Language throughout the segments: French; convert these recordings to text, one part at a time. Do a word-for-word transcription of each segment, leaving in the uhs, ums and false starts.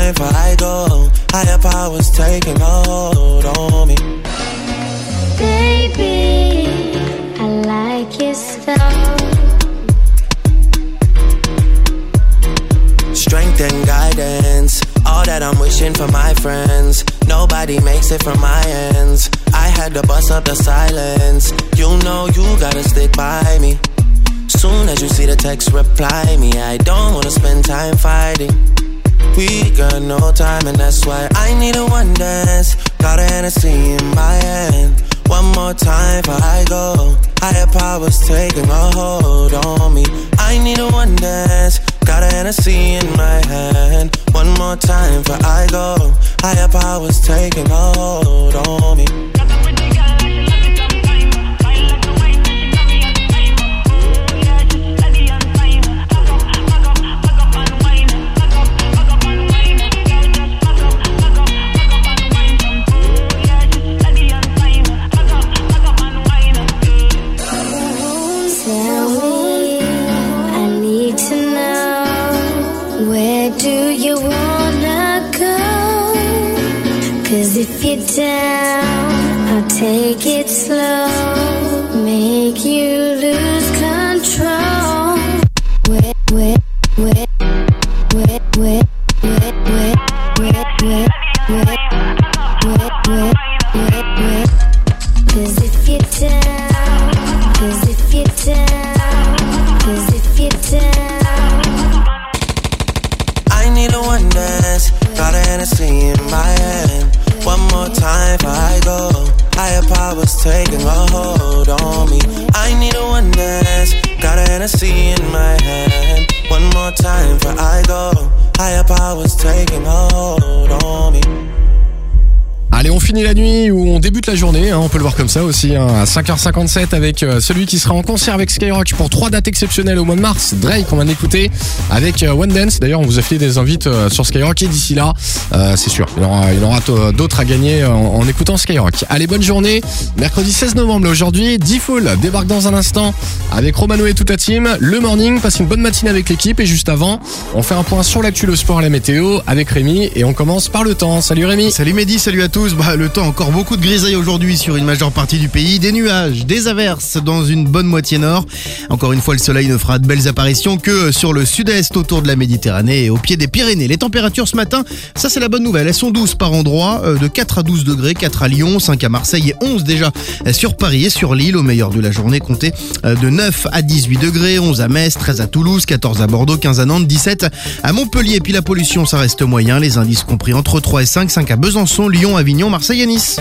time before I go. Higher powers taking a hold on me. Baby, I like your style. Strength and guidance, all that I'm wishing for my friends. Nobody makes it from my ends. I had to bust up the silence. You know you gotta stick by me. Soon as you see the text, reply me. I don't wanna spend time fighting. We got no time and that's why I need a one dance. Got a Hennessy in my hand. One more time before I go. Higher powers taking a hold on me. I need a one dance. Got a Hennessy in my hand. One more time before I go. Higher powers taking a hold on me. If you're down, I'll take it slow, make you lose control. Wet, wet, wet, wet, wet, wet, wet, wet, wet, wet, wet, wet, wet, wet. 'Cause if you're down, 'cause if you're down, 'cause if you're down. I need a one dance, got a Hennessy in my hand. One more time before I go. Higher powers taking a hold on me. I need a one dance. Got a Hennessy in my hand. One more time before I go. Higher powers taking a hold on me. Allez, on finit la nuit ou on débute la journée, hein, on peut le voir comme ça aussi, hein, à cinq heures cinquante-sept avec euh, celui qui sera en concert avec Skyrock pour trois dates exceptionnelles au mois de mars, Drake, on va l'écouter avec euh, One Dance. D'ailleurs, on vous a filé des invites euh, sur Skyrock et d'ici là, euh, c'est sûr, il y aura, il y en aura t- d'autres à gagner en, en écoutant Skyrock. Allez, bonne journée, mercredi seize novembre, là, aujourd'hui, D-Fool débarque dans un instant avec Romano et toute la team. Le morning, passe une bonne matinée avec l'équipe et juste avant, on fait un point sur l'actu, le sport et la météo avec Rémi et on commence par le temps. Salut Rémi. Salut Mehdi, salut à tous. Bah, le temps, encore beaucoup de grisailles aujourd'hui sur une majeure partie du pays. Des nuages, des averses dans une bonne moitié nord. Encore une fois, le soleil ne fera de belles apparitions que sur le sud-est autour de la Méditerranée et au pied des Pyrénées. Les températures ce matin, ça c'est la bonne nouvelle. Elles sont douces par endroits, de quatre à douze degrés, quatre à Lyon, cinq à Marseille et onze déjà sur Paris et sur l'île. Au meilleur de la journée, comptez de neuf à dix-huit degrés, onze à Metz, treize à Toulouse, quatorze à Bordeaux, quinze à Nantes, dix-sept à Montpellier. Et puis la pollution, ça reste moyen. Les indices compris entre trois et cinq, cinq à Besançon, Lyon, Avignon, Marseille et Nice.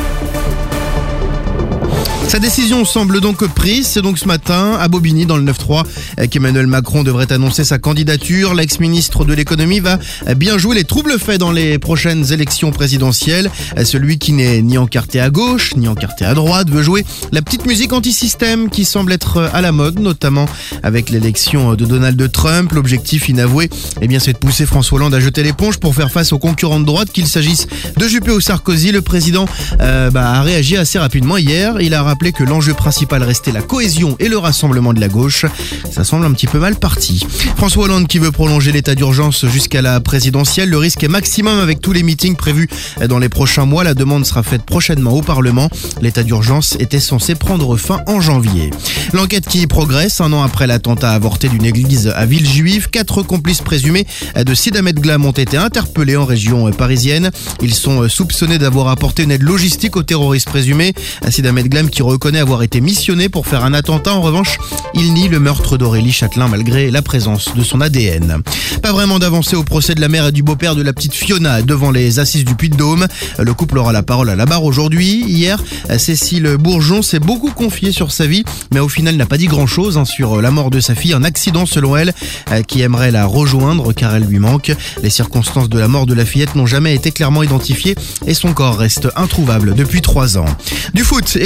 Sa décision semble donc prise. C'est donc ce matin à Bobigny dans le neuf trois qu'Emmanuel Macron devrait annoncer sa candidature. L'ex-ministre de l'économie va bien jouer les troubles faits dans les prochaines élections présidentielles. Celui qui n'est ni encarté à gauche ni encarté à droite veut jouer la petite musique anti-système qui semble être à la mode, notamment avec l'élection de Donald Trump. L'objectif inavoué, eh bien, c'est de pousser François Hollande à jeter l'éponge pour faire face aux concurrents de droite, qu'il s'agisse de Juppé ou Sarkozy. Le président euh, bah, a réagi assez rapidement hier. Il a rappelé que l'enjeu principal restait la cohésion et le rassemblement de la gauche. Ça semble un petit peu mal parti. François Hollande qui veut prolonger l'état d'urgence jusqu'à la présidentielle. Le risque est maximum avec tous les meetings prévus dans les prochains mois. La demande sera faite prochainement au Parlement. L'état d'urgence était censé prendre fin en janvier. L'enquête qui progresse. Un an après l'attentat avorté d'une église à Villejuif, quatre complices présumés de Sid Ahmed Glam ont été interpellés en région parisienne. Ils sont soupçonnés d'avoir apporté une aide logistique aux terroristes présumés. Sid Ahmed Glam qui reconnaît avoir été missionné pour faire un attentat. En revanche, il nie le meurtre d'Aurélie Châtelain malgré la présence de son A D N. Pas vraiment d'avancée au procès de la mère et du beau-père de la petite Fiona devant les assises du Puy-de-Dôme. Le couple aura la parole à la barre aujourd'hui. Hier, Cécile Bourgeon s'est beaucoup confiée sur sa vie, mais au final n'a pas dit grand-chose hein, sur la mort de sa fille. Un accident selon elle, qui aimerait la rejoindre car elle lui manque. Les circonstances de la mort de la fillette n'ont jamais été clairement identifiées et son corps reste introuvable depuis trois ans. Du foot et les Bleus pris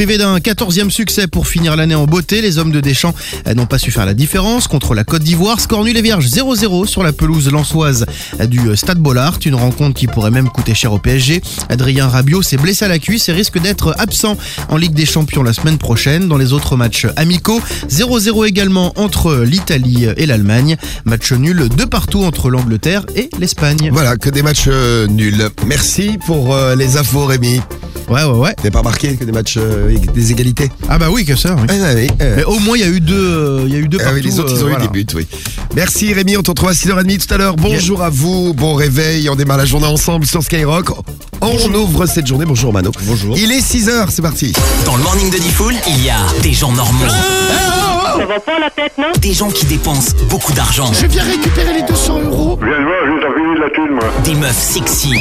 Privés d'un quatorzième succès pour finir l'année en beauté, les hommes de Deschamps n'ont pas su faire la différence contre la Côte d'Ivoire. Score nul et vierge zéro zéro sur la pelouse lensoise du Stade Bollaert. Une rencontre qui pourrait même coûter cher au P S G. Adrien Rabiot s'est blessé à la cuisse et risque d'être absent en Ligue des Champions la semaine prochaine. Dans les autres matchs amicaux, zéro zéro également entre l'Italie et l'Allemagne. Match nul de partout entre l'Angleterre et l'Espagne. Voilà, que des matchs euh, nuls. Merci pour euh, les infos, Rémi. Ouais, ouais, ouais. T'avais pas remarqué que des matchs, euh, avec des égalités? Ah bah oui, que ça, oui. Ah, oui, euh. Mais au moins, il y a eu deux, euh, il y a eu deux Ah partout. oui, les autres, ils ont euh, eu voilà. des buts, oui. Merci Rémi, on te retrouve à six heures trente tout à l'heure. Bonjour à vous, bon réveil, on démarre la journée ensemble sur Skyrock. On ouvre cette journée, bonjour Mano. Bonjour. Il est six heures, c'est parti. Dans le morning de Diffoul, il y a des gens normaux, Ça va pas la tête, non? des gens qui dépensent beaucoup d'argent, Je viens récupérer les deux cents euros. Je viens de voir, juste à fini de la thune, moi. des meufs sexy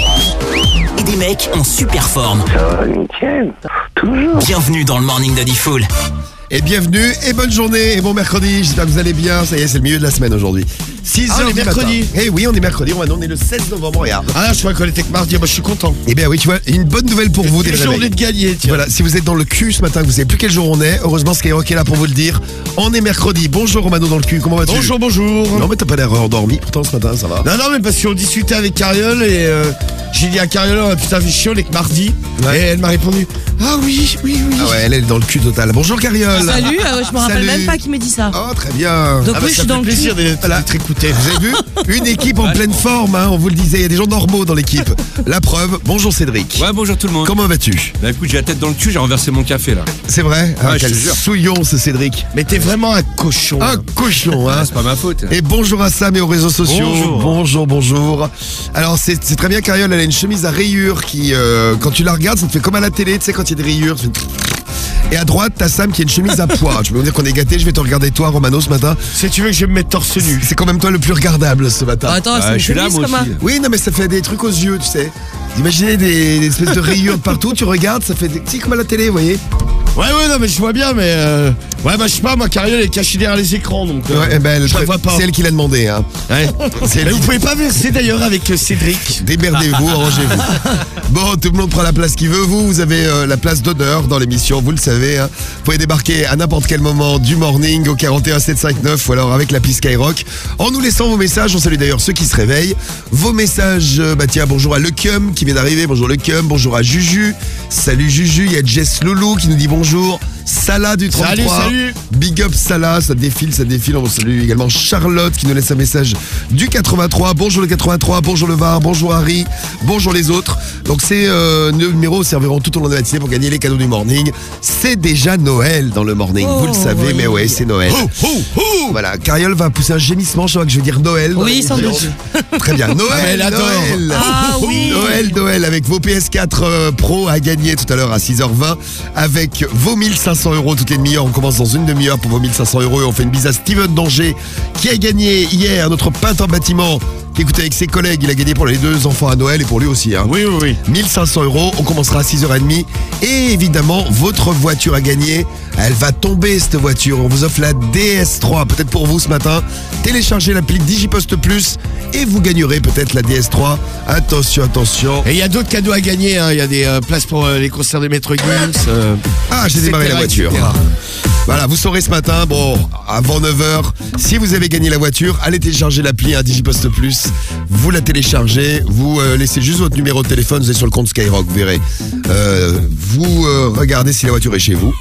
et des mecs en super forme. Ça va, nickel. Toujours. Bienvenue dans le morning de Diffoul. Et bienvenue et bonne journée et bon mercredi, j'espère que vous allez bien. Ça y est, c'est le milieu de la semaine aujourd'hui. six heures Ah, on est du mercredi. matin. Eh oui, on est mercredi, on on est le seize novembre, regarde. Ah, je crois qu'on était que mardi, moi je suis content. Eh bien oui, tu vois, une bonne nouvelle pour vous dès le réveil. Journée de gagner, tiens. Voilà, si vous êtes dans le cul ce matin, que vous savez plus quel jour on est, heureusement Skyrock est là pour vous le dire. On est mercredi. Bonjour Romano dans le cul, comment vas-tu? Bonjour, bonjour. Non mais t'as pas l'air endormi pourtant ce matin, ça va. Non, non, mais parce qu'on discutait avec Cariole et euh, j'ai dit à Cariole, oh, putain, fait chiant, on est que mardi. Ouais. Et elle m'a répondu, ah oui, oui, oui. Ah ouais, elle est dans le cul total. Bonjour Cariole. Salut, euh, je me rappelle Salut. même pas qui m'a dit ça. Oh très bien. Donc Ah bah, oui, je ça suis dans fait le plaisir cul. d'être Voilà. d'être écouté. Vous avez vu? Une équipe en pleine forme, hein, on vous le disait, il y a des gens normaux dans l'équipe. La preuve, bonjour Cédric. Ouais, bonjour tout le monde. Comment vas-tu? Bah écoute, j'ai la tête dans le cul, j'ai renversé mon café là. C'est vrai? Ah, Ouais, je quel te jure. souillon ce Cédric. Mais t'es vraiment un cochon. Un cochon, hein. Ah, c'est pas ma faute. Et bonjour à Sam et aux réseaux sociaux. Bonjour. bonjour. bonjour. Alors c'est c'est très bien, Cariole, elle a une chemise à rayures qui, euh, quand tu la regardes, ça te fait comme à la télé, tu sais, quand il y a des rayures. ça fait- Et à droite, t'as Sam qui a une chemise à pois. Je peux vous dire qu'on est gâtés, je vais te regarder toi, Romano, ce matin. Si tu veux que je me mette torse nu. C'est quand même toi le plus regardable ce matin. Ah, attends, Ouais, c'est je suis là, une moi comme un... aussi. Oui, non, mais ça fait des trucs aux yeux, tu sais. Imaginez des, des espèces de rayures de partout, tu regardes, ça fait des petits comme à la télé, vous voyez. Ouais, ouais, non, mais je vois bien, mais. Euh... Ouais, bah je sais pas, ma Cariole est cachée derrière les écrans, donc. euh, Ouais, eh ben, elle- je la vois pas. c'est elle qui l'a demandé, hein. Ouais. C'est elle Mais qui- vous pouvez pas verser d'ailleurs avec euh, Cédric. Démerdez-vous, arrangez-vous. Bon, tout le monde prend la place qu'il veut. Vous, vous avez euh, la place d'honneur dans l'émission, vous le savez. Hein. Vous pouvez débarquer à n'importe quel moment du morning au quarante et un sept cent cinquante-neuf ou alors avec l'appli Skyrock. En nous laissant vos messages, on salue d'ailleurs ceux qui se réveillent. Vos messages, euh, bah tiens, bonjour à Lecum qui vient d'arriver. Bonjour Lecum, bonjour à Juju. Salut Juju, il y a Jess Loulou qui nous dit bonjour. Salah du trente-trois. Salut, salut. Big up Salah, ça défile, ça défile. On salue également Charlotte qui nous laisse un message du quatre-vingt-trois. Bonjour le quatre-vingt-trois, bonjour le Var, bonjour Harry, bonjour les autres. Donc ces euh, numéros serviront tout au long de la matinée pour gagner les cadeaux du morning. C'est déjà Noël dans le morning, vous le savez, oui. mais ouais, c'est Noël. Voilà, Cariole va pousser un gémissement, je crois que je vais dire Noël. dans Oui, la sans conférence. doute. Très bien, Noël, Ah, elle adore. Noël. Ah oui. Noël, Noël, avec vos P S quatre euh, Pro à gagner tout à l'heure à six heures vingt, avec vos mille cinq cents euros toutes les demi-heures. On commence dans une demi-heure pour vos mille cinq cents euros et on fait une bise à Steven Danger qui a gagné hier, notre peintre en bâtiment, qui écoute avec ses collègues. Il a gagné pour les deux enfants à Noël et pour lui aussi. Hein. Oui, oui, oui. mille cinq cents euros, on commencera à six heures trente et évidemment votre voiture à gagner, elle va tomber cette voiture, on vous offre la D S trois, peut-être pour vous ce matin. Téléchargez l'appli Digipost Plus et vous gagnerez peut-être la D S trois. Attention, attention. Et il y a d'autres cadeaux à gagner, hein. Il y a des euh, places pour euh, les concerts des Maîtres Gims. euh, Ah, j'ai démarré la et cetera, voiture. et cetera. Voilà, vous saurez ce matin, bon, avant neuf heures, si vous avez gagné la voiture, allez télécharger l'appli hein, Digipost Plus, vous la téléchargez, vous euh, laissez juste votre numéro de téléphone, vous êtes sur le compte Skyrock, vous verrez. Euh, vous euh, regardez si la voiture est chez vous.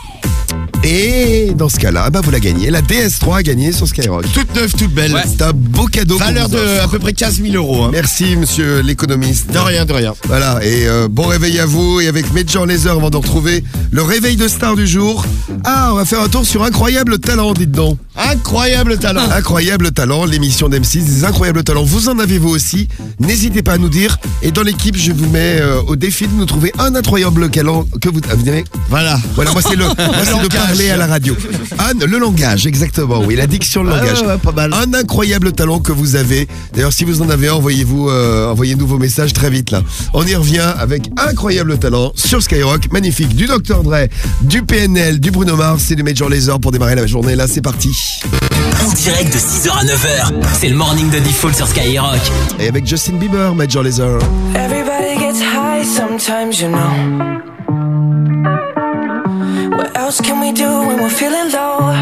Et dans ce cas-là, bah vous la gagnez. La D S trois a gagné sur Skyrock. Toute neuve, toute belle. Ouais. C'est un beau cadeau. qu'on Valeur vous de offre. à peu près quinze mille euros. Hein. Merci, monsieur l'économiste. De rien, de rien. Voilà, et euh, bon réveil à vous. Et avec Major Lazer, avant de retrouver le réveil de star du jour. Ah, on va faire un tour sur Incroyable Talent, dites donc. Incroyable talent. Incroyable Talent, l'émission d'M six, des incroyables talents. Vous en avez vous aussi. N'hésitez pas à nous dire. Et dans l'équipe, je vous mets euh, au défi de nous trouver un incroyable talent que vous. Ah, vous direz Voilà. Voilà, moi c'est le, moi, c'est de langage. parler à la radio. Un, le langage, exactement, oui, la diction, le langage. ouais, ouais, pas mal. Un incroyable talent que vous avez. D'ailleurs, si vous en avez un, envoyez-vous, euh, envoyez-nous vos messages très vite là. On y revient avec Incroyable Talent sur Skyrock, magnifique, du docteur Dre, du P N L, du Bruno Mars et du Major Lazer pour démarrer la journée. Là, c'est parti. En direct de six heures à neuf heures, c'est le morning de Diffoul sur Skyrock. Et avec Justin Bieber, Major Lazer. Everybody gets high sometimes, you know. else can we do when we're feeling low?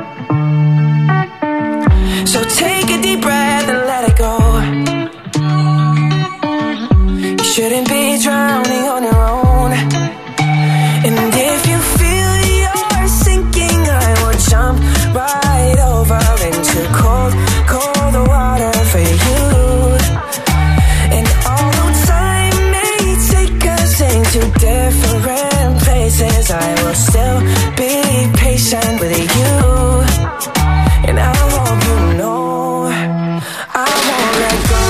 So take a deep breath and let it go. You shouldn't be drowning on your own. And if you feel you're sinking, I will jump right over into cold, cold water for you. And although time may take us into different places, I will still be patient with you. And I hope you know I won't let go.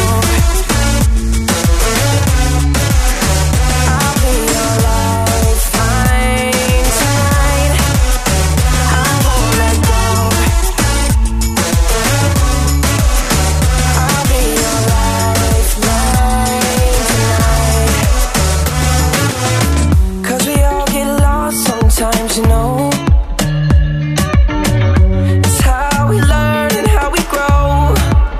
I'll be your lifeline tonight. I won't let go. I'll be your lifeline tonight. 'Cause we all get lost sometimes, you know. It's how we learn and how we grow.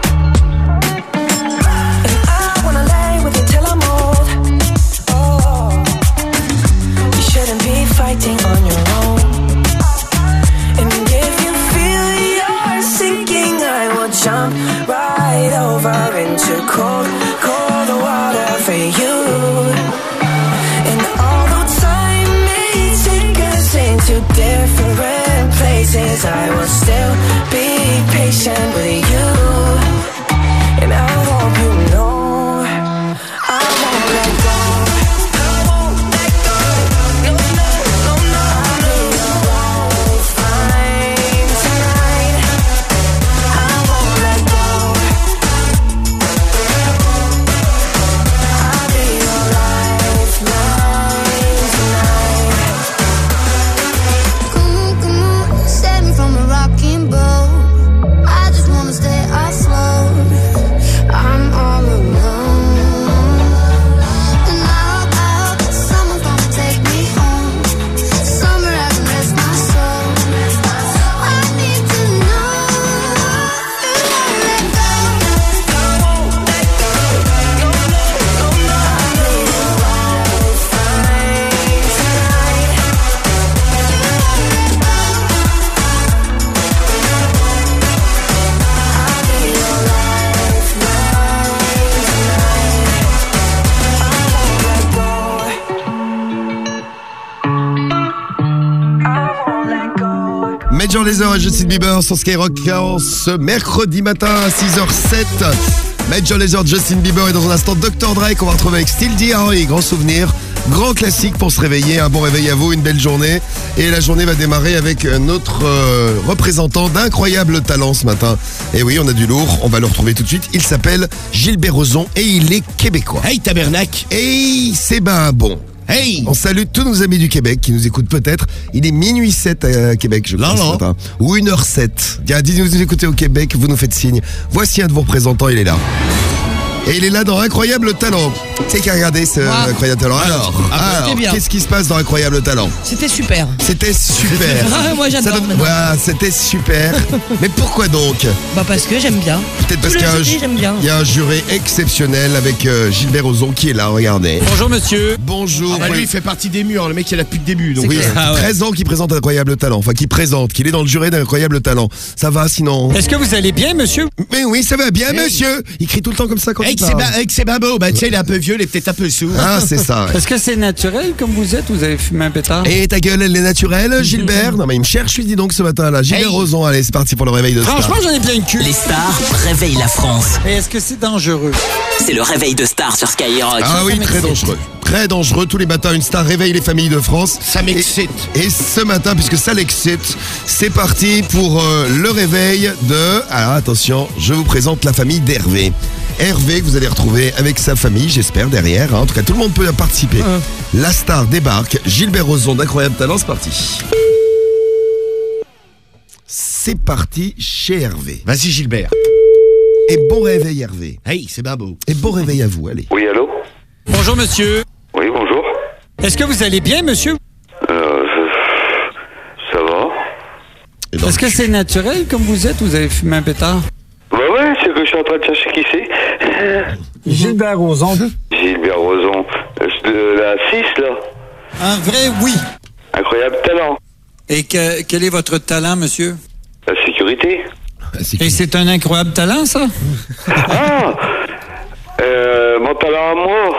And I wanna lay with you till I'm old. Oh, you shouldn't be fighting on your own. And if you feel you're sinking, I will jump right over into cold, cold water for you. And although time may take us into different places, I will still be patient with you. And I hope you know I won't let go. I won't let go. No, no, no, no. I'll be your lifeline tonight. I won't let go. I'll be your lifeline tonight. Come on, come on, save me from a rocking boat. I just wanna stay afloat. I'm all alone. And I hope, I hope that someone's gonna take me home. Somewhere I can rest my soul. I need to know you won't let go. I won't let go. No, no, no, no. I'll be your lifeline tonight. I'll be your lifeline tonight. I won't let go. I won't let go. Major Lazer et Justin Bieber sur Skyrock en ce mercredi matin à six heures zéro sept. Major Lazer, Justin Bieber et dans un instant docteur Dre qu'on va retrouver avec Still D R E. Grand souvenir, grand classique pour se réveiller. Un bon réveil à vous, une belle journée. Et la journée va démarrer avec notre euh, représentant d'incroyable talent ce matin. Et oui, on a du lourd, on va le retrouver tout de suite. Il s'appelle Gilbert Rozon et il est québécois. Hey, tabernacle. Et c'est ben bon. Hey. On salue tous nos amis du Québec qui nous écoutent peut-être. Il est minuit sept à Québec, je crois, Non, ce non. matin. Ou une heure sept. Tiens, dites-nous vous écoutez au Québec, vous nous faites signe. Voici un de vos représentants, il est là. Et il est là dans Incroyable Talent. C'est qui a regardé ce Moi. Incroyable Talent? Alors, Ah, alors c'était bien. qu'est-ce qui se passe dans Incroyable Talent? C'était super. C'était super. Ah, moi, j'adore Ça donne- maintenant. Voilà, c'était super. Mais pourquoi donc? Bah parce que j'aime bien. Peut-être parce Tout qu'il y a le un, jeudi, j'aime bien. il y a un juré exceptionnel avec euh, Gilbert Rozon qui est là, regardez. Bonjour monsieur. Bonjour. Ah bah lui, il fait partie des murs. Le mec, il est là depuis le début. Donc, Oui, euh, Ah ouais. treize ans qu'il présente Incroyable Talent. Enfin, qu'il présente, qu'il est dans le juré d'Incroyable Talent. Ça va sinon? Est-ce que vous allez bien monsieur? Mais oui, ça va bien, Hey. monsieur. Il crie tout le temps comme ça quand Hey, il que c'est parle. ba- hey, que c'est babo. Bah, tu sais, il est un peu vieux, il est peut-être un peu sourd. Ah, c'est ça. ouais. Est-ce que c'est naturel comme vous êtes? Vous avez fumé un pétard? Et ta gueule, elle est naturelle, Gilbert? Non, mais il me cherche, lui, dis donc, ce matin-là. Gilbert Hey. Rozon, allez, c'est parti pour le réveil de Star. Franchement, j'en ai plein le cul. Les stars réveillent la France. Et est-ce que c'est dangereux? C'est le réveil de Star sur Skyrock. Ah oui, très dangereux. Très dangereux. Tous les matins, une star réveille les familles de France. Ça m'excite. Et, et ce matin, puisque ça l'excite, c'est parti pour euh, le réveil de... Alors attention, je vous présente la famille d'Hervé. Hervé que vous allez retrouver avec sa famille, j'espère, derrière. hein. En tout cas, tout le monde peut participer. La star débarque. Gilbert Rozon d'Incroyable Talent, c'est parti. C'est parti chez Hervé. Vas-y, Gilbert. Et bon réveil, Hervé. Hey, c'est babo. Et bon réveil à vous, allez. Oui, allô? Bonjour monsieur. Oui, bonjour. Est-ce que vous allez bien monsieur? Euh, ça va? Et dans Est-ce que c'est naturel comme vous êtes? Vous avez fumé un pétard? Bah ouais, c'est que je suis en train de chercher qui c'est. Gilbert Rozon. Gilbert Rozon. Euh, De la six, là. Un vrai oui. Incroyable Talent. Et que- quel est votre talent, monsieur? La sécurité. Et c'est un incroyable talent, ça? Ah euh, Mon talent à moi.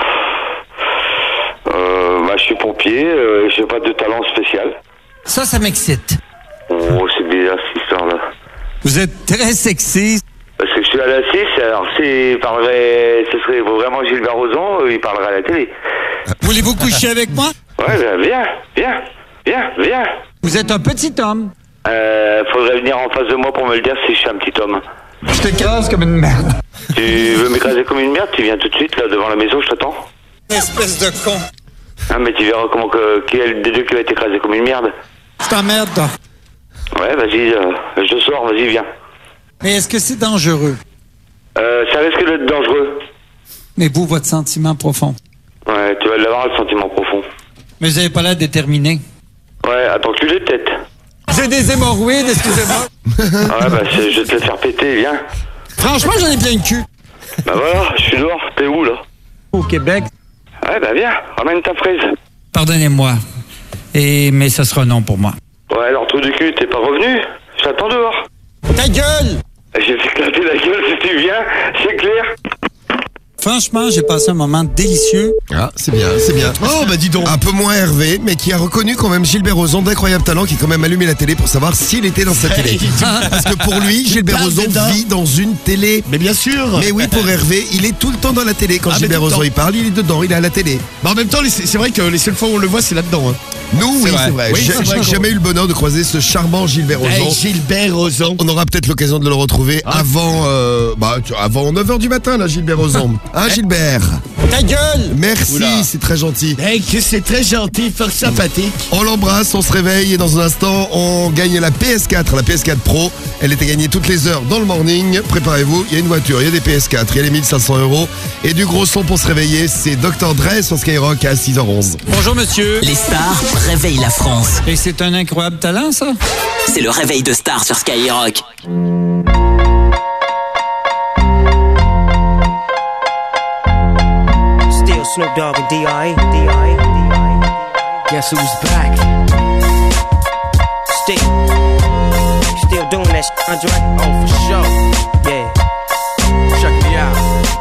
Euh, bah, je suis pompier, euh, j'ai pas de talent spécial. Ça, ça m'excite. Oh, c'est bizarre cette histoire-là. Vous êtes très sexy. Parce que je suis à la six, alors s'il parlerait, ce serait vraiment Gilbert Rozon, euh, il parlerait à la télé. Voulez-vous coucher avec moi? Ouais, ben viens, viens, viens, viens. Vous êtes un petit homme. Euh, faudrait venir en face de moi pour me le dire si je suis un petit homme. Je t'écrase comme une merde. Tu veux m'écraser comme une merde? Tu viens tout de suite, là, devant la maison, je t'attends. Espèce de con. Ah, mais tu verras comment que, quel des deux qui va être écrasé comme une merde. Je t'emmerde, toi. Ouais, vas-y, euh, je sors, vas-y, viens. Mais est-ce que c'est dangereux? Euh, ça risque d'être dangereux. Mais vous, votre sentiment profond. Ouais, tu vas l'avoir, le sentiment profond. Mais vous n'avez pas l'air déterminé. Ouais, attends, tu l'es peut-être. J'ai des hémorroïdes, excusez-moi. Ah ouais, bah, c'est- je vais te le faire péter, viens. Franchement, j'en ai plein le cul. Bah voilà, je suis dehors, t'es où, là? Au Québec. Ouais, bah viens, ramène ta fraise. Pardonnez-moi. Et mais ce sera non pour moi. Ouais, alors, trou du cul, t'es pas revenu? Je t'attends dehors. Ta gueule! J'ai éclaté la gueule si tu viens, c'est clair. Franchement, j'ai passé un moment délicieux. Ah, c'est bien, c'est bien. Oh, bah dis donc. Un peu moins Hervé, mais qui a reconnu quand même Gilbert Rozon d'incroyable talent, qui a quand même allumé la télé pour savoir s'il était dans sa télé. Parce que pour lui, Gilbert parles Rozon dedans. vit dans une télé. Mais bien sûr. Mais oui, pour Hervé, il est tout le temps dans la télé. Quand Ah, mais Gilbert tout le Rozon temps. il parle, il est dedans, il est à la télé. Bah, en même temps, les- c'est vrai que les seules fois où on le voit, c'est là-dedans. Hein. Nous, oui, vrai. c'est vrai. Oui, J'ai c'est vrai j'ai qu'on- jamais eu le bonheur de croiser ce charmant Gilbert Rozon. Hey, Gilbert Rozon. On aura peut-être l'occasion de le retrouver Ah. avant, euh, bah, tu- avant neuf heures du matin, là, Gilbert Rozon. Hein, Gilbert? Ta gueule! Merci, Oula. c'est très gentil. Hey, que c'est très gentil, fort sympathique. On l'embrasse, on se réveille et dans un instant, on gagne la P S quatre, la P S quatre Pro. Elle était gagnée toutes les heures dans le morning. Préparez-vous, il y a une voiture, il y a des P S quatre, il y a les mille cinq cents euros. Et du gros son pour se réveiller, c'est docteur Dre sur Skyrock à six heures onze. Bonjour, monsieur. Les stars réveillent la France. Et c'est un incroyable talent, ça? C'est le réveil de stars sur Skyrock. Still Snoop Dogg and D R E. D R E. Guess who's back? Still. Still doing that shit, Andre? Oh, for sure. Yeah. Check me out.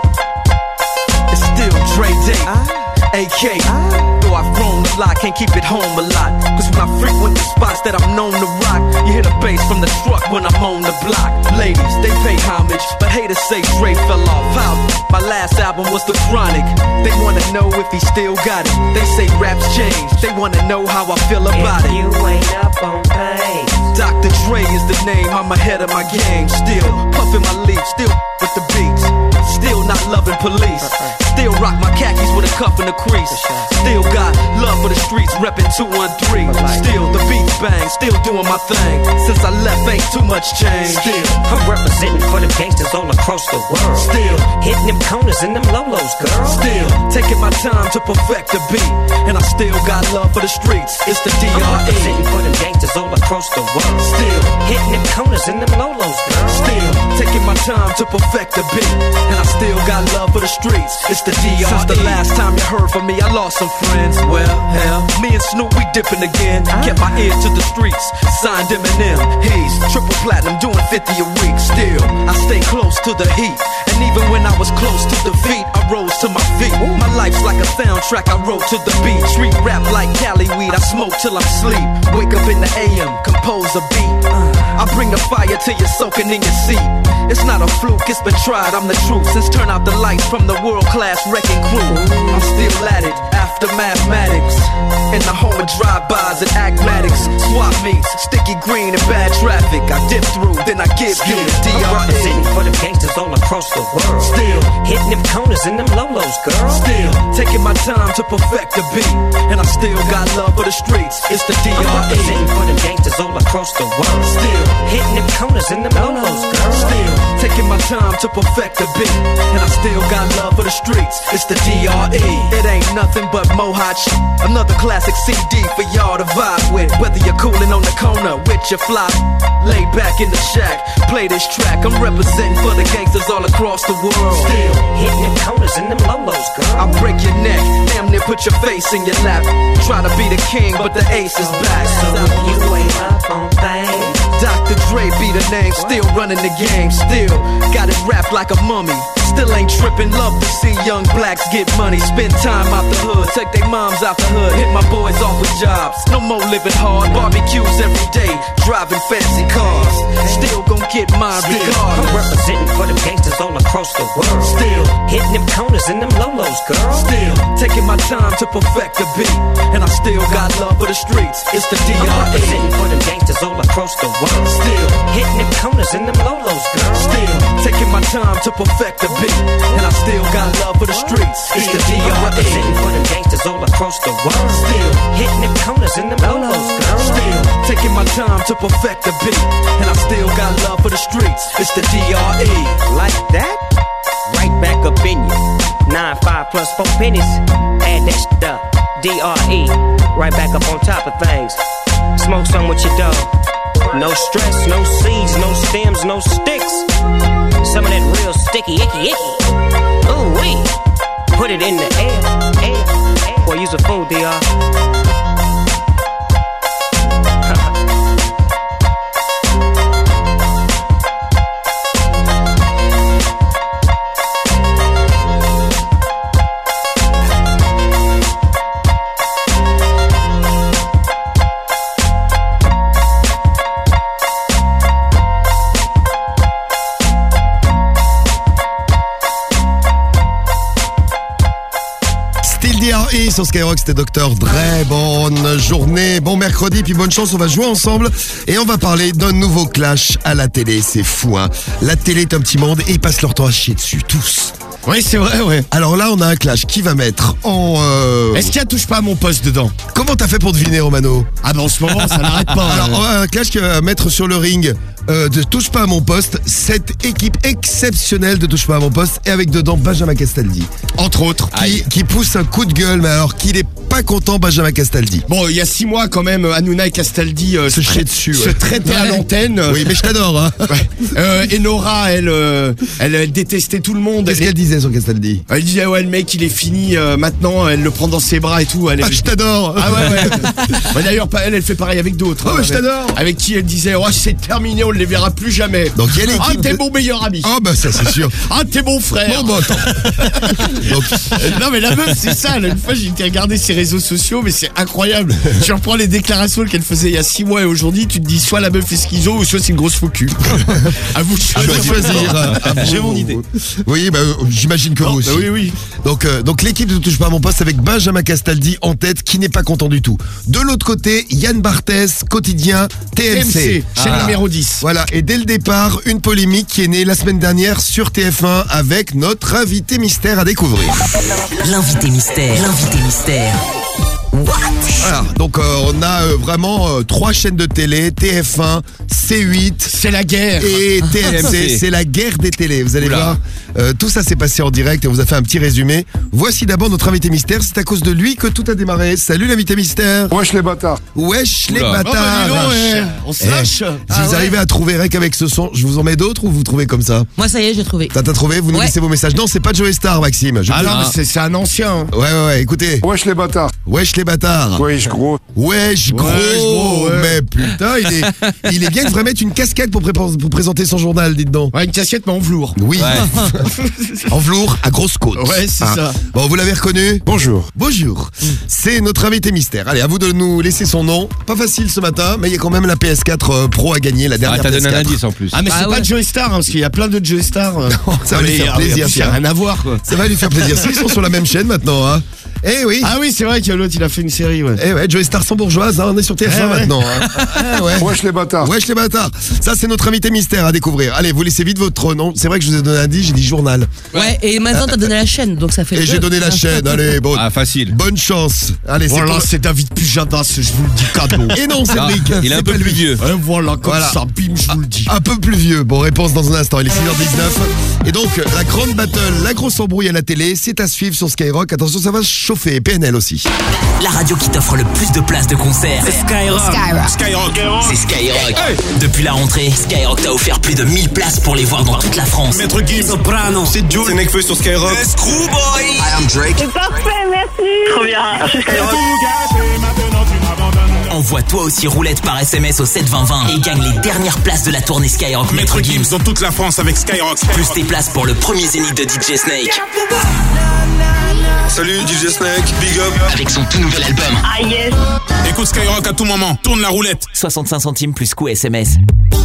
It's still Dre Day, A K. Though I've grown a lot, can't keep it home a lot. Cause when I frequent the spots that I'm known to rock, you hear the bass from the truck when I'm on the block. Ladies, they pay homage, but haters say Dre fell off. How? My last album was The Chronic. They wanna know if he still got it. They say raps change, they wanna know how I feel about If it. you ain't up on things, Doctor Dre is the name, I'm ahead of my game. Still puffin' my leaf, still with the beats. Still not loving police. Still rock my khakis with a cuff and a crease. Still got love for the streets, reppin' two one three. Still the beats bang, still doing my thing. Since I left, ain't too much change. Still, I'm representing for the gangsters all across the world. Still, hitting them corners and them lolos, girl. still taking my time to perfect the beat. And I still got love for the streets. It's the D I'm R E. representing for them gangsters all across the world. Still, hitting them corners and them lolos, girl. Still taking my time to perfect the beat. And I still got love for the streets. It's the D R E. Since the last time you heard from me, I lost some friends. Well, hell, me and Snoop, we dipping again. Kept my ear to the streets. Signed Eminem. He's triple platinum, doing fifty a week. Still, I stay close to the heat. And even when I was close to defeat, I rose to my feet. My life's like a soundtrack I wrote to the beat. Street rap like Cali weed. I smoke till I'm sleep. Wake up in the A M, compose a beat. I bring the fire till you're soaking in your seat. It's not a fluke, it's been tried, I'm the truth. Since turn out the lights from the world-class wrecking crew, I'm still at it, after mathematics. In the home of drive-bys and acmatics. Swap meets, sticky green and bad traffic. I dip through, then I give you the D I'm R E. representing for them gangsters all across the world. Still, hitting them corners and them lolos, girl. Still, taking my time to perfect the beat. And I still got love for the streets. It's the D I'm R E. representing for them gangsters all across the world. Still, hitting them corners and them lolos, girl. Still, taking my time to perfect the beat. And I still got love for the streets. It's the D R E. It ain't nothing but mohawk shit. Another classic C D for y'all to vibe with. Whether you're coolin' on the corner with your fly, lay back in the shack, play this track. I'm representing for the gangsters all across the world. Still, hitting them corners and them lolos, girl. I break your neck, damn near put your face in your lap. Try to be the king, but the ace is back. So if you ain't up on things, Doctor Dre be the name, still running the game, still got it wrapped like a mummy. Still ain't tripping, love to see young blacks get money. Spend time out the hood, take their moms out the hood, hit my boys off with jobs. No more living hard, barbecues every day, driving fancy cars. Still gon' get mine regardless. I'm representing for the gangsters all across the world. Still hitting them corners and them lolos, girl. Still taking my time to perfect the beat, and I still got love for the streets. It's the D R E. I'm representing for them gangsters all across the world. Still hitting them corners and them lolos, girl. Still taking my time to perfect the beat, and I still got love for the streets. It's the D R E. I'm representing for them gangsters all across the world. Still hitting them corners and them lolos, girl. Still taking my time to perfect the beat, and I still got love for the streets. It's the D R E. Like that? Right back up in you. Nine, five plus four pennies. Add that shit up. D R E. Right back up on top of things. Smoke some with your dog. No stress, no seeds, no stems, no sticks. Some of that real sticky, icky, icky. Ooh wee. Put it in the air, air, air. Boy, use a fool, D R. Et sur Skyrock, c'était docteur Dre. Bonne journée, bon mercredi, puis bonne chance, on va jouer ensemble et on va parler d'un nouveau clash à la télé. C'est fou, hein. La télé est un petit monde et ils passent leur temps à chier dessus, tous. Oui, c'est vrai, ouais. Alors là, on a un clash qui va mettre en... Euh... Est-ce qu'il y a touche pas à mon poste dedans? Comment t'as fait pour deviner, Romano? Ah ben en ce moment, ça n'arrête pas. Alors, on a un clash qui va mettre sur le ring euh, de Touche pas à mon poste, cette équipe exceptionnelle de Touche pas à mon poste, et avec dedans Benjamin Castaldi. Entre autres. Qui, qui pousse un coup de gueule, mais alors qu'il est pas content, Benjamin Castaldi. Bon, il y a six mois quand même, Hanouna et Castaldi euh, se chiaient dessus, se ouais. traitaient Ouais. à l'antenne. Oui, mais je t'adore, hein. Ouais. Euh, et Nora, elle, euh, elle, elle détestait tout le monde. Qu'est-ce qu'elle disait sur Castaldi? Elle disait, ouais, le mec, il est fini, euh, maintenant, elle le prend dans ses bras et tout. Elle, Ah, je t'adore. Ah ouais, ouais. Bah, d'ailleurs, pas elle, elle fait pareil avec d'autres. Ah ouais, hein, je avec- t'adore. Avec qui elle disait, oh, c'est terminé, on ne les verra plus jamais. Donc, quelle équipe Ah, t'es de- mon meilleur ami. Ah, bah, ça, c'est sûr. Ah, t'es mon frère. Bon, bah, attends. Donc, Non mais la meuf c'est ça, là, une fois j'ai été regarder ses réseaux sociaux mais c'est incroyable. Tu reprends les déclarations qu'elle faisait il y a six mois et aujourd'hui tu te dis soit la meuf est schizo ou soit c'est une grosse faux cul. À vous de à vous de choisir. choisir. À vous. J'ai mon idée. Oui, bah, euh, j'imagine que Non, vous aussi. bah oui, oui. Donc, euh, donc l'équipe de Touche pas à mon poste avec Benjamin Castaldi en tête qui n'est pas content du tout. De l'autre côté, Yann Barthès, quotidien T M C. T M C, chaîne numéro dix. Voilà, et dès le départ, une polémique qui est née la semaine dernière sur T F un avec notre invité mystère à découvrir. L'invité mystère, l'invité mystère. Voilà, donc euh, on a euh, vraiment euh, trois chaînes de télé, T F un, C huit C'est la guerre. et T M C. C'est la guerre des télés, vous allez Oula. voir. Euh, tout ça s'est passé en direct et on vous a fait un petit résumé. Voici d'abord notre invité mystère, c'est à cause de lui que tout a démarré. Salut l'invité mystère. Wesh les bâtards. Wesh les Oula. bâtards. Oh, bah, dis donc, Vache. ouais, on se Eh, lâche. Si Ah, vous ouais. arrivez à trouver rien qu'avec ce son, je vous en mets d'autres ou vous trouvez comme ça? Moi, ça y est, j'ai trouvé. T'as t'as trouvé? Vous nous Ouais. laissez vos messages. Non, c'est pas Joey Star, Maxime. Je Ah peux- non, mais c'est- c'est un ancien. hein. Ouais, ouais, ouais, écoutez. Wesh les bâtards. Wesh les bâtards. Wesh gros. Wesh gros, Wesh, gros, ouais. mais putain, il est, il est bien qu'il devrait mettre une casquette pour, pré- pour présenter son journal, dites donc. Ouais, une cassette mais en velours. Oui, en velours, à grosse côte. Ouais, c'est Hein. ça. Bon, vous l'avez reconnu? Bonjour. Bonjour, c'est notre invité mystère. Allez, à vous de nous laisser son nom. Pas facile ce matin, mais il y a quand même la P S quatre euh, Pro à gagner, la Ah, dernière t'as P S donné un quatre. indice en plus. Ah mais Ah c'est ouais. pas Joey Star hein, parce qu'il y a plein de Joey Star. euh. ça va lui Mais, faire ah, mais plaisir, en plus, il y a tiens. rien à voir quoi. Ça va lui faire plaisir. S'ils sont sur la même chaîne maintenant, hein. Eh oui. Ah oui, c'est vrai que l'autre il a fait une série ouais. Eh ouais, Joey Star sans bourgeoise, hein, on est sur T F un Eh ouais. maintenant. Hein. Ah ouais. Wesh les bâtards. Wesh les bâtards. Ça c'est notre invité mystère à découvrir. Allez, vous laissez vite votre nom. C'est vrai que je vous ai donné un indice, j'ai dit journal. Ouais, et maintenant, t'as donné la chaîne, donc ça fait Et le j'ai jeu. donné la chaîne. Allez, bon. Ah, facile. Bonne chance. Allez, c'est Voilà, pour... c'est David Pujadas, je vous le dis cadeau. Et non, c'est Ah, Rick. il est C'est un peu pas plus lui. vieux. Et voilà, comme Voilà. ça, bim, je vous le dis. Un peu plus vieux. Bon, réponse dans un instant. Il est six heures dix-neuf. Et donc, la grande battle, la grosse embrouille à la télé, c'est à suivre sur Skyrock. Attention, ça va chauffer. P N L aussi. La radio qui t'offre le plus de places de concert. C'est Skyrock. Skyrock. Skyrock. C'est Skyrock. Depuis la rentrée, Skyrock t'a offert plus de mille places pour les voir dans toute la France. Maître Gims, Soprano, c'est Joe, c'est Nekfeu sur Skyrock. Screwboy. I am Drake. C'est parfait, merci. merci. Trop bien. Merci Skyrock. Envoie toi aussi roulette par S M S au sept vingt vingt et gagne les dernières places de la tournée Skyrock Maître Gims dans toute la France avec Skyrock. Plus tes places pour le premier zénith de D J Snake. Salut D J Snake, big up. Avec son tout nouvel album. Ah yes. Écoute Skyrock à tout moment, tourne la roulette. soixante-cinq centimes plus coût S M S.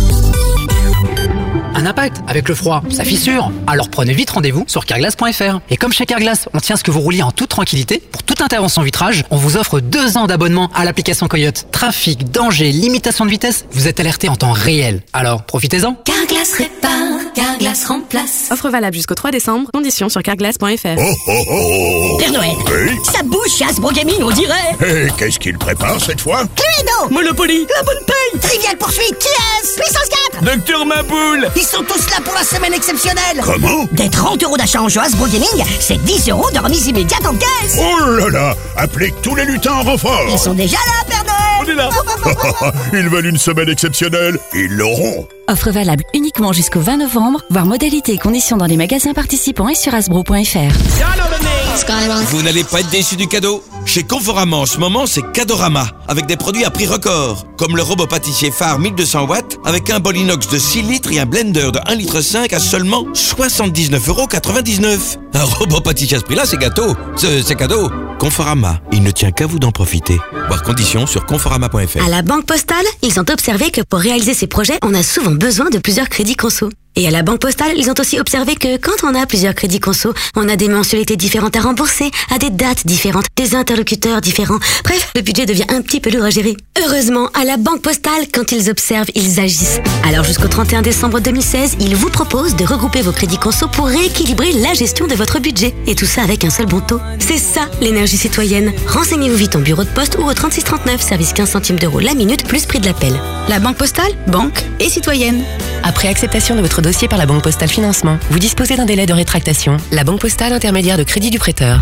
Un impact avec le froid, ça fissure. Alors prenez vite rendez-vous sur carglass point f r. Et comme chez Carglass, on tient à ce que vous rouliez en toute tranquillité, pour toute intervention vitrage, on vous offre deux ans d'abonnement à l'application Coyote. Trafic, danger, limitation de vitesse, vous êtes alerté en temps réel. Alors profitez-en. Carglass répare, Carglass remplace. Offre valable jusqu'au trois décembre, conditions sur carglass point f r. Oh oh oh. Père Noël, oui? ça bouge chez Hasbro Gaming, on dirait. Et qu'est-ce qu'il prépare cette fois? Cluedo, Monopoly, la bonne paye, Trivial Poursuite, Tueuse, Puissance quatre, Docteur Maboule. Ils sont tous là pour la semaine exceptionnelle. Comment? Des trente euros d'achat en jeu Hasbro Gaming, c'est dix euros de remise immédiate en caisse. Oh là là, appelez tous les lutins en renfort. Ils sont déjà là, Père Noël. On est là. Ils veulent une semaine exceptionnelle, ils l'auront. Offre valable uniquement jusqu'au vingt novembre, voir modalités et conditions dans les magasins participants et sur hasbro point f r. Vous n'allez pas être déçus du cadeau. Chez Conforama en ce moment, c'est Cadorama, avec des produits à prix record, comme le robot pâtissier phare mille deux cents watts, avec un bol inox de six litres et un blender de un virgule cinq litre à seulement soixante-dix-neuf euros quatre-vingt-dix-neuf. Un robot pâtissier à ce prix-là, c'est gâteau. C'est, c'est cadeau. Conforama, il ne tient qu'à vous d'en profiter. Voir conditions sur conforama point f r. À la Banque Postale, ils ont observé que pour réaliser ces projets, on a souvent besoin de plusieurs crédits conso. Et à la Banque Postale, ils ont aussi observé que quand on a plusieurs crédits conso, on a des mensualités différentes à rembourser, à des dates différentes, des interlocuteurs différents. Bref, le budget devient un petit peu lourd à gérer. Heureusement, à la Banque Postale, quand ils observent, ils agissent. Alors jusqu'au trente et un décembre deux mille seize, ils vous proposent de regrouper vos crédits conso pour rééquilibrer la gestion de votre budget. Et tout ça avec un seul bon taux. C'est ça, l'énergie citoyenne. Renseignez-vous vite en bureau de poste ou au trente-six trente-neuf, service quinze centimes d'euros la minute, plus prix de l'appel. La Banque Postale, banque et citoyenne. Après acceptation de votre dossier par la Banque Postale Financement, vous disposez d'un délai de rétractation. La Banque Postale, intermédiaire de crédit du prêteur.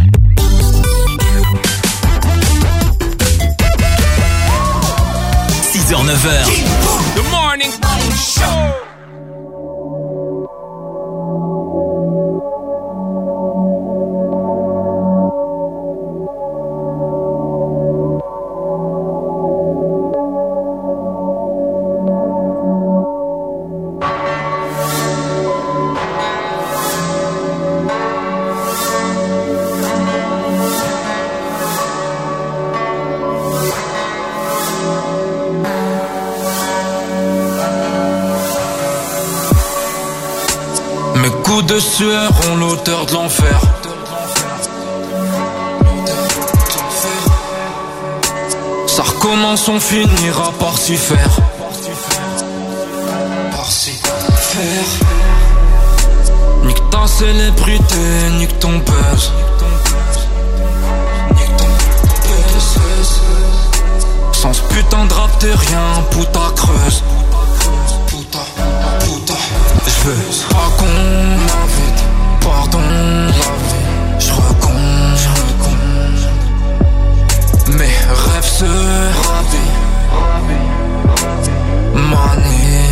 six heures neuf heures. The morning show. De sueur ont l'odeur de l'enfer. Ça recommence, on finira par s'y faire. Par s'y faire. Nique ta célébrité, nique ton buzz. Nique ton buzz. Sans ce putain de rap t'es rien, puta creuse. Puta, puta. J'veux pas qu'on m'invite, pardon la vie. J'recompte, j'recompte. Mes rêves se ravivent. Money,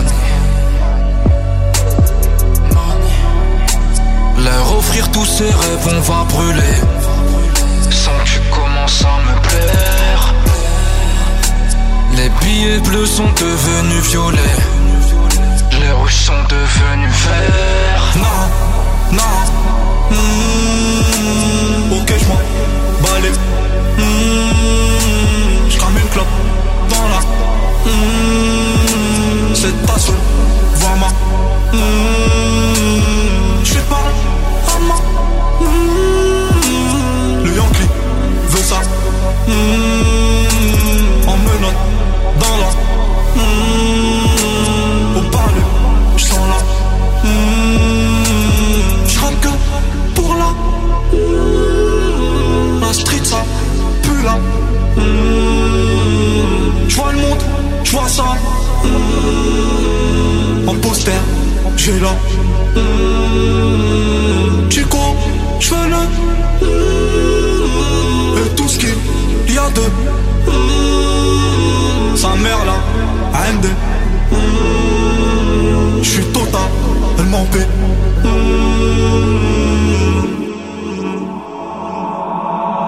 money. Leur offrir tous ces rêves, on va brûler. Sans que tu commences à me plaire. Les billets bleus sont devenus violets. Les rouges sont devenus verts. Non, non. Mmh, ok, j'm'en balais. Mmh, j'crame une clope dans la. Mmh, c'est pas seul, vois ma. Mmh, j'fais parler à ma. Mmh, le Yankee veut ça. Mmh, en menotte dans la. Mmh, au parler. J'sens là, mmh, j'rappe que pour la, mmh, la street ça pue là, mmh, j'vois le monde, j'vois ça, mmh, en poster, j'ai là, mmh, tu cours, j'veux le, mmh, et tout ce qu'il y a de, mmh, sa mère là, A M D. Je suis totalement paix.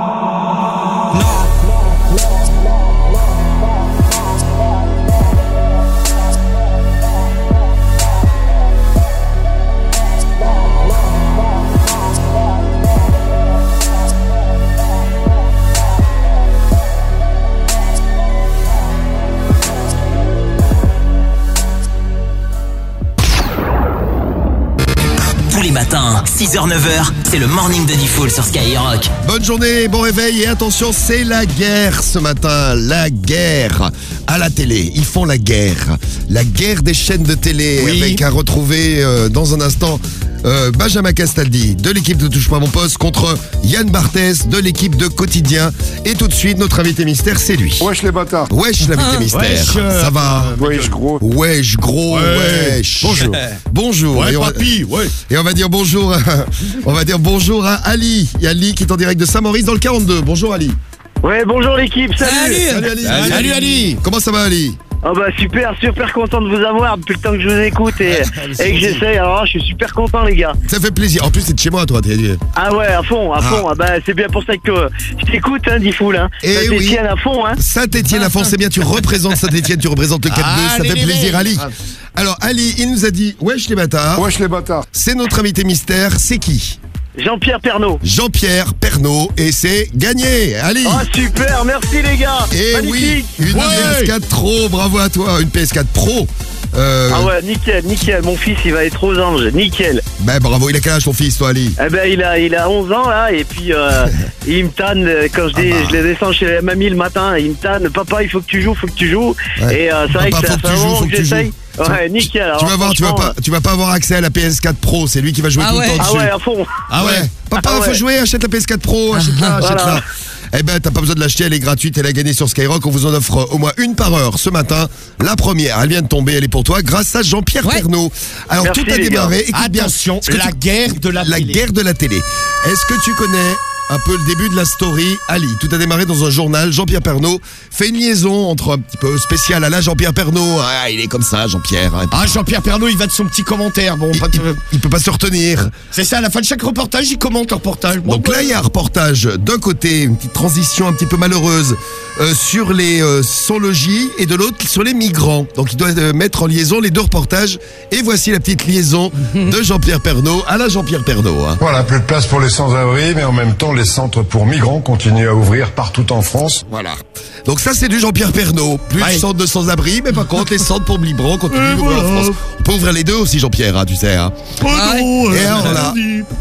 six heures neuf heures, c'est le morning de Diffoul sur Skyrock. Bonne journée, bon réveil et attention, c'est la guerre ce matin, la guerre à la télé. Ils font la guerre, la guerre des chaînes de télé, Oui. avec à retrouver euh, dans un instant euh, Benjamin Castaldi de l'équipe de Touche pas à mon poste contre Yann Barthès de l'équipe de Quotidien. Et tout de suite, notre invité mystère, c'est lui. Wesh les bâtards. Wesh l'invité mystère, Wesh, euh, ça va? Wesh gros. Wesh gros, Ouais. wesh. Bonjour. Bonjour. Ouais, Et on va- papy, ouais. Et on va dire bonjour, à, on va dire bonjour à Ali. Et Ali qui est en direct de Saint-Maurice dans le quarante-deux. Bonjour Ali. Ouais, bonjour l'équipe, salut. Salut Ali. Salut, Salut, Ali. Comment ça va Ali? Oh bah super, super content de vous avoir depuis le temps que je vous écoute et, et que j'essaye. Alors je suis super content les gars. Ça fait plaisir. En plus c'est de chez moi toi. T'es... Ah ouais, à fond, à Ah. fond. Ah bah c'est bien pour ça que je t'écoute, hein, Diffoul. Hein. Eh Ça oui. t'étienne à fond, hein. Saint-Étienne à fond, c'est bien. Tu représentes Saint-Étienne, tu représentes le quatre deux. Ça Allez, fait les plaisir mecs. Ali. Alors Ali, il nous a dit wesh les bâtards. Wesh les bâtards. C'est notre invité mystère. C'est qui? Jean-Pierre Pernaut. Jean-Pierre Pernaut et c'est gagné. Ali. Oh super, merci les gars. Et oui, Magnifique. une Ouais. P S quatre Pro. Bravo à toi. Une P S quatre Pro. Euh, Ah ouais, nickel, nickel. Mon fils il va être aux anges, nickel. Ben bravo. Il a quel âge ton fils toi Ali? Eh ben il a il a onze ans là et puis euh, il me tanne euh, quand je, Ah dé- bah. je les descends chez la mamie le matin, il me tanne, papa il faut que tu joues, faut que tu joues. Ouais. Et euh, c'est vrai Papa, que ça faut que fait tu un joues, moment faut que que tu j'essaye. joues. Ouais, nickel. Alors, Tu vas voir, tu vas franchement, pas, tu vas pas avoir accès à la P S quatre Pro. C'est lui qui va jouer Ah tout ouais. le temps Ah dessus. ouais, à fond. Ah ouais. Papa, Ah ouais. faut jouer, achète la P S quatre Pro, achète-la, achète-la. Voilà. Eh ben, t'as pas besoin de l'acheter, elle est gratuite, elle a gagné sur Skyrock. On vous en offre au moins une par heure ce matin. La première, elle vient de tomber, elle est pour toi, grâce à Jean-Pierre Ouais. Pernaut. Alors, Merci, tout a les démarré. Écoute bien. Attention, Est-ce que la tu- guerre de la, la télé. guerre de la télé. Est-ce que tu connais un peu le début de la story Ali? Tout a démarré dans un journal. Jean-Pierre Pernaut fait une liaison entre un petit peu spécial à la Jean-Pierre Pernaut. Ah, il est comme ça, Jean-Pierre. hein. Ah, Jean-Pierre Pernaut, il va de son petit commentaire. Bon, Il, pas de- il- il peut pas se retenir. c'est ça, à la fin de chaque reportage, il commente le reportage. Bon, Donc là, il y a un reportage d'un côté, une petite transition un petit peu malheureuse euh, sur les euh, sans-logis et de l'autre sur les migrants. Donc il doit euh, mettre en liaison les deux reportages. Et voici la petite liaison de Jean-Pierre Pernaut à la Jean-Pierre Pernaut. hein. Voilà, plus de place pour les sans-abri, mais en même temps, les centres pour migrants continuent à ouvrir partout en France. Voilà. Donc ça, c'est du Jean-Pierre Pernaut. Plus Ouais. de centres de sans-abri, mais par contre, les centres pour migrants continuent Et d'ouvrir en voilà. France. On peut ouvrir les deux aussi, Jean-Pierre, hein, tu sais. Hein. Ah non, Et euh, alors là,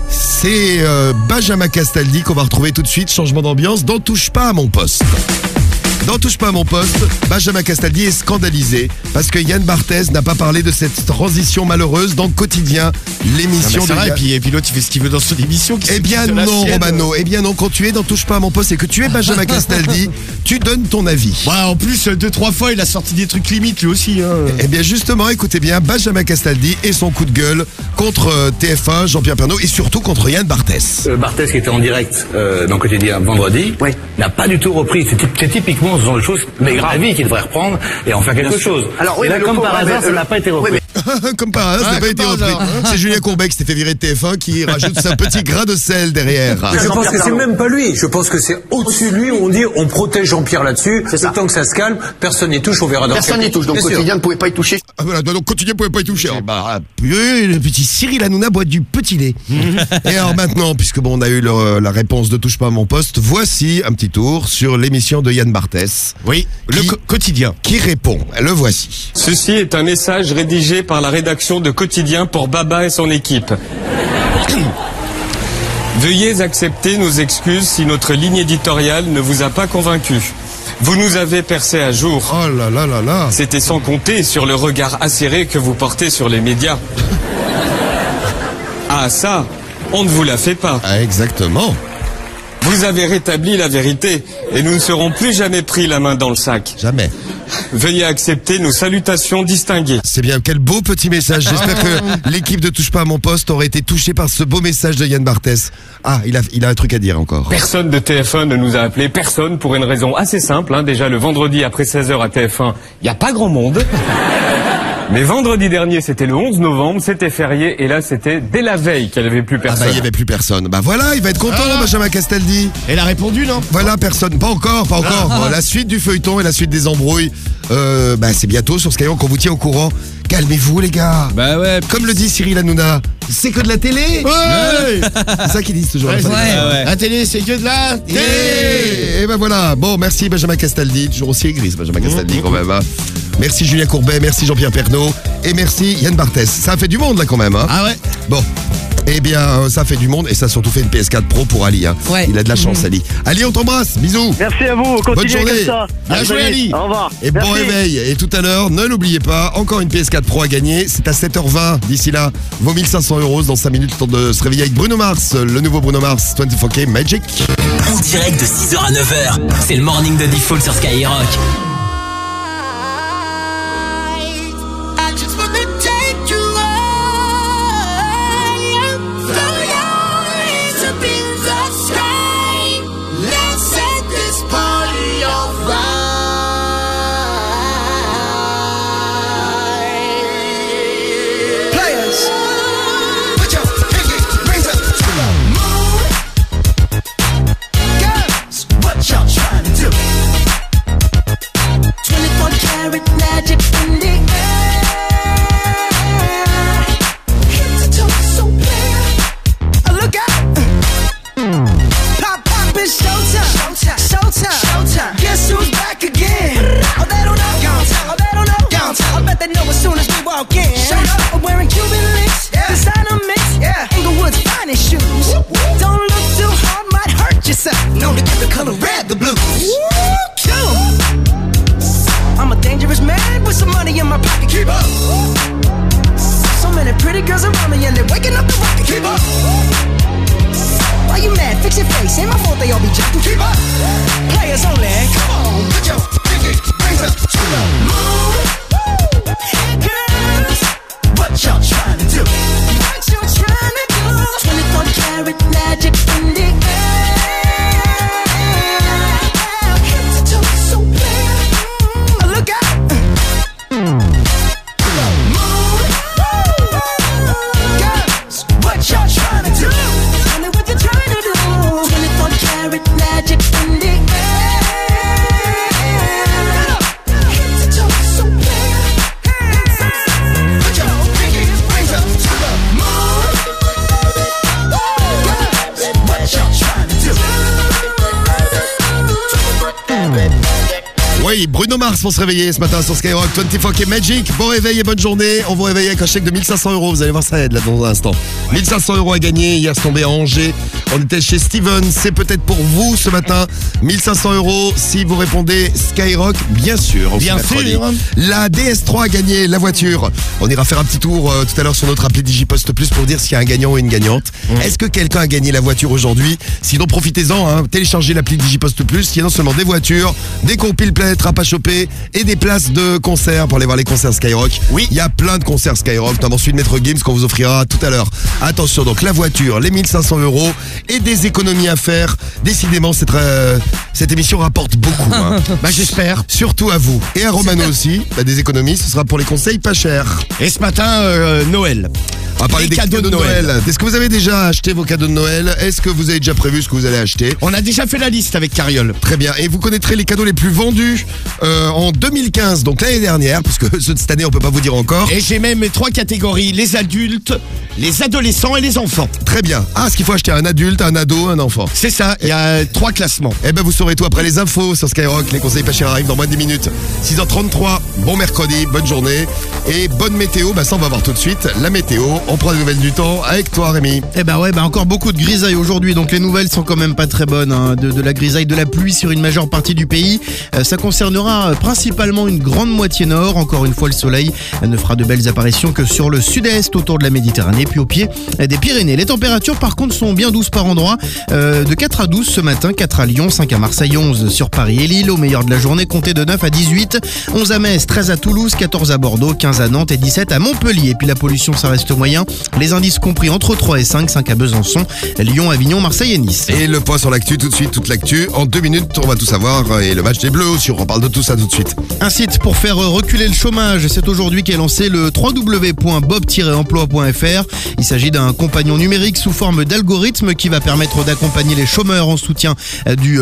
c'est euh, Benjamin Castaldi qu'on va retrouver tout de suite. Changement d'ambiance dans Touche pas à mon poste. Dans Touche pas à mon poste, Benjamin Castaldi est scandalisé parce que Yann Barthès n'a pas parlé de cette transition malheureuse dans Quotidien, Non, mais l'émission c'est de vrai, et Yann. puis, et puis l'autre, il fait ce qu'il veut dans son émission. qui Eh se bien quitte de la non, sienne. Romano. Eh bien non, quand tu es dans Touche pas à mon poste et que tu es Benjamin Castaldi, tu donnes ton avis. Ouais, en plus, deux, trois fois, il a sorti des trucs limites, lui aussi. Hein. Eh bien justement, écoutez bien, Benjamin Castaldi et son coup de gueule contre euh, T F un, Jean-Pierre Pernaut et surtout contre Yann Barthès. Euh, Barthès, qui était en direct euh, dans Quotidien vendredi, n'a pas du tout repris. C'est typ- c'est typiquement ce genre de choses, mais grave, vie qu'il devrait reprendre et en faire quelque chose. Alors, oui, et là, mais le comme pauvre, par mais hasard, ça le- n'a pas été repris. Comme par hasard, ça n'a Ah, pas comme été par repris. hasard. C'est Julien Courbet qui s'était fait virer de T F un qui rajoute un petit grain de sel derrière. Je pense que c'est même pas lui. Je pense que c'est au-dessus de lui où on dit on protège Jean-Pierre là-dessus. Le temps que ça se calme, personne n'y touche, on verra dans Personne n'y touche, donc Bien sûr. Quotidien ne pouvait pas y toucher. Ah, voilà, donc Quotidien ne pouvait pas y toucher. Ah, bah, euh, le petit Cyril Hanouna boit du petit lait. Et alors maintenant, puisque bon, on a eu le- la réponse de Touche pas à mon poste, voici un petit tour sur l'émission de Yann Barthès. Oui, le qui, co- Quotidien. Qui répond. Le voici. Ceci est un message rédigé par la rédaction de Quotidien pour Baba et son équipe. Veuillez accepter nos excuses si notre ligne éditoriale ne vous a pas convaincu. Vous nous avez percé à jour. Oh là là là là. C'était sans compter sur le regard acéré que vous portez sur les médias. Ah ça, on ne vous la fait pas. Ah, exactement. Vous avez rétabli la vérité et nous ne serons plus jamais pris la main dans le sac. Jamais. Veuillez accepter nos salutations distinguées. C'est bien, quel beau petit message. J'espère que l'équipe de Touche pas à mon poste aurait été touchée par ce beau message de Yann Barthès. Ah, il a, il a un truc à dire encore. Personne de T F un ne nous a appelé, personne, pour une raison assez simple. Hein. Déjà, le vendredi après seize heures à T F un, il n'y a pas grand monde. Mais vendredi dernier, c'était le onze novembre, c'était férié, et là, c'était dès la veille qu'il n'y avait plus Ah bah, personne. il n'y avait plus personne. Bah voilà, il va être content, Ah. Benjamin Castaldi. Elle a répondu, non? Voilà, personne. Pas encore, pas encore. Ah. Bon, la suite du feuilleton et la suite des embrouilles, euh, bah, c'est bientôt sur Skyrock qu'on vous tient au courant. Calmez-vous, les gars. Bah ouais. Comme le dit Cyril Hanouna, c'est que de la télé. Ouais. C'est ça qu'ils disent toujours. Ouais, la fin ouais. d'émission. ouais. La télé, c'est que de la télé. Et, et ben voilà. Bon, merci Benjamin Castaldi. Toujours aussi aigri, ce Benjamin Castaldi, quand même. hein. Merci Julien Courbet, merci Jean-Pierre Pernaut et merci Yann Barthès. Ça a fait du monde, là, quand même. Hein. Ah ouais. Bon. Eh bien, euh, ça fait du monde et ça a surtout fait une P S quatre Pro pour Ali. Hein. Ouais. Il a de la chance, Ali. Ali, on t'embrasse. Bisous. Merci à vous, Bonne continuez journée. comme ça. Bien À joué, très vite. Ali. Au revoir. Et Merci. bon réveil. Et tout à l'heure, ne l'oubliez pas, encore une P S quatre Pro à gagner. C'est à sept heures vingt. D'ici là, vos mille cinq cents euros dans cinq minutes, le temps de se réveiller avec Bruno Mars, le nouveau Bruno Mars, vingt-quatre K Magic. En direct de six heures à neuf heures, c'est le morning de Default sur Skyrock. I just wanna take you high, throw your hands up in the sky. Let's set this party on fire. Players, put your pinky rings up to the moon. Girls, what y'all trying to do? twenty-four karat magic in the air. Head to toe, so clear. Oh, look out. Pop, pop, it's showtime. Showtime. Showtime. Showtime. Guess who's back again? Oh, they don't know. Oh, they don't know. I bet they know as soon as we walk in. Show up. I'm wearing Cuban links. Yeah. Designer mix. Yeah. Inglewood's finest shoes. Whoop, whoop. Don't look too hard, might hurt yourself. Known to get the color red, the blues. Woo, kill 'em. I'm a dangerous man with some money in my pocket. Keep up. So many pretty girls around me and they're waking up the rocket. Keep up. Why you mad? Fix your face. Ain't my fault they all be jacking. Keep up. Players only. Come on, put your pinky rings up to the moon. Girls, what y'all trying to do? What you trying to do? twenty-four karat magic in the air. Head to toe, so clear. Look out! Girls, what y'all trying to do? Tell me what you're trying to do. twenty-four karat magic in the air. Head to toe, so clear. Put your pinky rings up to the moon. Girls, what y'all trying to do? twenty-four karat magic. Oui, Bruno Mars pour se réveiller ce matin sur Skyrock, vingt-quatre K Magic. Bon réveil et bonne journée. On vous réveille avec un chèque de mille cinq cents euros. Vous allez voir, ça aide là dans un instant. mille cinq cents euros à gagner. Hier, c'est tombé à Angers. On était chez Steven. C'est peut-être pour vous ce matin. mille cinq cents euros si vous répondez Skyrock, bien sûr. en ce Bien mercredi. sûr. La D S trois a gagné la voiture. On ira faire un petit tour euh, tout à l'heure sur notre appli Digipost Plus pour dire s'il y a un gagnant ou une gagnante. Mmh. Est-ce que quelqu'un a gagné la voiture aujourd'hui? Sinon, profitez-en. Hein. Téléchargez l'appli Digipost Plus. Il y a non seulement des voitures, des compiles planètes rap à choper et des places de concert pour aller voir les concerts Skyrock. Oui. Il y a plein de concerts Skyrock, notamment celui de Maître Gims qu'on vous offrira tout à l'heure. Attention, donc la voiture, les mille cinq cents euros et des économies à faire. Décidément, cette, euh, cette émission rapporte beaucoup. Hein. Bah, j'espère. Surtout à vous. Et à Romano aussi. Bah, des économies, ce sera pour les conseils pas chers. Et ce matin, euh, Noël. On va parler Les des cadeaux cadeaux, de de Noël. Noël. Est-ce que vous avez déjà acheté vos cadeaux de Noël? Est-ce que vous avez déjà prévu ce que vous allez acheter? On a déjà fait la liste avec Cariole. Très bien. Et vous connaîtrez les cadeaux les plus vendus euh, en deux mille quinze, donc l'année dernière, parce que ceux de cette année, on peut pas vous dire encore. Et j'ai même mes trois catégories, les adultes, les adolescents et les enfants. Très bien. Ah, ce qu'il faut acheter, un adulte, un ado, un enfant. C'est ça, il y a trois classements. Eh ben, vous saurez tout après les infos sur Skyrock. Les conseils pas chers arrivent dans moins de dix minutes. six heures trente-trois, bon mercredi, bonne journée. Et bonne météo, bah ça on va voir tout de suite. La météo, on prend des nouvelles du temps avec toi Rémi. Eh ben ouais, bah encore beaucoup de grisaille aujourd'hui, donc les nouvelles sont quand même pas très bonnes. Hein. De, de la grisaille, de la pluie sur une majeure partie du pays. Euh, ça concernera euh, principalement une grande moitié nord. Encore une fois, le soleil euh, ne fera de belles apparitions que sur le sud-est, autour de la Méditerranée, puis au pied euh, des Pyrénées. Les températures par contre sont bien douces par endroits. Euh, de quatre à douze ce matin, quatre à Lyon, cinq à Marseille, onze sur Paris et Lille. Au meilleur de la journée, comptez de neuf à dix-huit, onze à Metz, treize à Toulouse, quatorze à Bordeaux, quinze à Nantes et dix-sept à Montpellier. Et puis la pollution, ça reste moyen. Les indices compris entre trois et cinq, cinq à Besançon, Lyon, Avignon, Marseille et Nice. Et le point sur l'actu, tout de suite, toute l'actu. En deux minutes, on va tout savoir. Et le match des Bleus aussi, on reparle de tout ça tout de suite. Un site pour faire reculer le chômage, c'est aujourd'hui qu'est lancé le w w w point bob tiret emploi point f r. Il s'agit d'un compagnon numérique sous forme d'algorithme qui va permettre d'accompagner les chômeurs en soutien du Pôle emploi.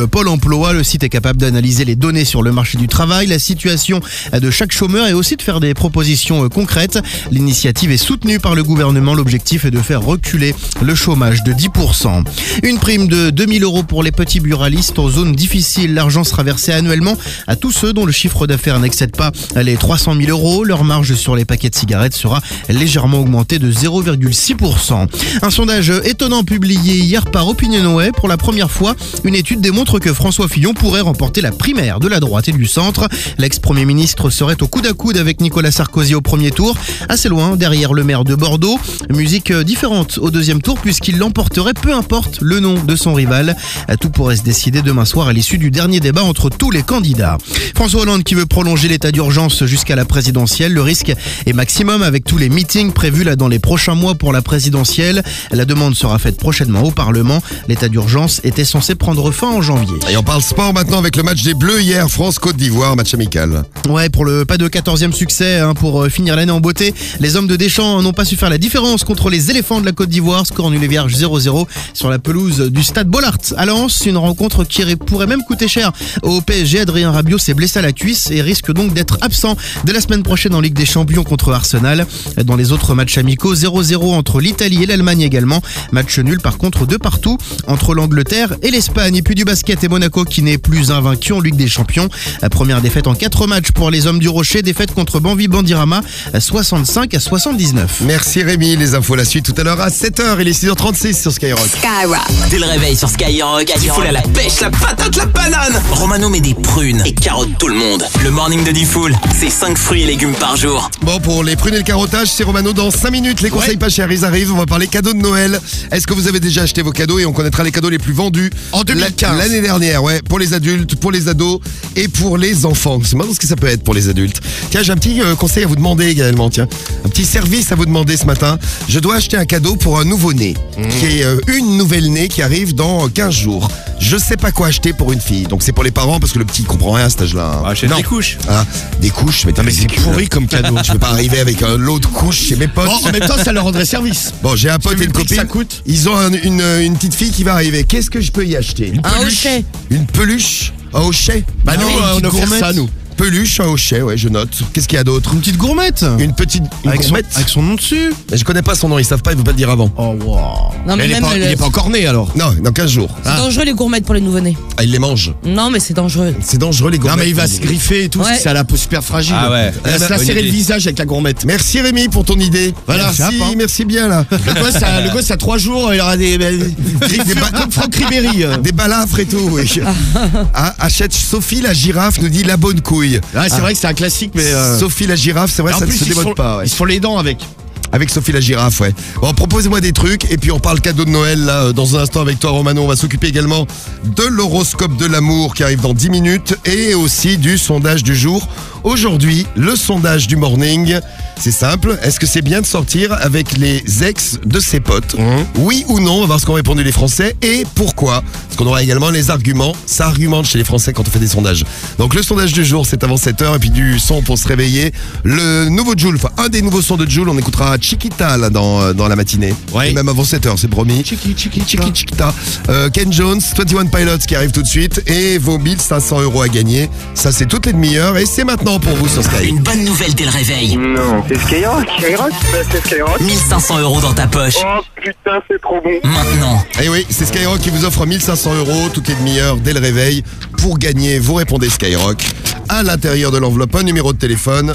emploi. Le site est capable d'analyser les données sur le marché du travail, la situation de chaque chômeur et aussi de faire des propositions concrètes. L'initiative est soutenue par le gouvernement. L'objectif est de faire reculer le chômage de dix pour cent. Une prime de deux mille euros pour les petits buralistes en zone difficile. L'argent sera versé annuellement à tous ceux dont le chiffre d'affaires n'excède pas les trois cent mille euros. Leur marge sur les paquets de cigarettes sera légèrement augmentée de zéro virgule six pour cent. Un sondage étonnant publié hier par Opinionway. Pour la première fois, une étude démontre que François Fillon pourrait remporter la primaire de la droite et du centre. L'ex-premier ministre serait au coude à coude avec Nicolas Sarkozy au premier tour, assez loin derrière le maire de Bordeaux. Musique différente au deuxième tour puisqu'il l'emporterait peu importe le nom de son rival. Tout pourrait se décider demain soir à l'issue du dernier débat entre tous les candidats. François Hollande qui veut prolonger l'état d'urgence jusqu'à la présidentielle. Le risque est maximum avec tous les meetings prévus là dans les prochains mois pour la présidentielle. La demande sera faite prochainement au Parlement. L'état d'urgence était censé prendre fin en janvier. Et on parle sport maintenant avec le match des Bleus hier, France-Côte d'Ivoire, match amical. Ouais, pour le pas de quatorzième succès hein, pour finir l'année en beauté. Les hommes de Deschamps n'ont pas su faire la différence contre les éléphants de la Côte d'Ivoire. Score nul et vierge zéro zéro sur la pelouse du stade Bollaert à Lens. Une rencontre qui pourrait même coûter cher au P S G. Adrien Rabiot s'est blessé à la cuisse et risque donc d'être absent dès la semaine prochaine en Ligue des Champions contre Arsenal. Dans les autres matchs amicaux, zéro zéro entre l'Italie et l'Allemagne également. Match nul par contre de partout entre l'Angleterre et l'Espagne. Et puis du basket et Monaco qui n'est plus invaincu en Ligue des Champions. La première défaite en quatre matchs pour les hommes du Rocher. Défaite contre Banvi Bandirama soixante-cinq à soixante-dix-neuf. Merci Rémi, les infos la suite tout à l'heure à sept heures. Il est six heures trente-six sur Skyrock. Skyrock. Dès le réveil sur Skyrock, Diffoul à la pêche, la patate, la banane. Romano met des prunes et carotte tout le monde. Le morning de Diffoul, c'est cinq fruits et légumes par jour. Bon, pour les prunes et le carottage, c'est Romano dans cinq minutes. Les conseils ouais. pas chers, ils arrivent. On va parler cadeaux de Noël. Est-ce que vous avez déjà acheté vos cadeaux et on connaîtra les cadeaux les plus vendus en deux mille quinze. L'année dernière, ouais, pour les adultes, pour les ados et pour les enfants. C'est marrant ce que ça peut être pour les adultes. Tiens, j'ai un petit euh, conseil à vous demander également. Tiens, un petit service à vous demander ce matin. Je dois acheter un cadeau pour un nouveau-né, mmh. qui est euh, une nouvelle-née qui arrive dans quinze jours. Je sais pas quoi acheter pour une fille. Donc c'est pour les parents parce que le petit il comprend rien à cet âge-là. Ah, achète des couches. Ah, des couches, mais, non, mais c'est pourri comme cadeau. Je peux pas arriver avec un lot de couches chez mes potes. Bon, en même temps, ça leur rendrait service. Bon, j'ai un pote et une copine. Ça coûte. Ils ont un, une, une petite fille qui va arriver. Qu'est-ce que je peux y acheter? Une un hochet. Une peluche? Un hochet? Bah non, on offre ça nous. Peluche, un hochet, ouais, je note. Qu'est-ce qu'il y a d'autre? Une petite gourmette. Une petite une avec, gourmette. Son, avec son nom dessus. Mais je connais pas son nom, ils savent pas, ils veulent pas le dire avant. Oh wow. Non, mais, mais il, même est pas, le... il est pas encore né alors. Non, dans quinze jours. C'est ah. dangereux les gourmettes pour les nouveau-nés. Ah, il les mange. Non, mais c'est dangereux. C'est dangereux les gourmettes. Non, mais il va se griffer et tout, ouais. C'est à la peau super fragile. Ah ouais. Il va se lacérer le visage avec la gourmette. Merci Rémi pour ton idée. Voilà, merci, merci, merci bien là. Le gosse, a, le gosse a trois jours, il aura des, des, des ba- comme Franck Ribéry. Des balafres et tout, oui. ah, achète Sophie la girafe, nous dit la bonne couille. Ah, c'est ah. vrai que c'est un classique, mais. Euh... Sophie la girafe, c'est vrai, ça ne se démode pas. Ouais. Ils se font les dents avec. Avec Sophie la girafe, ouais. Bon, proposez-moi des trucs et puis on parle cadeau de Noël là dans un instant avec toi Romano. On va s'occuper également de l'horoscope de l'amour qui arrive dans dix minutes et aussi du sondage du jour. Aujourd'hui, le sondage du morning, c'est simple. Est-ce que c'est bien de sortir avec les ex de ses potes? mmh. Oui ou non? On va voir ce qu'ont répondu les Français et pourquoi. Parce qu'on aura également les arguments. Ça argumente chez les Français quand on fait des sondages. Donc le sondage du jour, c'est avant sept heures et puis du son pour se réveiller. Le nouveau Jul, enfin un des nouveaux sons de Jul, on écoutera Chiquita là, dans, dans la matinée. Ouais. Et même avant sept heures, c'est promis. Chiqui, chiqui, chiqui, Chiquita. Euh, Ken Jones, vingt et un Pilots qui arrive tout de suite et vos mille cinq cents euros à gagner. Ça, c'est toutes les demi-heures et c'est maintenant pour vous sur Sky. Une bonne nouvelle dès le réveil. Non, c'est Skyrock. Skyrock, c'est Skyrock. mille cinq cents euros dans ta poche. Oh putain, c'est trop bon. Maintenant. Et oui, c'est Skyrock qui vous offre mille cinq cents euros toutes les demi-heures dès le réveil. Pour gagner, vous répondez Skyrock. À l'intérieur de l'enveloppe, un numéro de téléphone.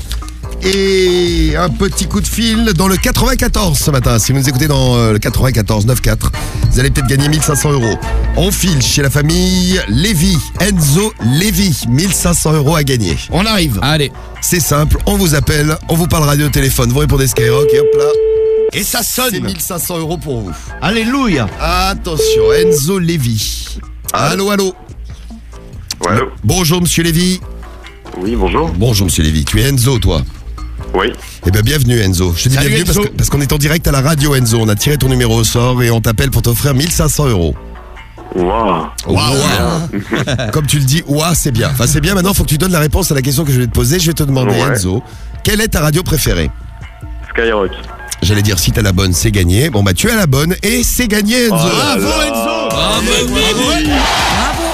Et un petit coup de fil dans le quatre-vingt-quatorze ce matin. Si vous nous écoutez dans euh, le quatre-vingt-quatorze neuf quatre, vous allez peut-être gagner mille cinq cents euros. On file chez la famille Lévy, Enzo Lévy, mille cinq cents euros à gagner. On arrive. Allez. C'est simple, on vous appelle, on vous parle radio téléphone, vous répondez Skyrock et hop là. Et ça sonne. C'est mille cinq cents euros pour vous. Alléluia. Attention, Enzo Lévy. Allô, allô. Ouais, allô. Bonjour monsieur Lévy. Oui, bonjour. Bonjour monsieur Lévy, tu es Enzo toi? Oui. Eh bien bienvenue Enzo. Je te dis Salut, bienvenue Enzo. parce, que, parce qu'on est en direct à la radio Enzo. On a tiré ton numéro au sort et on t'appelle pour t'offrir mille cinq cents euros. Waouh. Waouh. Comme tu le dis, waouh, c'est bien. Enfin c'est bien, maintenant il faut que tu donnes la réponse à la question que je vais te poser. Je vais te demander ouais. Enzo, quelle est ta radio préférée? Skyrock. J'allais dire si t'as la bonne, c'est gagné. Bon bah tu as la bonne et c'est gagné Enzo. Oh, bravo Enzo. Bravo, bravo. Bravo. mille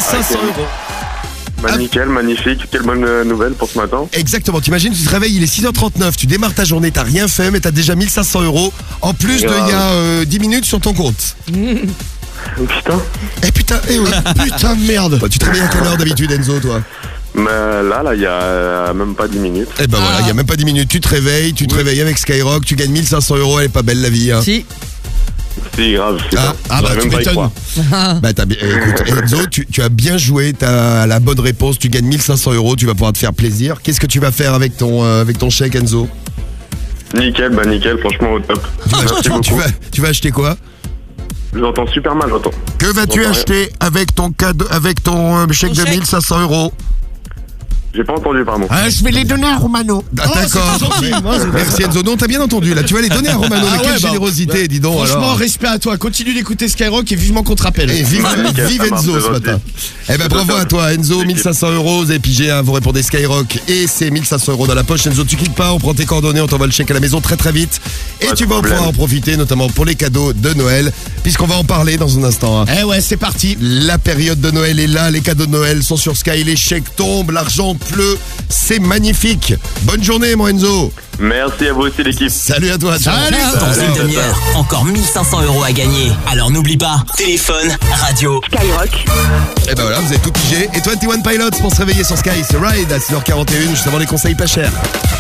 cinq cents euros. Bah, nickel, magnifique. Quelle bonne euh, nouvelle pour ce matin. Exactement, t'imagines, tu te réveilles, il est six heures trente-neuf, tu démarres ta journée, t'as rien fait, mais t'as déjà mille cinq cents euros en plus de il y a euh, dix minutes sur ton compte. Putain. Eh putain, eh oui. Putain de merde. Bah, tu te réveilles à quelle heure d'habitude, Enzo, toi? Mais là, là, il y a euh, même pas dix minutes. Eh ben voilà, il y a même pas dix minutes, tu te réveilles, tu te Oui. réveilles avec Skyrock, tu gagnes mille cinq cents euros, elle est pas belle la vie. Hein. Si. C'est grave, c'est Ah, ça. ah bah J'aurais tu même pas y m'étonnes. croire. Bah t'as bien, écoute, Enzo, tu, tu as bien joué, t'as la bonne réponse, tu gagnes mille cinq cents euros, tu vas pouvoir te faire plaisir. Qu'est-ce que tu vas faire avec ton, euh, avec ton chèque, Enzo? Nickel, bah nickel, franchement au top. Merci tu, beaucoup. tu vas, tu vas acheter quoi? Je l'entends super mal, j'entends. Que vas-tu J'entends acheter avec ton cadeau, avec ton euh, chèque Ton de chèque. mille cinq cents euros? J'ai pas entendu, pardon. Ah, je vais les donner à Romano. Ah, Oh, d'accord. c'est gentil. Mais- Merci Enzo. Non, t'as bien entendu là. Tu vas les donner à Romano. Ah Mais quelle ouais, bah, générosité, bah, dis donc. Franchement, alors. respect à toi. Continue d'écouter Skyrock et vivement qu'on te rappelle. Et vive, Ouais, nickel, vive ça marche, Enzo c'est ce gentil. matin. Eh ben bravo à toi Enzo, mille cinq cents euros, vous avez pigé, hein, vous répondez Skyrock et c'est mille cinq cents euros dans la poche. Enzo, tu quittes pas, on prend tes coordonnées, on t'envoie le chèque à la maison très très vite. Et Pas tu de vas problème. pouvoir en profiter notamment pour les cadeaux de Noël, puisqu'on va en parler dans un instant. hein. Eh ouais, c'est parti. La période de Noël est là, les cadeaux de Noël sont sur Sky, les chèques tombent, l'argent pleut, c'est magnifique. Bonne journée mon Enzo. Merci à vous aussi, l'équipe. Salut à toi. ciao. Salut. Dans une demi-heure, encore mille cinq cents euros à gagner. Alors n'oublie pas, téléphone, radio. Skyrock. Et ben voilà, vous avez tout pigé. Et vingt et un Pilots pour se réveiller sur Sky, c'est Ride à six heures quarante et un, juste avant les conseils pas chers.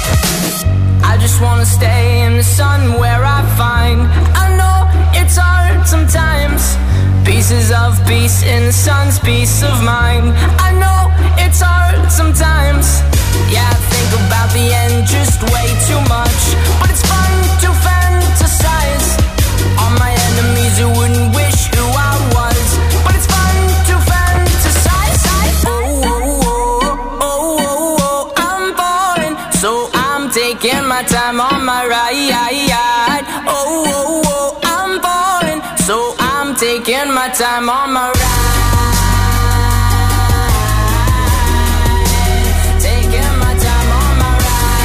I just wanna stay in the sun where I find I know it's hard sometimes. Pieces of peace in the sun's peace of mind. I know it's hard sometimes. Yeah, I think about the end just way too much. But it's fun to fantasize on my enemies who wouldn't wish who I was. But it's fun to fantasize. Oh, oh, oh, oh, oh, oh, I'm falling, so I'm taking my time on my ride. Oh, oh, oh, I'm falling, so I'm taking my time on my ride. Taking my time on my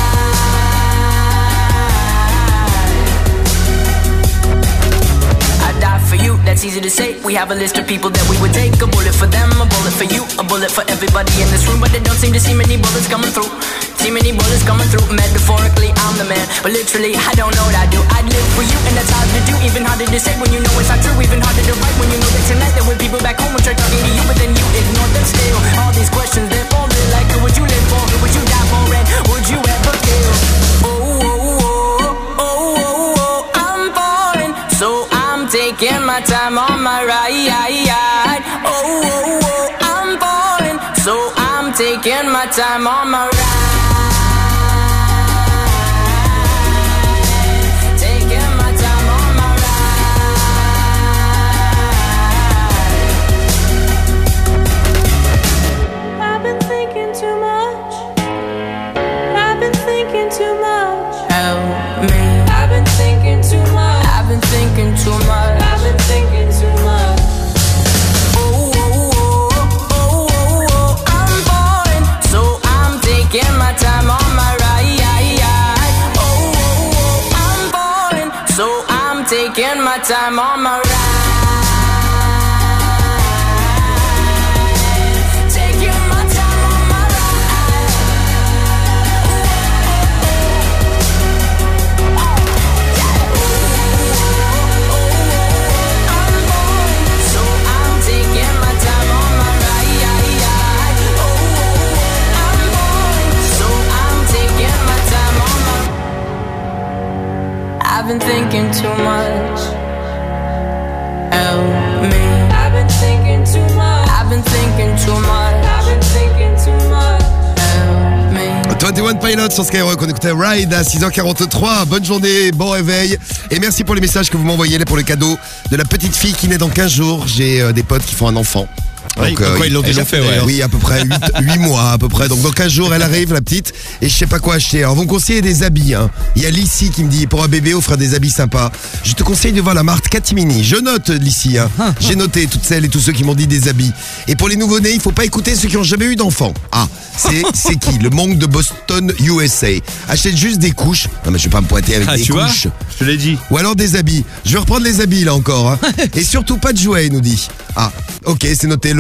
ride. I die for you, that's easy to say. We have a list of people that we would take. A bullet for them, a bullet for you, a bullet for everybody in this room. But they don't seem to see many bullets coming through. See many bullets coming through. Metaphorically, I'm the man, but literally, I don't know what I do. I'd live for you, and that's hard to do. Even harder to say when you know it's not true. Even harder to write when you know that tonight there were people back home who tried talking to you, but then you ignore them still. All these questions, they're falling like, who would you live for? Who would you die for? And would you ever kill? Oh, oh, oh, oh, oh, oh, I'm falling, so I'm taking my time on my ride. Oh, oh, oh, I'm falling, so I'm taking my time on my ride. Taking my time on my ride. I've been thinking too much. I've been thinking too much. Help me. I've been thinking too much. I've been thinking too much. I've been thinking too much. Oh, oh, oh, oh, oh, oh, I'm falling, so I'm taking my time on my ride. Oh, oh, oh, I'm falling, so I'm taking my time on my ride. Taking my time on my So I'm taking my time on my ride. Oh, I'm falling, so I'm taking my time on my. I've been thinking too much. Help me. I've been thinking too much. I've been thinking too much. I've been thinking too much. Help me. vingt et un Pilots sur Skyrock, on écoutait Ride à six heures quarante-trois. Bonne journée, bon réveil. Et merci pour les messages que vous m'envoyez là pour le cadeau de la petite fille qui naît dans quinze jours. J'ai euh, des potes qui font un enfant. Oui, quoi, ils l'ont déjà fait, ouais. Oui, à peu près huit mois à peu près. Donc dans quinze jours, elle arrive, la petite, et je sais pas quoi acheter. Alors vous me conseillez des habits. Hein. Il y a Lissy qui me dit, pour un bébé, offre des habits sympas. Je te conseille de voir la marque Catimini. Je note Lissy. Hein. J'ai noté toutes celles et tous ceux qui m'ont dit des habits. Et pour les nouveau-nés, il faut pas écouter ceux qui ont jamais eu d'enfant. Ah, c'est c'est qui? Le Monk de Boston, U S A. Achète juste des couches. Non mais je vais pas me pointer avec Ah, des tu vois, couches. je te l'ai dit. Ou alors des habits. Je vais reprendre les habits là encore. Hein. Et surtout pas de jouets, il nous dit. Ah, ok, c'est noté. Le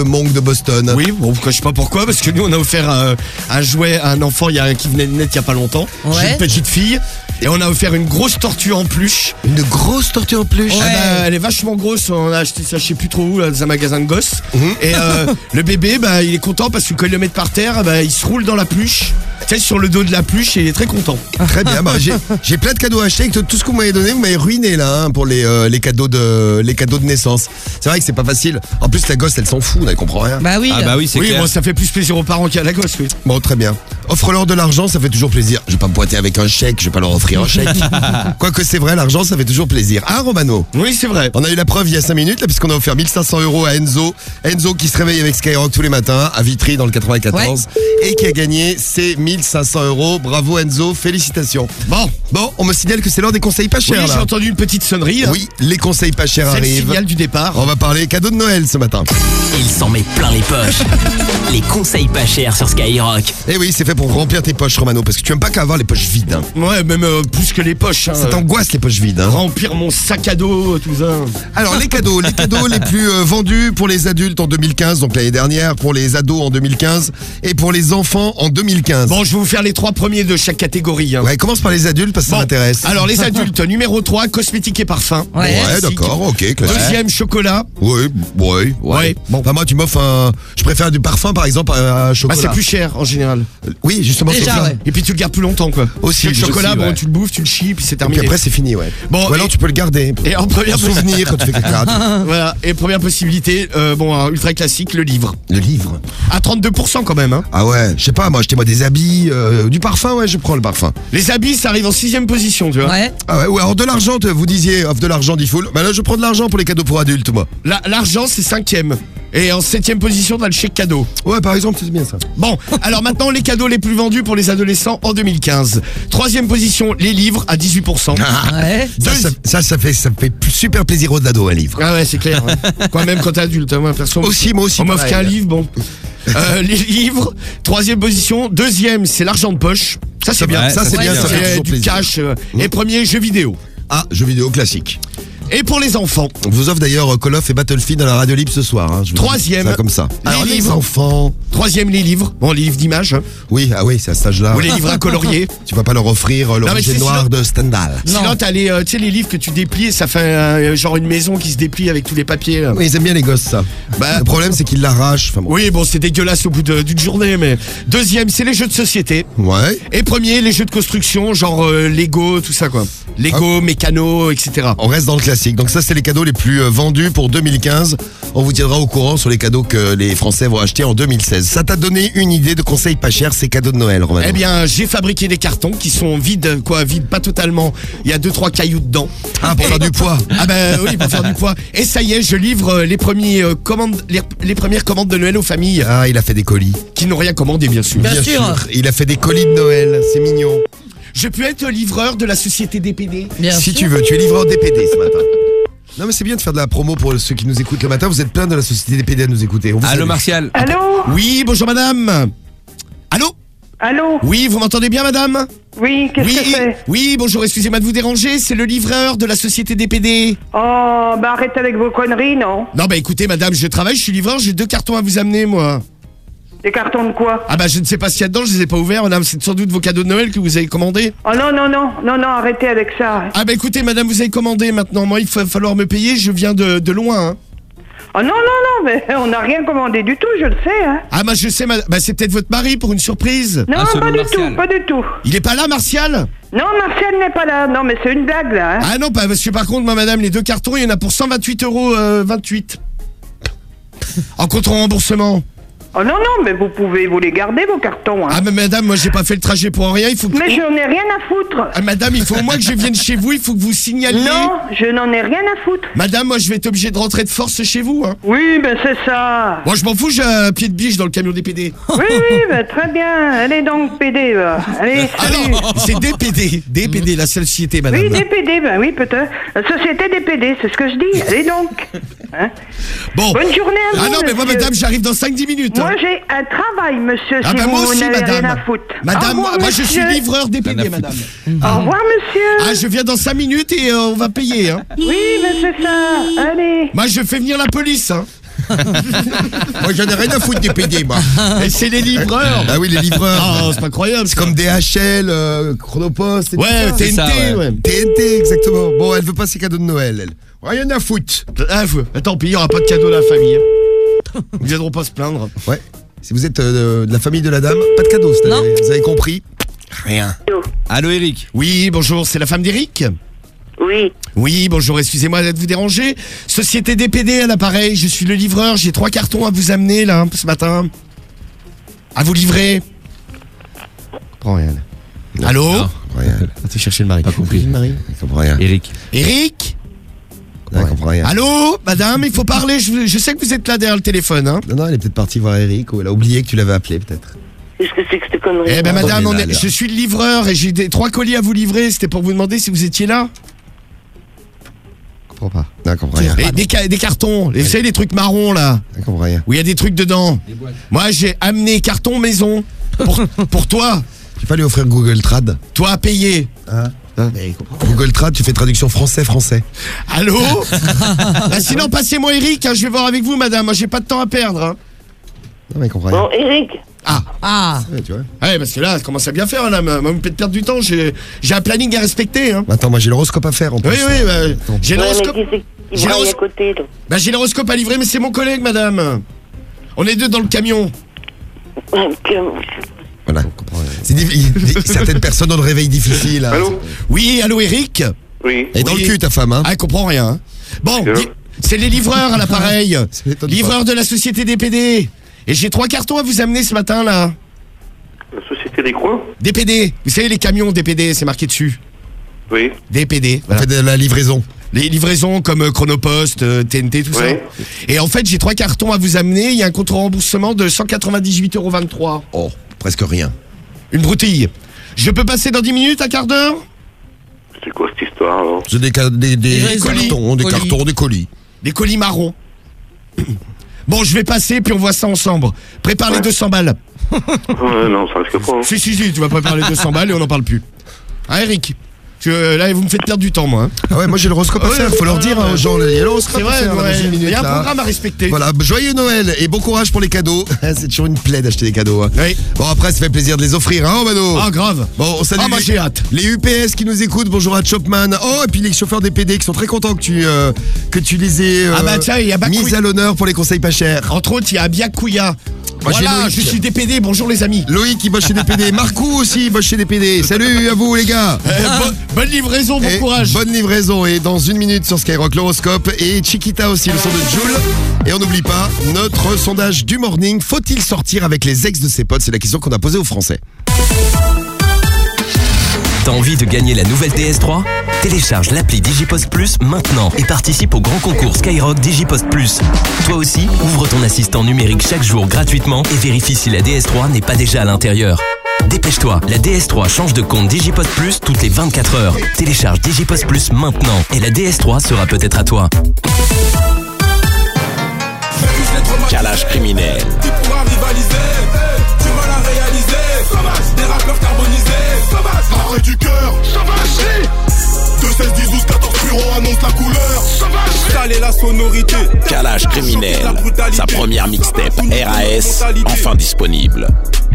le Monk de Boston. Oui, bon, je sais pas pourquoi, parce que nous on a offert un, un jouet à un enfant il y a, qui venait de naître il y a pas longtemps. Ouais. J'ai une petite fille. Et on a offert une grosse tortue en peluche. Une grosse tortue en peluche. Ouais. Eh ben, elle est vachement grosse. On a acheté ça, je sais plus trop où, là, dans un magasin de gosses. Mmh. Et euh, le bébé, bah, il est content parce que quand il le met par terre, bah, il se roule dans la peluche. Tu sais, sur le dos de la peluche, et il est très content. Très bien. Bah, j'ai, j'ai plein de cadeaux à acheter. Avec tout ce que vous m'avez donné, vous m'avez ruiné là hein, pour les, euh, les cadeaux de les cadeaux de naissance. C'est vrai que c'est pas facile. En plus, la gosse, elle s'en fout, elle comprend rien. Bah oui. Ah bah oui, c'est Oui, clair. bon, ça fait plus plaisir aux parents qu'à la gosse, oui. Bon, très bien. Offre-leur de l'argent, ça fait toujours plaisir. Je vais pas me pointer avec un chèque, je vais pas leur offrir un chèque. Quoique c'est vrai, l'argent, ça fait toujours plaisir. Hein, Romano? Oui, c'est vrai. On a eu la preuve il y a cinq minutes, là, puisqu'on a offert mille cinq cents euros à Enzo. Enzo qui se réveille avec Skyrock tous les matins, à Vitry, dans le quatre-vingt-quatorze. Et qui a gagné ses mille cinq cents euros. Bravo, Enzo. Félicitations. Bon. Bon, on me signale que c'est l'heure des conseils pas Oui, chers, j'ai là. entendu une petite sonnerie. Oui, les conseils pas chers C'est le arrivent. signal du départ. On va parler cadeaux de Noël ce matin. Il s'en met plein les poches. Les conseils pas chers sur Skyrock. Eh oui, c'est fait pour remplir tes poches, Romano, parce que tu aimes pas qu'avoir les poches vides. Hein. Ouais, même euh, plus que les poches. Hein, Ça t'angoisse les poches vides. Hein. Remplir mon sac à dos, tout ça. Alors les cadeaux, les cadeaux les plus euh, vendus pour les adultes en deux mille quinze, donc l'année dernière, pour les ados en deux mille quinze et pour les enfants en deux mille quinze. Bon, je vais vous faire les trois premiers de chaque catégorie. Hein. Ouais, commence par les adultes parce que Bon, ça m'intéresse. Alors les adultes, numéro trois, cosmétiques et parfums. Ouais, ouais d'accord, ok, classique. Deuxième, chocolat. Oui, oui, ouais. Ouais. Bon, enfin, moi tu m'offres un... Je préfère du parfum par exemple à Bah, chocolat. c'est plus cher en général. Oui, justement, c'est Déjà, ça. ouais. Et puis tu le gardes plus longtemps, quoi. Aussi, le chocolat, aussi, bon, ouais. tu le bouffes, tu le chies, puis c'est Et terminé. puis après c'est fini, ouais. Bon, Ou alors et- tu peux le garder. Et en première Un souvenir quand tu fais caca. Voilà. Et première possibilité, euh, bon, un ultra classique, le livre. Le livre. À trente-deux pour cent quand même, hein. Ah ouais, je sais pas, moi achetez-moi des habits, euh, du parfum, ouais, je prends le parfum. Les habits, ça arrive en sixième position, tu vois. Ouais. Ah ouais, ouais, alors de l'argent, te- vous disiez, offre de l'argent, dit full. Bah là, je prends de l'argent pour les cadeaux pour adultes, moi. La- L'argent, c'est cinquième. Et en septième position, on a le chèque cadeau. Ouais, par exemple, c'est bien ça. Bon, alors maintenant, les cadeaux les plus vendus pour les adolescents en deux mille quinze. Troisième position, les livres à dix-huit pour cent. Ouais. Ça, ça, ça, ça fait, ça me fait plus- super plaisir aux ados, un livre. Ah ouais, c'est clair. Ouais. Quoi, même quand t'es adulte, hein, moi, perso. Aussi, moi aussi, On m'offre pareil. qu'un livre, bon. Euh, les livres, troisième position. Deuxième, c'est l'argent de poche. Ça, c'est Ça, bien. ouais, ça, c'est bien, ça fait C'est toujours du plaisir. cash. euh. Et premier, jeux vidéo. Ah, jeux vidéo classique. Et pour les enfants, On vous offre d'ailleurs Call of et Battlefield à la radio libre ce soir. Hein, je vous dis Troisième, ça comme ça. les Alors les livres. enfants. troisième, les livres. Bon, les livres d'images. hein. Oui, ah oui, c'est à cet âge-là. Ou les livres à colorier. Tu vas pas leur offrir euh, mais l'origine c'est noire sinon- de Stendhal. Sinon, t'as les, euh, tu sais, les livres que tu déplies et ça fait euh, genre une maison qui se déplie avec tous les papiers. là. Oui, ils aiment bien les gosses, ça. Bah, Le problème, c'est qu'ils l'arrachent. Enfin, bon. Oui, bon, c'est dégueulasse au bout de- d'une journée, mais deuxième, c'est les jeux de société. Ouais. Et premier, les jeux de construction, genre euh, Lego, tout ça, quoi. Lego, mécano, et cetera. On reste dans le classique. Donc ça, c'est les cadeaux les plus euh, vendus pour deux mille quinze. On vous tiendra au courant sur les cadeaux que les Français vont acheter en deux mille seize. Ça t'a donné une idée de conseils pas chers, ces cadeaux de Noël, Romain? Eh bien, j'ai fabriqué des cartons qui sont vides, quoi, vides, pas totalement. Il y a deux, trois cailloux dedans. Ah, pour faire du poids. Ah ben oui, pour faire du poids. Et ça y est, je livre euh, les premiers euh, commandes, les, les premières commandes de Noël aux familles Ah, il a fait des colis. qui n'ont rien commandé, bien sûr. Bien sûr. Il a fait des colis de Noël. C'est mignon. Je peux être livreur de la société D P D. Bien si sûr. tu veux, tu es livreur D P D ce matin. Non mais c'est bien de faire de la promo pour ceux qui nous écoutent le matin. Vous êtes plein de la société D P D à nous écouter. On vous Allô salue. Martial. Allô Oui, bonjour madame. Allô Allô Oui, vous m'entendez bien madame? Oui, qu'est-ce Oui, que c'est oui, bonjour, excusez-moi de vous déranger, c'est le livreur de la société D P D. Oh, bah arrête avec vos conneries, non Non bah écoutez madame, je travaille, je suis livreur, j'ai deux cartons à vous amener moi. Des cartons de quoi Ah bah je ne sais pas ce qu'il y a dedans, je les ai pas ouverts madame, c'est sans doute vos cadeaux de Noël que vous avez commandés. Oh non, non, non, non, non, arrêtez avec ça. Ah bah écoutez madame, vous avez commandé maintenant, moi il va falloir me payer, je viens de, de loin. Hein. Oh non, non, non, mais on n'a rien commandé du tout, je le sais, hein. Ah bah je sais madame, bah c'est peut-être votre mari pour une surprise. Non, Ah, pas du Martial. tout, pas du tout. Il est pas là Martial? Non, Martial n'est pas là. Non, mais c'est une blague, là, hein. Ah non, pas, parce que par contre moi madame, les deux cartons, il y en a pour cent vingt-huit euros vingt-huit. En contre-remboursement. Oh non, non, mais vous pouvez vous les garder, vos cartons, hein. Ah mais madame, moi j'ai pas fait le trajet pour rien, il faut que... Mais j'en ai rien à foutre. Ah, madame, il faut au moins que je vienne chez vous, il faut que vous signaliez. Non, je n'en ai rien à foutre. Madame, moi je vais être obligé de rentrer de force chez vous. Hein. Oui, ben c'est ça. Moi je m'en fous, j'ai un pied de biche dans le camion des P D. Oui, oui, ben très bien. Allez donc, P D, va. Allez, Ah salut. non, c'est D P D, D P D, la société, madame. Oui, D P D, ben oui, peut-être. La société D P D, c'est ce que je dis. Allez donc. Hein. Bon. Bonne journée à vous, Ah non, mais moi monsieur. madame, j'arrive dans cinq dix minutes. Moi, hein. j'ai un travail, monsieur, Ah si ben vous moi aussi, n'avez rien madame. à foutre. Madame, Au revoir, moi je suis monsieur. livreur D P D, madame. Au revoir, monsieur. Ah, je viens dans cinq minutes et euh, on va payer. Hein. Oui, ben c'est ça. Allez. Moi je fais venir la police. Hein. Moi, j'en ai rien à foutre des P D, moi. Et c'est les livreurs. Ah oui, les livreurs. Ah, c'est pas incroyable. C'est comme D H L, euh, Chronopost. Et Ouais, tout ça. T N T, C'est ça, ouais. T N T, exactement. Bon, elle veut pas ses cadeaux de Noël, elle. Rien à foutre. Ah, faut- Tant pis, il n'y aura pas de cadeau à la famille. Ils viendront pas se plaindre. Ouais. Si vous êtes euh, de la famille de la dame, pas de cadeau cette année. Vous avez compris? Rien. Allô, Eric. Oui, bonjour, c'est la femme d'Eric? Oui. Oui, bonjour, excusez-moi d'être vous déranger. Société D P D à l'appareil, je suis le livreur, j'ai trois cartons à vous amener là, ce matin. À vous livrer. Prends rien. Allô? Rien. Va chercher le mari. Pas compris. Le mari. Il comprend rien. Eric. Eric? Non, il comprend rien. Allô, madame, il faut parler, je, je sais que vous êtes là derrière le téléphone, hein. Non, non, elle est peut-être partie voir Eric ou elle a oublié que tu l'avais appelé, peut-être. Qu'est-ce que c'est que cette connerie? Eh ben madame, on là, est- là. je suis le livreur et j'ai des, trois colis à vous livrer, c'était pour vous demander si vous étiez là. Je comprends pas. Non, il comprend rien. Et des, ca- des cartons, vous savez les trucs marrons là, Il comprend rien. où il y a des trucs dedans. Moi j'ai amené carton maison pour, pour toi, Tu peux pas lui offrir Google Trad. toi à payer. Hein Google Trad, tu fais traduction français-français. Allô? Bah, sinon passez-moi Eric, hein, je vais voir avec vous madame, moi j'ai pas de temps à perdre. Hein. Non, mais il comprend rien. Bon, Eric, Ah, Ah, Ouais, tu vois. ouais, parce que là, ça commence à bien faire là, moi vous me faites perdre du temps, j'ai j'ai un planning à respecter. Hein. Attends, moi j'ai l'horoscope à faire en plus. Oui, oui, bah, j'ai ouais, mais l'horoscope. qui c'est qui J'ai braille à l'horoscope. côté, là? Bah, j'ai l'horoscope à livrer, mais c'est mon collègue, madame. On est deux dans le camion. Ouais, que- Voilà. C'est diff- il- il- certaines personnes ont le réveil difficile. hein. Allô? Oui, allô, Eric? Oui. Et dans Oui. le cul, ta femme, hein. Ah, elle comprend rien. hein. Bon, C'est li- c'est les livreurs à l'appareil. Ça m'étonne pas. Livreurs de la société D P D. Et j'ai trois cartons à vous amener ce matin, là. La société des coins? D P D. Vous savez, les camions D P D, c'est marqué dessus. Oui. D P D. On Voilà. fait de la livraison. Les livraisons comme euh, Chronopost, euh, T N T, tout Oui. ça. Et en fait, j'ai trois cartons à vous amener. Il y a un compte remboursement de cent quatre-vingt-dix-huit euros vingt-trois. Oh, presque rien. Une broutille. Je peux passer dans dix minutes, un quart d'heure? C'est quoi cette histoire alors? C'est des, ca- des, des Des colis. cartons, des Colis. cartons, des colis. Des colis marrons. Bon, je vais passer, puis on voit ça ensemble. Prépare les deux cents balles. Ouais, non, ça risque pas. hein. Si, si, si, tu vas préparer les deux cents balles et on n'en parle plus. Hein, Eric? Parce que, euh, là, vous me faites perdre du temps, moi. hein. Ah ouais, moi j'ai l'horoscope à Ouais, faire. Faut leur ouais, dire ouais. hein, aux gens. Il y a l'horoscope C'est à vrai, faire dans ouais. une minute, Il y a un là. programme à respecter. Voilà, joyeux Noël et bon courage pour les cadeaux. C'est toujours une plaie d'acheter des cadeaux. hein. Oui. Bon, après, ça fait plaisir de les offrir, hein, Mano? Ah, grave. Bon, on salue Ah, moi, les, j'ai hâte. les U P S qui nous écoutent. Bonjour à Chopman. Oh, et puis les chauffeurs des P D qui sont très contents que tu, euh, que tu les aies euh, Ah bah tiens, il y a Bakoui. mis à l'honneur pour les conseils pas chers. Entre autres, il y a Abiakouya. Moi, j'ai Voilà, Loïc. je suis D P D. Bonjour, les amis. Loïc qui bosse chez des P D. Marcou aussi bosse chez des P D. Salut à vous les gars. Euh, bo- bonne livraison, bon Et courage. bonne livraison et dans une minute sur Skyrock l'horoscope et Chiquita aussi le son de Jules. Et on n'oublie pas notre sondage du morning. Faut-il sortir avec les ex de ses potes? C'est la question qu'on a posée aux Français. T'as envie de gagner la nouvelle D S trois? Télécharge l'appli Digipost Plus maintenant et participe au grand concours Skyrock Digipost Plus. Toi aussi, ouvre ton assistant numérique chaque jour gratuitement et vérifie si la D S trois n'est pas déjà à l'intérieur. Dépêche-toi, la D S trois change de compte Digipost Plus toutes les vingt-quatre heures. Télécharge Digipost Plus maintenant et la D S trois sera peut-être à toi. Calage criminel. Tu pourras rivaliser, du mal à réaliser. Sauvage, des rappeurs carbonisés. Sauvage, arrêt du cœur. Sauvage, deux, seize, dix, douze, quatorze bureaux annonce la couleur. Sauvage, saler la sonorité. Calage criminel. Sa première mixtape R A S, enfin disponible.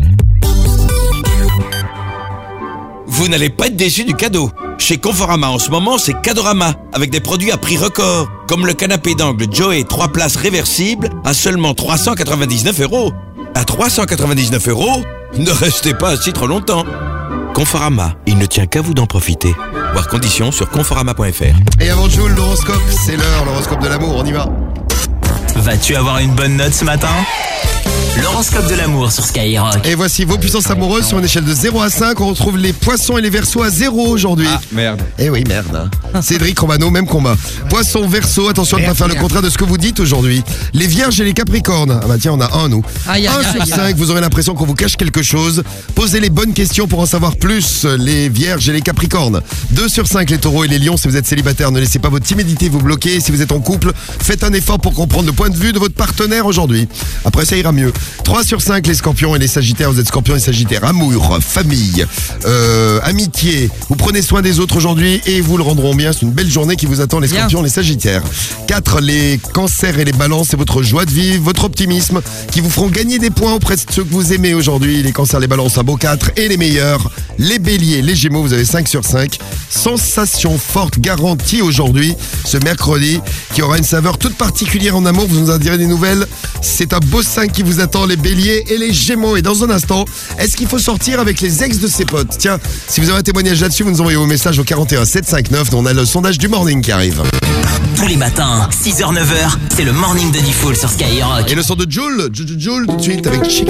Vous n'allez pas être déçus du cadeau. Chez Conforama en ce moment, c'est Cadorama, avec des produits à prix record, comme le canapé d'angle Joey trois places réversible à seulement trois cent quatre-vingt-dix-neuf euros. À trois cent quatre-vingt-dix-neuf euros, ne restez pas assis trop longtemps. Conforama, il ne tient qu'à vous d'en profiter. Voir conditions sur conforama point f r. Et avant Jules, l'horoscope, c'est l'heure, l'horoscope de l'amour, on y va. Vas-tu avoir une bonne note ce matin? L'horoscope de l'amour sur Skyrock. Et voici vos puissances amoureuses sur une échelle de zéro à cinq. On retrouve les poissons et les versos à zéro aujourd'hui. Ah, merde. Eh oui, merde. hein. Cédric Romano, même combat. Poisson, verso, attention à ne pas Merde, faire le merde. contraire de ce que vous dites aujourd'hui. Les vierges et les capricornes. Ah bah tiens, on a un, nous. Aïe, aïe, un aïe, sur aïe. cinq, vous aurez l'impression qu'on vous cache quelque chose. Posez les bonnes questions pour en savoir plus. Les vierges et les capricornes. deux sur cinq, les taureaux et les lions. Si vous êtes célibataire, ne laissez pas votre timidité vous bloquer. Si vous êtes en couple, faites un effort pour comprendre le point de vue de votre partenaire aujourd'hui. Après, ça ira mieux. trois sur cinq les scorpions et les sagittaires. Vous êtes scorpions et sagittaires. Amour, famille, euh, amitié. Vous prenez soin des autres aujourd'hui et vous le rendront bien. C'est une belle journée qui vous attend les scorpions et les sagittaires. quatre les cancers et les balances. C'est votre joie de vivre, votre optimisme qui vous feront gagner des points auprès de ceux que vous aimez aujourd'hui. Les cancers, les balances, un beau quatre. Et les meilleurs, les béliers, les gémeaux. Vous avez cinq sur cinq. Sensation forte garantie aujourd'hui, ce mercredi, qui aura une saveur toute particulière en amour. Vous nous en direz des nouvelles. C'est un beau cinq qui vous attend, les béliers et les gémeaux. Et dans un instant, est-ce qu'il faut sortir avec les ex de ses potes? Tiens, si vous avez un témoignage là-dessus, vous nous envoyez vos messages au quarante et un sept cent cinquante-neuf. On a le sondage du morning qui arrive. Tous les matins, six heures neuf heures, c'est le morning de Diffoul sur Skyrock. Et le son de Jules, Jules, Jules, tout de suite avec Chiquita.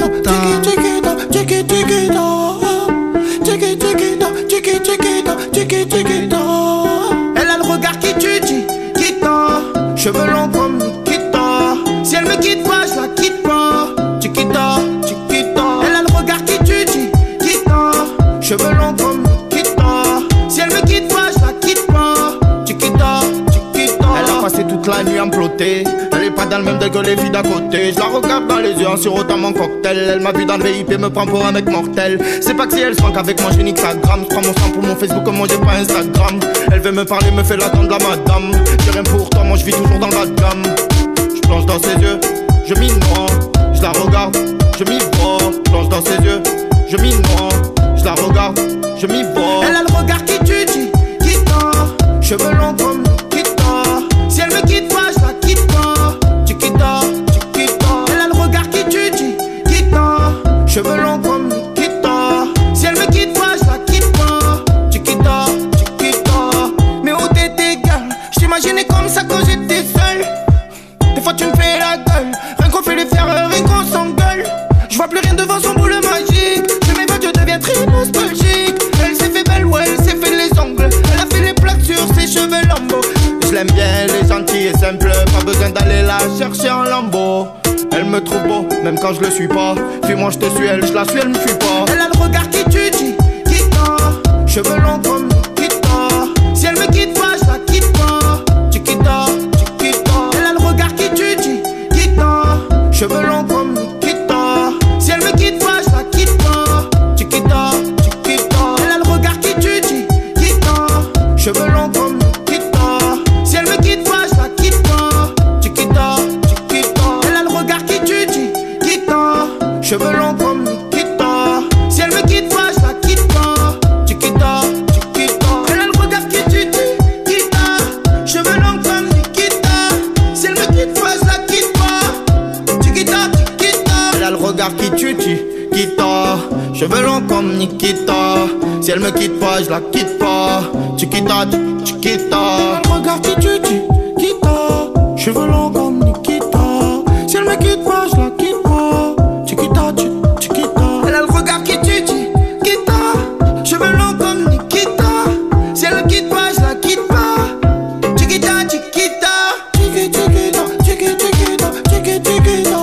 Elle a le regard qui tue, Chiquita. Cheveux longs comme Nikita. Si elle me quitte pas, je la quitte pas. Chiquita, Chiquita. Elle a le regard qui tue, Chiquita. Cheveux longs comme Nikita. Si elle me quitte pas, je la quitte pas. Chiquita, Chiquita. Elle a passé toute la nuit à me plotter. Elle est pas dans le même degré que les filles d'à côté. Je la regarde dans les yeux en sirotant mon cocktail. Elle m'a vu dans le V I P, me prend pour un mec mortel. C'est pas que si elle se manque avec moi, j'ai nique sa gramme. Je prends mon sang pour mon Facebook, comme moi j'ai pas Instagram. Elle veut me parler, me fait l'attendre la madame. J'ai rien pour toi, moi je vis toujours dans le bas de gamme. Je plonge dans ses yeux, je m'y noie. Je la regarde, je m'y vois. Je plonge dans ses yeux, je m'y noie. Je la regarde, je m'y vois. Elle a le regard qui tue, Chiquita. Cheveux longs comme Nikita. Si elle me quitte pas, je la quitte pas. Chiquita, Chiquita. Elle a le regard qui tue, Chiquita. Cheveux longs comme Nikita. Si elle me quitte pas, je la quitte pas. Chiquita, Chiquita. Mais où t'étais, girl? J't'imaginais comme ça quand j'étais seul. Des fois tu me fais la gueule. Rien qu'on fait les faire, rien qu'on s'engueule. Je vois plus rien devant son boule magique. Je m'évade, je deviens très nostalgique. Elle s'est fait belle, ouais, elle s'est fait les ongles. Elle a fait les plaques sur ses cheveux lambeaux. Je l'aime bien, elle est gentille et simple. Pas besoin d'aller la chercher en lambeau. Elle me trouve beau, même quand je le suis pas. Fuis-moi, je te suis, elle, je la suis, elle me fuit pas. Elle a le regard qui tue, Chiquita. Cheveux longs comme Nikita. Si elle me quitte pas, je la quitte pas. Chiquita, Chiquita. Elle a le regard qui tue, Chiquita. Cheveux longs comme Nikita. Si elle me quitte pas, je la quitte pas. Chiquita, Chiquita. Elle a le regard qui tue, Chiquita. Cheveux longs comme Nikita. Si elle me quitte pas, je la quitte pas. Chiquita, Chiquita. Elle a le regard qui tue, Chiquita. Cheveux longs comme Nikita. Si elle me quitte pas, je la quitte pas. Chiquita, Chiquita. Elle a le regard qui tue, Chiquita. Cheveux longs comme Nikita. Si elle me quitte pas, je la quitte pas. Chiquita, Chiquita. Elle a le regard qui tue, Chiquita. Cheveux longs comme Nikita. Si elle me quitte pas, je la quitte pas. Chiquita, Chiquita. Elle a le regard qui tue, Chiquita. Cheveux longs comme Nikita. Si elle me quitte pas, je la quitte pas. Chiquita, Chiquita. Elle a le regard qui tue, Chiquita. Cheveux longs comme Nikita. Si elle me quitte pas, je la quitte pas. Chiquita, Chiquita. Chiquita, Chiquita, Chiquita, Chiquita, Chiquita.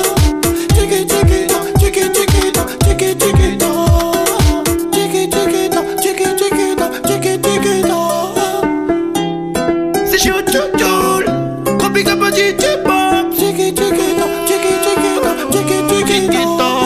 C'est chou chou chou. Gros big up au D J Pop. Chiquita, Chiquita, Chiquita, Chiquita.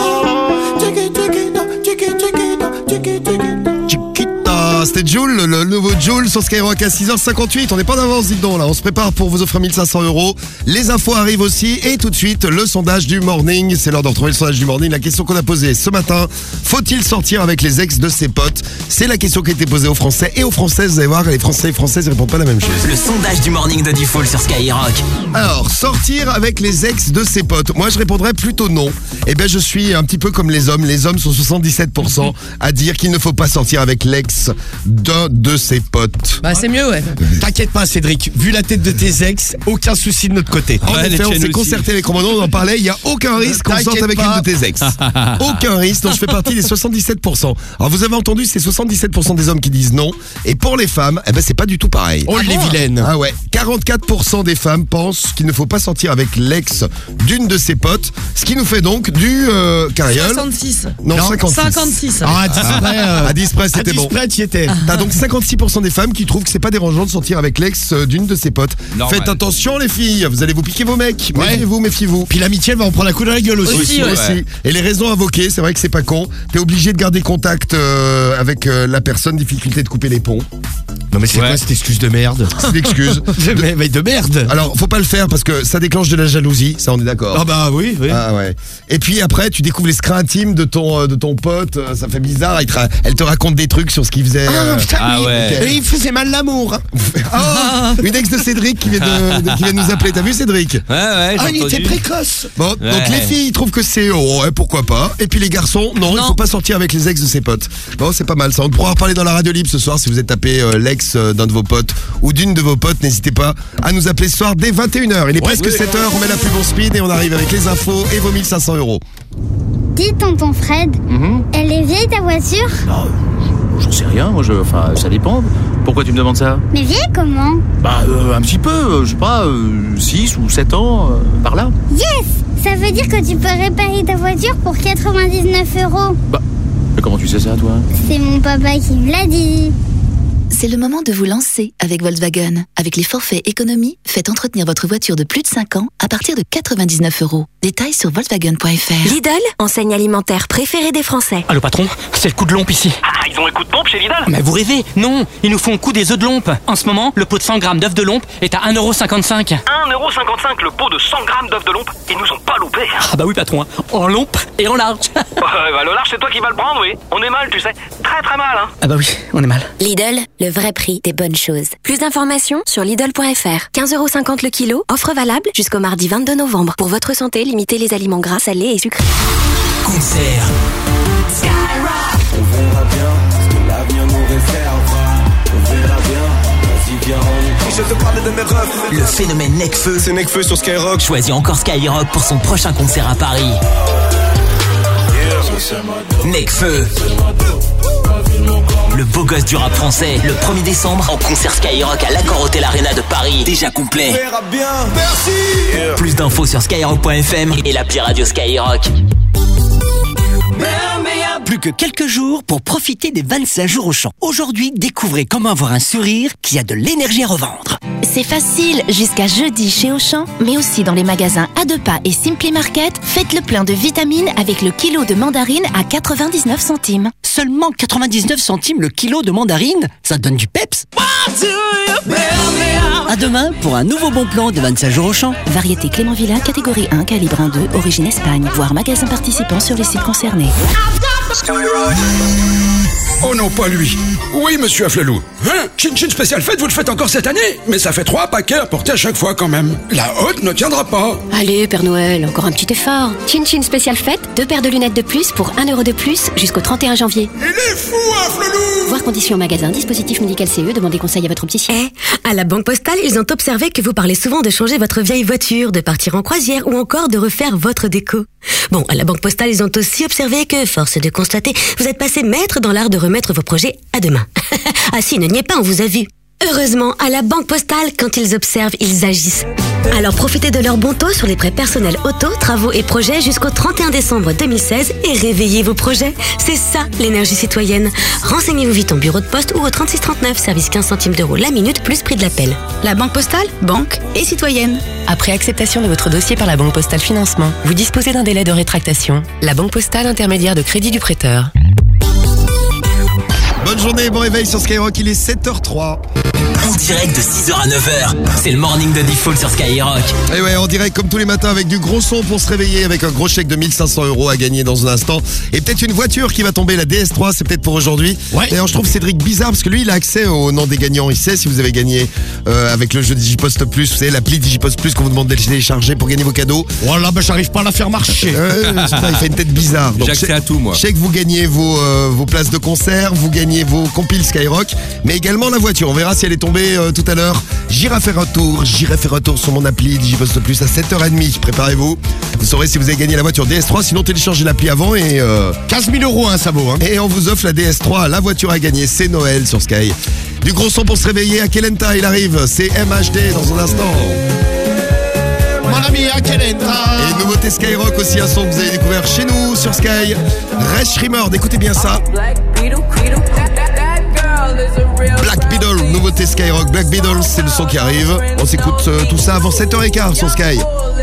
Chiquita, c'était Jules, le nouveau Jules sur Skyrock à six heures cinquante-huit. On n'est pas d'avance, dites donc là. On se prépare pour vous offrir mille cinq cents euros. Les infos arrivent aussi. Et tout de suite, le sondage du morning. C'est l'heure de retrouver le sondage du morning. La question qu'on a posée ce matin. Faut-il sortir avec les ex de ses potes? C'est la question qui a été posée aux Français et aux Françaises. Vous allez voir, les Français et Françaises ne répondent pas la même chose. Le sondage du morning de Diffoul sur Skyrock. Alors, sortir avec les ex de ses potes. Moi, je répondrais plutôt non. Eh bien, je suis un petit peu comme les hommes. Les hommes sont soixante-dix-sept pour cent à dire qu'il ne faut pas sortir avec l'ex d'un de ses potes. Bah, c'est mieux, ouais. T'inquiète pas, Cédric. Vu la tête de tes ex, aucun souci de notre côté. En Ouais, effet, les on tiennes s'est aussi. concerté avec Romano, on en parlait. Il n'y a aucun risque qu'on sorte T'inquiète avec pas. une de tes ex. Aucun risque. Donc, je fais partie des soixante-dix-sept pour cent. Alors, vous avez entendu, c'est soixante-dix-sept pour cent des hommes qui disent non. Et pour les femmes, eh ben, c'est pas du tout pareil. Oh, les vilaines. Ah ouais. quarante-quatre pour cent des femmes pensent qu'il ne faut pas sortir avec l'ex d'une de ses potes. Ce qui nous fait donc du euh, Cariole. soixante-six. Non, Non, cinquante-six. cinquanté-six. Ah, à dix près, euh, À dix près, c'était à dix bon. près, t'y étais. T'as donc cinquante-six pour cent des femmes qui trouvent que c'est pas dérangeant de sortir avec l'ex euh, d'une de ses potes. Normal. Faites attention les filles, vous allez vous piquer vos mecs. Ouais. Méfiez-vous, méfiez-vous. Puis l'amitié elle va en prendre un coup dans la gueule aussi. Aussi, ouais. aussi. Et les raisons invoquées, c'est vrai que c'est pas con. T'es obligé de garder contact euh, avec euh, la personne, difficulté de couper les ponts. Non mais c'est Ouais. quoi cette excuse de merde? C'est une excuse. de, mais, mais de merde. Alors, faut pas le faire parce que ça déclenche de la jalousie, ça on est d'accord. Ah bah oui, oui. Ah ouais. Et puis après, tu découvres les secrets intimes de ton euh, de ton pote, euh, ça fait bizarre. Il te ra- elle te raconte des trucs sur ce qu'il faisait. Ah, euh, putain, Ah oui. ouais. Et il faisait mal l'amour. Oh, une ex de Cédric qui vient de, de- qui vient de nous appeler. T'as vu Cédric? Ouais, ouais, Ah, j'ai il était entendu. précoce. Bon, donc Ouais. les filles ils trouvent que c'est oh, ouais, pourquoi pas. Et puis les garçons, non, il Non. faut pas sortir avec les ex de ses potes. Bon, c'est pas mal ça. On pourra en reparler dans la radio libre ce soir si vous êtes tapé euh, l'ex euh, d'un de vos potes ou d'une de vos potes. N'hésitez pas à nous appeler ce soir dès vingt et une heures. Il est presque sept heures, on met la pub en speed et on arrive avec les infos et vos mille cinq cents euros. Dis tonton Fred, elle est vieille ta voiture? J'en sais rien, moi, je, enfin, ça dépend. Pourquoi tu me demandes ça? Mais vieille comment? Bah, euh, un petit peu, euh, je sais pas, six ou sept ans, euh, par là. Yes! Ça veut dire que tu peux réparer ta voiture pour quatre-vingt-dix-neuf euros. Mais comment tu sais ça, toi? C'est mon papa qui me l'a dit. C'est le moment de vous lancer avec Volkswagen. Avec les forfaits économie, faites entretenir votre voiture de plus de cinq ans à partir de quatre-vingt-dix-neuf euros. Détails sur Volkswagen point F R. Lidl, enseigne alimentaire préférée des Français. Allô patron, c'est le coup de lompe ici. Ah, ils ont un coup de pompe chez Lidl? Mais vous rêvez? Non, ils nous font le coup des œufs de lompe. En ce moment, le pot de cent grammes d'œufs de lompe est à un euro cinquante-cinq. un euro cinquante-cinq le pot de cent grammes d'œufs de lompe. Ils nous ont pas loupé. Ah bah oui patron, hein. En lompe et en large. Ouais, bah, le large, c'est toi qui vas le prendre, oui. On est mal, tu sais. Très très mal, hein. Ah bah oui, on est mal. Lidl, le vrai prix des bonnes choses. Plus d'informations sur Lidl point F R. quinze euros cinquante le kilo, offre valable jusqu'au mardi vingt-deux novembre. Pour votre santé, limitez les aliments gras, salés et sucrés. Concert. On verra bien ce que l'avenir nous réservera. On verra bien, vas-y viens on y. Je te parle de mes refs. Le phénomène Nekfeu. C'est Nekfeu sur Skyrock. Choisit encore Skyrock pour son prochain concert à Paris. Nekfeu. Le beau gosse du rap français, le premier décembre, en concert Skyrock à l'Accor Hotel Arena de Paris, déjà complet. On verra bien, merci. Plus d'infos sur skyrock point F M et l'appli radio Skyrock. Plus que quelques jours pour profiter des vingt-cinq jours Auchan. Aujourd'hui, découvrez comment avoir un sourire qui a de l'énergie à revendre. C'est facile, jusqu'à jeudi chez Auchan, mais aussi dans les magasins A deux Pas et Simply Market, faites le plein de vitamines avec le kilo de mandarine à quatre-vingt-dix-neuf centimes. Seulement quatre-vingt-dix-neuf centimes le kilo de mandarine, ça donne du peps. À demain pour un nouveau bon plan de vingt-cinq jours Auchan. Variété Clément Villa, catégorie un, calibre un deux, origine Espagne. Voir magasin participant sur les sites concernés. Oh non, pas lui. Oui, monsieur Afflelou. Hein? Chin Chin spécial fête, vous le faites encore cette année? Mais ça fait trois paquets à porter à chaque fois quand même. La haute ne tiendra pas. Allez, Père Noël, encore un petit effort. Chin Chin spécial fête, deux paires de lunettes de plus pour un euro de plus jusqu'au trente et un janvier. Il est fou, Afflelou! Voir conditions au magasin, dispositif médical C E, demandez conseil à votre opticien. Eh, à la Banque Postale, ils ont observé que vous parlez souvent de changer votre vieille voiture, de partir en croisière ou encore de refaire votre déco. Bon, à la Banque Postale, ils ont aussi observé que, force est de constater, vous êtes passé maître dans l'art de remettre vos projets à demain. Ah si, ne niez pas, on vous a vu. Heureusement, à la Banque Postale, quand ils observent, ils agissent. Alors profitez de leur bon taux sur les prêts personnels auto, travaux et projets jusqu'au trente et un décembre deux mille seize et réveillez vos projets. C'est ça, l'énergie citoyenne. Renseignez-vous vite en bureau de poste ou au trente-six trente-neuf, service quinze centimes d'euros la minute plus prix de l'appel. La Banque Postale, banque et citoyenne. Après acceptation de votre dossier par la Banque Postale Financement, vous disposez d'un délai de rétractation. La Banque Postale, intermédiaire de crédit du prêteur. Bonne journée, bon réveil sur Skyrock, il est sept heures trois. En direct de six heures à neuf heures, c'est le morning de Diffoul sur Skyrock. Et ouais, en direct comme tous les matins avec du gros son pour se réveiller, avec un gros chèque de mille cinq cents euros à gagner dans un instant. Et peut-être une voiture qui va tomber, la D S trois, c'est peut-être pour aujourd'hui. Ouais. D'ailleurs, je trouve Cédric bizarre parce que lui, il a accès au nom des gagnants. Il sait si vous avez gagné euh, avec le jeu Digipost Plus, vous savez, l'appli Digipost Plus qu'on vous demande de télécharger pour gagner vos cadeaux. Voilà, bah j'arrive pas à la faire marcher. Euh, c'est ça, il fait une tête bizarre. J'ai accès à tout, moi. Je sais que vous gagnez vos, euh, vos places de concert, vous gagnez vos compiles Skyrock, mais également la voiture. On verra si elle est tombée euh, tout à l'heure. J'irai faire un tour, j'irai faire un tour sur mon appli Digipost Plus à sept heures trente. Préparez-vous. Vous saurez si vous avez gagné la voiture D S trois, sinon téléchargez l'appli avant et... Euh, quinze mille euros, hein, ça vaut. Hein. Et on vous offre la D S trois, la voiture à gagner. C'est Noël sur Sky. Du gros son pour se réveiller. À Kelenta, il arrive. C'est M H D dans un instant. Mon ami Akelenta. Et nouveauté Skyrock aussi, un son que vous avez découvert chez nous sur Sky. Resh Rimord, écoutez bien ça. Black Beetle, Creedle, that, that, that girl. Black Beetle, nouveauté Skyrock. Black Beetle, c'est le son qui arrive. On s'écoute euh, tout ça avant sept heures quinze sur Sky.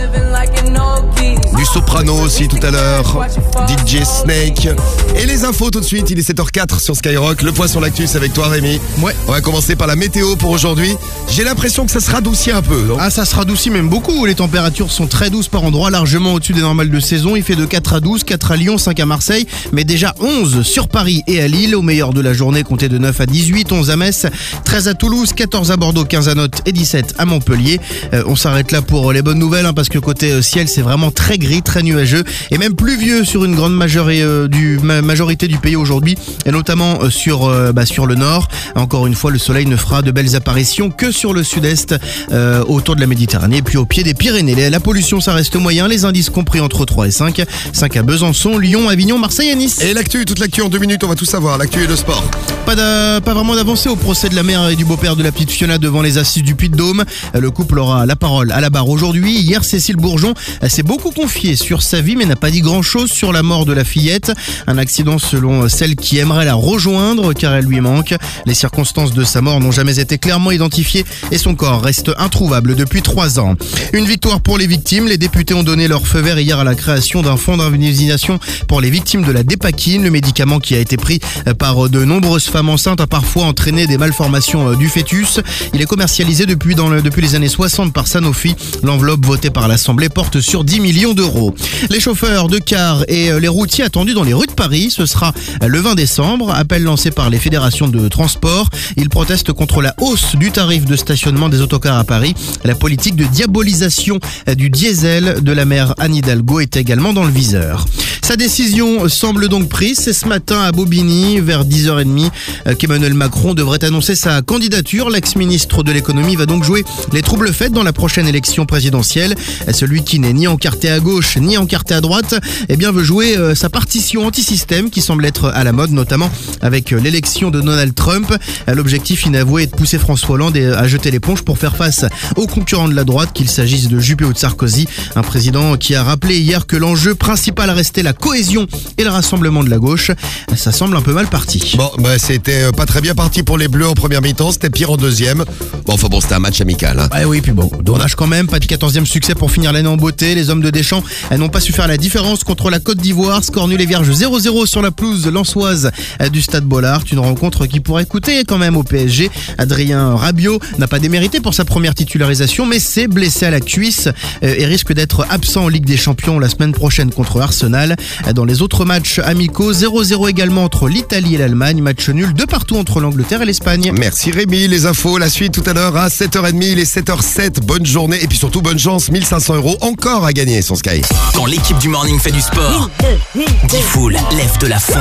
Du soprano aussi tout à l'heure. D J Snake. Et les infos tout de suite, il est sept heures quatre sur Skyrock. Le point sur l'actu, c'est avec toi Rémi. Ouais. On va commencer par la météo pour aujourd'hui. J'ai l'impression que ça se radoucit un peu. Non ? Ah, ça se radoucit même beaucoup. Les températures sont très douces par endroits, largement au-dessus des normales de saison. Il fait de quatre à douze, quatre à Lyon, cinq à Marseille, mais déjà onze sur Paris et à Lille. Au meilleur de la journée, comptez de neuf à dix-huit, onze à Metz, treize à Toulouse, quatorze à Bordeaux, quinze à Nantes et dix-sept à Montpellier. Euh, on s'arrête là pour les bonnes nouvelles, hein, parce que côté euh, ciel, c'est vraiment très gris, très nuageux et même pluvieux sur une grande majorité, euh, du, ma- majorité du pays aujourd'hui, et notamment euh, sur, euh, bah, sur le nord. Encore une fois, le soleil ne fera de belles apparitions que sur le sud-est, euh, autour de la Méditerranée, et puis au pied des Pyrénées. La pollution, ça reste moyen, les indices compris entre trois et cinq. cinq à Besançon, Lyon, Avignon, Marseille et Nice. Et l'actu, toute l'actu en deux minutes, on va tout savoir. L'actu et le sport. Pas, d'a- pas vraiment d'avancée au procès de la mère et du beau-père de la petite Fiona devant les assises du Puy-de-Dôme. Le couple aura la parole à la barre aujourd'hui. Hier, Cécile Bourgeon s'est beaucoup confiée sur sa vie, mais n'a pas dit grand-chose sur la mort de la fillette. Un accident selon celle qui aimerait la rejoindre, car elle lui manque. Les circonstances de sa mort n'ont jamais été clairement identifiées et son corps reste introuvable depuis trois ans. Une victoire pour les victimes. Les députés ont donné leur feu vert hier à la création d'un fonds d'indemnisation pour les victimes de la dépakine, le médicament qui a été pris par de nombreuses femmes enceintes a parfois entraîné des malformations du fœtus. Il est commercialisé depuis, dans le, depuis les années soixante par Sanofi. L'enveloppe votée par l'Assemblée porte sur dix millions d'euros. Les chauffeurs de cars et les routiers attendus dans les rues de Paris, ce sera le vingt décembre. Appel lancé par les fédérations de transport. Ils protestent contre la hausse du tarif de stationnement des autocars à Paris. La politique de diabolisation du diesel de la maire Anne Hidalgo est également dans le viseur. Sa décision semble donc prise. C'est ce matin à Bobigny, vers dix heures trente, qu'Emmanuel Macron devrait annoncer sa candidature. L'ex-ministre de l'économie va donc jouer les troubles faits dans la prochaine élection présidentielle. Celui qui n'est ni encarté à gauche ni encarté à droite, eh bien veut jouer euh, sa partition anti-système qui semble être à la mode, notamment avec l'élection de Donald Trump. L'objectif inavoué est de pousser François Hollande à jeter l'éponge pour faire face aux concurrents de la droite, qu'il s'agisse de Juppé ou de Sarkozy. Un président qui a rappelé hier que l'enjeu principal restait la cohésion et le rassemblement de la gauche. Ça semble un peu mal parti. Bon, bah c'était pas très bien parti pour les Bleus en première mi-temps, c'était pire en deuxième. Bon, enfin bon, c'était un match amical. Hein. Ouais, oui, puis bon, dommage quand même, pas de quatorzième succès pour finir l'année en beauté. Les hommes de Deschamps n'ont pas su faire la différence contre la Côte d'Ivoire. Score nul et vierge zéro zéro sur la pelouse lensoise du Stade Bollaert. Une rencontre qui pourrait coûter quand même au P S G. Adrien Rabiot n'a pas démérité pour sa première titularisation, mais s'est blessé à la cuisse et risque d'être absent en Ligue des Champions la semaine prochaine contre Arsenal. Dans les autres matchs amicaux, zéro zéro également entre l'Italie et l'Allemagne. Match nul de partout entre l'Angleterre et l'Espagne. Merci Rémi, les infos, la suite tout à l'heure à sept heures trente, il est sept heures zéro sept. Bonne journée et puis surtout bonne chance, mille cinq cents euros encore à gagner sur Sky. Quand l'équipe du Morning fait du sport, Diffoul lève de la fonte.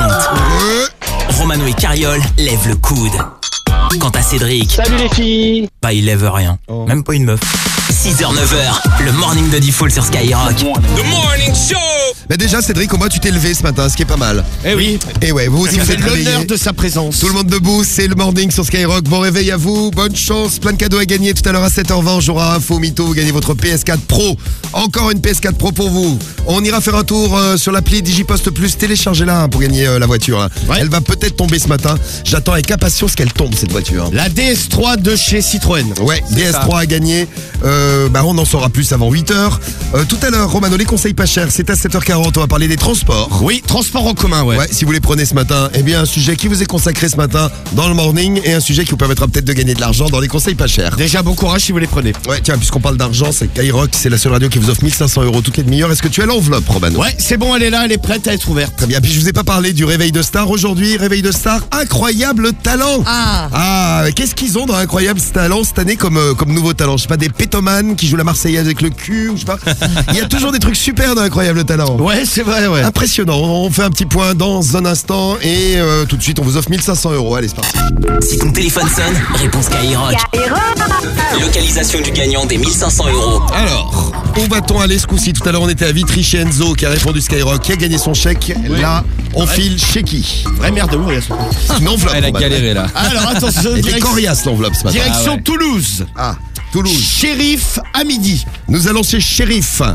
Romano et Cariol lèvent le coude. Quant à Cédric, salut les filles, bah il lève rien, oh. Même pas une meuf. six heures neuf heures, le Morning de Diffoul sur Skyrock. The Morning Show. Mais déjà Cédric, au moins tu t'es levé ce matin, ce qui est pas mal. Eh oui. Et ouais, vous aussi vous fait êtes l'honneur réveillés. de sa présence. Tout le monde debout, c'est le Morning sur Skyrock. Bon réveil à vous, bonne chance, plein de cadeaux à gagner. Tout à l'heure à sept heures vingt, on jouera Info Mytho, vous gagnez votre P S quatre Pro. Encore une P S quatre Pro pour vous. On ira faire un tour euh, sur l'appli Digipost Plus, téléchargez-la hein, pour gagner euh, la voiture. Hein. Ouais. Elle va peut-être tomber ce matin. J'attends avec impatience qu'elle tombe cette voiture. La D S trois de chez Citroën. Ouais, D S trois à gagner. Euh, bah on en saura plus avant huit heures. Euh, tout à l'heure, Romano, les conseils pas chers, c'est à sept heures quarante, on va parler des transports. Oui, transports en commun, ouais. Ouais, si vous les prenez ce matin, eh bien un sujet qui vous est consacré ce matin dans le Morning et un sujet qui vous permettra peut-être de gagner de l'argent dans les conseils pas chers. Déjà bon courage si vous les prenez. Ouais, tiens, puisqu'on parle d'argent, c'est Skyrock, c'est la seule radio qui vous offre mille cinq cents euros toutes les demi-heures. Est-ce que tu as l'enveloppe, Romano? Ouais, c'est bon, elle est là, elle est prête à être ouverte. Très bien, puis je vous ai pas parlé du réveil de star aujourd'hui. Réveil de star, incroyable talent. Ah, ah qu'est-ce qu'ils ont dans incroyable talent cette année comme, euh, comme nouveau talent? Je sais pas, des pétomanes qui jouent la Marseillaise avec le cul, ou je sais pas. Il y a toujours des trucs super dans incroyable talent. Ouais, c'est vrai, ouais. Impressionnant. On fait un petit point dans un instant et euh, tout de suite on vous offre mille cinq cents euros. Allez, c'est parti. Si ton téléphone sonne, réponse Skyrock. Localisation du gagnant des mille cinq cents euros. Alors, où va-t-on aller ce coup-ci? Tout à l'heure on était à Vitry chez Enzo qui a répondu Skyrock, qui a gagné son chèque. Ouais. Là, on ouais. file chez qui? Vraie merde de ouvrir ce C'est une enveloppe. Elle a galéré là. Alors attention, elle est coriace l'enveloppe ce matin. Direction ah, ouais. Toulouse. Ah, Toulouse. Shérif à midi. Nous allons chez Shérif.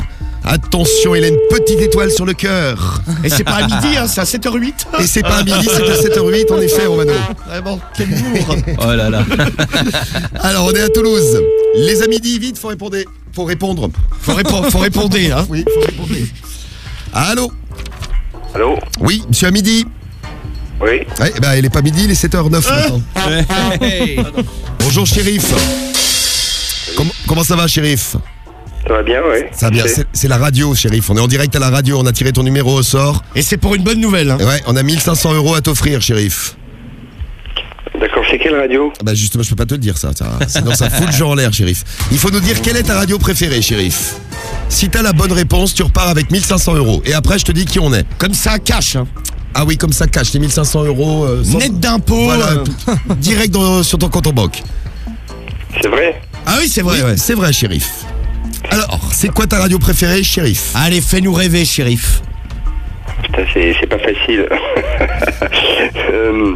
Attention, il a une petite étoile sur le cœur. Et c'est pas à midi, hein, c'est à sept heures huit. Et c'est pas à midi, c'est à sept heures huit en effet, Romano. Vraiment, quel humour. Oh là là. Alors, on est à Toulouse. Les à midi, vite, faut répondre. Faut répondre. Faut répondre, faut répondre, hein. Oui, faut répondre. Allô. Allô. Oui, monsieur à midi. Oui. Ouais, ben, il est pas midi, il est sept heures neuf maintenant. Hey. Bonjour, shérif. Com- comment ça va, shérif? Ça va bien, oui. Ça va bien, c'est, c'est la radio, shérif. On est en direct à la radio, on a tiré ton numéro au sort. Et c'est pour une bonne nouvelle, hein. Ouais, on a mille cinq cents euros à t'offrir, shérif. D'accord, c'est quelle radio? Bah justement, je peux pas te le dire ça, ça sinon ça fout le jeu en l'air, shérif. Il faut nous dire quelle est ta radio préférée, shérif. Si t'as la bonne réponse, tu repars avec mille cinq cents euros. Et après, je te dis qui on est. Comme ça, cash, hein. Ah oui, comme ça, cash, les mille cinq cents euros. Euh, sans... Net d'impôts. Voilà, euh... tout, direct dans, sur ton compte en banque. C'est vrai? Ah oui, c'est vrai, oui, ouais. C'est vrai, shérif. Alors, c'est quoi ta radio préférée, shérif? Allez, fais-nous rêver, shérif. Putain, c'est, c'est pas facile. euh,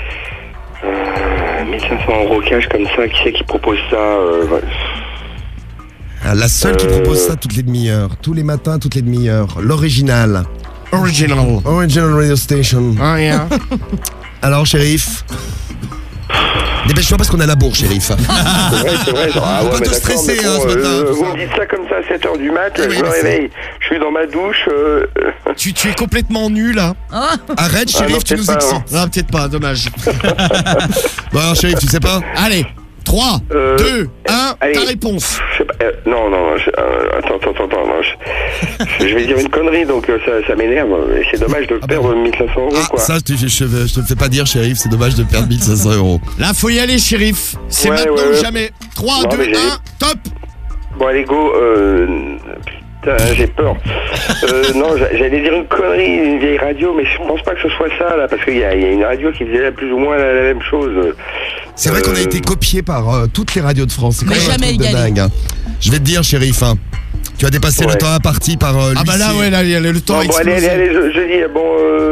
euh, mille cinq cents euros cash comme ça, qui c'est qui propose ça euh, ah, La seule euh... qui propose ça toutes les demi-heures. Tous les matins, toutes les demi-heures. L'original. Original. Original Radio Station. Ah, oh, yeah. Alors, shérif? Dépêche-toi parce qu'on a la bourre, shérif. C'est vrai, c'est vrai. Genre, ah Faut ouais, pas te stresser, bon, hein, ce matin. Euh, vous me dites ça comme ça à sept heures du mat, oui, je oui, me c'est... réveille. Je suis dans ma douche. Euh... Tu, tu es complètement nu, là. Ah. Arrête, shérif, ah non, tu nous pas, excites. Non, non peut-être pas, dommage. Bon, alors, shérif, tu sais pas? Allez, trois, euh, deux, un, allez, ta réponse. Je sais pas, euh, non, non, je, euh, attends, attends, attends, attends. Non, je, je vais dire une connerie, donc euh, ça, ça m'énerve. Et c'est dommage de ah perdre bah. mille cinq cents euros, Ah, quoi. ça, je, je, je, je te le fais pas dire, shérif, c'est dommage de perdre mille cinq cents euros. Là, faut y aller, shérif. C'est ouais, maintenant ouais, ou ouais. jamais. trois, Non, deux, un, top. Bon, allez, go. Euh, putain, j'ai peur. euh, non, j'allais dire une connerie, une vieille radio, mais je pense pas que ce soit ça, là, parce qu'il y, y a une radio qui faisait plus ou moins la, la même chose. C'est vrai qu'on a été copié par euh, toutes les radios de France. C'est quand Mais même un jamais truc de égalé. dingue. Hein. Je vais te dire, shérif, hein, tu as dépassé Ouais. le temps imparti par euh, Ah bah là, l'huissier. ouais, là, le, le temps Bon, a bon, allez, explosé. allez, allez, je, je dis, bon, euh,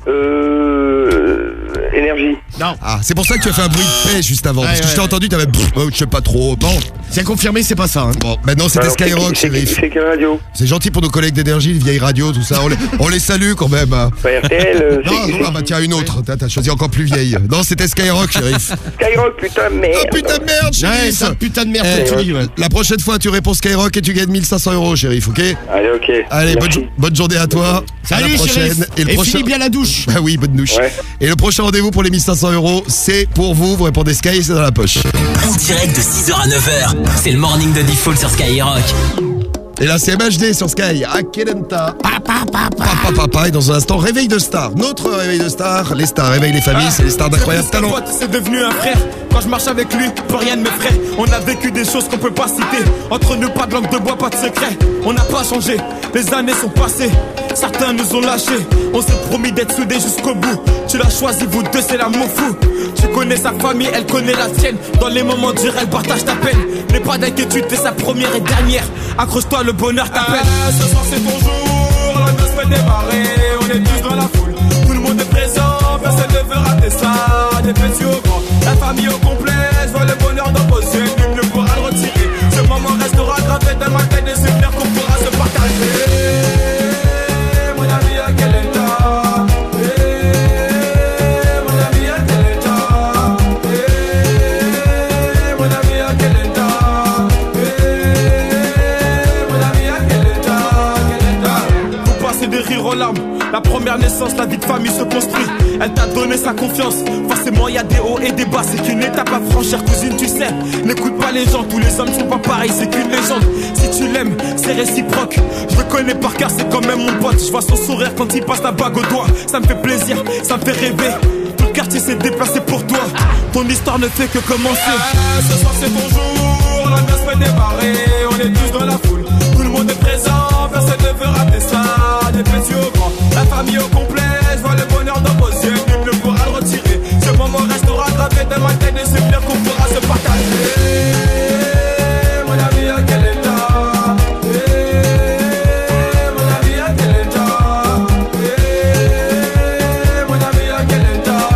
euh, énergie. Non. Ah, c'est pour ça que tu as fait un bruit de paix juste avant. Ouais, parce que ouais, je t'ai ouais. entendu, t'avais pff, oh, je sais pas trop. Bon, C'est confirmé, c'est pas ça. Hein. bon maintenant c'était Alors, c'est Skyrock, qui- c'est qui- shérif. C'est quelle radio? C'est gentil pour nos collègues d'énergie, les vieilles radios, tout ça. On les, on les salue quand même. Hein. Pas R T L euh, Non, c'est- non, ah bah tiens, une autre. T'as, t'as choisi encore plus vieille. Non, c'était Skyrock, shérif. Skyrock, putain de merde. Oh putain de merde, Ouais, shérif. c'est un putain de merde Eh, que tu dis, ouais. La prochaine fois, tu réponds Skyrock et tu gagnes mille cinq cents euros, shérif, ok? Allez, ok. Allez, bonne, Merci. jo- bonne journée à toi. à Salut, la prochaine. shérif. Et le Et prochain. finis bien la douche. Bah oui, bonne douche. Ouais. Et le prochain rendez-vous pour les mille cinq cents euros, c'est pour vous. Vous répondez Sky et c'est dans la poche. En direct de six heures à neuf heures, c'est le morning de Diffoul sur Skyrock. Et là, c'est M H D sur Sky. Akelenta. Papa, papa. Papa. Et dans un instant, réveil de stars. Notre réveil de stars. Les stars réveillent les familles. C'est les stars d'incroyables talents. C'est devenu un frère. Quand je marche avec lui, plus rien ne m'effraie. On a vécu des choses qu'on peut pas citer. Entre nous, pas de langue de bois, pas de secret. On n'a pas changé. Les années sont passées. Certains nous ont lâchés. On s'est promis d'être soudés jusqu'au bout. Tu l'as choisi, vous deux, c'est l'amour fou. Tu connais sa famille, elle connaît la tienne. Dans les moments durs, elle partage ta peine. N'aie pas d'inquiétude, t'es sa première et dernière. Accroche-toi, le bonheur t'appelle. Ah, ce soir, c'est ton jour. La noce fait démarrer. On est tous dans la foule. Tout le monde est présent. Personne ne veut rater ça. Des petits au grand. La famille au complet. Je vois le bonheur dans vos yeux. Nul ne pourra le retirer. Ce moment restera gravé dans ma tête. Des souvenirs qu'on pourra se partager. Mon ami, à quel état? Eh, mon ami, à quel état? Eh, mon ami, à quel état? Eh, mon ami, à quel état? Quel état? Vous passez des rires aux larmes. La première naissance, la vie de famille se construit. Elle t'a donné sa confiance. Forcément, y a des hauts et des bas. C'est qu'une étape à franchir, cousine, tu sais. N'écoute pas les gens, tous les hommes sont pas pareils. C'est qu'une légende. Si tu l'aimes, c'est réciproque. Je le connais par cœur, c'est quand même mon pote. Je vois son sourire quand il passe la bague au doigt. Ça me fait plaisir, ça me fait rêver. Tout le quartier s'est déplacé pour toi. Ton histoire ne fait que commencer. Ah, ce soir, c'est ton jour. La noce fait démarrer. On est tous dans la foule. Tout le monde est présent. Personne ne veut rater ça. Des petits au grand. La famille au complet, je vois le bonheur dans vos yeux, nul ne pourra le retirer. Ce moment restera gravé dans ma tête, des souvenirs qu'on pourra se partager. Mon ami, à quel état? Eh, mon ami, à quel état? Eh, mon ami, à quel état?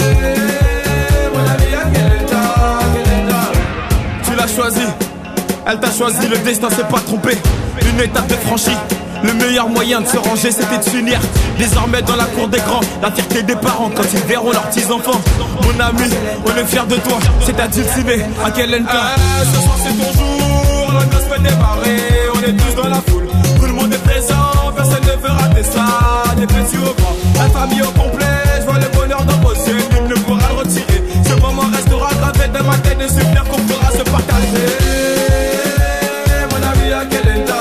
Eh, mon ami, à quel état? Quel état? Tu l'as choisi. Elle t'a choisi, le destin s'est pas trompé. Une étape de franchie. Le meilleur moyen de se ranger, c'était de s'unir. Désormais dans la cour des grands, la fierté des parents quand ils verront leurs petits-enfants. Mon ami, on est fiers de toi, c'est à dulcimer, à quel end eh, ce soir c'est ton jour, la noce peut démarrer. On est tous dans la foule, tout le monde est présent. Personne ne veut rater ça, des petits au grand. La famille au complet, je vois le bonheur dans vos yeux. Nul ne pourra le retirer, ce moment restera gravé dans ma tête. Et souvenir qu'on pourra se partager. Mon ami, à quel end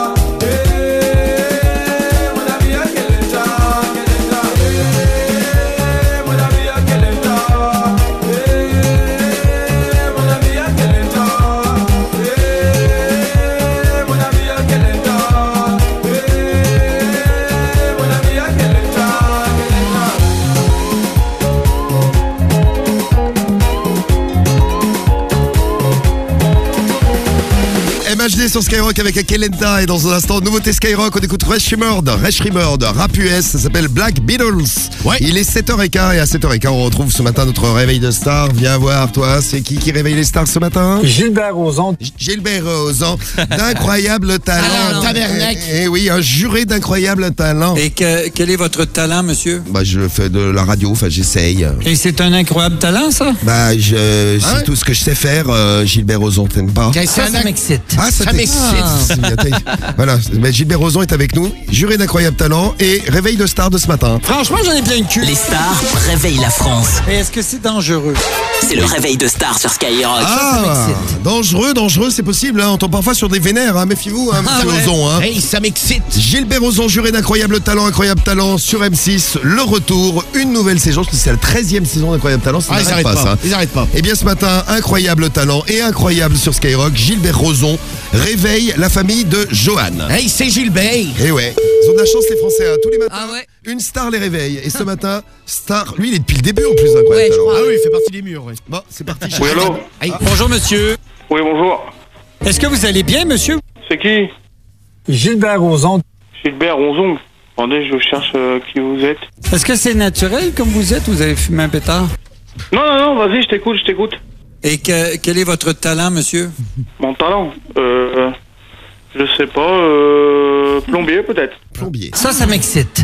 M H D sur Skyrock avec Akelenta et dans un instant nouveauté Skyrock, on écoute Rush Rimord, Rush Rimord, rap U S, ça s'appelle Black Beatles. Ouais. Il est sept heures quinze et à sept heures quinze on retrouve ce matin notre réveil de stars. Viens voir toi, c'est qui qui réveille les stars ce matin? Gilbert Rozon. Gilbert Rozon, d'incroyable talent. Alors, tabernacle. Et, et oui, un juré d'incroyable talent. Et que, quel est votre talent, monsieur? Bah je fais de la radio, enfin j'essaye. Et c'est un incroyable talent, ça? Bah je, c'est Ah ouais? tout ce que je sais faire, euh, Gilbert Rozon, t'aimes pas? Ça, ça m'excite. Ah, ça, Ça t'excite. m'excite. C'est bien, voilà, mais Gilbert Rozon est avec nous, juré d'incroyable talent et réveil de star de ce matin. Franchement, j'en ai plein le cul. Les stars réveillent la France. Et est-ce que c'est dangereux? C'est le réveil de stars sur Skyrock. Ah, dangereux, dangereux, c'est possible. Hein. On tombe parfois sur des vénères, hein. Méfiez-vous, hein, Ah monsieur ouais. Ozon. Hein. Hey, ça m'excite. Gilbert Rozon, juré d'incroyable talent, incroyable talent sur M six. Le retour, une nouvelle saison. Je pense que c'est la treizième saison d'incroyable talent. Ça Ah, ils n'arrête arrêtent pas. ça. Ils arrêtent pas. Et bien ce matin, incroyable talent et incroyable sur Skyrock. Gilbert Rozon réveille la famille de Johan. Hey, c'est Gilbert. Et ouais, ils ont de la chance les Français. Hein. Tous les matins, Ah ouais. une star les réveille. Et ce matin, star, lui il est depuis le début en plus d'incroyable Ouais, je talent. crois. Ah oui, il fait partie des murs. Ouais. Bon, c'est parti. Oui, allô? Hey. Bonjour, monsieur. Oui, bonjour. Est-ce que vous allez bien, monsieur? C'est qui? Gilbert Rozon. Gilbert Ronzon. Attendez, je cherche euh, qui vous êtes. Est-ce que c'est naturel comme vous êtes ou vous avez fumé un pétard? Non, non, non, vas-y, je t'écoute, je t'écoute. Et que, quel est votre talent, monsieur? Mon talent? Euh... Je sais pas, euh... Plombier, peut-être. Plombier. Ça, ça m'excite.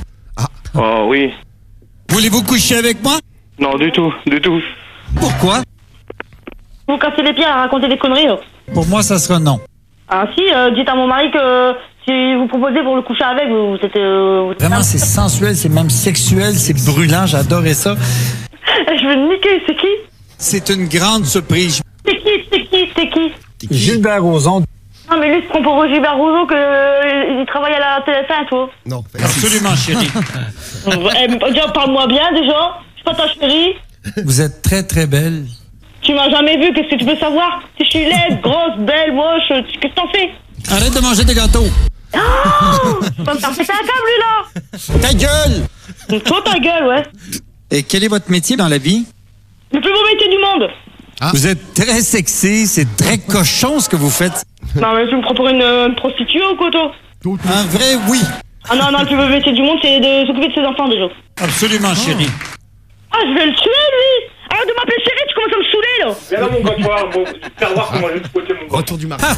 Ah oui. Voulez-vous coucher avec moi? Non, du tout, du tout. Pourquoi? Vous cassez les pieds à raconter des conneries, là. Pour moi, ça sera non. Ah si, euh, dites à mon mari que si vous proposez pour le coucher avec, vous, vous êtes... Euh, vous- Vraiment, c'est sensuel, c'est même sexuel, c'est brûlant, j'adorais ça. Je veux le niquer, c'est qui? C'est une grande surprise. C'est qui? C'est qui? C'est qui? Gilbert Rozon. Non mais lui, il se prend pour Gilbert Rozon que euh, il travaille à la T F un, toi. Non, Absolument, chérie. Eh, déjà, parle-moi bien, déjà. Je suis pas ta chérie. Vous êtes très, très belle. Tu m'as jamais vu, qu'est-ce que tu veux savoir? Si je suis laide, grosse, belle, moche, qu'est-ce que t'en fais? Arrête de manger des gâteaux. Oh! Tu vas me faire péter un câble, lui, là. Ta gueule! Toi, ta gueule, ouais. Et quel est votre métier dans la vie? Le plus beau métier du monde. Vous êtes très sexy, c'est très cochon ce que vous faites. Non, mais tu me prends pour une, euh, une prostituée ou quoi, toi? Un vrai oui. Ah non, non, le plus beau métier du monde, c'est de s'occuper de ses enfants, déjà. Absolument, chérie. Ah, je vais le tuer, lui. Arrête de m'appeler chérie, tu commences à me saouler, là. Viens là, mon gars, bon, faire voir comment je vais spotter mon gars. Retour du mari.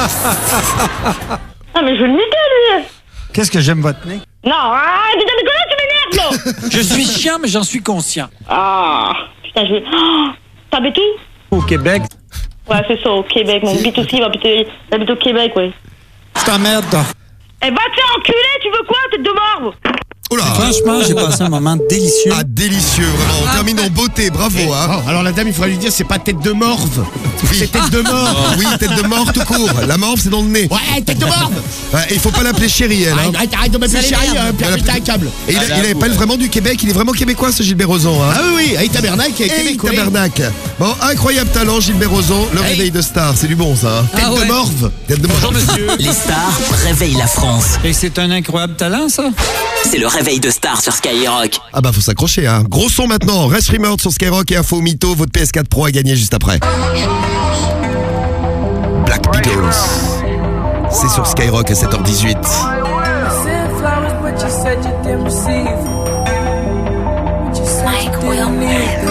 Ah, mais je vais le niquer, lui. Qu'est-ce que j'aime votre nez? Non, ah, putain de connasse, tu m'énerves, là. Je suis chiant, mais j'en suis conscient. Ah, putain, je vais... Oh, t'habites où? Au Québec, Ouais, c'est ça, au Québec. Mon bite aussi, il va habiter, il habite au Québec, ouais. je t'emmerde, toi. Eh, va te faire enculer, tu veux quoi, tête de marbre? Oula. Franchement, j'ai passé un moment délicieux. Ah, délicieux, vraiment. On termine en beauté, bravo. Hein. Oh, alors la dame, il faudrait lui dire, c'est pas tête de morve. Oui. C'est tête de mort. Oui, tête de mort tout court. La morve, c'est dans le nez. Ouais, tête de morve. Ouais, et il faut pas l'appeler chérie, elle. Hein. Arrête, arrête, arrête de m'appeler Ça chérie, l'énerve. euh, Pierre, Voilà. péter un câble. Et il, a- il appelle vraiment du Québec. Il est vraiment québécois, ce Gilbert Rozon. Hein. Ah oui, oui, hey, tabernacle, Hey, Québec, tabernacle. Bon, incroyable talent, Gilbert Rozon. Le Hey. réveil de star, c'est du bon, ça. Hein. Tête Ah de ouais. morve. Tête de Bonjour, mort. monsieur. Les stars réveillent la France. Et c'est un incroyable talent, ça? C'est le réveil de stars sur Skyrock. Ah bah faut s'accrocher, hein. Gros son maintenant. Rush Rimord sur Skyrock et Info Mytho. Votre P S quatre Pro à gagner juste après. Black Beatles. C'est sur Skyrock à sept heures dix-huit.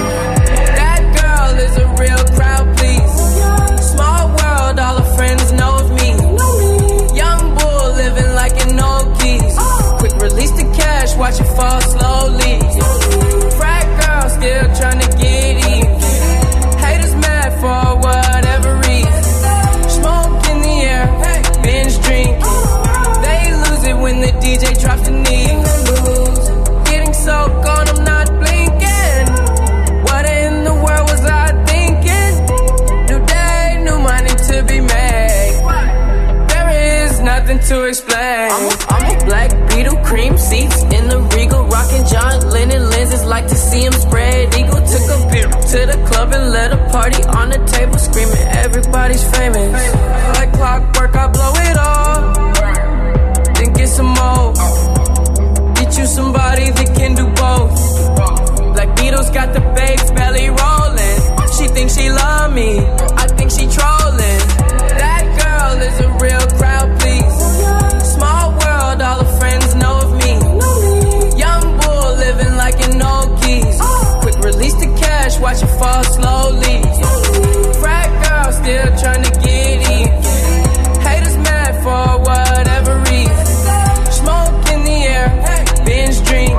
That girl is a real crowd, please. Small world, all her friends know watch it fall slowly. Frat girl still tryna get even. Haters mad for whatever reason. Smoke in the air, binge drinking. They lose it when the D J drops the knee. Getting so gone, I'm not blinking. What in the world was I thinking? New day, new money to be made. There is nothing to explain. I'm a, I'm a black Beetle, cream seats in the Regal, rocking John Lennon lenses, like to see him spread eagle. Took a beer to the club and let a party on the table, screaming everybody's famous. Like clockwork, I blow it all, then get some more. Get you somebody that can do both. Black Beatles got the babes belly rolling. She thinks she love me, I think she trolling. That girl is a real crowd, please. Small world, all her friends know of me. Young bull living like an old keys. Quick release the cash, watch it fall slowly. Frat girl still tryna get even. Haters mad for whatever reason. Smoke in the air, binge drink.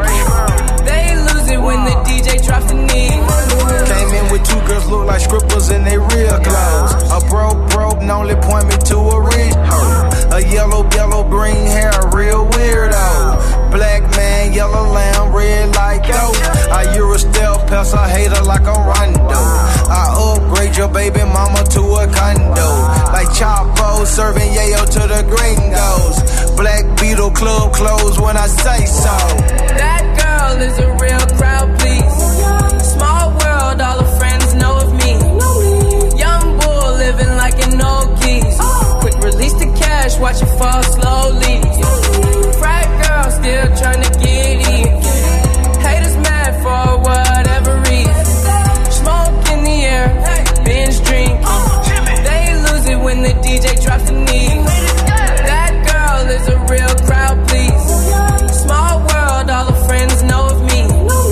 They lose it when the D J drops the knee. Came in with two girls look like scribbles in they real clothes. A broke broke only point me to a rich hoe. A yellow yellow green hair, real weirdo. Black man, yellow lamb, red like dope. I Euro stealth pass a hater like a rondo. I upgrade your baby mama to a condo. Like Chapo serving yayo to the gringos. Black Beetle club closed when I say so. That girl is a real crowd, please. Small world, all her friends know of me. Young bull living like an old keys. Quick release the cash, watch it fall slowly. Frat girl still tryna get even. Haters mad for whatever reason. Smoke in the air, binge drink. They lose it when the D J drops the knee. That girl is a real crowd, please. Small world, all her friends know of me.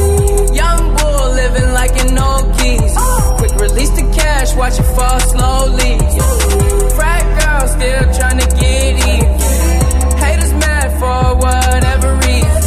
Young bull living like an old keys. Quick release the cash, watch it fall slowly. Frat girl still tryna get even. Haters mad for whatever reason.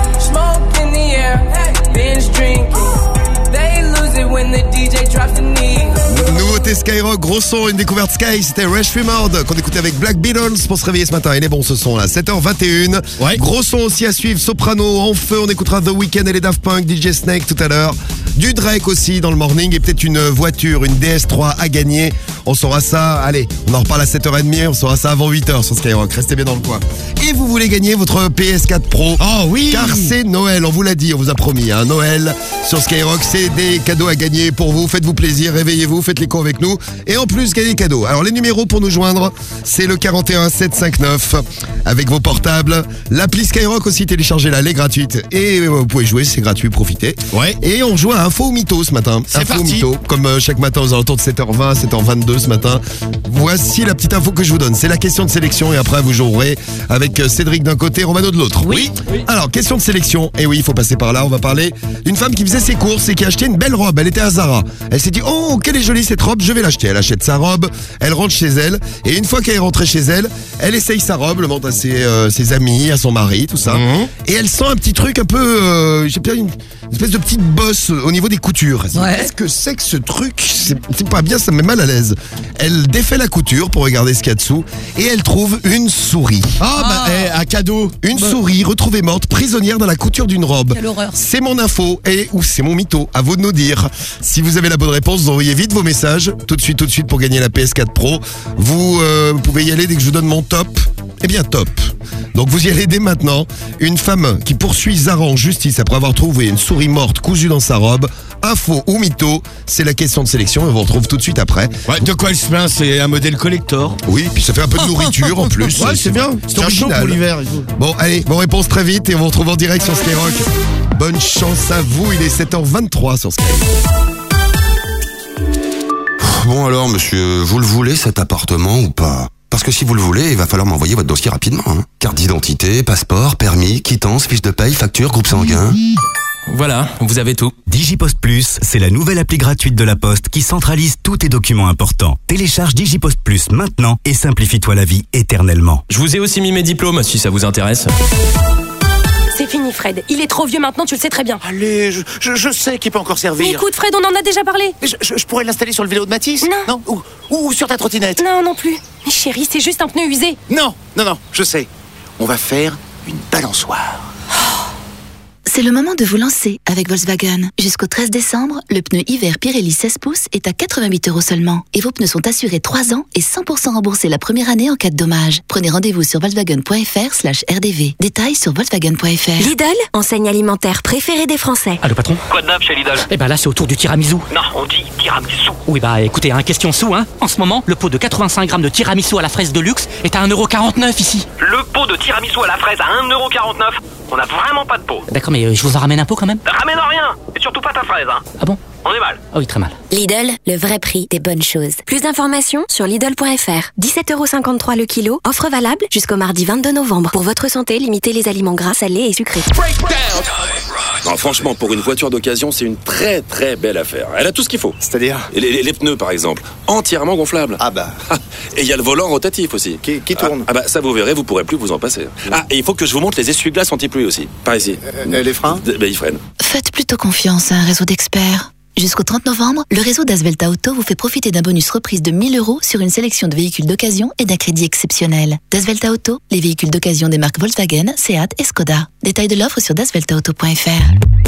Smoke in the air, binge drinking. They lose it when the D J drops the knee. Nouveauté Skyrock, gros son, une découverte Sky, c'était Rush Fremord qu'on écoutait avec Black Beatles pour se réveiller ce matin. Il est bon ce son là, sept heures vingt et une. Ouais. Gros son aussi à suivre, Soprano en feu, on écoutera The Weeknd et les Daft Punk, D J Snake tout à l'heure. Du Drake aussi dans le morning et peut-être une voiture, une D S trois à gagner. On saura ça, allez, on en reparle à sept heures trente, on saura ça avant huit heures sur Skyrock, restez bien dans le coin. Et vous voulez gagner votre P S quatre Pro. Oh oui. Car c'est Noël, on vous l'a dit, on vous a promis, hein, Noël sur Skyrock, c'est des cadeaux à gagner pour vous, faites-vous plaisir, réveillez-vous, faites les cons avec nous et en plus gagnez des cadeaux. Alors les numéros pour nous joindre, c'est le quarante et un sept cent cinquante-neuf avec vos portables, l'appli Skyrock aussi, téléchargez-la, elle est gratuite et euh, vous pouvez jouer, c'est gratuit, profitez. Ouais. Et on joue à Info ou Mytho ce matin. C'est Info ou parti. Mytho, comme euh, chaque matin aux alentours de sept heures vingt, sept heures vingt-deux ce matin. Voici la petite info que je vous donne, c'est la question de sélection et après vous jouerez avec euh, Cédric d'un côté, Romano de l'autre. Oui. Oui. Alors, question de sélection, et oui, il faut passer par là, on va parler d'une femme qui faisait ses courses et qui a acheté une belle robe, elle était à Zara. Elle s'est dit, oh, quelle est jolie cette robe, je vais l'acheter. Elle achète sa robe, elle rentre chez elle, et une fois qu'elle est rentrée chez elle, elle essaye sa robe, le montre à ses, euh, ses amis, à son mari, tout ça. Mmh. Et elle sent un petit truc un peu, euh, j'ai bien une, une espèce de petite bosse au niveau des coutures. Elle se dit, Ouais. qu'est-ce que c'est que ce truc? C'est c'est pas bien, ça me met mal à l'aise. Elle défait la couture pour regarder ce qu'il y a dessous, et elle trouve une souris. Ah, bah, eh, un cadeau. Une Bah. souris retrouvée morte, prisonnière dans la couture d'une robe. Quelle horreur. C'est mon info et ou c'est mon mytho. À vous de nous dire. Si vous avez la bonne réponse, vous envoyez vite vos messages. Tout de suite, tout de suite pour gagner la P S quatre Pro. Vous, euh, vous pouvez y aller dès que je vous donne mon top. Eh bien, top. Donc vous y allez dès maintenant. Une femme qui poursuit Zara en justice après avoir trouvé une souris morte cousue dans sa robe. Info ou mytho, c'est la question de sélection et on vous retrouve tout de suite après. Ouais, de quoi elle se plaint? C'est un modèle collector. Oui, puis ça fait un peu de nourriture en plus. Ouais, c'est bien. C'est C'est un chaud original. pour l'hiver et tout. Bon, allez, vos réponses très vite et on vous retrouve en direct sur Skyrock. Bonne chance à vous, il est sept heures vingt-trois sur Skyrock. Bon alors, monsieur, vous le voulez cet appartement ou pas? Parce que si vous le voulez, il va falloir m'envoyer votre dossier rapidement. Hein. Carte d'identité, passeport, permis, quittance, fiche de paye, facture, groupe sanguin. Voilà, vous avez tout. DigiPost Plus, c'est la nouvelle appli gratuite de la Poste qui centralise tous tes documents importants. Télécharge DigiPost Plus maintenant et simplifie-toi la vie éternellement. Je vous ai aussi mis mes diplômes si ça vous intéresse. C'est fini, Fred. Il est trop vieux maintenant, tu le sais très bien. Allez, je, je, je sais qu'il peut encore servir. Mais écoute, Fred, on en a déjà parlé. Je, je, je pourrais l'installer sur le vélo de Mathis? Non. Non ou, ou sur ta trottinette? Non, non plus. Mais chérie, c'est juste un pneu usé. Non, non, non, je sais. On va faire une balançoire. C'est le moment de vous lancer avec Volkswagen. Jusqu'au treize décembre, le pneu hiver Pirelli seize pouces est à quatre-vingt-huit euros seulement. Et vos pneus sont assurés trois ans et cent pour cent remboursés la première année en cas de dommage. Prenez rendez-vous sur volkswagen.fr slash rdv. Détails sur volkswagen.fr. Lidl, enseigne alimentaire préférée des Français. Allô patron? Quoi de neuf chez Lidl? Eh ben là c'est autour du tiramisu. Non, on dit tiramisu. Oui bah écoutez, hein, question sous, hein. En ce moment, le pot de quatre-vingt-cinq grammes de tiramisu à la fraise de luxe est à un euro quarante-neuf ici. Le pot de tiramisu à la fraise à un euro quarante-neuf? On a vraiment pas de pot. D'accord, mais euh, je vous en ramène un pot quand même? Ramène rien. Et surtout pas ta fraise, hein. Ah bon? On est mal. Ah oui, très mal. Lidl, le vrai prix des bonnes choses. Plus d'informations sur Lidl point F R. dix-sept euros cinquante-trois le kilo. Offre valable jusqu'au mardi vingt-deux novembre. Pour votre santé, limitez les aliments gras, salés et sucrés. Non, franchement, pour une voiture d'occasion, c'est une très très belle affaire. Elle a tout ce qu'il faut. C'est-à-dire? les, les, les pneus, par exemple, entièrement gonflables. Ah bah. Et il y a le volant rotatif aussi. Qui, qui tourne. Ah, ah bah ça, vous verrez, vous pourrez plus vous en passer. Ah, et il faut que je vous montre les essuie-glaces anti-pluie aussi. Par ici. Euh, les freins? D- Bah, ils freinent. Faites plutôt confiance à un réseau d'experts. Jusqu'au trente novembre, le réseau d'Asvelta Auto vous fait profiter d'un bonus reprise de mille euros sur une sélection de véhicules d'occasion et d'un crédit exceptionnel. D'Asvelta Auto, les véhicules d'occasion des marques Volkswagen, Seat et Skoda. Détails de l'offre sur dasvelta auto point F R.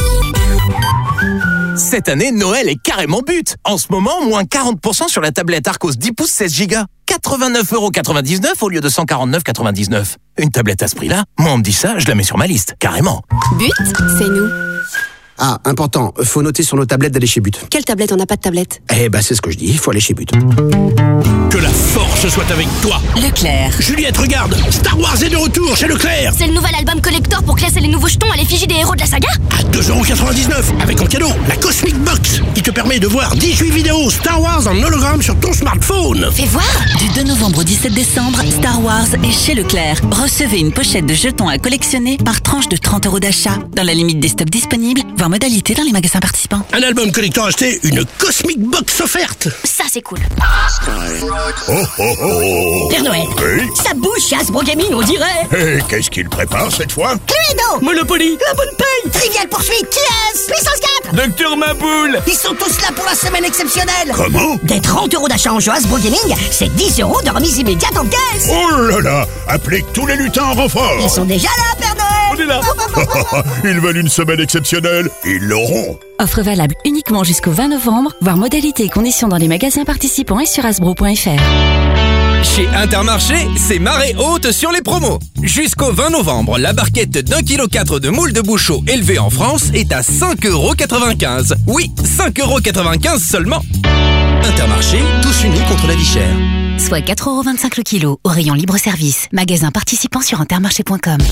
Cette année, Noël est carrément but. En ce moment, moins quarante pour cent sur la tablette Arcos dix pouces seize gigas. quatre-vingt-neuf euros quatre-vingt-dix-neuf au lieu de cent quarante-neuf euros quatre-vingt-dix-neuf. Une tablette à ce prix-là, moi on me dit ça, je la mets sur ma liste, carrément. But, c'est nous. Ah, important, faut noter sur nos tablettes d'aller chez But. Quelle tablette? On n'a pas de tablette. Eh ben, c'est ce que je dis, il faut aller chez But. Que la force soit avec toi. Leclerc. Juliette, regarde, Star Wars est de retour chez Leclerc. C'est le nouvel album collector pour classer les nouveaux jetons à l'effigie des héros de la saga. À deux euros quatre-vingt-dix-neuf, avec en cadeau, la Cosmic Box, qui te permet de voir dix-huit vidéos Star Wars en hologramme sur ton smartphone. Fais voir. Du deux novembre au dix-sept décembre, Star Wars est chez Leclerc. Recevez une pochette de jetons à collectionner par tranche de trente euros d'achat. Dans la limite des stocks disponibles, voir modalité dans les magasins participants. Un album collector acheté, une Cosmic Box offerte. Ça, c'est cool. Oh, oh, oh. Père Noël. Oui. Ça bouge chez Hasbro Gaming, on dirait. Et qu'est-ce qu'il prépare cette fois? Cluedo. Monopoly. La bonne paye. Trivial poursuite. Qui est-ce? Puissance quatre. Docteur Maboule. Ils sont tous là pour la semaine exceptionnelle. Comment? Des trente euros d'achat en jeu Hasbro Gaming, c'est dix euros de remise immédiate en caisse. Oh là là, appelez tous les lutins en renfort. Ils sont déjà là, Père Noël. On est là. Ils veulent une semaine exceptionnelle, ils l'auront. Offre valable uniquement jusqu'au vingt novembre, voir modalité et conditions dans les magasins participants et sur hasbro point F R. Chez Intermarché, c'est marée haute sur les promos. Jusqu'au vingt novembre, la barquette d'un virgule quatre kilos de moule de bouchot élevée en France est à cinq euros quatre-vingt-quinze. Oui, cinq euros quatre-vingt-quinze seulement. Intermarché, tous unis contre la vie chère. Soit quatre euros vingt-cinq le kilo, au rayon libre-service. Magasin participant sur intermarché point com.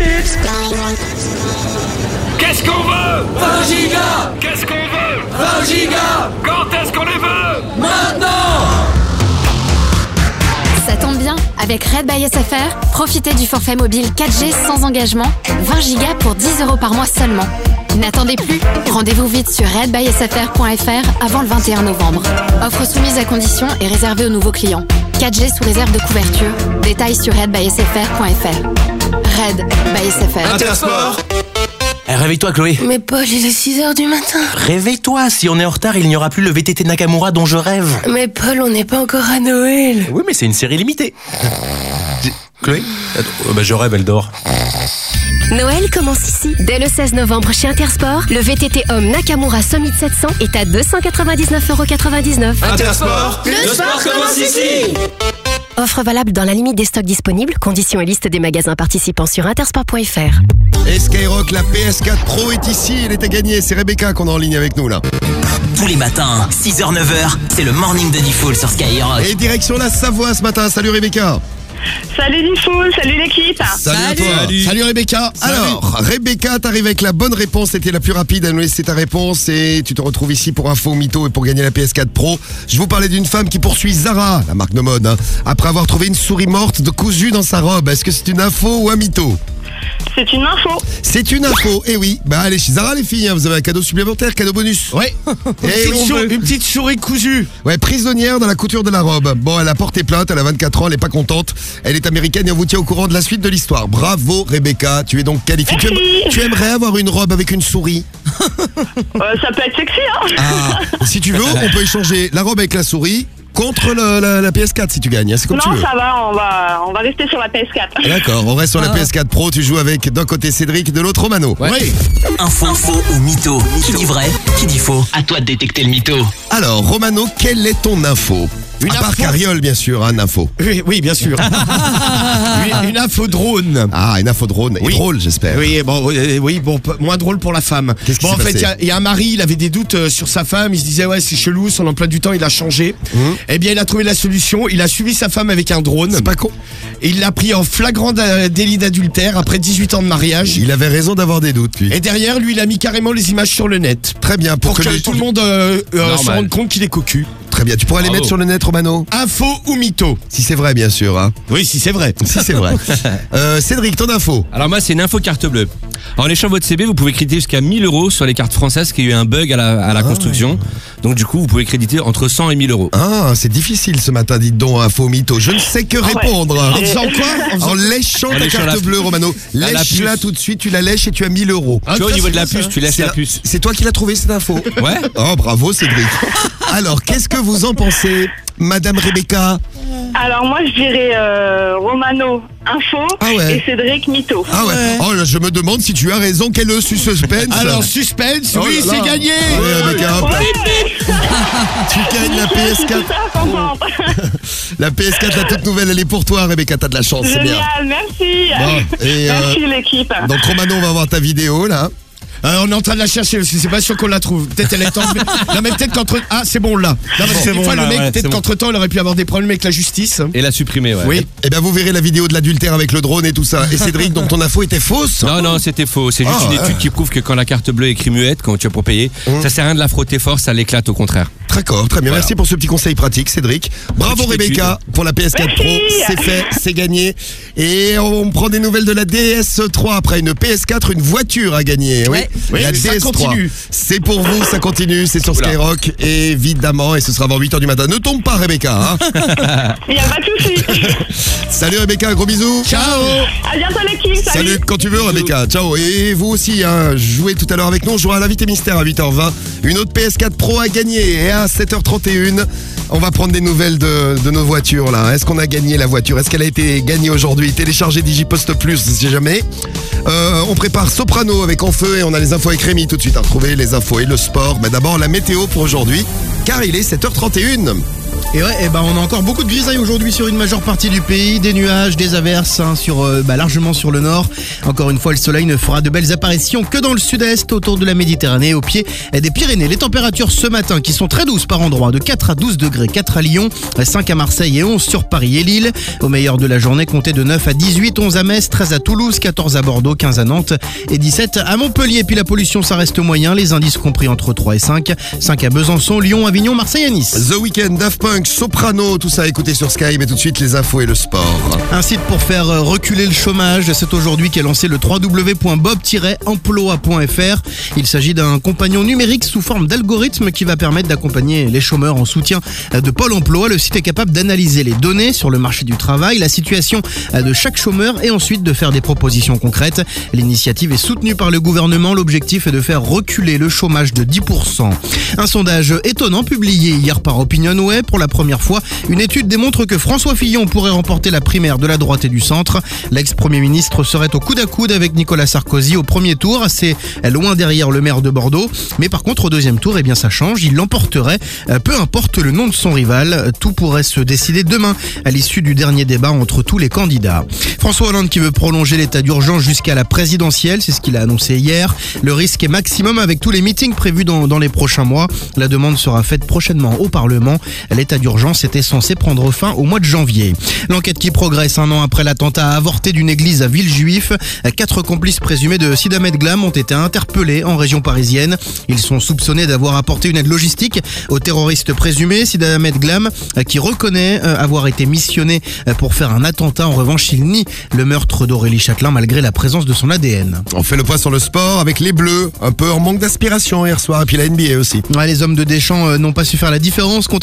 Qu'est-ce qu'on veut? vingt gigas. Qu'est-ce qu'on veut? vingt gigas. Quand est-ce qu'on les veut? Maintenant. Ça tombe bien, avec Red by S F R, profitez du forfait mobile quatre G sans engagement, vingt gigas pour dix euros par mois seulement. N'attendez plus, rendez-vous vite sur red by s f r point f r avant le vingt et un novembre. Offre soumise à conditions et réservée aux nouveaux clients. quatre G sous réserve de couverture. Détails sur red by s f r point f r. Red by S F R. Intersport. Eh, réveille-toi Chloé. Mais Paul, il est six heures du matin. Réveille-toi, si on est en retard, il n'y aura plus le V T T Nakamura dont je rêve. Mais Paul, on n'est pas encore à Noël. Oui, mais c'est une série limitée. Chloé? Attends, bah je rêve, elle dort. Noël commence ici. Dès le seize novembre chez Intersport, le V T T Homme Nakamura Summit sept cents est à deux cent quatre-vingt-dix-neuf euros quatre-vingt-dix-neuf. Intersport, le, le sport commence ici. Offre valable dans la limite des stocks disponibles. Conditions et liste des magasins participants sur intersport point f r. Et Skyrock, la P S quatre Pro est ici, elle est à gagner. C'est Rebecca qu'on a en ligne avec nous là. Tous les matins, six heures neuf heures, c'est le morning de Diffoul sur Skyrock. Et direction la Savoie ce matin. Salut Rebecca. Salut Diffoul, salut l'équipe. Salut, salut à toi. Salut, salut Rebecca. Salut. Alors, Rebecca, t'arrives avec la bonne réponse. C'était la plus rapide à nous laisser ta réponse. Et tu te retrouves ici pour un faux mytho et pour gagner la P S quatre Pro. Je vous parlais d'une femme qui poursuit Zara, la marque de mode, hein, après avoir trouvé une souris morte de cousue dans sa robe. Est-ce que c'est une info ou un mytho? C'est une info. C'est une info, et eh oui. Bah allez chez Zara les filles, hein, vous avez un cadeau supplémentaire, cadeau bonus. Ouais. une, petite sou- une petite souris cousue. Ouais, prisonnière dans la couture de la robe. Bon, elle a porté plainte, elle a vingt-quatre ans, elle est pas contente. Elle est américaine et on vous tient au courant de la suite de l'histoire. Bravo Rebecca, tu es donc qualifiée. Tu, aim- tu aimerais avoir une robe avec une souris? Euh, ça peut être sexy, hein. Ah, si tu veux, on peut échanger la robe avec la souris contre le- la, la P S quatre si tu gagnes. C'est comme Non, tu veux. ça va, on va, on va rester sur la P S quatre. D'accord, on reste sur la P S quatre Pro. Tu joues avec d'un côté Cédric, de l'autre Romano. Oui. Info, faux ou mytho? Qui dit vrai? Qui dit faux? À toi de détecter le mytho. Alors, Romano, quelle est ton info? Une à part info Carriole, bien sûr, hein, une info. Oui, oui, bien sûr. une, une info drone. Ah, une info drone. Et Oui. drôle, j'espère. Oui, bon, euh, oui, bon, p- moins drôle pour la femme. Qu'est-ce qui Bon, en s'est fait, il y passé a- il y, a un mari, il avait des doutes euh, sur sa femme. Il se disait, ouais, c'est chelou, son emploi du temps, il a changé. Eh bien, il a trouvé la solution. Il a suivi sa femme avec un drone. C'est pas con. Et il l'a pris en flagrant d'a- délit d'adultère après dix-huit ans de mariage. Il avait raison d'avoir des doutes, lui. Et derrière, lui, il a mis carrément les images sur le net. Très bien, pour, Pour que, lui- tout le monde euh, euh, se Normal. rende compte qu'il est cocu. Très bien, tu pourras les Bravo. mettre sur le net, Romano? Info ou mytho? Si c'est vrai, bien sûr. Hein. Oui, si c'est vrai. Si c'est vrai. Euh, Cédric, ton info? Alors moi, c'est une info carte bleue. En léchant votre C V, vous pouvez créditer jusqu'à mille euros sur les cartes françaises qui a eu un bug à la, à la construction. Donc du coup, vous pouvez créditer entre cent et mille euros. Ah, c'est difficile ce matin, dites donc, info mytho. Je ne sais que répondre. En faisant quoi? En faisant- En léchant En ta léchant carte la- bleue, Romano. la- la Lèche-la puce. tout de suite, tu la lèches et tu as mille euros. Ah, Tu vois, au ça, niveau c'est de la bien, puce, ça. tu laisses C'est la la- puce. C'est toi qui l'as trouvé cette info? Ouais. Oh, bravo Cédric. Alors, qu'est-ce que vous en pensez, Madame Rebecca? Alors moi, je dirais euh, Romano, info, Ah ouais. et Cédric, mytho. Ah ouais. Oh là, je me demande si tu as raison. Quel est ce suspense? Alors, suspense, Oh oui, là là. c'est gagné. Allez, Rebecca, hop là. Tu gagnes la P S Je suis quatre. super contente. La P S quatre, la toute nouvelle, elle est pour toi, Rebecca. T'as de la chance, c'est bien. Génial, merci. Bon, et, euh, merci l'équipe. Donc Romano, on va voir ta vidéo là. Euh, on est en train de la chercher parce que c'est pas sûr qu'on la trouve. Peut-être elle est en... Non mais peut-être qu'entre... Ah c'est bon là. Non, mais C'est des bon, fois là, le mec, ouais, c'est peut-être bon. qu'entre temps il aurait pu avoir des problèmes avec la justice. Et la supprimer, ouais. Oui. Eh bien, vous verrez la vidéo de l'adultère avec le drone et tout ça. Et Cédric, donc ton info était fausse? Non, non, c'était faux. C'est juste Ah, une ouais. étude qui prouve que quand la carte bleue est écrit muette, quand tu as pour payer, Mmh. ça sert à rien de la frotter fort, ça l'éclate au contraire. D'accord, très bien. Voilà. Merci pour ce petit conseil pratique, Cédric. Bravo Petite Rebecca pour la P S quatre Pro. Merci. C'est fait, c'est gagné. Et on prend des nouvelles de la D S trois après une P S quatre, une voiture à gagner. Oui, Oui, la mais ça D S trois. continue. C'est pour vous, ça continue. C'est sur Oula. Skyrock, évidemment. Et ce sera avant huit heures du matin. Ne tombe pas, Rebecca. Hein. Il n'y a pas de souci. Salut Rebecca, gros bisous. Ciao. À bientôt l'équipe. Salut. Salut, quand tu veux Rebecca, ciao. Et vous aussi, hein, jouez tout à l'heure avec nous, on jouera à l'invité mystère à huit heures vingt. Une autre P S quatre Pro à gagner. Et à sept heures trente et une, on va prendre des nouvelles de, de nos voitures là. Est-ce qu'on a gagné la voiture? Est-ce qu'elle a été gagnée aujourd'hui? Téléchargez DigiPost Plus, si jamais. Euh, on prépare Soprano avec En Feu et on a les infos avec Rémi tout de suite à retrouver, les infos et le sport. Mais d'abord la météo pour aujourd'hui, car il est sept heures trente et une. Et ouais, eh ben on a encore beaucoup de grisailles aujourd'hui sur une majeure partie du pays, des nuages, des averses hein, sur euh, bah, largement sur le nord. Encore une fois, le soleil ne fera de belles apparitions que dans le sud-est, autour de la Méditerranée, au pied des Pyrénées. Les températures ce matin qui sont très douces par endroits, de quatre à douze degrés, quatre à Lyon, cinq à Marseille et onze sur Paris et Lille. Au meilleur de la journée, comptez de neuf à dix-huit, onze à Metz, treize à Toulouse, quatorze à Bordeaux, quinze à Nantes et dix-sept à Montpellier. Puis la pollution, ça reste moyen, les indices compris entre trois et cinq, cinq à Besançon, Lyon, Avignon, Marseille et Nice. The Weeknd, Daft Punk, Soprano, tout ça à écouter sur Sky, mais tout de suite les infos et le sport. Un site pour faire reculer le chômage, c'est aujourd'hui qu'est lancé le w w w point bob tiret emploi point f r. Il s'agit d'un compagnon numérique sous forme d'algorithme qui va permettre d'accompagner les chômeurs en soutien de Pôle emploi. Le site est capable d'analyser les données sur le marché du travail, la situation de chaque chômeur et ensuite de faire des propositions concrètes. L'initiative est soutenue par le gouvernement. L'objectif est de faire reculer le chômage de dix pour cent. Un sondage étonnant publié hier par Opinionway. Pour la première fois, une étude démontre que François Fillon pourrait remporter la primaire de la droite et du centre. L'ex-premier ministre serait au coude à coude avec Nicolas Sarkozy au premier tour, assez loin derrière le maire de Bordeaux. Mais par contre, au deuxième tour, eh bien, ça change. Il l'emporterait, peu importe le nom de son rival. Tout pourrait se décider demain à l'issue du dernier débat entre tous les candidats. François Hollande qui veut prolonger l'état d'urgence jusqu'à la présidentielle, c'est ce qu'il a annoncé hier. Le risque est maximum avec tous les meetings prévus dans, dans les prochains mois. La demande sera faite prochainement au Parlement. L'état d'urgence était censé prendre fin au mois de janvier. L'enquête qui progresse un an après l'attentat avorté d'une église à Villejuif. Quatre complices présumés de Sid Ahmed Glam ont été interpellés en région parisienne. Ils sont soupçonnés d'avoir apporté une aide logistique aux terroristes présumés. Sid Ahmed Glam qui reconnaît avoir été missionné pour faire un attentat. En revanche, il nie le meurtre d'Aurélie Châtelain malgré la présence de son A D N. On fait le point sur le sport avec les Bleus, un peu en manque d'aspiration hier soir, et puis la N B A aussi. Ouais, les hommes de Deschamps n'ont pas su faire la différence contre la Côte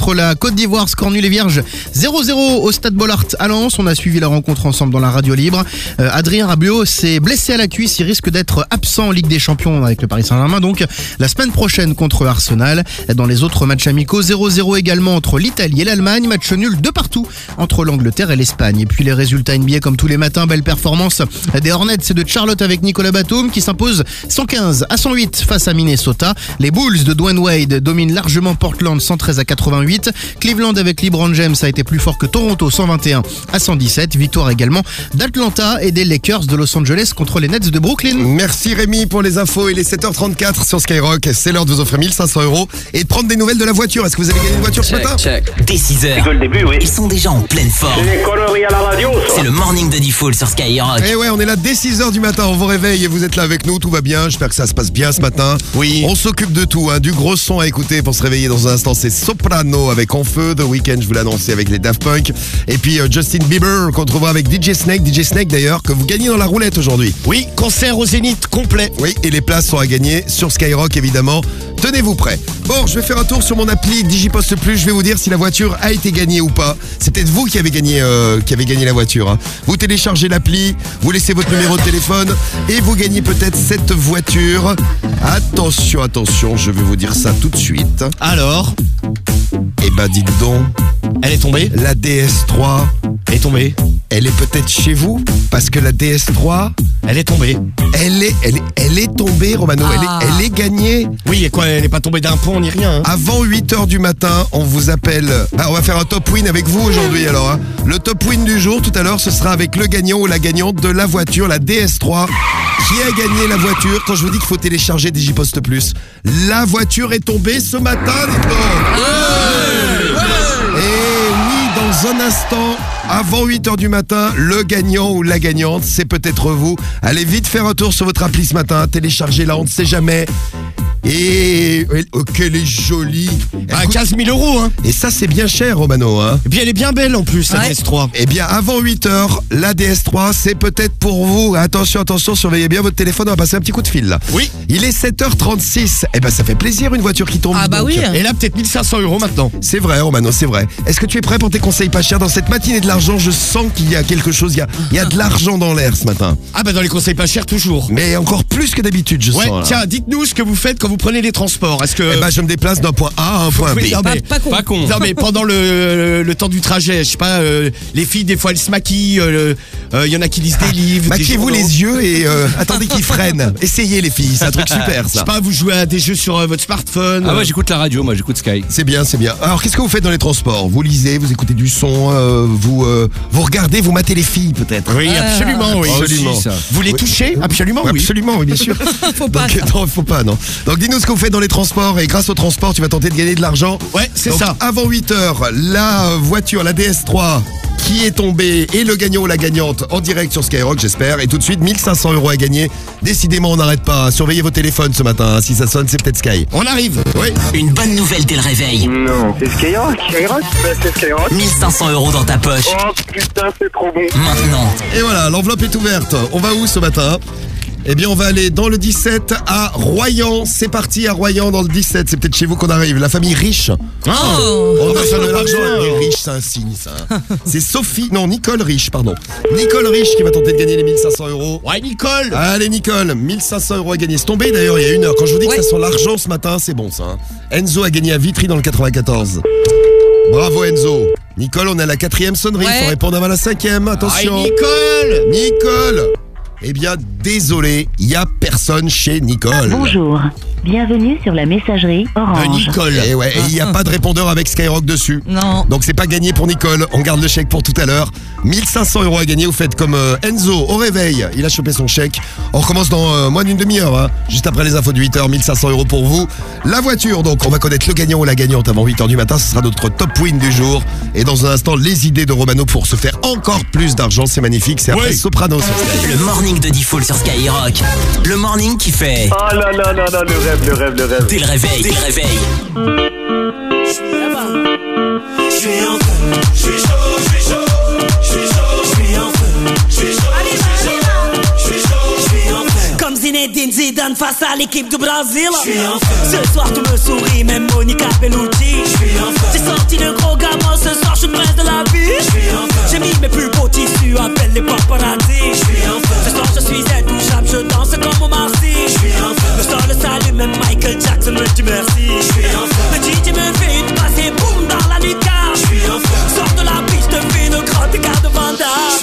Côte d'Ivoire score nul et vierge zéro zéro au Stade Bollaert à Lens. On a suivi la rencontre ensemble dans la radio libre. Euh, Adrien Rabiot s'est blessé à la cuisse. Il risque d'être absent en Ligue des Champions avec le Paris Saint-Germain. Donc la semaine prochaine contre Arsenal. Dans les autres matchs amicaux, zéro zéro également entre l'Italie et l'Allemagne. Match nul de partout entre l'Angleterre et l'Espagne. Et puis les résultats N B A comme tous les matins. Belle performance des Hornets et de Charlotte avec Nicolas Batum qui s'impose cent quinze à cent huit face à Minnesota. Les Bulls de Dwayne Wade dominent largement Portland cent treize à quatre-vingt-huit. Cleveland avec LeBron James a été plus fort que Toronto cent vingt et un à cent dix-sept. Victoire également d'Atlanta et des Lakers de Los Angeles contre les Nets de Brooklyn. Merci Rémi pour les infos. Il est sept heures trente-quatre sur Skyrock. C'est l'heure de vous offrir mille cinq cents euros et de prendre des nouvelles de la voiture. Est-ce que vous avez gagné une voiture ce matin? Dès six heures, C'est que le début, oui. ils sont déjà en pleine forme. C'est des conneries à la radio, ça. C'est le morning de Diffoul sur Skyrock. Et ouais, on est là dès six heures du matin. On vous réveille et vous êtes là avec nous. Tout va bien. J'espère que ça se passe bien ce matin. Oui. On s'occupe de tout, hein. Du gros son à écouter pour se réveiller dans un instant. C'est Soprano avec En Feu. The Weeknd, je vous l'ai annoncé avec les Daft Punk. Et puis euh, Justin Bieber qu'on retrouvera avec D J Snake. D J Snake d'ailleurs, que vous gagnez dans la roulette aujourd'hui. Oui, concert au Zénith complet. Oui, et les places sont à gagner sur Skyrock évidemment. Tenez-vous prêts. Bon, je vais faire un tour sur mon appli Digipost Plus. Je vais vous dire si la voiture a été gagnée ou pas. C'est peut-être vous qui avez gagné, euh, qui avez gagné la voiture. Hein. Vous téléchargez l'appli, vous laissez votre numéro de téléphone et vous gagnez peut-être cette voiture. Attention, attention, je vais vous dire ça tout de suite. Alors, Eh ben, dites donc, elle est tombée. la D S trois, Elle est tombée. elle est peut-être chez vous parce que la D S trois, Elle est tombée. elle est, elle est, elle est tombée, Romano. Elle est, elle est gagnée. Oui, et quoi, elle n'est pas tombée d'un pont ni rien. Hein. Avant huit heures du matin, on vous appelle. Ah, on va faire un top win avec vous aujourd'hui alors. Hein. Le top win du jour tout à l'heure, ce sera avec le gagnant ou la gagnante de la voiture, la D S trois. Qui a gagné la voiture? Quand je vous dis qu'il faut télécharger Digipost Plus, la voiture est tombée ce matin, dites-donc. Et oui, dans un instant, avant huit heures du matin, le gagnant ou la gagnante, c'est peut-être vous. Allez vite faire un tour sur votre appli ce matin, téléchargez-la, on ne sait jamais. Et oh, qu'elle est jolie. À quinze mille euros, hein. Et ça, c'est bien cher, Romano, hein. Et puis elle est bien belle en plus, la Ouais. D S trois. Eh bien, avant huit heures, la D S trois, c'est peut-être pour vous. Attention, attention, surveillez bien votre téléphone, on va passer un petit coup de fil, là. Oui. Il est sept heures trente-six. Eh ben, ça fait plaisir, une voiture qui tombe. Ah bah donc. oui. Et là, peut-être mille cinq cents euros maintenant. C'est vrai, Romano, c'est vrai. Est-ce que tu es prêt pour tes conseils pas chers dans cette matinée de l'argent? Je sens qu'il y a quelque chose, il y a, il y a de l'argent dans l'air ce matin. Ah bah dans les conseils pas chers toujours. Mais encore plus que d'habitude, je Ouais, sens. là. tiens, dites-nous ce que vous faites quand vous prenez les transports. Est-ce que... Eh ben, je me déplace d'un point A à un point B. Oui, non, mais, Pas, pas con. Pas con. non mais pendant le, le temps du trajet, je sais pas, euh, les filles des fois elles se maquillent, il euh, euh, y en a qui lisent des livres. des Maquillez-vous journaux. les yeux et euh, attendez qu'ils freinent. Essayez les filles, c'est un truc super Je sais ça. pas, vous jouez à des jeux sur euh, votre smartphone. Ah euh, ouais, j'écoute la radio, moi j'écoute Sky. C'est bien, c'est bien. Alors qu'est-ce que vous faites dans les transports? Vous lisez, vous écoutez du son, euh, vous euh, vous regardez, vous matez les filles peut-être. Oui, absolument, oui. Ah, Absolument. aussi, ça. Vous les Oui. touchez? Absolument, Ouais, oui. Absolument, oui, bien sûr. Faut pas. Donc, non, faut pas, non. Donc, dis-nous ce que vous faites dans les transports et grâce au transport, tu vas tenter de gagner de l'argent. Ouais, c'est Donc, ça. Avant huit heures, la voiture, la D S trois, qui est tombée et le gagnant ou la gagnante en direct sur Skyrock, j'espère. Et tout de suite, mille cinq cents euros à gagner. Décidément, on n'arrête pas. Surveillez vos téléphones ce matin. Si ça sonne, c'est peut-être Sky. On arrive. Oui. Une bonne nouvelle dès le réveil. Non. C'est Skyrock, Skyrock, c'est Skyrock. mille cinq cents euros dans ta poche. Oh putain, c'est trop bon. Maintenant. Et voilà, l'enveloppe est ouverte. On va où ce matin? Eh bien, on va aller dans le dix-sept à Royan. C'est parti à Royan dans le dix-sept. C'est peut-être chez vous qu'on arrive. La famille riche. Oh. On bah, a ça de va l'argent. bien. Les riches, c'est un signe, ça. C'est Sophie, non, Nicole Riche, pardon. Nicole Riche qui va tenter de gagner les mille cinq cents euros. Ouais, Nicole. Allez, Nicole, mille cinq cents euros à gagner. C'est tombé d'ailleurs il y a une heure. Quand je vous dis que Ouais. ça sent l'argent ce matin, c'est bon ça. hein. Enzo a gagné à Vitry dans le quatre-vingt-quatorze. Bravo Enzo. Nicole, on est à la quatrième sonnerie. Il Ouais. faut répondre avant la cinquième. Ah, Attention. Nicole. Nicole. Eh bien, désolé, il n'y a personne chez Nicole. Bonjour, bienvenue sur la messagerie Orange. Euh, Nicole. Et ouais, et il n'y a pas de répondeur avec Skyrock dessus. Non. Donc c'est pas gagné pour Nicole. On garde le chèque pour tout à l'heure. mille cinq cents euros à gagner. Vous faites comme euh, Enzo au réveil. Il a chopé son chèque. On recommence dans euh, moins d'une demi-heure. Hein. Juste après les infos de huit heures. mille cinq cents euros pour vous. La voiture, donc on va connaître le gagnant ou la gagnante avant huit heures du matin. Ce sera notre top win du jour. Et dans un instant, les idées de Romano pour se faire encore plus d'argent. C'est magnifique. C'est après Ouais. Soprano sur Sky. Le morning de Diffoul sur Skyrock. Le morning qui fait. Oh là là là là, le rêve, le rêve, le rêve. Dès le réveil. Dès le réveil. Je suis en feu, je suis chaud, je suis chaud, je suis chaud, je suis en feu, je suis chaud, je suis chaud, je suis chaud, je suis en feu. Comme Zinedine Zidane. Zidane face à l'équipe du Brésil. Ce soir tout me sourit, même Monica Bellucci. J'ai sorti le gros gamin, ce soir je suis prince de la vie. J'ai mis mes plus beaux tissus, appelle les paparazzi. Ce soir je suis intouchable, je danse comme Omar Sy. Le sol le salut, même Michael Jackson me dit merci. Le D J me fait une passe et boum dans la lucarne. Sors de la piste, fais une grande écart de Vanda.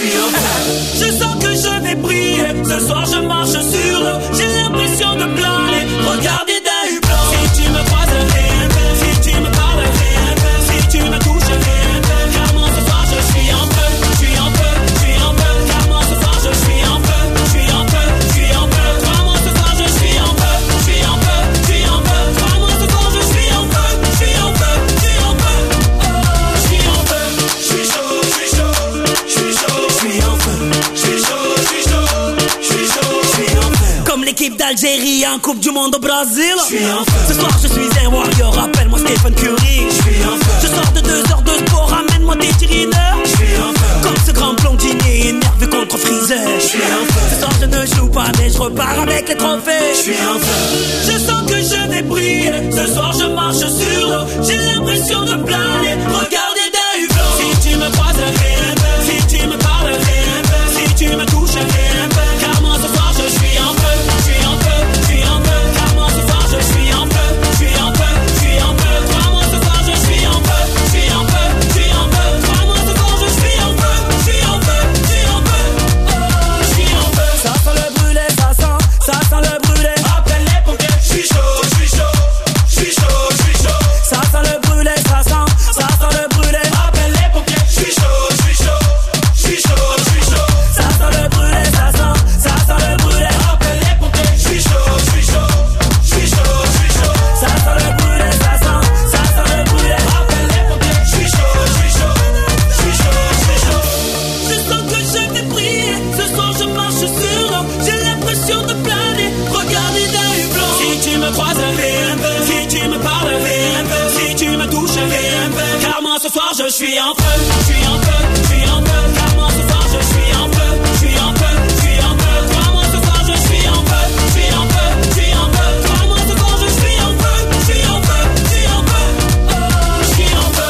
Je sens que je vais briller. Ce soir je marche sur l'eau, j'ai l'impression de planer. Regardez d'un hublot. Si tu me croises, rien fait. Si tu me parles, rien fait. Si tu me touches, rien fait. Car moi ce soir je suis en feu. Je suis en feu, je suis en feu. Car moi ce soir je suis en feu. Je suis en feu, je suis en feu. Crois-moi ce soir je suis en feu. Je suis en feu, je suis en feu. Crois-moi ce soir je suis en feu. Je suis en feu, je suis en feu. Oh, je suis en feu. Je suis chaud, je suis chaud. Je suis chaud, je suis en feu. Je suis chaud, je suis chaud. Je suis chaud, je suis en feu. Comme l'équipe d'Algérie en Coupe du Monde au Brésil. Je suis en feu. Ce soir je suis un warrior, appelle-moi Stephen Curry. Je suis en feu. Je sors de deux heures de sport, ramène-moi des tirineurs. Je suis en feu. Comme ce grand blondinier énervé contre Freezer. Je suis en feu. Ce soir je ne joue pas mais je repars avec les trophées. Je suis en feu. Je sens que je vais briller. Ce soir je marche sur l'eau, j'ai l'impression de planer. Regardez d'un hublot. Si tu me croises, rien fait. Si tu me parles, rien fait. Si tu me touches, rien fait. Car moi ce soir je suis en feu. Je suis en feu, je suis en feu. Car moi ce soir je suis en feu. Je suis en feu, je suis en feu. Crois-moi ce soir je suis en feu. Je suis en feu, je suis en feu. Crois-moi ce soir je suis en feu. Je suis en feu, je suis en feu. Oh, je suis en feu. Ça sent le brûlé, ça sent, ça sent le brûlé. Appelle les pompiers. Je suis chaud, je suis chaud. Je suis chaud, je suis chaud. Ça sent le brûlé, ça sent, ça sent le brûlé. Appelle les pompiers. Je suis chaud, je suis chaud. Je suis chaud, je suis chaud. Ça sent le brûlé, ça sent, ça sent le brûlé. Appelle les pompiers. Je suis chaud, je suis chaud. Je suis chaud, je suis chaud. Ça sent le brûlé, ça sent, ça sent le brûlé. Appelle les pompiers. Je suis chaud, je suis chaud. Je suis chaud, je suis chaud. Je sens que je vais briller. Ce soir je marche sur l'eau, j'ai l'impression de planer. Regardez d'un hublot. Si tu me croises, rien fait. Si tu me parles, rien fait. Si tu me touches, rien fait. Car moi ce soir je suis en feu. Je suis en feu, je suis en feu. Car moi ce soir je suis en feu. Je suis en feu, je suis en feu. Crois-moi ce soir je suis en feu. Je suis en feu, je suis en feu. Crois-moi ce soir je suis en feu. Je suis en feu, je suis en feu. Oh, je suis en feu.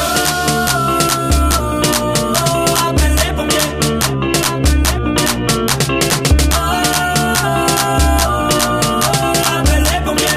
Oh, appelle les pompiers. Oh, appelle les pompiers.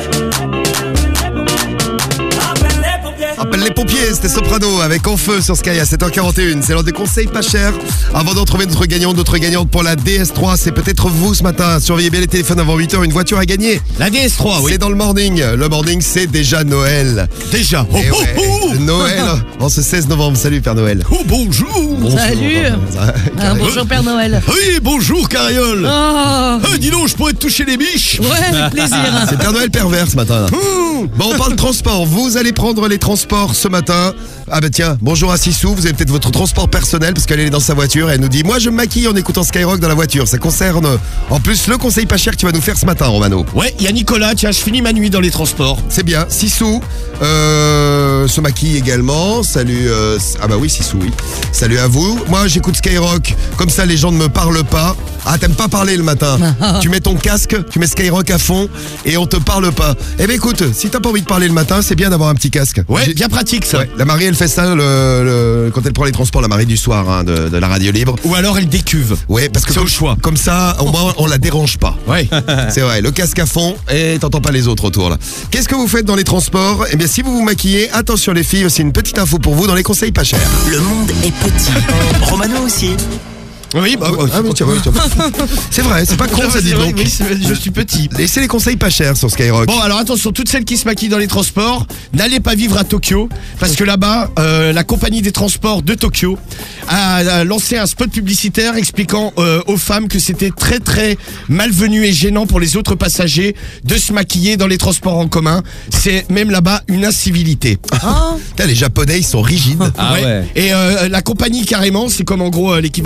Appelle les pompiers. Appelle les pompiers, c'était Soprano avec En Feu sur Sky à sept heures quarante et un. C'est l'heure des conseils pas chers. Avant d'en trouver notre gagnant, notre gagnante pour la D S trois, c'est peut-être vous ce matin. Surveillez bien les téléphones avant huit heures, une voiture à gagner. La D S trois, oui. C'est dans le morning. Le morning, c'est déjà Noël. Déjà. Oh, oh, oh, Noël en ce seize novembre. Salut Père Noël. Oh, bonjour. Bonjour. Salut. Ah, bonjour Père Noël. Oui, bonjour Cariole. Oh. Eh, dis donc, je pourrais te toucher les biches. Ouais, avec plaisir. C'est Père Noël pervers ce matin. Là. Bon, on parle transport. Vous allez prendre les transports ce matin. Ah bah tiens, bonjour à Sissou. Vous avez peut-être votre transport personnel parce qu'elle est dans sa voiture et elle nous dit moi je me maquille en écoutant Skyrock dans la voiture. Ça concerne en plus le conseil pas cher que tu vas nous faire ce matin, Romano. Ouais, il y a Nicolas. Tiens, je finis ma nuit dans les transports. C'est bien. Sissou euh, se maquille également. Salut. Euh, ah bah oui, Sissou, oui. Salut à vous. Moi j'écoute Skyrock. Comme ça les gens ne me parlent pas. Ah, t'aimes pas parler le matin. Tu mets ton casque, tu mets Skyrock à fond et on te parle pas. Eh ben écoute, si t'as pas envie de parler le matin, c'est bien d'avoir un petit casque. Ouais, J'ai... bien pratique ça. Ouais, la Marie elle fait ça le, le, quand elle prend les transports, la Marie du soir hein, de, de la radio libre. Ou alors elle décuve. Ouais, parce que c'est comme, au choix. Comme ça, au moins on la dérange pas. Ouais. C'est vrai, le casque à fond et t'entends pas les autres autour là. Qu'est-ce que vous faites dans les transports? Eh bien si vous vous maquillez, attention les filles, aussi une petite info pour vous dans les conseils pas chers. Le monde est petit. Romano aussi. Oui, bah, ah, oui, tiens, oui, tiens. C'est vrai, c'est pas con ça dit donc. Oui, je suis petit. Laissez les conseils pas chers sur Skyrock. Bon, alors attention, toutes celles qui se maquillent dans les transports, n'allez pas vivre à Tokyo, parce que là-bas, euh, la compagnie des transports de Tokyo a, a lancé un spot publicitaire expliquant euh, aux femmes que c'était très très malvenu et gênant pour les autres passagers de se maquiller dans les transports en commun. C'est même là-bas une incivilité. Putain, les Japonais, ils sont rigides. Ah ouais. Et euh, la compagnie carrément, c'est comme en gros euh, l'équivalent de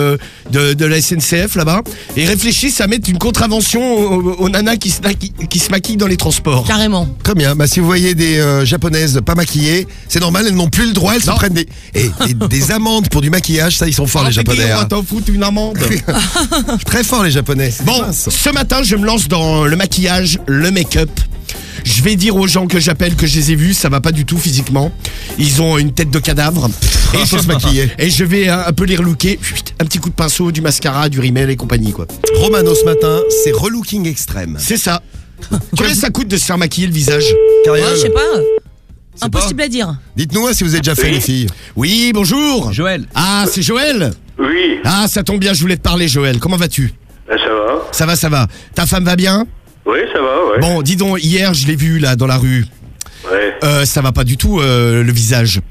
euh, de, de la S N C F là-bas et réfléchissent à mettre une contravention aux, aux nanas qui se, qui, qui se maquillent dans les transports. Carrément. Très bien. Bah, si vous voyez des euh, japonaises pas maquillées, c'est normal, elles n'ont plus le droit, elles se prennent des, et, et des amendes pour du maquillage. Ça, ils sont forts, Ah, les t'es qui, japonais. on va hein. t'en foutre une amende. Très forts, les japonais. Bon, ce matin, je me lance dans le maquillage, le make-up. Je vais dire aux gens que j'appelle que je les ai vus, ça va pas du tout physiquement. Ils ont une tête de cadavre. Et je se maquiller. Et je vais un, un peu les relooker. Un petit coup de pinceau, du mascara, du rimel et compagnie, quoi. Romano, ce matin, c'est relooking extrême. C'est ça. Combien ça coûte de se faire maquiller le visage? Ouais, je sais pas. Impossible à dire. Dites-nous hein, si vous avez déjà fait, Oui. les filles. Oui, bonjour. Joël. Ah, c'est Joël? Oui. Ah, ça tombe bien, je voulais te parler, Joël. Comment vas-tu? Ben, ça va. Ça va, ça va. Ta femme va bien? Oui, ça va, ouais. Bon, dis donc, hier, je l'ai vu, là, dans la rue. Ouais. Euh, ça va pas du tout, euh, le visage.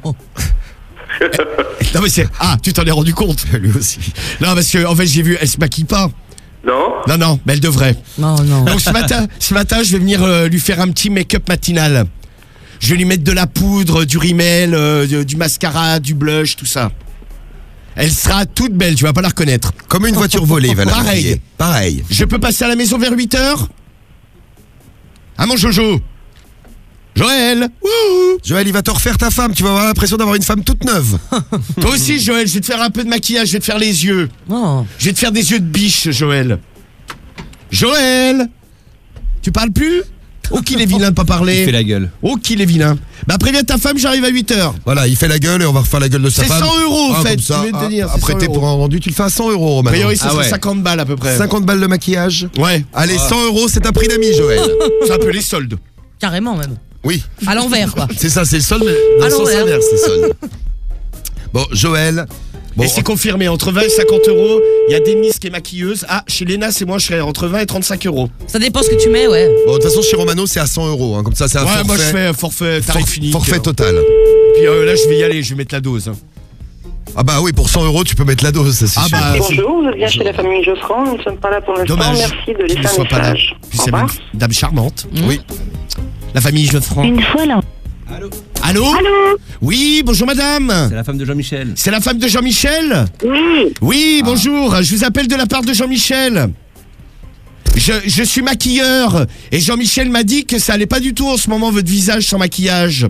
Non, mais c'est... Ah, tu t'en es rendu compte? Lui aussi. Non, parce que, en fait, j'ai vu, elle se maquille pas. Non? Non, non, mais elle devrait. Non, non. Donc, ce matin, ce matin, je vais venir euh, lui faire un petit make-up matinal. Je vais lui mettre de la poudre, du rimel, euh, du, du mascara, du blush, tout ça. Elle sera toute belle, tu vas pas la reconnaître. Comme une voiture volée, il va la Pareil. maquiller. Pareil. Je peux passer à la maison vers huit heures? Ah, mon Jojo. Joël. Wouhou. Joël, il va te refaire ta femme. Tu vas avoir l'impression d'avoir une femme toute neuve. Toi aussi, Joël, je vais te faire un peu de maquillage, je vais te faire les yeux. Oh. Je vais te faire des yeux de biche, Joël. Joël. Tu parles plus? Oh, qu'il est vilain de pas parler. Il fait la gueule. Oh, qu'il est vilain. Bah, préviens ta femme, j'arrive à huit heures. Voilà, il fait la gueule et on va refaire la gueule de sa C'est femme. cent euros, Ah, en fait, comme ça, je viens de te ah, dire, c'est Après, cent t'es euros. pour un rendu, tu le fais à cent euros, A Romano. priori, ça Ah serait ouais. cinquante balles à peu près. cinquante balles de maquillage. Ouais. Allez, cent euros, c'est un prix d'ami, Joël. C'est un peu les soldes. Carrément, même. Oui. À l'envers, quoi. C'est ça, c'est le solde, mais dans À le sens l'envers. inverse, c'est solde. Bon, Joël. Bon, Et c'est confirmé, entre vingt et cinquante euros, il y a Denise qui est maquilleuse. Ah, chez Léna, c'est moi, je serais entre vingt et trente-cinq euros. Ça dépend ce que tu mets, ouais. bon, de toute façon, chez Romano, c'est à cent euros. hein. Comme ça, c'est un Ouais, forfait. moi je fais forfait tarif for- unique. forfait total. Puis euh, là, je vais y aller, je vais mettre la dose. hein. Ah bah oui, pour cent euros, tu peux mettre la dose, ça c'est Ah sûr. bah, Bonjour, vous êtes bien chez la famille Geoffrand, nous ne sommes pas là pour l'instant. Dommage Merci de qu'il laisser ne un soit pas là. message. Puis Au c'est revoir. une dame charmante. Oui. La famille Geoffrand. Une fois là. Allô? Allô? Oui, bonjour madame. C'est la femme de Jean-Michel. C'est la femme de Jean-Michel? Oui. Oui, bonjour, je vous appelle de la part de Jean-Michel. Je, je suis maquilleur et Jean-Michel m'a dit que ça allait pas du tout en ce moment votre visage sans maquillage.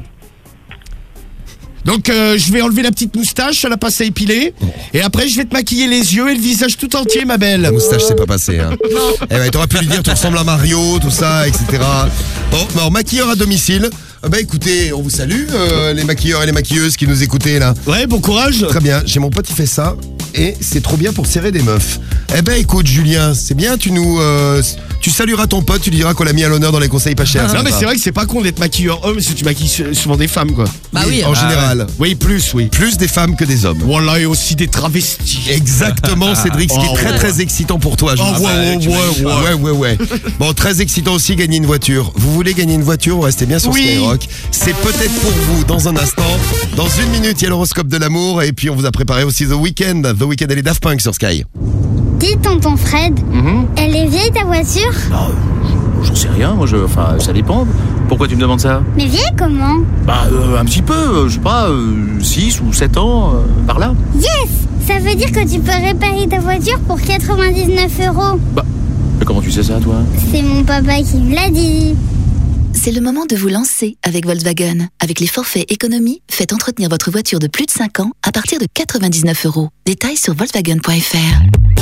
Donc euh, je vais enlever la petite moustache, la passe à épiler et après je vais te maquiller les yeux et le visage tout entier, ma belle. La moustache, c'est pas passé. Hein. Eh ben, t'aurais pu lui dire, tu ressembles à Mario, tout ça, et cetera. Bon, alors, maquilleur à domicile. Ah bah écoutez, on vous salue, euh, les maquilleurs et les maquilleuses qui nous écoutez là. Ouais, bon courage. Très bien, j'ai mon pote, il fait ça. Et c'est trop bien pour serrer des meufs. Eh ben écoute, Julien, c'est bien, tu nous. euh, tu salueras ton pote, tu lui diras qu'on l'a mis à l'honneur dans les conseils pas chers. Non mais va. c'est vrai que c'est pas con d'être maquilleur homme, parce que tu maquilles sou- souvent des femmes quoi. Bah oui. En Ah, général. Oui, plus, oui. Plus des femmes que des hommes. Voilà, et aussi des travestis. Exactement, Cédric, ce qui est Oh, très ouais. très excitant pour toi. je Oh, vous ouais, rappelle. ouais, ouais, ouais, ouais, ouais. Bon, très excitant aussi, gagner une voiture. Vous voulez gagner une voiture, restez bien sur Oui. Skyrock. C'est peut-être pour vous dans un instant. Dans une minute, il y a l'horoscope de l'amour et puis on vous a préparé aussi The Weeknd. The Weeknd et les Daft Punk sur Sky. Dis tonton Fred, elle est vieille ta voiture? J'en sais rien, moi je. Enfin, ça dépend. Pourquoi tu me demandes ça? Mais vieille comment? Bah, euh, un petit peu, euh, je sais pas, six ou sept ans, euh, par là. Yes! Ça veut dire que tu peux réparer ta voiture pour quatre-vingt-dix-neuf euros. Mais comment tu sais ça, toi? C'est mon papa qui me l'a dit. C'est le moment de vous lancer avec Volkswagen. Avec les forfaits économie, faites entretenir votre voiture de plus de cinq ans à partir de quatre-vingt-dix-neuf euros. Détails sur volkswagen point f r.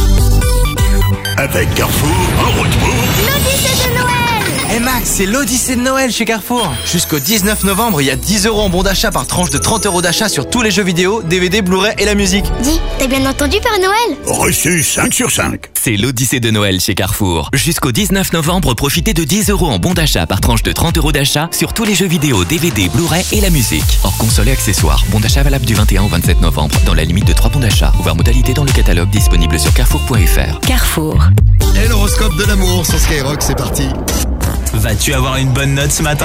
Avec Carrefour, en route pour l'Odyssée de Noël! Eh Max, c'est l'Odyssée de Noël chez Carrefour. Jusqu'au dix-neuf novembre, il y a dix euros en bon d'achat par tranche de trente euros d'achat sur tous les jeux vidéo, D V D, Blu-ray et la musique. Dis, t'as bien entendu Père Noël? reçu cinq sur cinq. C'est l'Odyssée de Noël chez Carrefour. Jusqu'au dix-neuf novembre, profitez de dix euros en bon d'achat par tranche de trente euros d'achat sur tous les jeux vidéo, D V D, Blu-ray et la musique. Hors console et accessoires. Bon d'achat valable du vingt et un au vingt-sept novembre dans la limite de trois bons d'achat. Voir modalité dans le catalogue disponible sur carrefour point f r. Carrefour. Et l'horoscope de l'amour sur Skyrock, c'est parti. Vas-tu avoir une bonne note ce matin ?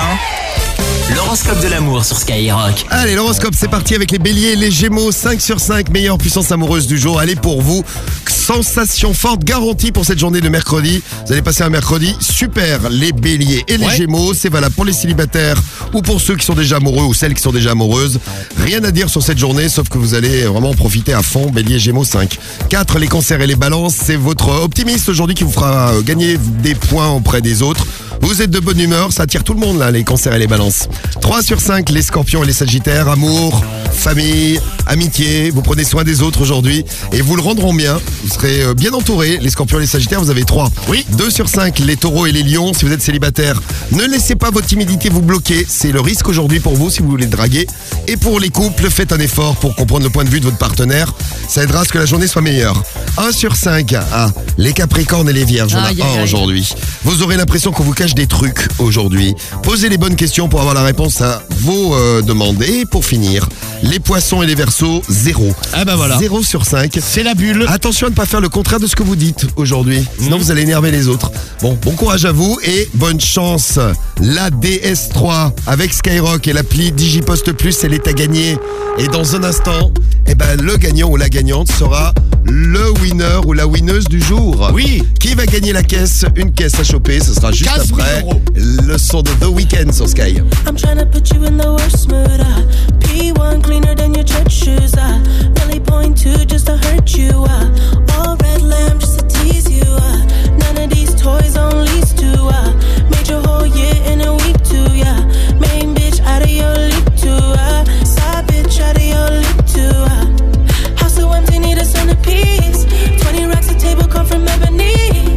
L'horoscope de l'amour sur Skyrock. Allez, l'horoscope, c'est parti avec les béliers et les gémeaux. cinq sur cinq, meilleure puissance amoureuse du jour. Allez pour vous. Sensation forte garantie pour cette journée de mercredi. Vous allez passer un mercredi super. Les béliers et les Ouais. gémeaux, c'est valable pour les célibataires ou pour ceux qui sont déjà amoureux ou celles qui sont déjà amoureuses. Rien à dire sur cette journée, sauf que vous allez vraiment en profiter à fond. Bélier, gémeaux, cinq. quatre, les cancers et les balances. C'est votre optimiste aujourd'hui qui vous fera euh, gagner des points auprès des autres. Vous êtes de bonne humeur, ça attire tout le monde là, les cancers et les balances. trois sur cinq, les scorpions et les sagittaires, amour, famille, amitié, vous prenez soin des autres aujourd'hui et vous le rendront bien. Vous serez euh, bien entourés, les scorpions et les sagittaires, vous avez trois. Oui. deux sur cinq, les taureaux et les lions, si vous êtes célibataire, ne laissez pas votre timidité vous bloquer, c'est le risque aujourd'hui pour vous si vous voulez draguer. Et pour les couples, faites un effort pour comprendre le point de vue de votre partenaire, ça aidera à ce que la journée soit meilleure. un sur cinq, ah, les capricornes et les vierges, on a Aïe, aïe, un aïe. aujourd'hui. Vous aurez l'impression qu'on vous cache des trucs aujourd'hui. Posez les bonnes questions pour avoir la réponse à vos euh, demandes. Et pour finir, les poissons et les verseaux, zéro. Ah bah voilà. zéro sur cinq. C'est la bulle. Attention à ne pas faire le contraire de ce que vous dites aujourd'hui. Sinon, vous allez énerver les autres. Bon, bon courage à vous et bonne chance. La D S trois avec Skyrock et l'appli Digipost Plus, elle est à gagner. Et dans un instant, eh ben, le gagnant ou la gagnante sera le winner ou la winneuse du jour. Oui. Qui va gagner la caisse? Une caisse à choper, ce sera juste quinze mille après euros. le son de The Weeknd sur Sky. I'm tryna put you in the worst mood. Uh, P one cleaner than your church shoes. Uh, really point two just to hurt you. Uh, all red lamb just to tease you. Uh, none of these toys on lease to. Uh, made your whole year in a week too. Yeah, main bitch out of your league too. Uh, side bitch out of your league too. Uh, house so empty, need a centerpiece. Twenty racks a table come from ebony.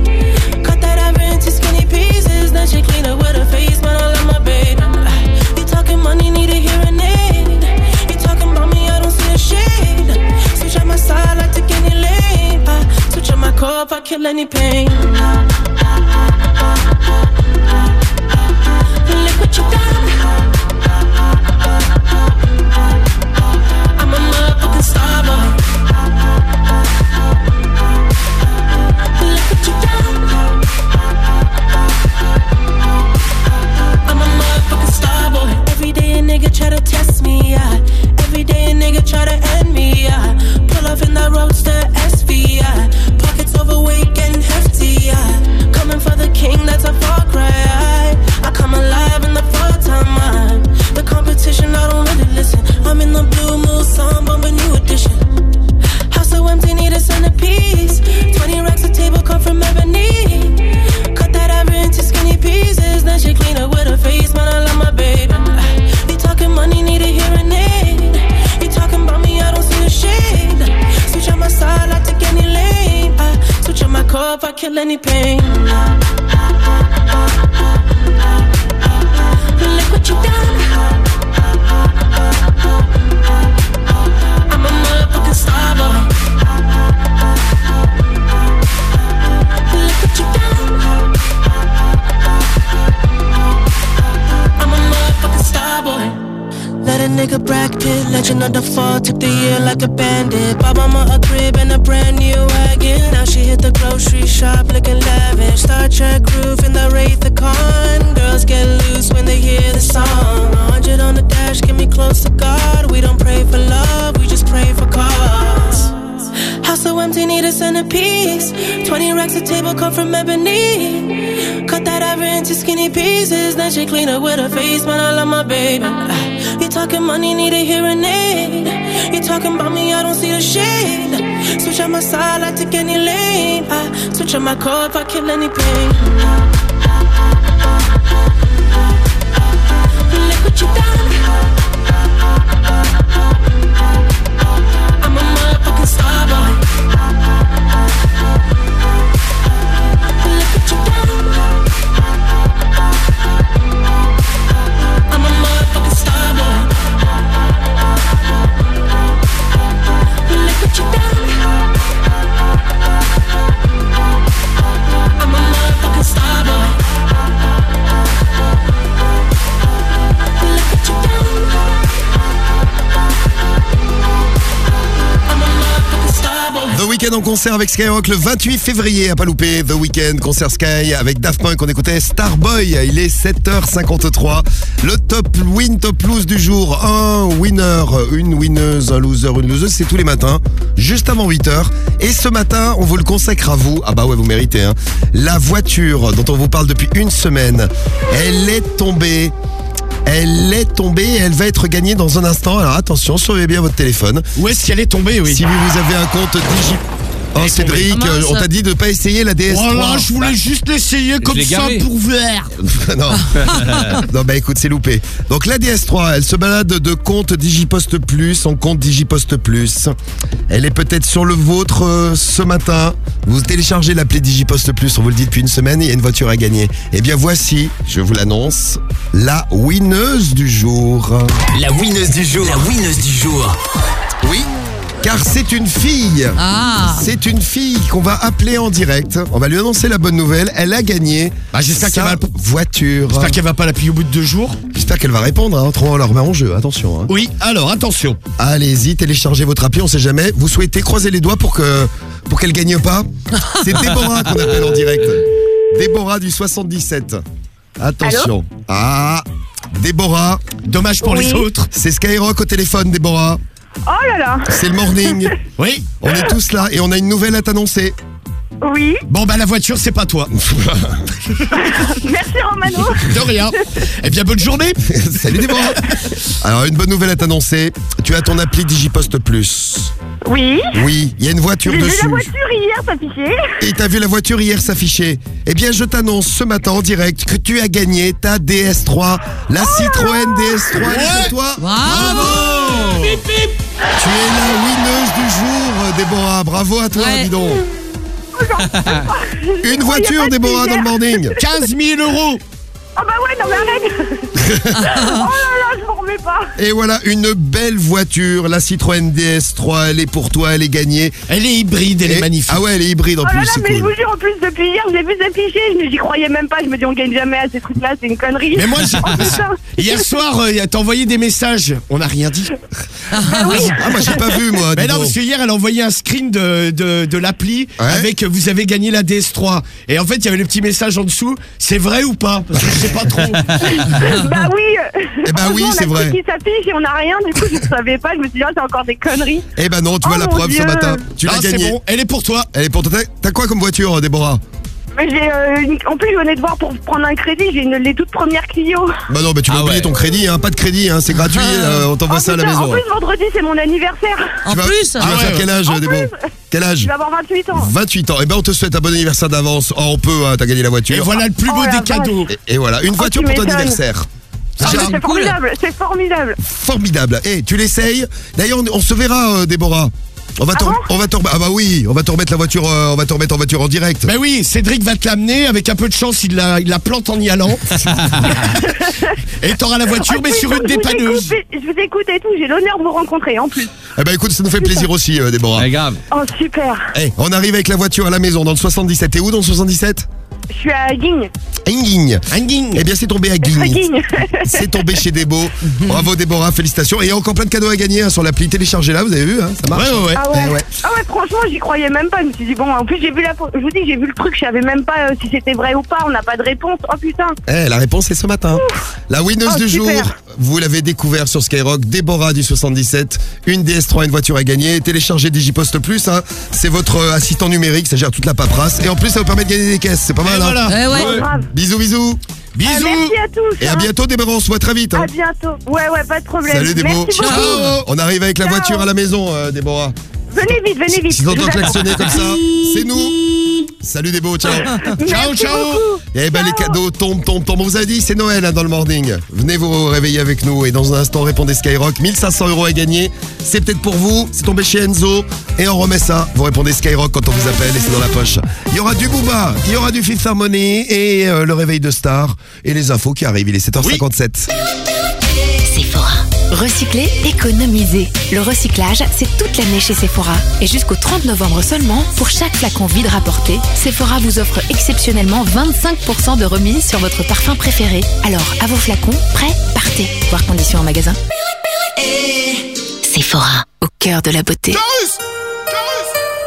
Cut that ever into skinny pieces. Then she clean up with her face, but I love my baby. You talking money, need a hearing aid. You talking about me, I don't see a shade. Switch on my side, I take any lane. I switch on my core if I kill any pain. Look what you done. I'm a motherfucking star boy. Look what you done. I'm a motherfucking star boy. Every day a nigga try to test me, yeah. Every day a nigga try to end me, yeah. Pull off in that roadster S V, yeah. Pockets overweight getting hefty, yeah. Coming for the king, that's a far cry. I come alive in the full time, man. The competition, I don't really listen. I'm in the blue moon, song, bumping new edition. House so empty, need a centerpiece. Twenty racks a table come from ebony. Cut that ever into skinny pieces. Then she clean up with her face, man, I love my baby. You talking money, need a hearing aid. You talking about me, I don't see a shade. Switch on my side, I take any lane. I switch on my core if I kill any pain. Look what you done. I'm a motherfucking star boy. Look what you done. I'm a motherfucking star boy. Let a nigga Brad Pitt, legend of the fall, took the year like a bandit. Bought mama a crib and a brand new wagon. Now she hit the grocery shop looking lavish. Star Trek roof in the Wraith the Con. Girls get loose when they hear the song. A hundred on the dash, get me close to God. We don't pray for love, we just pray for cause. House so empty, need a centerpiece. Twenty racks a table come from ebony. Cut that ever into skinny pieces. Then she clean up with her face, man, I love my baby. You talking money, need a hearing aid. You talking about me, I don't see a shade. Switch on my side, I take any lane. I switch on my core if I kill any pain. Look what you done. I'm a motherfucking star boy. Look what you done. I'm a motherfucking star boy. Look what you done. I'm a motherfucking star boy. Weeknd en concert avec Skyrock le vingt-huit février, à pas louper. The Weeknd, concert Sky avec Daft Punk. On écoutait Starboy. Il est sept heures cinquante-trois. Le top win, top lose du jour. Un winner, une winneuse, un loser, une loseuse. C'est tous les matins, juste avant huit heures. Et ce matin, on vous le consacre à vous. Ah bah ouais, vous méritez. Hein. La voiture dont on vous parle depuis une semaine, elle est tombée. Elle est tombée et elle va être gagnée dans un instant. Alors attention, surveillez bien votre téléphone. Où est-ce qu'elle est tombée, oui? Si vous avez un compte Digi... Oh Cédric, Ah, mince. on t'a dit de pas essayer la D S trois. Oh là, je voulais juste l'essayer comme l'ai ça garé. pour voir. non. non, bah écoute, c'est loupé. Donc la D S trois, elle se balade de compte Digipost Plus en compte Digipost Plus. Elle est peut-être sur le vôtre euh, ce matin. Vous téléchargez l'appli Digipost Plus, on vous le dit depuis une semaine, il y a une voiture à gagner. Eh bien voici, je vous l'annonce, la winneuse du jour. La winneuse du jour. La winneuse du jour. Oui, car c'est une fille. Ah. C'est une fille qu'on va appeler en direct. On va lui annoncer la bonne nouvelle. Elle a gagné Bah, j'espère sa qu'elle va- voiture. J'espère qu'elle va pas l'appuyer au bout de deux jours. J'espère qu'elle va répondre. Hein. Autrement, on la remet en jeu. Attention. Hein. Oui, alors attention. Allez-y, téléchargez votre appli. On sait jamais. Vous souhaitez croiser les doigts pour que pour qu'elle gagne pas. C'est Déborah qu'on appelle en direct. Déborah du soixante-dix-sept. Attention. Ah, Déborah. Dommage pour Oui. les autres. C'est Skyrock au téléphone, Déborah. Oh là là. C'est le morning. Oui. On est tous là et on a une nouvelle à t'annoncer. Oui. Bon, bah la voiture, c'est pas toi. Merci Romano. De rien. Eh bien, bonne journée. Salut Déborah. Alors, une bonne nouvelle à t'annoncer. Tu as ton appli Digipost Plus. Oui. Oui, il y a une voiture J'ai vu dessus. la voiture hier s'afficher. Et t'as vu la voiture hier s'afficher. Eh bien, je t'annonce ce matin en direct que tu as gagné ta D S trois, la Citroën D S trois. Elle est pour toi. Bravo. Bip, bip. Tu es la winneuse du jour, Déborah. Bravo à toi, Ouais. dis donc. Une Il y a voiture, pas de Déborah, dans le misère. morning. quinze mille euros. Oh bah ouais, non mais arrête. Oh là là, je m'en remets pas. Et voilà, une belle voiture, la Citroën D S trois. Elle est pour toi, elle est gagnée. Elle est hybride, elle Et- est magnifique. Ah ouais, elle est hybride en Oh là plus, là, c'est mais je cool. vous jure, en plus, depuis hier, je l'ai vu s'afficher. Je j'y croyais même pas. Je me dis, on gagne jamais à ces trucs-là, c'est une connerie. Mais moi, j'ai- Oh putain. hier soir, euh, t'as envoyé des messages. On n'a rien dit. Ah, moi, j'ai pas vu, moi. Mais dis non, donc. parce que hier, elle a envoyé un screen de, de, de l'appli Ouais. avec euh, vous avez gagné la D S trois. Et en fait, il y avait le petit message en dessous. C'est vrai ou pas? Parce que je sais pas trop. Bah oui. Eh bah oui, Franchement, c'est on a vrai. le truc qui s'affiche et on a rien. Du coup, je ne savais pas. Je me suis dit, ah, c'est encore des conneries. Eh ben non, tu vois Oh la mon preuve ce Dieu. matin. Tu l'as Ah, c'est gagnée. bon, elle est pour toi. Elle est pour toi. T'as- T'as quoi comme voiture, Déborah? Mais j'ai, euh, une- en plus, je venais de voir pour prendre un crédit. J'ai une, les toutes premières Clio. Bah non, bah tu vas Ah oublier ouais. ton crédit, hein. Pas de crédit, hein. C'est gratuit. euh, on t'envoie Oh, ça à la putain, maison. En plus, vendredi, c'est mon anniversaire. En Tu vas, plus. tu vas Ah faire ouais, quel âge, En Déborah? plus. Quel Je âge? vais avoir vingt-huit ans. vingt-huit ans. Eh ben on te souhaite un bon anniversaire d'avance. Oh, on peut, hein, t'as gagné la voiture. Et voilà le plus Oh beau la des vache. cadeaux. Et, et voilà, une voiture tu pour ton m'étonnes. anniversaire. Ah, Déjà, mais c'est cool. formidable, c'est formidable. formidable. Eh, tu l'essayes. D'ailleurs, on, on se verra, euh, Déborah. On va, te, Ah bon on va te, ah bah oui, on va te remettre la voiture, euh, on va te remettre en voiture en direct. Ben oui, Cédric va te l'amener. Avec un peu de chance, il la, il la plante en y allant. Et t'auras la voiture, Oh, mais puis, sur je une vous dépanneuse. écoute, Je vous écoute et tout, j'ai l'honneur de vous rencontrer en plus. Eh ben écoute, ça nous fait plaisir aussi, euh, Déborah. Ouais, grave. Oh super. Eh, on arrive avec la voiture à la maison dans le soixante-dix-sept. T'es où dans le soixante-dix-sept? Je suis à Guigne. Guigne. Guigne. Eh bien, c'est tombé à À Guigne. Guigne. C'est tombé chez Débo. Bravo Déborah, félicitations. Et il y a encore plein de cadeaux à gagner hein, sur l'appli. Téléchargez-la, vous avez vu, hein, ça marche. Ouais, ouais, ouais. Ah ouais. Eh ouais. Ah ouais, franchement, j'y croyais même pas. Je me suis dit, bon, en plus, j'ai vu la. Je vous dis, j'ai vu le truc, je savais même pas euh, si c'était vrai ou pas. On n'a pas de réponse. Oh putain. Eh, la réponse est ce matin. La winneuse Oh, du super. jour, vous l'avez découvert sur Skyrock, Déborah du soixante-dix-sept. Une D S trois, une voiture à gagner. Téléchargez Digipost Plus, hein. C'est votre euh, assistant numérique, ça gère toute la paperasse. Et en plus, ça vous permet de gagner des caisses. C'est pas mal, Et hein. voilà. Ouais, ouais. Oh, grave. Bisous, bisous. Bisous. Ah, merci à tous. Et à hein. bientôt, Déborah. On se voit très vite. hein. À bientôt. Ouais, ouais, pas de problème. Salut, Débo. Merci beaucoup. Ciao. On arrive avec la Ciao. voiture à la maison, euh, Déborah. Venez vite, venez vite. Si t'entends Je vous attends. klaxonner comme ça, c'est nous. Salut Débo, ciao. Ciao, Merci ciao. beaucoup. Et ben les Ciao. cadeaux tombent, tombent, tombent. On vous a dit, c'est Noël hein, dans le morning. Venez vous réveiller avec nous et dans un instant répondez Skyrock. mille cinq cents euros à gagner. C'est peut-être pour vous. C'est tombé chez Enzo et on remet ça. Vous répondez Skyrock quand on vous appelle et c'est dans la poche. Il y aura du Booba, il y aura du Fifth Harmony et euh, le réveil de Star et les infos qui arrivent. Il est sept heures cinquante-sept. Sephora. Recycler, économiser. Le recyclage, c'est toute l'année chez Sephora. Et jusqu'au trente novembre seulement, pour chaque flacon vide rapporté, Sephora vous offre exceptionnellement vingt-cinq pour cent de remise sur votre parfum préféré. Alors, à vos flacons, prêts, partez. Voir conditions en magasin. Sephora, au cœur de la beauté.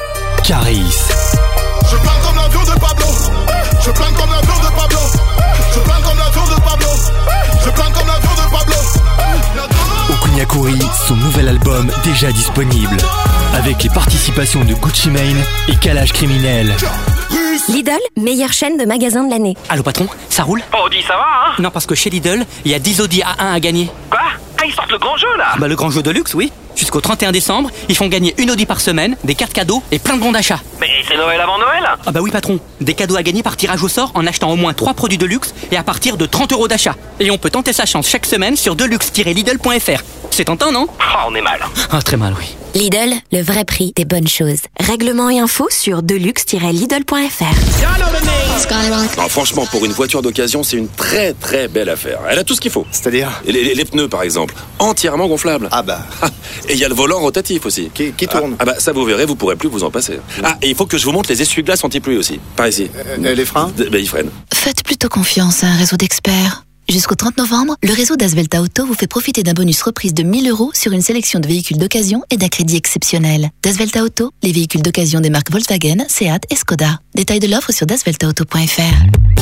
Caris. Je plane comme l'avion de Pablo. Je plane comme l'avion de Pablo. Je plane comme l'avion de Pablo. Je plane comme l'avion de Pablo. Okunyakuri, son nouvel album déjà disponible. Avec les participations de Gucci Mane et Kalash Criminel. Lidl, meilleure chaîne de magasins de l'année. Allô patron, ça roule? Audi, ça va, hein? Non, parce que chez Lidl, il y a dix Audi A un à gagner. Quoi? Ah, ils sortent le grand jeu, là? Bah le grand jeu de luxe, oui. Jusqu'au trente et un décembre, ils font gagner une Audi par semaine, des cartes cadeaux et plein de bons d'achat. Mais c'est Noël avant Noël? Ah bah oui patron, des cadeaux à gagner par tirage au sort en achetant au moins trois produits de luxe et à partir de trente euros d'achat. Et on peut tenter sa chance chaque semaine sur deluxe tiret lidl point f r. C'est tentant, non? Ah, on est mal. Ah, très mal, oui. Lidl, le vrai prix des bonnes choses. Règlement et infos sur deluxe tiret lidl point f r. Non, franchement, pour une voiture d'occasion, c'est une très très belle affaire. Elle a tout ce qu'il faut. C'est-à-dire? les, les, les pneus, par exemple, entièrement gonflables. Ah bah. Et il y a le volant rotatif aussi. Qui, qui tourne. Ah, ah bah ça vous verrez, vous pourrez plus vous en passer. Ah, et il faut que je vous montre les essuie-glaces anti-pluie aussi. Par ici. Euh, les freins? D- Bah ils freinent. Faites plutôt confiance à un réseau d'experts. Jusqu'au trente novembre, le réseau d'Asvelta Auto vous fait profiter d'un bonus reprise de mille euros sur une sélection de véhicules d'occasion et d'un crédit exceptionnel. D'Asvelta Auto, les véhicules d'occasion des marques Volkswagen, Seat et Skoda. Détails de l'offre sur dasvelta auto point f r.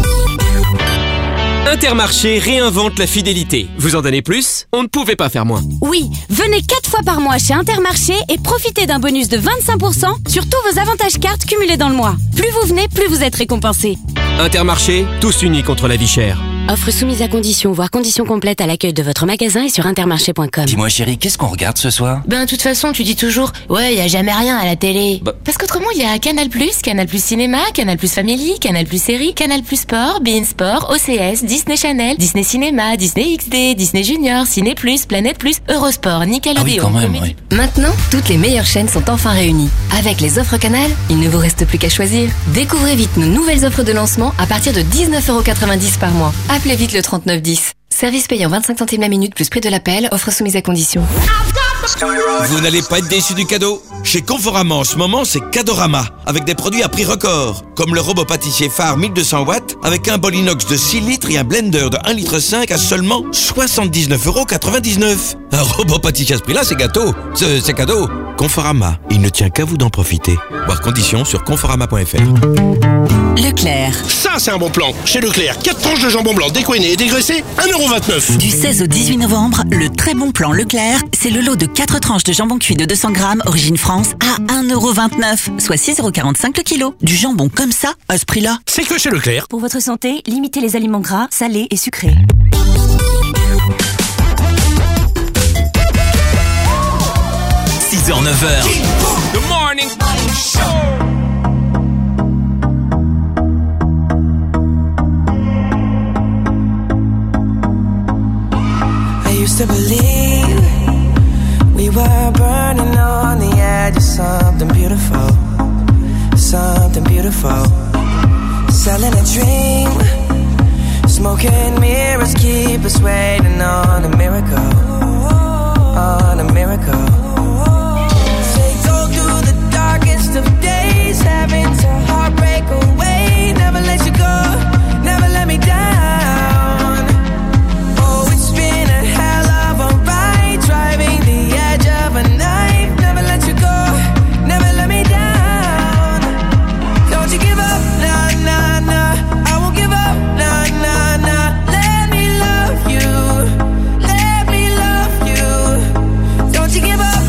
Intermarché réinvente la fidélité. Vous en donnez plus? On ne pouvait pas faire moins. Oui, venez quatre fois par mois chez Intermarché et profitez d'un bonus de vingt-cinq pour cent sur tous vos avantages cartes cumulés dans le mois. Plus vous venez, plus vous êtes récompensé. Intermarché, tous unis contre la vie chère. Offre soumise à conditions, voire conditions complètes à l'accueil de votre magasin et sur intermarché point com. Dis-moi chérie, qu'est-ce qu'on regarde ce soir? Ben, de toute façon, tu dis toujours, ouais, y a jamais rien à la télé. Bah. Parce qu'autrement, il y a Canal+, Canal+ Cinéma, Canal+ Family, Canal+ Série, Canal+ Sport, beIN Sport, O C S, Disney Channel, Disney Cinéma, Disney X D, Disney Junior, Ciné+, Planète+, Eurosport, Nickelodeon. Ah oui, quand même, oui. Maintenant, toutes les meilleures chaînes sont enfin réunies. Avec les offres Canal, il ne vous reste plus qu'à choisir. Découvrez vite nos nouvelles offres de lancement à partir de dix-neuf euros quatre-vingt-dix par mois. Appelez vite le trente-neuf dix. Service payant vingt-cinq centimes la minute plus prix de l'appel, offre soumise à condition. Vous n'allez pas être déçus du cadeau. Chez Conforama en ce moment, c'est Cadorama, avec des produits à prix record, comme le robot pâtissier phare mille deux cents watts, avec un bol inox de six litres et un blender de un litre cinq à seulement soixante-dix-neuf euros quatre-vingt-dix-neuf. Un robot pâtissier à ce prix-là, c'est gâteau. C'est, c'est cadeau. Conforama, il ne tient qu'à vous d'en profiter. Voir conditions sur conforama point f r. Leclerc. Ça, c'est un bon plan. Chez Leclerc, quatre tranches de jambon blanc décoiné et dégraissé, un euro vingt-neuf. Du seize au dix-huit novembre, le très bon plan Leclerc, c'est le lot de quatre tranches de jambon cuit de deux cents grammes, origine France, à un euro vingt-neuf, soit six euros quarante-cinq le kilo. Du jambon comme ça, à ce prix-là. C'est que chez Leclerc. Pour votre santé, limitez les aliments gras, salés et sucrés. six heures neuf heures. Good morning. I used to believe we were burning on the edge of something beautiful, something beautiful. Selling a dream, smoking mirrors keep us waiting on a miracle, on a miracle. Say go through the darkest of days, having to heartbreak away. Never let you go, never let me down. Oh, it's been a hell of a ride, driving the edge of a knife. Never let you go, never let me down. Don't you give up, nah, nah, nah. I won't give up, nah, nah, nah. Let me love you, let me love you. Don't you give up.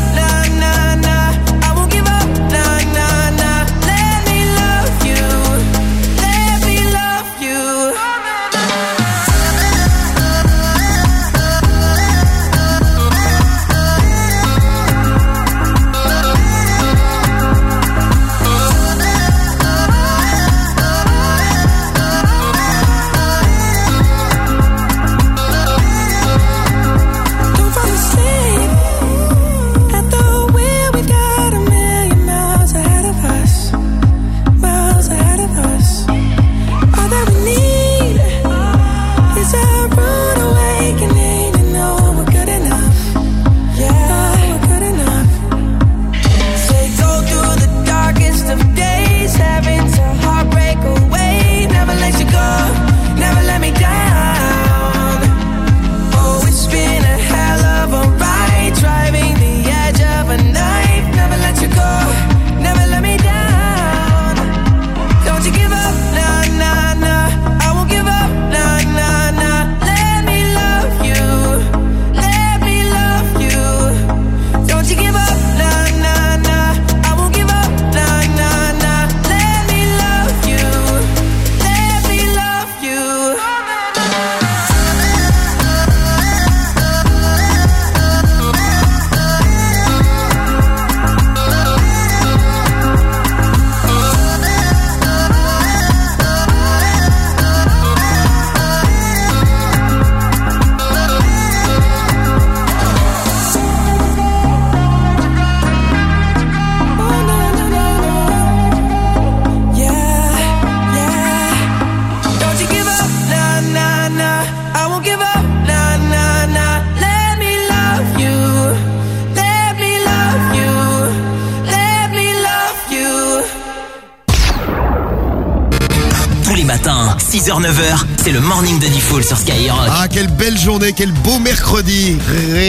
give up, nah, nah, nah. Let me love you. Let me love you. Let me love you. Tous les matins, six heures neuf heures, c'est le morning de Diffoul sur Skyrock. Ah, quelle belle journée, quel beau mercredi.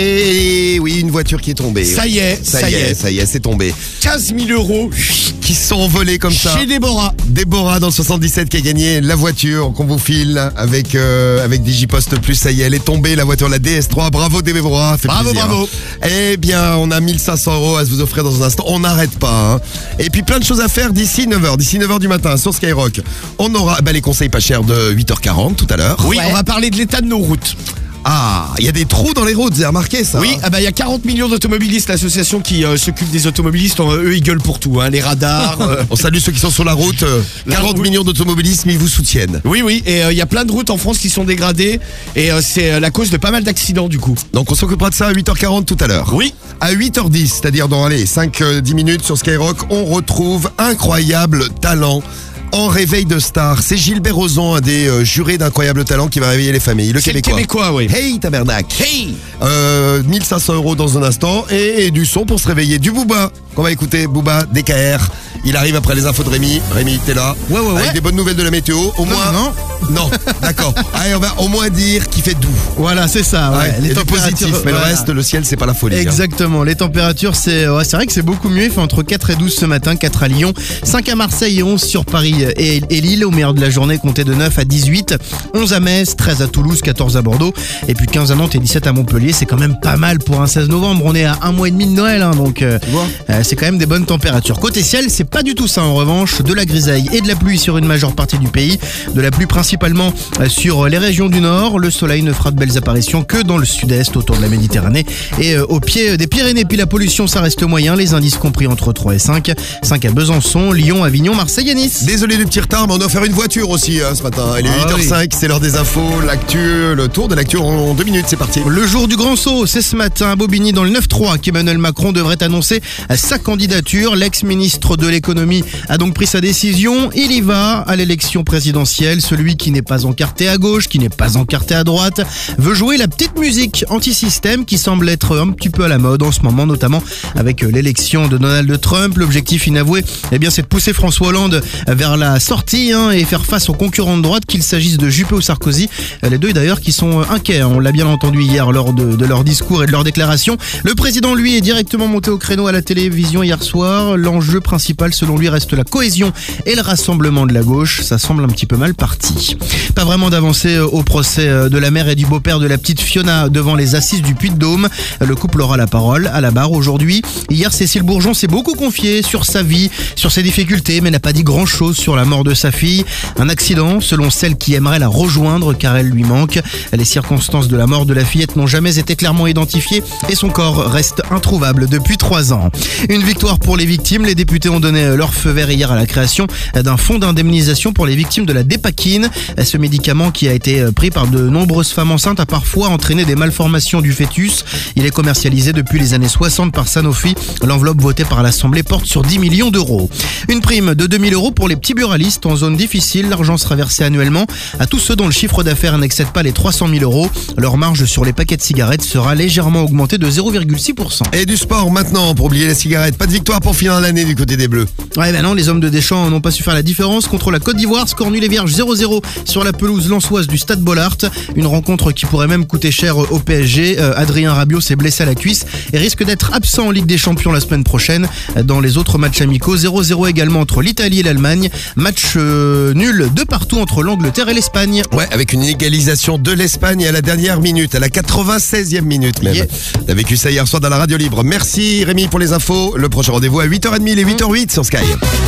Ré- Oui, une voiture qui est tombée. Ça y est, ça, ça y y est, est. ça y est, c'est tombé. quinze mille euros Qui sont envolés comme ça. chez Déborah. Déborah dans le soixante-dix-sept qui a gagné la voiture qu'on vous file avec euh, avec Digipost Plus. Ça y est, elle est tombée, la voiture, la D S trois. Bravo Déborah, fait Bravo, plaisir. bravo. Eh bien, on a mille cinq cents euros à vous offrir dans un instant. On n'arrête pas. Hein. Et puis plein de choses à faire d'ici neuf heures. D'ici neuf heures du matin sur Skyrock. On aura bah, les conseils pas chers de huit heures quarante tout à l'heure. Oui, on va parler de l'état de nos routes. Ah, il y a des trous dans les routes, vous avez remarqué ça? Oui, ah bah il y a quarante millions d'automobilistes, l'association qui euh, s'occupe des automobilistes, euh, eux ils gueulent pour tout, hein, les radars. euh, On salue ceux qui sont sur la route. euh, La quarante route. millions d'automobilistes, mais ils vous soutiennent. Oui, oui, et il y a plein de routes en France qui sont dégradées et euh, c'est euh, la cause de pas mal d'accidents du coup. Donc on s'occupera de ça à huit heures quarante tout à l'heure. Oui. À huit heures dix, c'est-à-dire dans allez, cinq dix minutes sur Skyrock, on retrouve incroyable talent. En réveil de star, c'est Gilbert Rozon, un des euh, jurés d'Incroyable Talent qui va réveiller les familles. Le C'est le Québécois. Québécois, oui. Hey tabernacle. Hey Euh, mille cinq cents euros dans un instant et, et du son pour se réveiller. Du Booba qu'on va écouter. Booba, D K R. Il arrive après les infos de Rémi. Rémi, t'es là. Ouais, ouais, ouais. Avec des bonnes nouvelles de la météo. Au Non, moins. non. Non, d'accord. Allez, on va au moins dire qu'il fait doux. Voilà, c'est ça. Ouais. Ouais, Les et du positif, températures, mais le voilà. reste, le ciel, c'est pas la folie. hein. Exactement, les températures, c'est ouais, c'est vrai que c'est beaucoup mieux. Il fait entre quatre et douze ce matin, quatre à Lyon, cinq à Marseille et onze sur Paris et, et Lille. Au meilleur de la journée, comptez de neuf à dix-huit, onze à Metz, treize à Toulouse, quatorze à Bordeaux, et puis quinze à Nantes et dix-sept à Montpellier. C'est quand même pas mal pour un seize novembre. On est à un mois et demi de Noël, hein, donc euh, euh, c'est quand même des bonnes températures. Côté ciel, c'est pas du tout ça en revanche. De la grisaille et de la pluie sur une majeure partie du pays. De la pluie principalement euh, sur les régions du nord. Le soleil ne fera de belles apparitions que dans le sud-est, autour de la Méditerranée et euh, au pied des Pyrénées. Puis la pollution, ça reste moyen. Les indices compris entre trois et cinq. cinq à Besançon, Lyon, Avignon, Marseille et Nice. Désolé du petit retard, mais on a offert une voiture aussi hein, ce matin. Il est Ah huit heures cinq, c'est l'heure des infos, l'actu, le tour de l'actu en deux minutes, c'est parti. Le jour du grand saut, c'est ce matin à Bobigny dans le neuf trois qu'Emmanuel Macron devrait annoncer sa candidature. L'ex-ministre de l'économie a donc pris sa décision. Il y va à l'élection présidentielle. Celui qui n'est pas encarté à gauche, qui n'est pas encarté à droite, veut jouer la petite musique anti-système qui semble être un petit peu à la mode en ce moment, notamment avec l'élection de Donald Trump. L'objectif inavoué, eh bien, c'est de pousser François Hollande vers la sortie hein, et faire face aux concurrents de droite, qu'il s'agisse de Juppé ou Sarkozy. Les deux d'ailleurs qui sont inquiets. On l'a bien entendu hier lors de, de leur discours et de leur déclaration. Le président, lui, est directement monté au créneau à la télévision hier soir. L'enjeu principal, selon lui, reste la cohésion et le rassemblement de la gauche. Ça semble un petit peu mal parti. Pas vraiment d'avancée au procès de la mère et du beau-père de la petite Fiona devant les assises du Puy-de-Dôme. Le couple aura la parole à la barre aujourd'hui. Hier, Cécile Bourgeon s'est beaucoup confiée sur sa vie, sur ses difficultés, mais n'a pas dit grand-chose sur la mort de sa fille. Un accident, selon celle qui aimerait la rejoindre car elle lui manque. Les circonstances de la mort de la fillette n'ont jamais été clairement identifiées et son corps reste introuvable depuis trois ans. Une victoire pour les victimes. Les députés ont donné leur feu vert hier à la création d'un fonds d'indemnisation pour les victimes de la dépakine. Ce médicament qui a été pris par de nombreuses femmes enceintes a parfois entraîné des malformations du fœtus. Il est commercialisé depuis les années soixante par Sanofi. L'enveloppe votée par l'Assemblée porte sur dix millions d'euros. Une prime de deux mille euros pour les petits buralistes en zone difficile. L'argent sera versé annuellement à tous ceux dont le chiffre d'affaires n'excède pas les trois cent mille euros. Leur marge sur les paquets de cigarettes sera légèrement augmentée de zéro virgule six pour cent. Et du sport maintenant, pour oublier les cigarettes. Pas de victoire pour finir l'année du côté des Bleus. Ouais ben non, les hommes de Deschamps n'ont pas su faire la différence contre la Côte d'Ivoire. Score nul et vierge zéro zéro sur la pelouse lensoise du Stade Bollaert. Une rencontre qui pourrait même coûter cher au P S G. Euh, Adrien Rabiot s'est blessé à la cuisse et risque d'être absent en Ligue des Champions la semaine prochaine. Dans les autres matchs amicaux, zéro zéro également entre l'Italie et l'Allemagne. Match euh, nul de partout entre l'Angleterre et l'Espagne. Ouais, avec une égalisation de l'Espagne à la dernière minute, à la quatre-vingt-seizième minute même. Yeah. T'as vécu ça hier soir dans la radio libre. Merci Rémi pour les infos. Le prochain rendez-vous à huit heures trente, les huit heures huit sur Sky.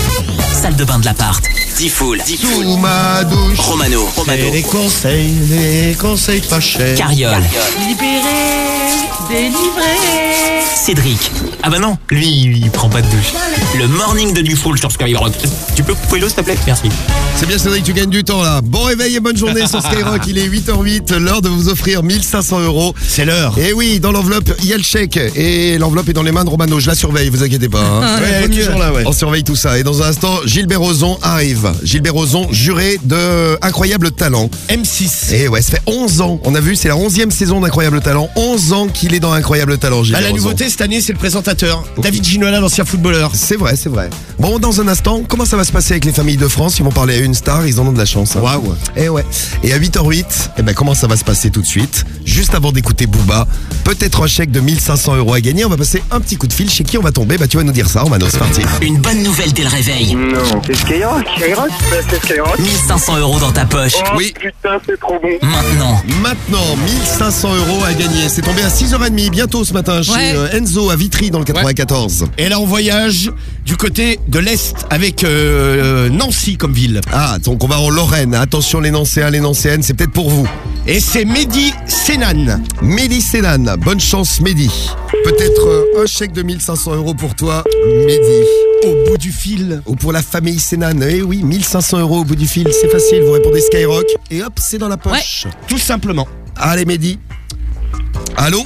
Salle de bain de l'appart. Diffoul. Sous ma douche. Romano. Romano. Et les conseils, les conseils pas chers. Carriole. Libéré délivré. Cédric. Ah bah non, lui, il prend pas de douche. Le morning de Dufool sur Skyrock. Tu peux couper l'eau, s'il te plaît? Merci. C'est bien Cédric, tu gagnes du temps là. Bon réveil et bonne journée sur Skyrock. Il est huit heures huit, l'heure de vous offrir mille cinq cents euros. C'est l'heure. Et oui, dans l'enveloppe, il y a le chèque. Et l'enveloppe est dans les mains de Romano. Je la surveille, vous inquiétez pas. Hein. Ouais, elle est toujours là, ouais. On surveille tout ça. Et dans un instant, Gilbert Rozon arrive. Gilbert Rozon, juré de Incroyable Talent. M six. Et ouais, ça fait onze ans. On a vu, c'est la onzième saison d'Incroyable Talent. onze ans qu'il est dans Incroyable Talent, Gilbert Bah, la Rozon. nouveauté cette année, c'est le présentateur. David Ginola, l'ancien footballeur. C'est vrai, c'est vrai. Bon, dans un instant, comment ça va se passer avec les familles de France? Ils vont parler à une star, ils en ont de la chance. Hein. Waouh. Et ouais. Et à huit heures huit, eh ben, comment ça va se passer tout de suite? Juste avant d'écouter Booba, peut-être un chèque de mille cinq cents euros à gagner. On va passer un petit coup de fil. Chez qui on va tomber? Bah, tu vas nous dire ça, Romano, c'est parti. Une bonne nouvelle dès le réveil. Non. C'est Skyrock, Skyrock, c'est Skyrock. mille cinq cents euros dans ta poche. Oh, Oui. putain, c'est trop bon. Maintenant. Maintenant, mille cinq cents euros à gagner. C'est tombé à six heures trente, bientôt ce matin, chez Ouais. euh, Enzo à Vitry dans le quatre-vingt-quatorze. Et là, on voyage du côté de l'Est avec euh, Nancy comme ville. Ah, donc on va en Lorraine. Attention les Nancéens, les Nancéennes, c'est peut-être pour vous. Et c'est Mehdi Sénan. Mehdi Sénan, bonne chance Mehdi. Peut-être euh, un chèque de mille cinq cents euros pour toi, Mehdi. Au bout du fil. Ou pour la famille Sénan. Eh oui, mille cinq cents euros au bout du fil, c'est facile. Vous répondez Skyrock et hop, c'est dans la poche. Ouais, tout simplement. Allez Mehdi. Allô?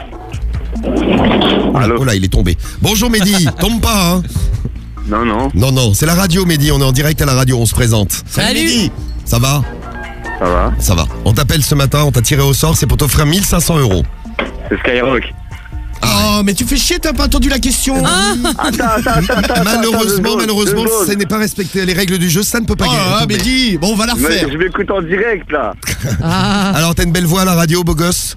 Allô? Oh là, il est tombé. Bonjour Mehdi, tombe pas hein. Non, non. Non, non, c'est la radio Mehdi, on est en direct à la radio, on se présente. Salut Mehdi. Ça va? Ça va? Ça va. On t'appelle ce matin, on t'a tiré au sort, c'est pour t'offrir mille cinq cents euros. C'est Skyrock. Oh, mais tu fais chier, t'as pas entendu la question. Attends, attends, attends, attends. Malheureusement, attends, malheureusement, deux secondes. ça n'est pas respecté. Les règles du jeu, ça ne peut pas Oh, gagner. ah, Mehdi, bon, on va la Mais refaire. je m'écoute en direct là. Alors, t'as une belle voix à la radio, beau gosse?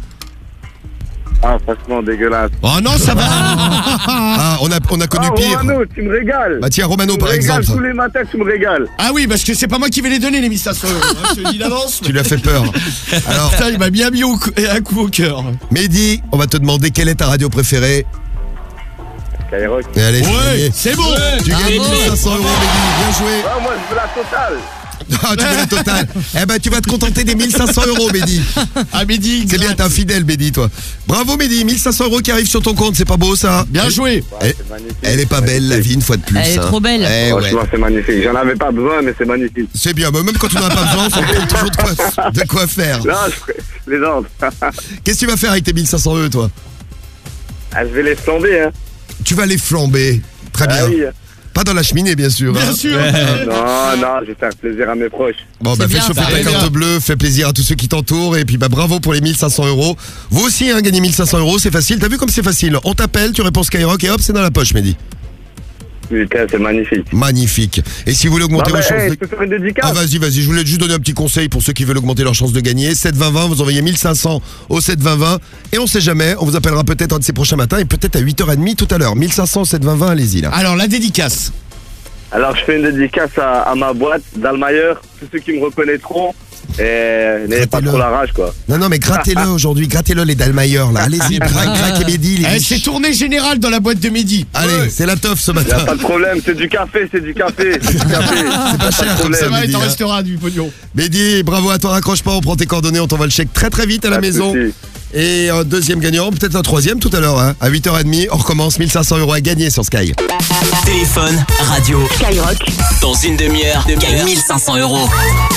Ah, franchement, dégueulasse. Oh non, ça va. Ah, on a, on a connu Ah, pire. Romano, tu me régales. Bah tiens, Romano Tu me par régales exemple. tous les matins, tu me régales. Ah oui, parce que c'est pas moi qui vais les donner, les mille cinq cents euros. hein, je te le dis d'avance. Tu lui as fait peur. Alors, Putain, il m'a bien mis au cou- un coup au cœur. Mehdi, on va te demander quelle est ta radio préférée. Skyrock. Et allez, c'est Ouais, gagné. c'est bon. Tu gagnes mille cinq cents euros, Mehdi. Bien joué. Ah, moi, je veux la totale. Ah, tu veux la totale. Eh ben, tu vas te contenter des mille cinq cents euros, Mehdi. Ah, Mehdi, C'est bien, t'es un fidèle, Mehdi, toi. Bravo, Mehdi. mille cinq cents euros qui arrivent sur ton compte, c'est pas beau, ça? bien joué. Elle, C'est magnifique. elle est pas belle, la vie, une fois de plus. Elle est hein. trop belle. Eh ouais. Franchement, c'est magnifique. J'en avais pas besoin, mais c'est magnifique. C'est bien, mais même quand on n'en a pas besoin, on trouve toujours de quoi, de quoi faire. Non, je plaisante. Qu'est-ce que tu vas faire avec tes mille cinq cents euros, toi? Ah, je vais les flamber, hein. Tu vas les flamber. Très bien. Ah oui. Pas dans la cheminée, bien sûr. Bien hein. sûr. Non, non, je vais faire plaisir à mes proches. Bon, bah, fais bien, chauffer ça ta va carte bien. bleue, fais plaisir à tous ceux qui t'entourent, et puis bah bravo pour les mille cinq cents euros. Vous aussi, hein, gagnez mille cinq cents euros, c'est facile. T'as vu comme c'est facile? On t'appelle, tu réponds Skyrock, et hop, c'est dans la poche, Mehdi. Putain, c'est magnifique. Magnifique. Et si vous voulez augmenter Non, mais, vos chances hey, de... je peux faire une dédicace? Ah, vas-y, vas-y, je voulais juste donner un petit conseil pour ceux qui veulent augmenter leurs chances de gagner. sept vingt vingt, vous envoyez mille cinq cents au sept vingt vingt, et on sait jamais, on vous appellera peut-être un de ces prochains matins, et peut-être à huit heures trente tout à l'heure. mille cinq cents au sept vingt vingt, allez-y là. Alors, la dédicace. Alors, je fais une dédicace à, à ma boîte, Dalmayer, tous ceux qui me reconnaîtront. Et n'ayez pas Grattez-le. trop la rage, quoi. Non, non, mais grattez-le aujourd'hui, grattez-le les Dalmayer là. Allez-y, craque, craque et Mehdi, les Eh, riches. c'est tournée générale dans la boîte de Mehdi. Allez, c'est la teuf ce Y a matin. pas de problème, c'est du café, c'est du café. C'est du café. C'est pas cher comme ça, Ça va, il Mehdi. t'en hein. restera du pognon. Mehdi, bravo à toi, raccroche pas, on prend tes coordonnées, on t'envoie le chèque très très vite à la Pas de maison. souci. Et un deuxième gagnant, peut-être un troisième tout à l'heure, hein. À huit heures trente, on recommence, mille cinq cents euros à gagner sur Sky. Téléphone, radio. Skyrock. Dans une demi-heure, gagne mille cinq cents euros.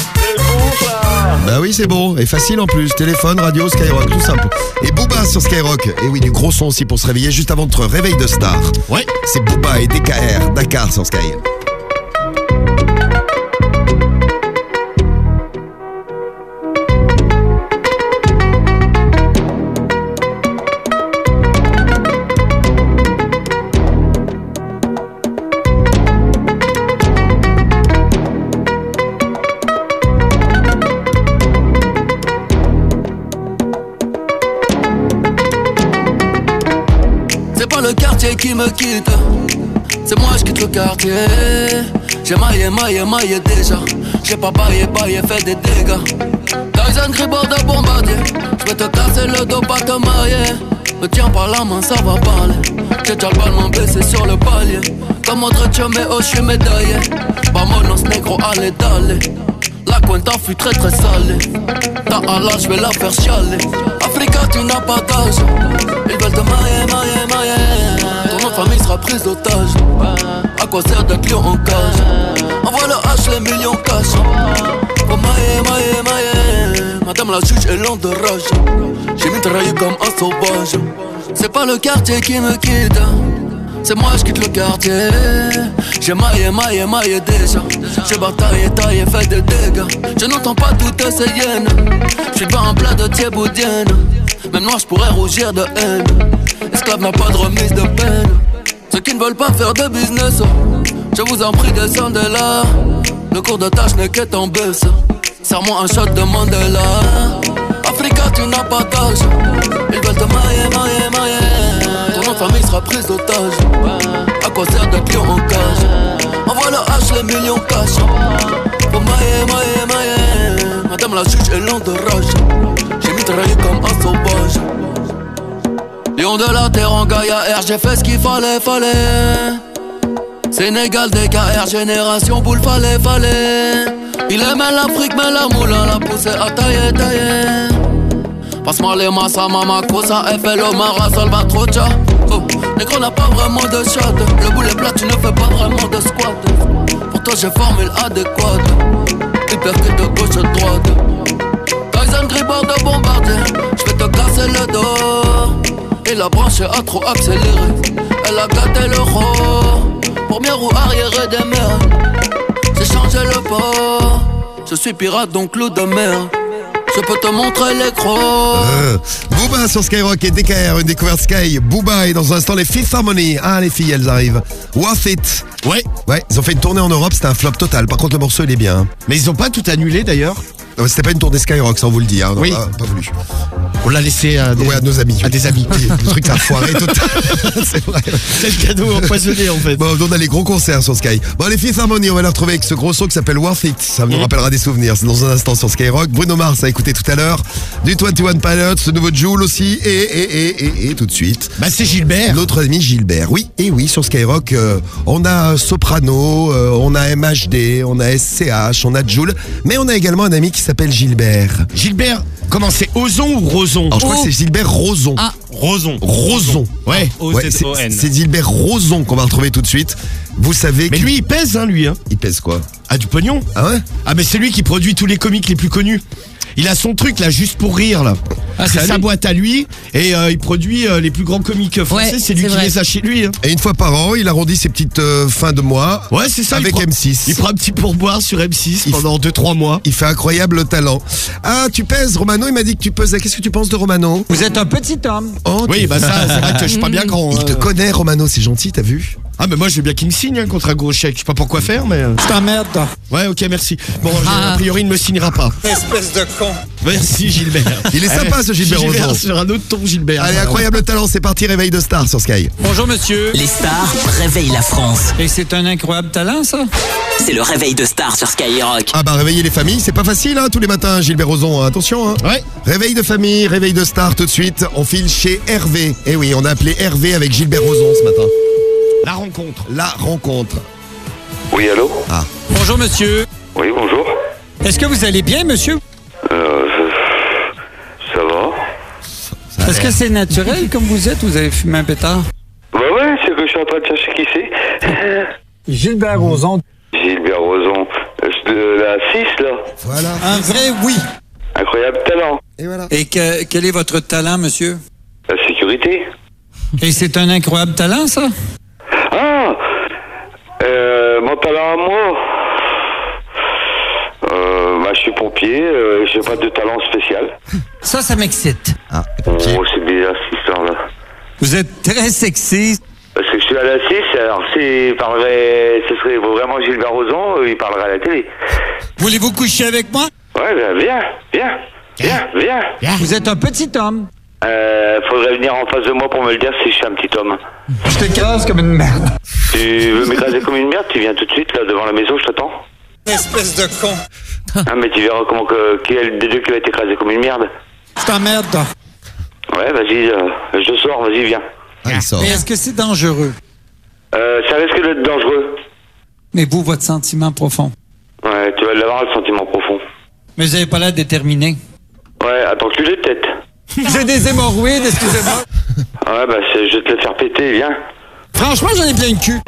Bah oui, c'est bon, et facile en plus. Téléphone, radio, Skyrock, tout simple. Et Booba sur Skyrock. Et oui, du gros son aussi pour se réveiller juste avant notre réveil de star. Ouais. C'est Booba et D K R, Dakar sur Sky. C'est pas le quartier qui me quitte, c'est moi je quitte le quartier. J'ai maillé, maillé, maillé déjà. J'ai pas baillé, baillé, fait des dégâts. Tyson Gribord de bombardier. J'vais te casser le dos, pas te marier. Me tiens par la main, ça va parler. J'ai déjà le ballon baissé sur le palier. Comme autre mais oh, j'suis médaillé. Vamonos négro, allez, d'aller. La cuenta fut très très salée. Ta Allah, j'vais la faire chialer. Africa, tu n'as pas d'âge. Ils veulent te mailler, mailler, mailler. Ton nom de famille sera prise d'otage. À quoi sert d'être lion en cage? Envoie le H, les millions cash. Oh mailler, mailler, mailler. Madame la juge est lente de rage. J'ai mitraillé comme un sauvage. C'est pas le quartier qui me quitte, c'est moi je quitte le quartier. J'ai maillé, maillé, maillé déjà. J'ai bataillé, taillé, fait des dégâts. Je n'entends pas toutes ces hyènes. J'suis pas un plat de thieboudienne. Même noir j'pourrais rougir de haine. Esclave n'a pas de remise de peine. Ceux qui ne veulent pas faire de business, je vous en prie descendez là. Le cours de tâche n'est qu'être en baisse. Serre-moi un shot de Mandela. Africa tu n'as pas d'âge. Ils veulent te mailler, mailler, mailler. Ton nom de famille sera prise d'otage. À quoi sert d'être lion en cage? Envoie le H, les millions cash. Faut mailler, mailler, mailler. Madame la juge est lente de rage. J'ai mitraillé comme un sauvage. Lion de la terre en Gaïa R, j'ai fait ce qu'il fallait, fallait. Sénégal, D K R, génération boule, fallait, fallait. Il aimait l'Afrique, mais la moulin l'a poussé à tailler, tailler. Passe-moi les massas, mama, cosa, F L O, Mara, Salvatrocha. Oh, négro n'a pas vraiment de shot. Le boulet plat, tu ne fais pas vraiment de squat. Pour toi, j'ai formule adéquate. Hypercute de gauche à droite. Tyson Gribord de bombardier. J'vais te casser le dos. Et la branche a trop accéléré. Elle a gâté le roi. Première roue arrière des mers. J'ai changé le port. Je suis pirate donc loup de mer. Je peux te montrer les crocs. Euh, Booba sur Skyrock et D K R, une découverte Sky. Booba et dans un instant les Fifth Harmony. Ah les filles elles arrivent. Worth It. Ouais. Ouais, ils ont fait une tournée en Europe, c'était un flop total. Par contre le morceau il est bien. Mais ils ont pas tout annulé d'ailleurs. Non, c'était pas une tournée Skyrock, ça on vous le dit. Hein. Non, oui. Pas, pas voulu. On l'a laissé à, des, ouais, à nos amis. À des amis. Le truc ça a foiré total. C'est vrai. C'est le cadeau empoisonné en fait. Bon, on a les gros concerts sur Sky. Bon, les Fifth Harmony, on va les retrouver avec ce gros son qui s'appelle Worth It. Ça nous mmh. rappellera des souvenirs. C'est dans un instant sur Skyrock. Bruno Mars a écouté tout à l'heure. Du vingt et un Pilots, ce nouveau Jul aussi. Et, et, et, et, et tout de suite. Bah, c'est Gilbert. Notre ami Gilbert. Oui, et oui, sur Skyrock, euh, on a Soprano, euh, on a M H D, on a S C H, on a Jul. Mais on a également un ami qui s'appelle Gilbert. Gilbert, comment c'est Ozon ou Roson? Alors, je crois oh. que c'est Gilbert Rozon. Ah, Roson. Roson. Ouais. ouais c'est, c'est Gilbert Rozon qu'on va retrouver tout de suite. Vous savez. Mais lui, il pèse, hein, lui. Hein. Il pèse quoi? Ah, du pognon. Ah ouais? Ah, mais c'est lui qui produit tous les comiques les plus connus. Il a son truc là, juste pour rire là. Ah, c'est sa boîte à lui et euh, il produit euh, les plus grands comiques français. Ouais, c'est lui c'est qui vrai. les a chez lui. Hein. Et une fois par an, il arrondit ses petites euh, fins de mois. Ouais, c'est ça. Avec prend, M six. Il prend un petit pourboire sur M six il pendant deux trois mois. Il fait incroyable talent. Ah, tu pèses, Romano. Il m'a dit que tu pesais. Qu'est-ce que tu penses de Romano? Vous êtes un petit homme. Oh, oui, bah ça, c'est vrai que je suis pas bien grand. Il te connaît, Romano. C'est gentil, t'as vu? Ah mais moi je veux bien qu'il me signe hein, contre un gros chèque. Je sais pas pourquoi faire mais... Je t'emmerde. Ouais ok merci. Bon ah. a priori il ne me signera pas. Espèce de con. Merci Gilbert. Il est sympa ce Gilbert Rozon. Sur un autre ton Gilbert. Allez incroyable talent, c'est parti, réveil de star sur Sky. Bonjour monsieur. Les stars réveillent la France. Et c'est un incroyable talent ça? C'est le réveil de star sur Skyrock. Ah bah réveiller les familles c'est pas facile hein, tous les matins Gilbert Rozon, attention hein. Ouais. Réveil de famille, réveil de star tout de suite. On file chez Hervé. Eh oui on a appelé Hervé avec Gilbert Rozon ce matin. La rencontre. La rencontre. Oui, allô? Ah. Bonjour, monsieur. Oui, bonjour. Est-ce que vous allez bien, monsieur? Euh, ça, ça va. Ça Est-ce que c'est naturel comme vous êtes ou vous avez fumé un pétard? Bah ouais, c'est que je suis en train de chercher qui c'est. Gilbert Rozon. Gilbert Rozon. De la six, là. Voilà. Un vrai oui. Incroyable talent. Et voilà. Et que, quel est votre talent, monsieur? La sécurité. Et c'est un incroyable talent, ça? Ah! Euh, mon talent à moi? Euh, bah, je suis pompier, euh, j'ai pas de talent spécial. Ça, ça m'excite. Ah, oh, c'est bizarre cette histoire-là. Vous êtes très sexy. Parce que je suis à la six, alors s'il parlerait, ce serait vraiment Gilbert Rozon, il parlerait à la télé. Voulez-vous coucher avec moi? Ouais, ben viens, viens, viens, viens. viens. Vous êtes un petit homme. Euh, faudrait venir en face de moi pour me le dire si je suis un petit homme. Je t'écrase comme une merde. Tu veux m'écraser comme une merde? Tu viens tout de suite là devant la maison, je t'attends. Espèce de con. Ah mais tu verras comment que qui est des deux qui va être écrasé comme une merde. Je t'emmerde toi. Ouais vas-y, euh, je sors, vas-y viens. Ah, il sort. Mais est-ce que c'est dangereux? Euh, ça risque d'être dangereux. Mais vous, votre sentiment profond? Ouais, tu vas l'avoir le sentiment profond. Mais vous avez pas l'air déterminé. Ouais, attends, tu l'es peut-être. J'ai des hémorroïdes, excusez-moi. Ouais, bah, c'est- je vais te le faire péter, viens. Franchement, j'en ai plein le cul.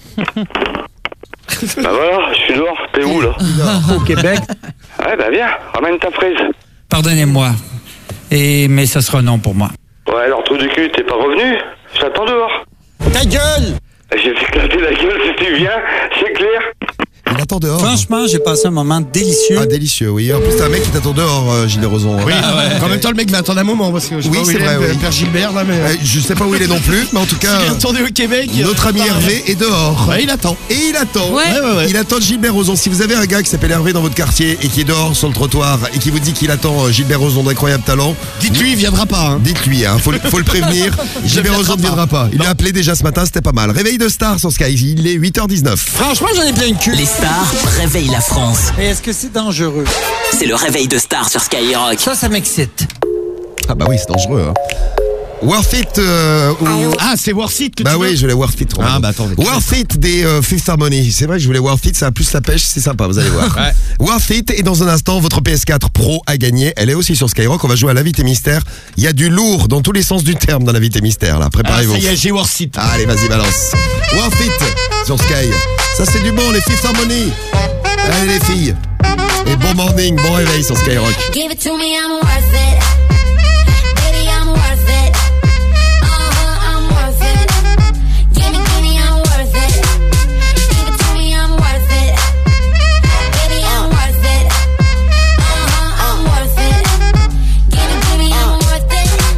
Bah voilà, je suis dehors. T'es où, là? Au Québec. Ouais, bah viens, ramène ta fraise. Pardonnez-moi. Et, mais ce sera non pour moi. Ouais, alors, trou du cul, t'es pas revenu? Je t'attends dehors. Ta gueule! J'ai fait éclater la gueule si tu viens, c'est clair. Il attend dehors. Franchement, j'ai passé un moment délicieux. Ah, délicieux, oui. En plus, t'as un mec qui t'attend dehors, euh, Gilles Rozon. Oui, en même temps, le mec va attendre un moment parce que je sais Oui, pas où c'est il est, vrai, le oui. Père Gilbert, là, mais. Euh, je sais pas où il est non plus, mais en tout cas, Il est retourné au Québec. notre ami Hervé est dehors. Ouais, il attend. Et il attend. Ouais. Ouais, ouais, ouais. Il attend Gilbert Rozon. Si vous avez un gars qui s'appelle Hervé dans votre quartier et qui est dehors sur le trottoir et qui vous dit qu'il attend euh, Gilbert Rozon d'incroyable talent, Dites-lui, il viendra pas. Hein. dites-lui, hein, faut, le- faut le prévenir. Gilbert Rozon ne viendra pas. Il l'a appelé déjà ce matin, c'était pas mal. Réveil de Star sur Sky, il est huit heures dix-neuf. Franchement, j'en ai plein le cul. Les stars réveillent la France. Et est-ce que c'est dangereux? C'est le réveil de Star sur Skyrock. Ça, ça m'excite. Ah bah oui, c'est dangereux. Hein. Worth It euh, ou- Ah, c'est Worth It que Bah tu oui, veux je voulais Worth It. Ah, bah attendez. Worth It des euh, Fifth Harmony. C'est vrai que je voulais Worth It, ça a plus la pêche, c'est sympa, vous allez voir. Ouais. Worth It, et dans un instant, votre P S quatre Pro a gagné. Elle est aussi sur Skyrock, on va jouer à l'invité mystère. Il y a du lourd dans tous les sens du terme dans l'invité mystère, là. Ah, Préparez-vous. ça y est, j'ai Worth It. Allez, vas-y, balance. Worth It sur Sky. Ça, c'est du bon, les Fifth Harmony. Allez, les filles. Et bon morning, bon réveil sur Skyrock. Give it to me, I'm worth it. Baby, I'm worth it. Uh-huh, I'm worth it. Give me, give me, I'm worth it. Give it to me, I'm worth it. Baby, I'm worth it. Uh-huh, I'm worth it. Give me, give me, I'm worth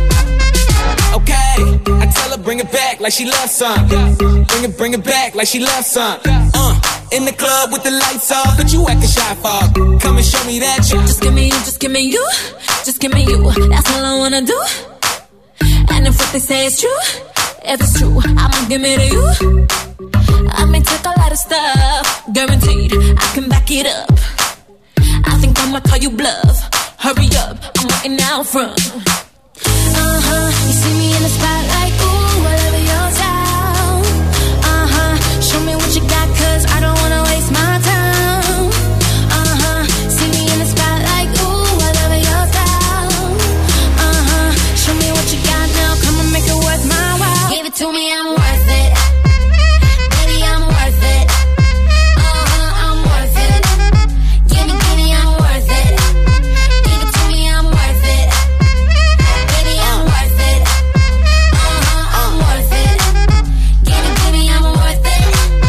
it. Okay, I tell her bring it back like she loves some. Bring it, bring it back like she loves some. Uh, in the club with the lights off, but you acting shy for. Come and show me that you. Just give me you, just give me you. Just give me you. That's all I wanna do. And if what they say is true, if it's true, I'ma give it to you. I may take a lot of stuff, guaranteed I can back it up. I think I'ma call you bluff. Hurry up, I'm waiting out front. Uh-huh, you see me in the spotlight, ooh, I love your style. Uh-huh, show me what you got, cause I don't wanna waste my time. Uh-huh, see me in the spotlight, ooh, I love your style. Uh-huh, show me what you got now, come and make it worth my while. Give it to me, I'm worth it. Baby, I'm worth it. Uh-huh, I'm worth it. Give me, give me, I'm worth it. Give it to me, I'm worth it. Baby, I'm worth it. Uh-huh, I'm worth it. Give me, give me, I'm worth it.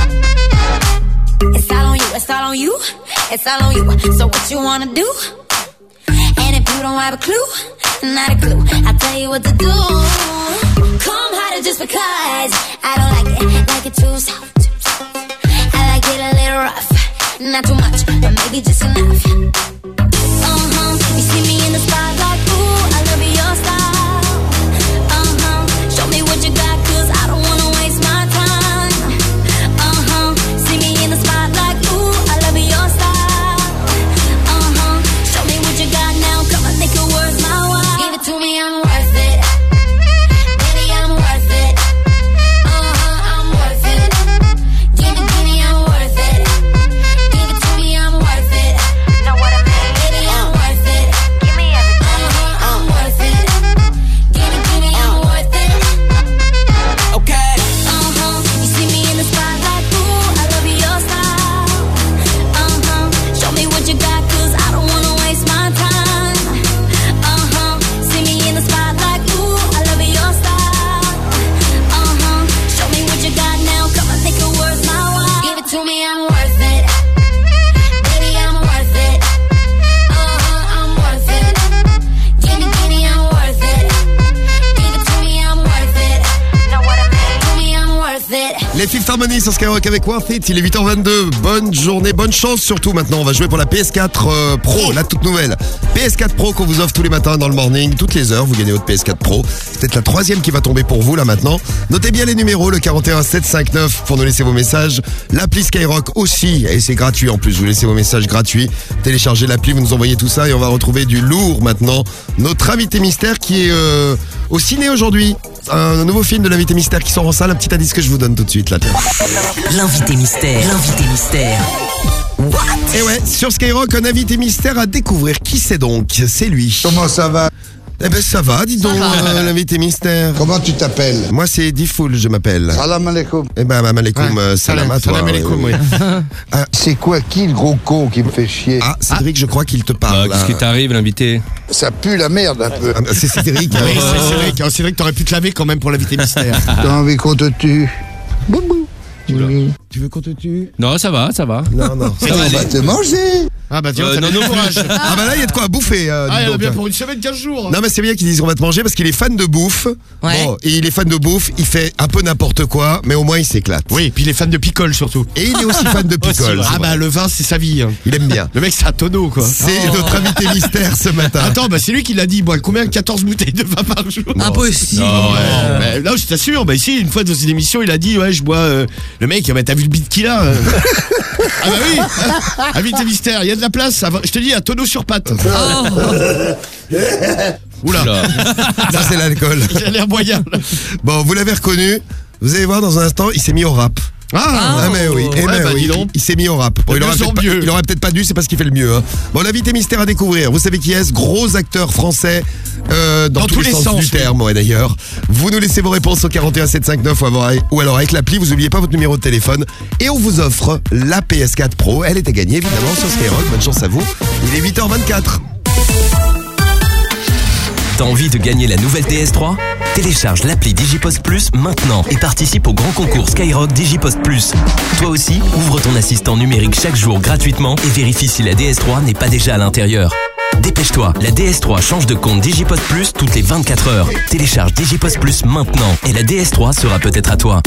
It's all on you, it's all on you, it's all on you. So what you wanna do? And if you don't have a clue, not a clue, I'll tell you what to do. Come harder just because I don't like it, like it too soft. I like it a little rough, not too much, but maybe just enough. Uh-huh, you see me in the spotlight, ooh, I love your style. Uh-huh, show me what you got, cause I don't wanna waste my time. Uh-huh, see me in the spotlight, ooh, I love your style. Uh-huh, show me what you got now, come on, make it worth my while. Give it to me, I'm worth it. Baby, I'm worth it. Uh-huh, I'm worth it. Give me, give me, I'm worth it. Give it to me, I'm worth it. Know what I mean? Baby, I'm worth it. Give me everything. Uh-huh, I'm worth it. Give me, give me, I'm worth it. Okay, Uh-huh, you see me in the spotlight, ooh, I love your style. Uh-huh, show me what you got, cause I don't wanna waste my time. Uh-huh, see me in the spotlight, ooh, I love your style. Uh-huh, show me what you got now, come on, make it worth my while. Give it to me, I'm worth it. Baby, I'm worth it. Uh-huh, I'm worth it. Give me, give me, I'm worth it. Give it to me, I'm worth it. Know what I mean? To me, I'm worth it. Les Fifth Harmony sur Skyrock avec Worth It, il est huit heures vingt-deux. Bonne journée, bonne chance surtout maintenant. On va jouer pour la P S quatre euh, Pro, la toute nouvelle. P S quatre Pro qu'on vous offre tous les matins dans le morning, toutes les heures, vous gagnez votre P S quatre Pro. C'est peut-être la troisième qui va tomber pour vous là maintenant. Notez bien les numéros, le quarante et un sept cent cinquante-neuf pour nous laisser vos messages. L'appli Skyrock aussi, et c'est gratuit en plus, vous laissez vos messages gratuits. Téléchargez l'appli, vous nous envoyez tout ça et on va retrouver du lourd maintenant. Notre invité mystère qui est euh, au ciné aujourd'hui. Un nouveau film de l'invité mystère qui sort en salle, un petit indice que je vous donne tout de suite là. L'invité mystère. L'invité mystère. Et ouais, sur Skyrock, un invité mystère à découvrir. Qui c'est donc? C'est lui. Comment ça va? Eh ben ça va, dis donc, euh, l'invité mystère. Comment tu t'appelles? Moi c'est Difool, je m'appelle. Salam alaikum. Eh ben salam alaikum, Ouais, euh, salam à toi. salam alaikum, oui. oui. C'est quoi qui le gros con qui me fait chier? Ah, Cédric, je crois qu'il te parle. Bah, qu'est-ce qui t'arrive, l'invité? Ça pue la merde un peu. Ah, bah, c'est Cédric. Oui, c'est Cédric. Alors, Cédric, t'aurais pu te laver quand même pour l'invité mystère. T'as envie qu'on te tue? Boubou. Tu veux qu'on te tue? Non, ça va, ça va. Non, non. Ça va, on va te manger. Ah bah tiens, Euh, t'as non, du non, courage. Ah bah là, il y a de quoi à bouffer. Euh, dis Ah, il y en a donc. bien pour une semaine, quinze jours. Non mais c'est bien qu'ils disent qu'on va te manger parce qu'il est fan de bouffe. Ouais. Bon, et il est fan de bouffe, il fait un peu n'importe quoi, mais au moins il s'éclate. Oui, puis il est fan de picole surtout. Et il est aussi fan de picole. Ah bah le vin, c'est sa vie. hein. Il aime bien. Le mec, c'est un tonneau quoi. C'est Oh. notre invité mystère ce matin. Attends, bah c'est lui qui l'a dit. Bois combien? quatorze bouteilles de vin par jour. Impossible. Non, ouais. Mais là, je t'assure. Bah ici, une fois dans une émission, il a dit ouais, je bois. euh, Le mec, bah, t'as vu le beat qu'il a euh. Ah bah oui. Invité mystère, il y a de la place. Je te dis, un tonneau sur pattes. Oula. Ça c'est l'alcool. Il a l'air moyen. Bon, vous l'avez reconnu. Vous allez voir dans un instant, il s'est mis au rap. Ah, Ah mais oui, eh ouais, mais bah, oui. dis donc. Il s'est mis au rap. Bon, il, De aurait mieux en peut-être pas, mieux. il aurait peut-être pas dû, c'est pas ce qu'il fait le mieux. Hein. Bon, l'invité mystère à découvrir. Vous savez qui est-ce? Gros acteur français euh, dans, Dans tous, les, sens, du oui. terme, ouais d'ailleurs. Vous nous laissez vos réponses au quarante et un sept cent cinquante-neuf ou, avoir- ou alors avec l'appli. Vous n'oubliez pas votre numéro de téléphone et on vous offre la P S quatre Pro. Elle est à gagner évidemment sur Skyrock. Bonne chance à vous. Il est huit heures vingt-quatre. T'as envie de gagner la nouvelle D S trois? Télécharge l'appli Digipost Plus maintenant et participe au grand concours Skyrock Digipost Plus. Toi aussi, ouvre ton assistant numérique chaque jour gratuitement et vérifie si la D S trois n'est pas déjà à l'intérieur. Dépêche-toi, la D S trois change de compte Digipost Plus toutes les vingt-quatre heures. Télécharge Digipost Plus maintenant et la D S trois sera peut-être à toi.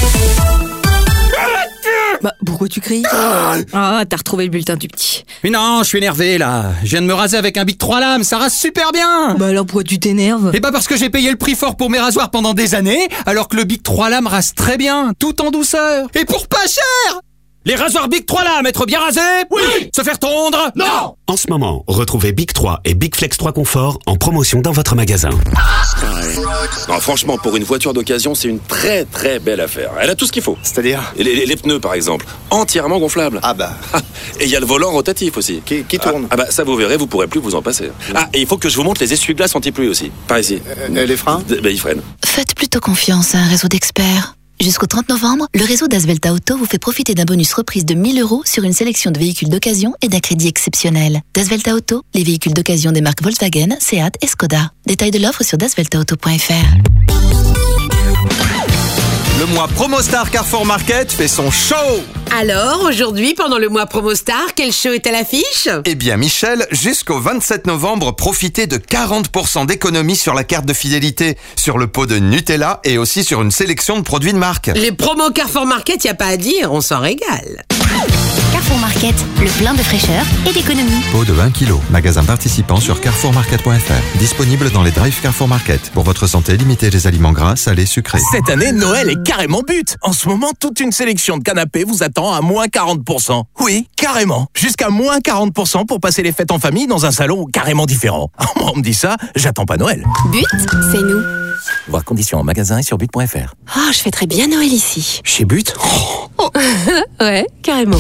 Bah, pourquoi tu cries? Ah, t'as retrouvé le bulletin du petit. Mais non, je suis énervé là. Je viens de me raser avec un Bic trois lames, ça rase super bien. Bah alors pourquoi tu t'énerves? Et bah parce que j'ai payé le prix fort pour mes rasoirs pendant des années, alors que le Bic trois lames rase très bien, tout en douceur. Et pour pas cher. Les rasoirs Bic trois lames, être bien rasé? Oui. Se faire tondre? Non. En ce moment, retrouvez Bic trois et Bic Flex trois Confort en promotion dans votre magasin. Non, franchement, pour une voiture d'occasion, c'est une très très belle affaire. Elle a tout ce qu'il faut. C'est-à-dire? Et Les, les- les pneus, par exemple, entièrement gonflables. Ah bah. Et il y a le volant rotatif aussi. Qui, qui tourne? Ah, ah bah ça, vous verrez, vous pourrez plus vous en passer. Ah, et il faut que je vous montre les essuie-glaces anti-pluie aussi. Par ici. Euh, les freins? D- Bah, ils freinent. Faites plutôt confiance à un réseau d'experts. Jusqu'au trente novembre, le réseau d'Asvelta Auto vous fait profiter d'un bonus reprise de mille euros sur une sélection de véhicules d'occasion et d'un crédit exceptionnel. D'Asvelta Auto, les véhicules d'occasion des marques Volkswagen, Seat et Skoda. Détails de l'offre sur dasvelta auto point f r. Le mois Promostar Carrefour Market fait son show. Alors, aujourd'hui, pendant le mois Promostar, quel show est à l'affiche? Eh bien, Michel, jusqu'au vingt-sept novembre, profitez de quarante pour cent d'économie sur la carte de fidélité, sur le pot de Nutella et aussi sur une sélection de produits de marque. Les promos Carrefour Market, y a pas à dire, on s'en régale. Carrefour Market, le plein de fraîcheur et d'économie. Pot de vingt kilos. Magasin participant sur carrefour market point f r. Disponible dans les drives Carrefour Market. Pour votre santé, limitez les aliments gras, salés, sucrés. Cette année, Noël est carrément but. En ce moment, toute une sélection de canapés vous attend à moins quarante pour cent. Oui, carrément. Jusqu'à moins quarante pour cent pour passer les fêtes en famille dans un salon carrément différent. Moi, on me dit ça, j'attends pas Noël. But, c'est nous. Voir conditions en magasin et sur but point f r. Oh, je fais très bien Noël ici. Chez But? Ouais, carrément.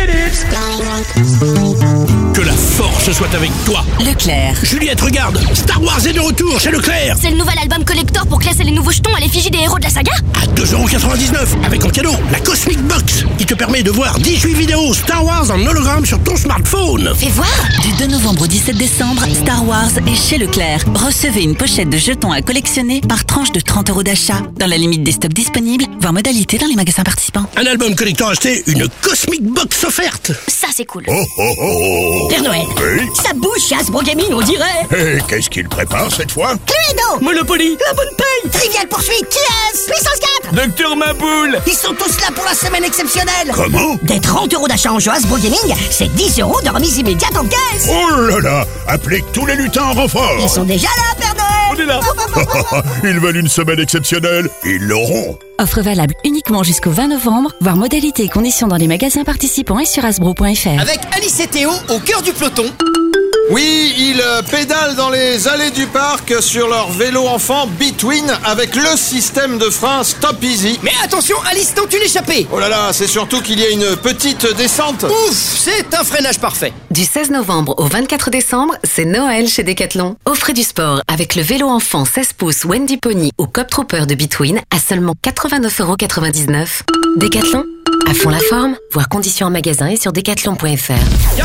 Que la force soit avec toi. Leclerc. Juliette, regarde, Star Wars est de retour chez Leclerc. C'est le nouvel album collector pour classer les nouveaux jetons à l'effigie des héros de la saga? À deux euros quatre-vingt-dix-neuf, avec en cadeau la Cosmic Box, qui te permet de voir dix-huit vidéos Star Wars en hologramme sur ton smartphone. Fais voir. Du deux novembre au dix-sept décembre, Star Wars est chez Leclerc. Recevez une pochette de jetons à collectionner par tranche de trente euros d'achat. Dans la limite des stocks disponibles, voir modalité dans les magasins participants. Un album collector acheté, une Cosmic Box offerte. Ça, c'est cool. Oh oh oh. Père Noël. Oui. Ça bouge chez Hasbro Gaming, on dirait. Et qu'est-ce qu'il prépare cette fois? Cluedo. Monopoly. La bonne paye. Trivial poursuite. Tueuse. Puissance quatre. Docteur Maboule. Ils sont tous là pour la semaine exceptionnelle. Comment? Des trente euros d'achat en jeu Hasbro Gaming, c'est dix euros de remise immédiate en caisse. Oh là là. Appelez tous les lutins en renfort. Ils sont déjà là, Père Noël. On est là. Ils veulent une semaine exceptionnelle. Ils l'auront. Offre valable uniquement jusqu'au vingt novembre. Voir modalité et conditions dans les magasins participants et sur hasbro point f r. Avec Alice et Théo au cœur du peloton. Oui, ils euh, pédalent dans les allées du parc sur leur vélo enfant Between avec le système de frein Stop Easy. Mais attention, Alice, tente une échappée. Oh là là, c'est surtout qu'il y a une petite descente. Ouf, c'est un freinage parfait. Du seize novembre au vingt-quatre décembre, c'est Noël chez Decathlon. Offrez du sport avec le vélo enfant seize pouces Wendy Pony ou Cop Trooper de Between à seulement quatre-vingt-neuf euros quatre-vingt-dix-neuf. Decathlon, à fond la forme. Voir conditions en magasin et sur decathlon point f r.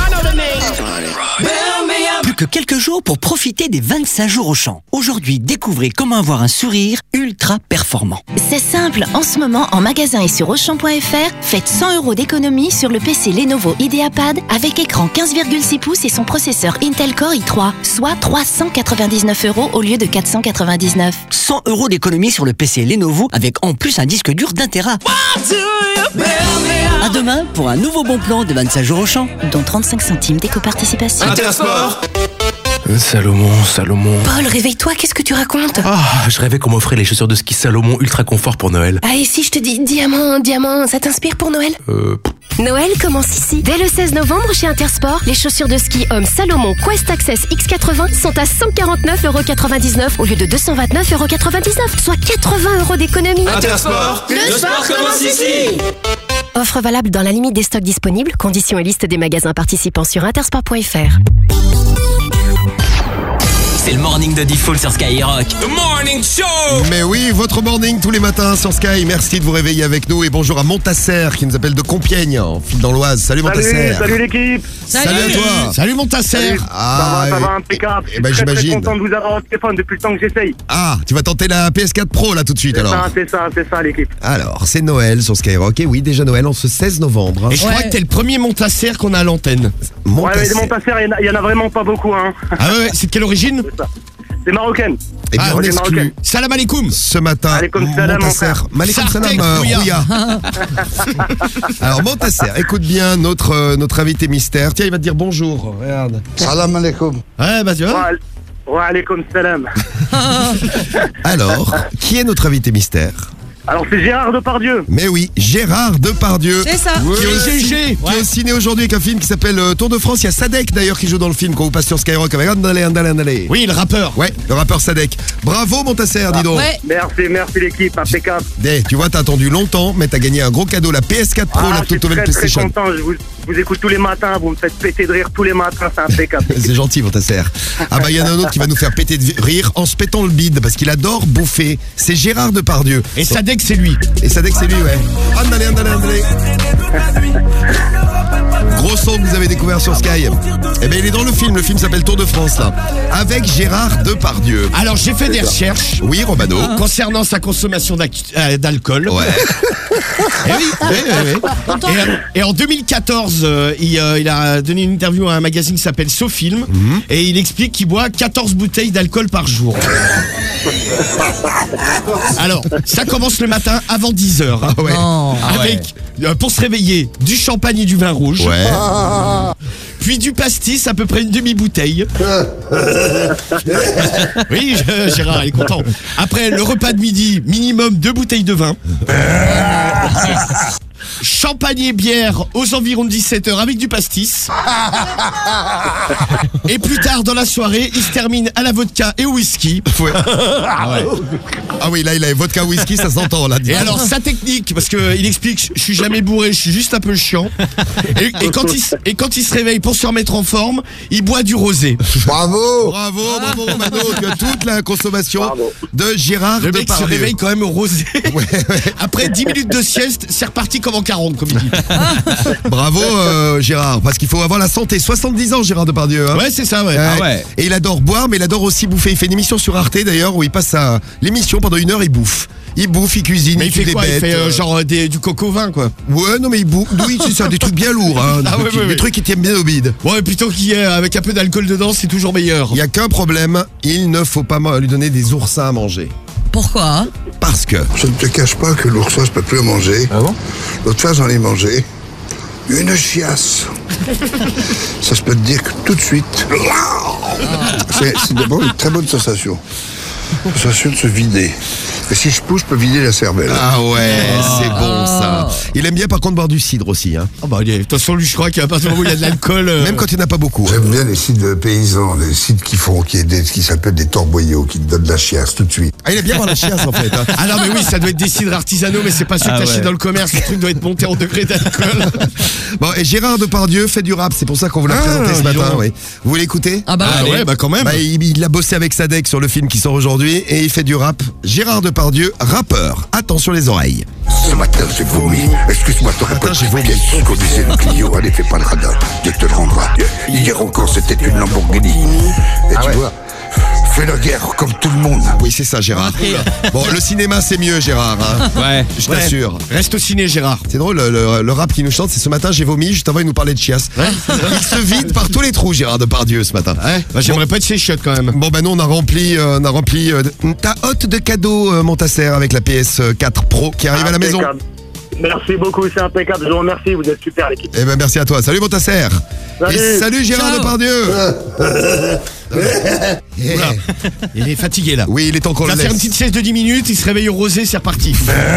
Plus que quelques jours pour profiter des vingt-cinq jours au champ. Aujourd'hui, découvrez comment avoir un sourire ultra performant. C'est simple, en ce moment, en magasin et sur auchan point f r, faites cent euros d'économie sur le P C Lenovo IdeaPad avec écran quinze virgule six pouces et son processeur Intel Core i trois, soit trois cent quatre-vingt-dix-neuf euros au lieu de quatre cent quatre-vingt-dix-neuf. cent euros d'économie sur le P C Lenovo avec en plus un disque dur d'un téra. À demain pour un nouveau bon plan de vingt-cinq jours au champ, dont trente-cinq centimes d'éco-participation. Intersport. Salomon, Salomon. Paul, réveille-toi, qu'est-ce que tu racontes? Ah, je rêvais qu'on m'offrait les chaussures de ski Salomon ultra confort pour Noël. Ah, et si je te dis diamant, diamant, ça t'inspire pour Noël? Euh... Noël commence ici. Dès le seize novembre chez Intersport, les chaussures de ski hommes Salomon Quest Access X quatre-vingts sont à cent quarante-neuf euros quatre-vingt-dix-neuf au lieu de deux cent vingt-neuf euros quatre-vingt-dix-neuf, soit quatre-vingts euros d'économie. Intersport, le, le sport commence ici. Offre valable dans la limite des stocks disponibles. Conditions et liste des magasins participants sur intersport point f r. C'est le morning de Diffoul sur Skyrock. The Morning Show. Mais oui, votre morning tous les matins sur Sky. Merci de vous réveiller avec nous et bonjour à Montasser qui nous appelle de Compiègne en fil dans l'Oise. Salut Montasser. Salut, salut l'équipe. Salut. Salut à toi. Salut Montasser. Ah, ça va, ça va et- impeccable. et- Je et ben, suis très, très j'imagine. content de vous avoir au téléphone depuis le temps que j'essaye. Ah, tu vas tenter la P S quatre Pro là tout de suite C'est alors. ça, c'est ça, c'est ça l'équipe. Alors, c'est Noël sur Skyrock. Et oui, déjà Noël en ce seize novembre. Et je crois que t'es le premier Montasser qu'on a à l'antenne. Ouais, mais des Montasser, il y en a- il y, en a vraiment pas beaucoup. Hein. Ah ouais, ouais, c'est de quelle origine? C'est marocaine. Eh bien, Ah, on ok, exclut marocaine. Salam alaikum. ce matin Alaikum salam, mon Montasser. frère. Malikum salam, Sartek euh, Rouya. Rouya. Alors Montasser, écoute bien notre, euh, notre invité mystère. Tiens, il va te dire bonjour. Regarde. Salam alaikum. Ouais, bah tu vois. Ouais, ouais, alaikum salam. Alors, qui est notre invité mystère? Alors c'est Gérard Depardieu. Mais oui, Gérard Depardieu. C'est ça. Qui est Ouais. aussi, G G, qui est aussi né aujourd'hui avec un film qui s'appelle euh, Tour de France. Il y a Sadek d'ailleurs qui joue dans le film qu'on vous passe sur Skyrock avec Andale, Andale, Andale. Oui, le rappeur. Ouais, le rappeur Sadek. Bravo Montasser, dis donc. Merci, merci l'équipe, impeccable. Dé, tu vois, t'as attendu longtemps, mais t'as gagné un gros cadeau, la P S quatre Pro, Ah, la je suis toute nouvelle très très PlayStation. content, je vous, je vous écoute tous les matins, vous me faites péter de rire tous les matins, c'est impeccable. C'est gentil, Montasser. Ah bah, il y en a un autre qui va nous faire péter de rire en se pétant le bide parce qu'il adore bouffer. C'est Gérard Depardieu. Et Sadek, c'est lui. Et Sadek, c'est lui, ouais. Andale, andale, andale. Gros son que vous avez découvert sur Sky. Eh ben, il est dans le film. Le film s'appelle Tour de France, là. Avec Gérard Depardieu. Alors, j'ai fait des recherches. Oui, Romano. Concernant sa consommation d'ac- euh, d'alcool. Ouais. Eh oui, oui, oui, oui. Et, euh, et en deux mille quatorze, euh, il, euh, il a donné une interview à un magazine qui s'appelle SoFilm. Et il explique qu'il boit quatorze bouteilles d'alcool par jour. Alors, ça commence le matin avant dix heures. Ah ouais. Oh. Avec, euh, pour se réveiller, du champagne et du vin rouge. Ouais. Puis du pastis, à peu près une demi-bouteille. Oui, je- Gérard, il est content. Après, le repas de midi, minimum deux bouteilles de vin. Champagne et bière aux environs de dix-sept heures avec du pastis. Et plus tard dans la soirée, il se termine à la vodka et au whisky. Ouais. Ah, ouais. Ah oui, là, il a vodka whisky, ça s'entend là. Et alors sa technique, parce qu'il explique, je suis jamais bourré, je suis juste un peu chiant. Et, et, quand il, s- et quand il se réveille pour se remettre en forme, il boit du rosé. Bravo. Bravo, bravo Romano. Tu as toute la consommation de Gérard Le mec se Depardieu. réveille quand même au rosé. Après dix minutes de sieste, c'est reparti comme en quarante, comme il dit. Bravo euh, Gérard, parce qu'il faut avoir la santé. soixante-dix ans Gérard Depardieu. Hein. Ouais, c'est ça, ouais. Euh, Ah ouais. Et il adore boire, mais il adore aussi bouffer. Il fait une émission sur Arte d'ailleurs où il passe à l'émission pendant une heure, il bouffe. Il bouffe, il cuisine, Mais il tue fait des quoi? Il bêtes. fait euh, euh, genre euh, des- du coco vin, quoi. Ouais, non mais il bouffe. Oui, c'est ça, des trucs bien lourds. Hein, des Ah trucs, ouais, qui- ouais, des ouais. trucs qui tiennent bien au bide. Ouais, plutôt qu'il y ait avec un peu d'alcool dedans, c'est toujours meilleur. Il n'y a qu'un problème, il ne faut pas lui donner des oursins à manger. Pourquoi? Parce que... Je ne te cache pas que l'ourson, je peux plus en manger. Ah bon? L'autre fois, j'en ai mangé une chiasse. Ça, je peux te dire que tout de suite, c'est c'est d'abord une très bonne sensation. Ça assure de se vider. Et si je pousse, je peux vider la cervelle. Ah ouais, c'est bon ça. Il aime bien par contre boire du cidre aussi. Hein. Ah bah, de toute façon, lui, je crois qu'à partir du moment où il y a de l'alcool. Euh... Même quand il n'y en a pas beaucoup. Hein. J'aime bien les cidres paysans, les cidres qui font, qui, est des, qui s'appellent des torboyaux, qui te donnent de la chiasse tout de suite. Ah, il aime bien boire la chiasse en fait. Hein. Ah non, mais oui, ça doit être des cidres artisanaux, mais c'est pas ceux ah, que t'achètes ouais. dans le commerce. Le truc doit être monté en degré d'alcool. Bon, et Gérard Depardieu fait du rap, c'est pour ça qu'on vous l'a ah, présenté ce matin. Oui. Vous l'écoutez? Ah bah ah, ouais, bah quand même. Bah, il, il a bossé avec Sadek sur le film qui sort aujourd'hui et il fait du rap. Gérard Depardieu, rappeur. Attention les oreilles. Ce matin, j'ai vomi. Excuse-moi, t'aurais pas de pièce. Conduisez le Clio, allez, fais pas le radin. Dieu te le rendra. Hier encore, c'était une Lamborghini. Et ah tu ouais. vois, fais la guerre comme tout le monde. Oui, c'est ça, Gérard. Bon, le cinéma, c'est mieux, Gérard. Hein. Ouais. Je t'assure. Ouais. Reste au ciné, Gérard. C'est drôle, le, le, le rap qui nous chante, c'est ce matin, j'ai vomi, juste avant, il nous parlait de chiasse. Ouais. Il se vide par tous les trous, Gérard Depardieu, ce matin. Ouais. Bah, j'aimerais bon. pas de ses chiottes quand même. Bon, bah, nous, on a rempli, euh, on a rempli euh, ta hotte de cadeaux, euh, Montasser, avec la P S quatre Pro qui arrive impeccable. À la maison. Merci beaucoup, c'est impeccable. Je vous remercie, vous êtes super, l'équipe. Eh ben, merci à toi. Salut, Montasser. Salut. Et salut, Gérard Ciao. Depardieu. Oula, il est fatigué là. Oui, il est encore là. Il va faire une petite sieste de dix minutes, il se réveille au rosé, c'est reparti.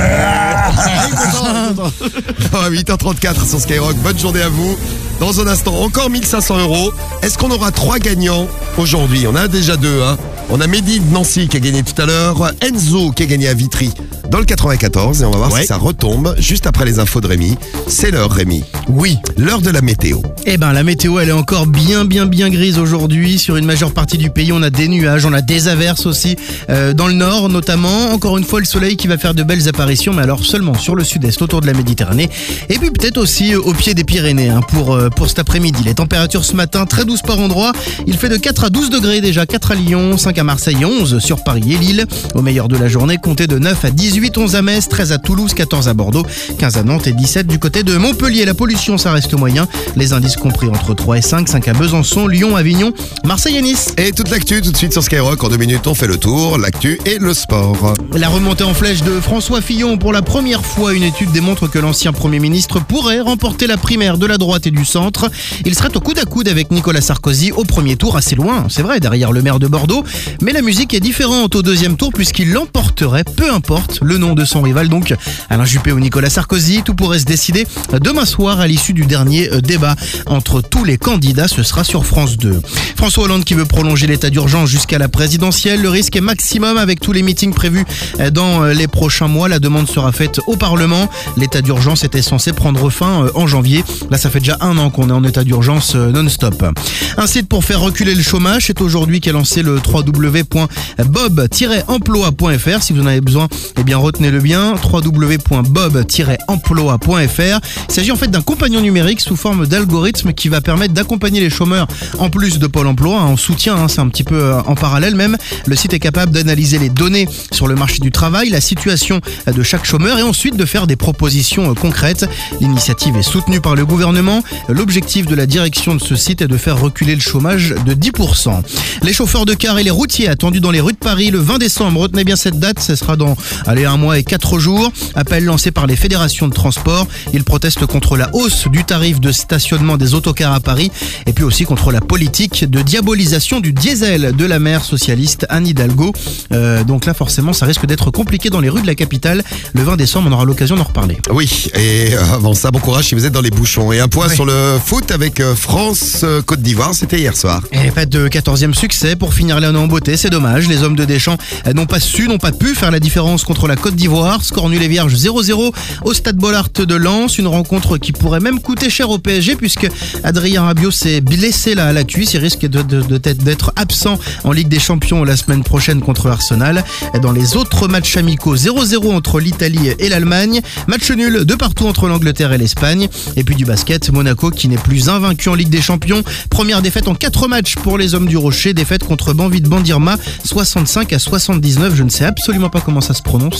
À huit heures trente-quatre sur Skyrock, bonne journée à vous. Dans un instant, encore mille cinq cents euros. Est-ce qu'on aura trois gagnants aujourd'hui? On a déjà deux, hein. On a Mehdi de Nancy qui a gagné tout à l'heure, Enzo qui a gagné à Vitry dans le quatre-vingt-quatorze et on va voir ouais. si ça retombe juste après les infos de Rémi. C'est l'heure, Rémi. Oui. L'heure de la météo. Eh ben, la météo, elle est encore bien, bien, bien grise aujourd'hui. Sur une majeure partie du pays, on a des nuages, on a des averses aussi. Euh, dans le nord, notamment, encore une fois, le soleil qui va faire de belles apparitions, mais alors seulement sur le sud-est, autour de la Méditerranée. Et puis peut-être aussi au pied des Pyrénées, hein, pour, euh, pour cet après-midi. Les températures ce matin, très douces par endroits. Il fait de quatre à douze degrés déjà, quatre à Lyon, cinq à Marseille, onze sur Paris et Lille. Au meilleur de la journée, comptez de neuf à dix-huit, onze à Metz, treize à Toulouse, quatorze à Bordeaux, quinze à Nantes et dix-sept du côté de Montpellier. La pollution, ça reste moyen. Les indices compris entre trois et cinq, cinq à Besançon, Lyon, Avignon, Marseille et Nice. Et toute l'actu tout de suite sur Skyrock. En deux minutes, on fait le tour, l'actu et le sport. La remontée en flèche de François Fillon. Pour la première fois, une étude démontre que l'ancien Premier ministre pourrait remporter la primaire de la droite et du centre. Il serait au coude à coude avec Nicolas Sarkozy au premier tour, assez loin, c'est vrai, derrière le maire de Bordeaux. Mais la musique est différente au deuxième tour puisqu'il l'emporterait, peu importe le nom de son rival, donc Alain Juppé ou Nicolas Sarkozy. Tout pourrait se décider demain soir à l'issue du dernier débat entre tous les candidats. Ce sera sur France deux. François Hollande qui veut prolonger l'état d'urgence jusqu'à la présidentielle. Le risque est maximum avec tous les meetings prévus dans les prochains mois. La demande sera faite au Parlement. L'état d'urgence était censé prendre fin en janvier. Là, ça fait déjà un an qu'on est en état d'urgence non-stop. Un site pour faire reculer le chômage, c'est aujourd'hui qu'est lancé le w w w point bob tiret emploi point f r. Si vous en avez besoin, eh bien retenez-le bien, w w w point bob tiret emploi point f r. Il s'agit en fait d'un compagnon numérique sous forme d'algorithme qui va permettre d'accompagner les chômeurs en plus de Pôle emploi, hein, en soutien, hein, c'est un petit peu en parallèle même. Le site est capable d'analyser les données sur le marché du travail, la situation de chaque chômeur et ensuite de faire des propositions concrètes. L'initiative est soutenue par le gouvernement. L'objectif de la direction de ce site est de faire reculer le chômage de dix pour cent. Les chauffeurs de car et les routiers attendus dans les rues de Paris le vingt décembre. Retenez bien cette date, ce sera dans allez, un mois et quatre jours. Appel lancé par les fédérations de transport. Ils protestent contre la hausse du tarif de stationnement des autocars à Paris et puis aussi contre la politique de diabolisation du diesel de la maire socialiste Anne Hidalgo. Euh, donc là, forcément, ça risque d'être compliqué dans les rues de la capitale. Le vingt décembre, on aura l'occasion d'en reparler. Oui, et avant ça, bon courage si vous êtes dans les bouchons. Et un point oui. sur le foot avec France-Côte d'Ivoire, c'était hier soir. Et pas de quatorzième succès pour finir l'année en beauté, c'est dommage. Les hommes de Deschamps n'ont pas su, n'ont pas pu faire la différence contre la Côte d'Ivoire. Score nul et vierge zéro zéro au Stade Bollaert de Lens. Une rencontre qui pourrait même coûter cher au P S G puisque Adrien Rabiot s'est blessé là à la cuisse. Il risque de, de, de, d'être absent en Ligue des Champions la semaine prochaine contre Arsenal. Dans les autres matchs amicaux, zéro zéro entre l'Italie et l'Allemagne. Match nul de partout entre l'Angleterre et l'Espagne. Et puis du basket, Monaco qui n'est plus invaincu en Ligue des Champions. Première défaite en quatre matchs pour les hommes du Rocher. Défaite contre Banvit Bandirma, soixante-cinq à soixante-dix-neuf. Je ne sais absolument pas comment ça se prononce.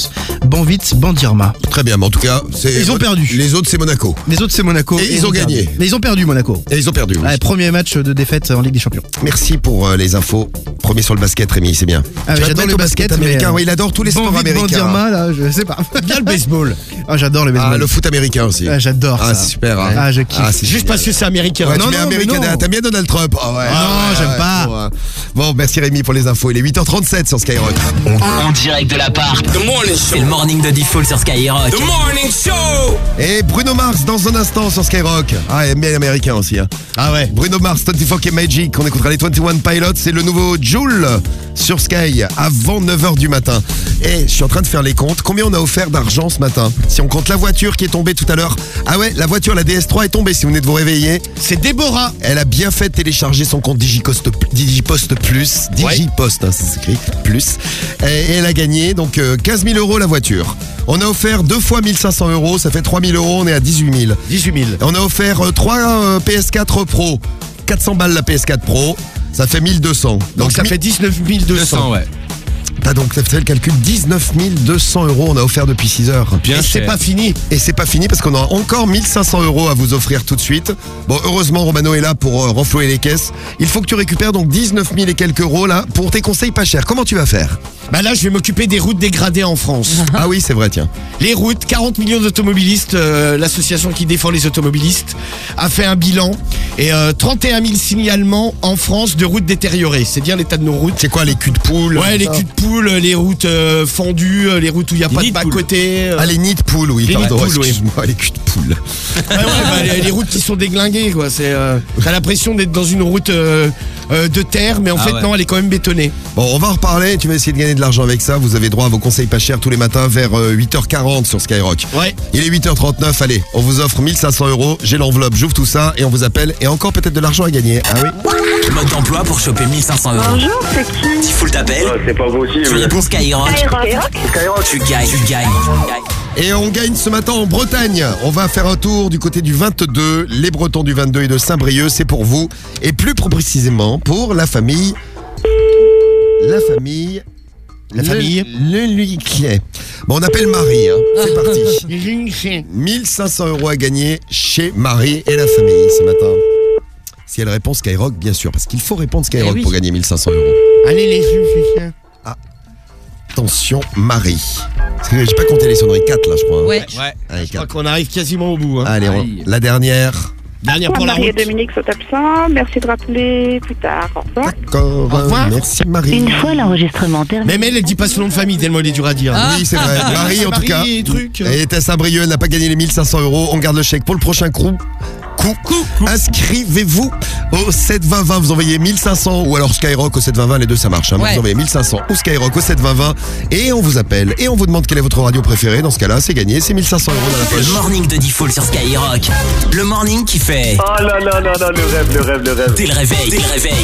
Rangers, Banvit, Bandirma. Très bien, mais en tout cas, c'est. Ils ont perdu. Les autres, c'est Monaco. Les autres, c'est Monaco. Et, et ils ont gagné. Mais ils ont perdu, Monaco. Et ils ont perdu. Oui. Ouais, premier match de défaite en Ligue des Champions. Merci pour euh, les infos. Premier sur le basket, Rémi, c'est bien. Ah, Tu vas j'adore te le mettre au basket, américain. mais, Oui, il adore tous les sports Banvit, américains. Bandirma, là, je sais pas. Bien le baseball. Ah, j'adore le baseball. Ah, le foot américain aussi. Ah, j'adore Ah, ça. c'est super. Hein. Ah, je kiffe. Ah, c'est Juste génial. parce que c'est américain. Ouais, non, tu mets non, mais américain. non. T'aimes bien Donald Trump? Ah ouais. Non, ouais, j'aime ouais, pas. Bon, hein. Bon, merci Rémi pour les infos. Il est huit heures trente-sept sur Skyrock. En direct de l'appart. The morning show. C'est le morning de Diffoul sur Skyrock. The morning show. Et Bruno Mars dans un instant sur Skyrock. Ah, il aime bien l'américain aussi. Hein. Ah ouais. Bruno Mars, vingt-quatre K Magic. On écoutera les vingt et un Pilots. C'est le nouveau Joule sur Sky avant neuf heures du matin. Et je suis en train de faire les comptes. Combien on a offert d'argent ce matin? Si on compte la voiture qui est tombée tout à l'heure. Ah ouais, la voiture, la D S trois est tombée si vous venez de vous réveiller. C'est Déborah. Elle a bien fait de télécharger son compte Digipost, Digipost Plus. Digipost, hein, ça s'écrit Plus. Et elle a gagné donc euh, quinze mille euros la voiture. On a offert deux fois mille cinq cents euros, ça fait trois mille euros, on est à dix-huit mille. dix-huit mille. On a offert euh, trois euh, P S quatre Pro. quatre cents balles la P S quatre Pro, ça fait mille deux cents. Donc, ça mi- fait dix-neuf mille deux cents. ouais. T'as donc fait le calcul, dix-neuf mille deux cents euros on a offert depuis six heures. Bien Et c'est cher. pas fini. Et c'est pas fini parce qu'on a encore mille cinq cents euros à vous offrir tout de suite. Bon, heureusement, Romano est là pour euh, renflouer les caisses. Il faut que tu récupères donc dix-neuf mille et quelques euros là pour tes conseils pas chers. Comment tu vas faire? Bah là, je vais m'occuper des routes dégradées en France. Ah oui, c'est vrai, tiens. Les routes, quarante millions d'automobilistes, euh, l'association qui défend les automobilistes a fait un bilan et euh, trente et un mille signalements en France de routes détériorées. C'est bien l'état de nos routes. C'est quoi, les culs de poule? Ouais, les culs de poule, les routes euh, fendues, euh, les routes où il n'y a pas de nids de bas-côté. euh. Ah, les nids de poule, oui, Les nids de pardon, poule, oui. excuse-moi, les culs de poule. Ouais, ouais, bah, les, les routes qui sont déglinguées, quoi. C'est, euh, t'as l'impression d'être dans une route euh, euh, de terre, mais en Ah fait, ouais. non, elle est quand même bétonnée. Bon, on va en reparler, tu vas essayer de gagner de l'argent avec ça. Vous avez droit à vos conseils pas chers tous les matins vers euh, huit heures quarante sur Skyrock. Ouais. Il est huit heures trente-neuf, allez, on vous offre mille cinq cents euros, j'ai l'enveloppe, j'ouvre tout ça et on vous appelle et encore peut-être de l'argent à gagner. Ah oui? Mode d'emploi pour choper mille cinq cents euros. Bonjour, c'est qui? Diffoul t'appelle. C'est pas Tu possible. réponds Skyrock. Skyrock. Tu gagnes, tu gagnes. Et on gagne ce matin en Bretagne. On va faire un tour du côté du vingt-deux. Les Bretons du vingt-deux et de Saint-Brieuc, c'est pour vous. Et plus précisément pour la famille. La famille. La famille. Le Luiclet. Bon, on appelle Marie. Hein. C'est parti. mille cinq cents euros à gagner chez Marie et la famille ce matin. Si elle répond Skyrock, bien sûr. Parce qu'il faut répondre Skyrock Eh oui. pour gagner mille cinq cents euros. Allez, les yeux, Attention, Marie. Parce que j'ai pas compté les sonneries. quatre là, je crois. hein. Ouais. Ouais. Allez, Je crois quatre. qu'on arrive quasiment au bout. Hein. Allez, on- Aïe. la dernière. Dernière pour la Marie et route. Dominique sont absents. Merci de rappeler plus tard. Au revoir. D'accord. Au revoir. Merci Marie. Une fois l'enregistrement terminé. Même elle, elle dit pas son nom de famille tellement il est dur à dire. Oui, c'est vrai. Marie, en tout cas. Marie, truc. Elle était à Saint-Brieuc, elle n'a pas gagné les mille cinq cents euros. On garde le chèque pour le prochain coup. Coup. Inscrivez-vous au sept vingt vingt. Vous envoyez mille cinq cents ou alors Skyrock au sept vingt vingt. Les deux, ça marche. Hein. Ouais. Vous envoyez mille cinq cents ou Skyrock au sept vingt vingt. Et on vous appelle. Et on vous demande quelle est votre radio préférée. Dans ce cas-là, c'est gagné. C'est mille cinq cents euros dans la poche. Le morning de Diffoul sur Skyrock. Le morning qui fait. Oh là là là là, le rêve, le rêve, le rêve. Dès le réveil, dès le réveil.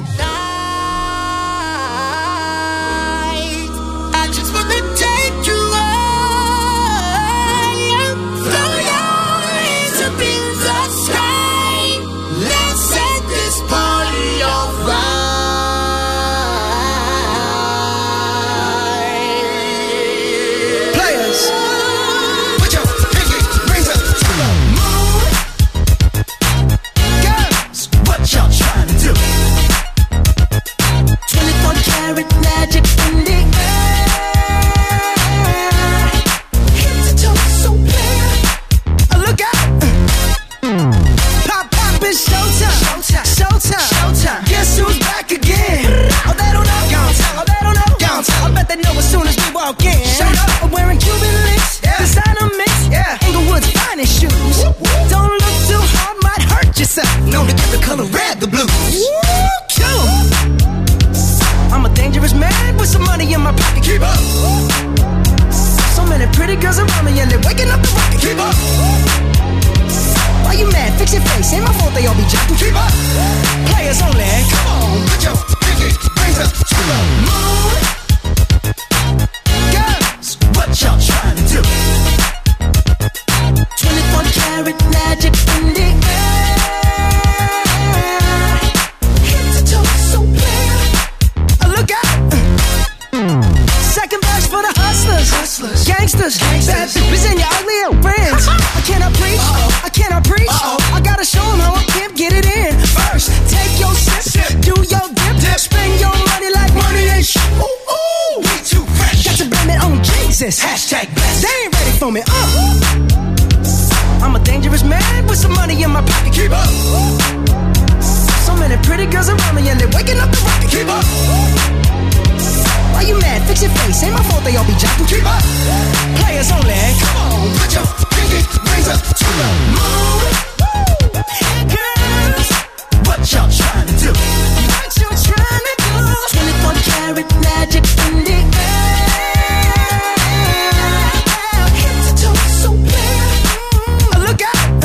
I'm a dangerous man with some money in my pocket. Keep up. So many pretty girls around me and they're waking up the rocket. Keep up. Why you mad? Fix your face. Ain't my fault they all be jacking. Keep up. Players only. Come on, put your pinky rings up to the moon. Girls, what y'all trying to do? twenty-four karat magic in the air. Head to toe, so clear. Look out. Second verse for the hustlers. Hustlers. exist. Hashtag blessed. They ain't ready for me. Uh. I'm a dangerous man with some money in my pocket. Keep up. So many pretty girls around me and they're waking up the rocket. Keep up. Why you mad? Fix your face. Ain't my fault they all be jocking. Keep up. Players only. Come on, put your pinky rings up to the moon. Girls, what y'all trying to do? What you trying to do? twenty-four karat magic in the air. Head to toe so clear. Look out.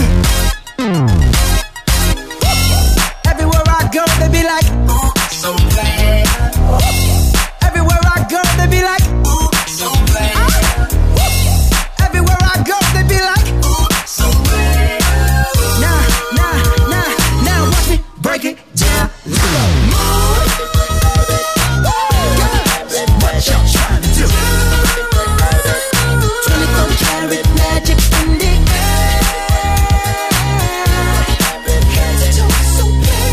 Everywhere I go, they be like, ooh, so bad. Everywhere I go, they be like, ooh, so bad. Everywhere I go, they be like, ooh, so bad. Nah, nah, nah, now watch me break it down. Move. Girls, what y'all trying to do? twenty-four karat magic in the air. Head to toe so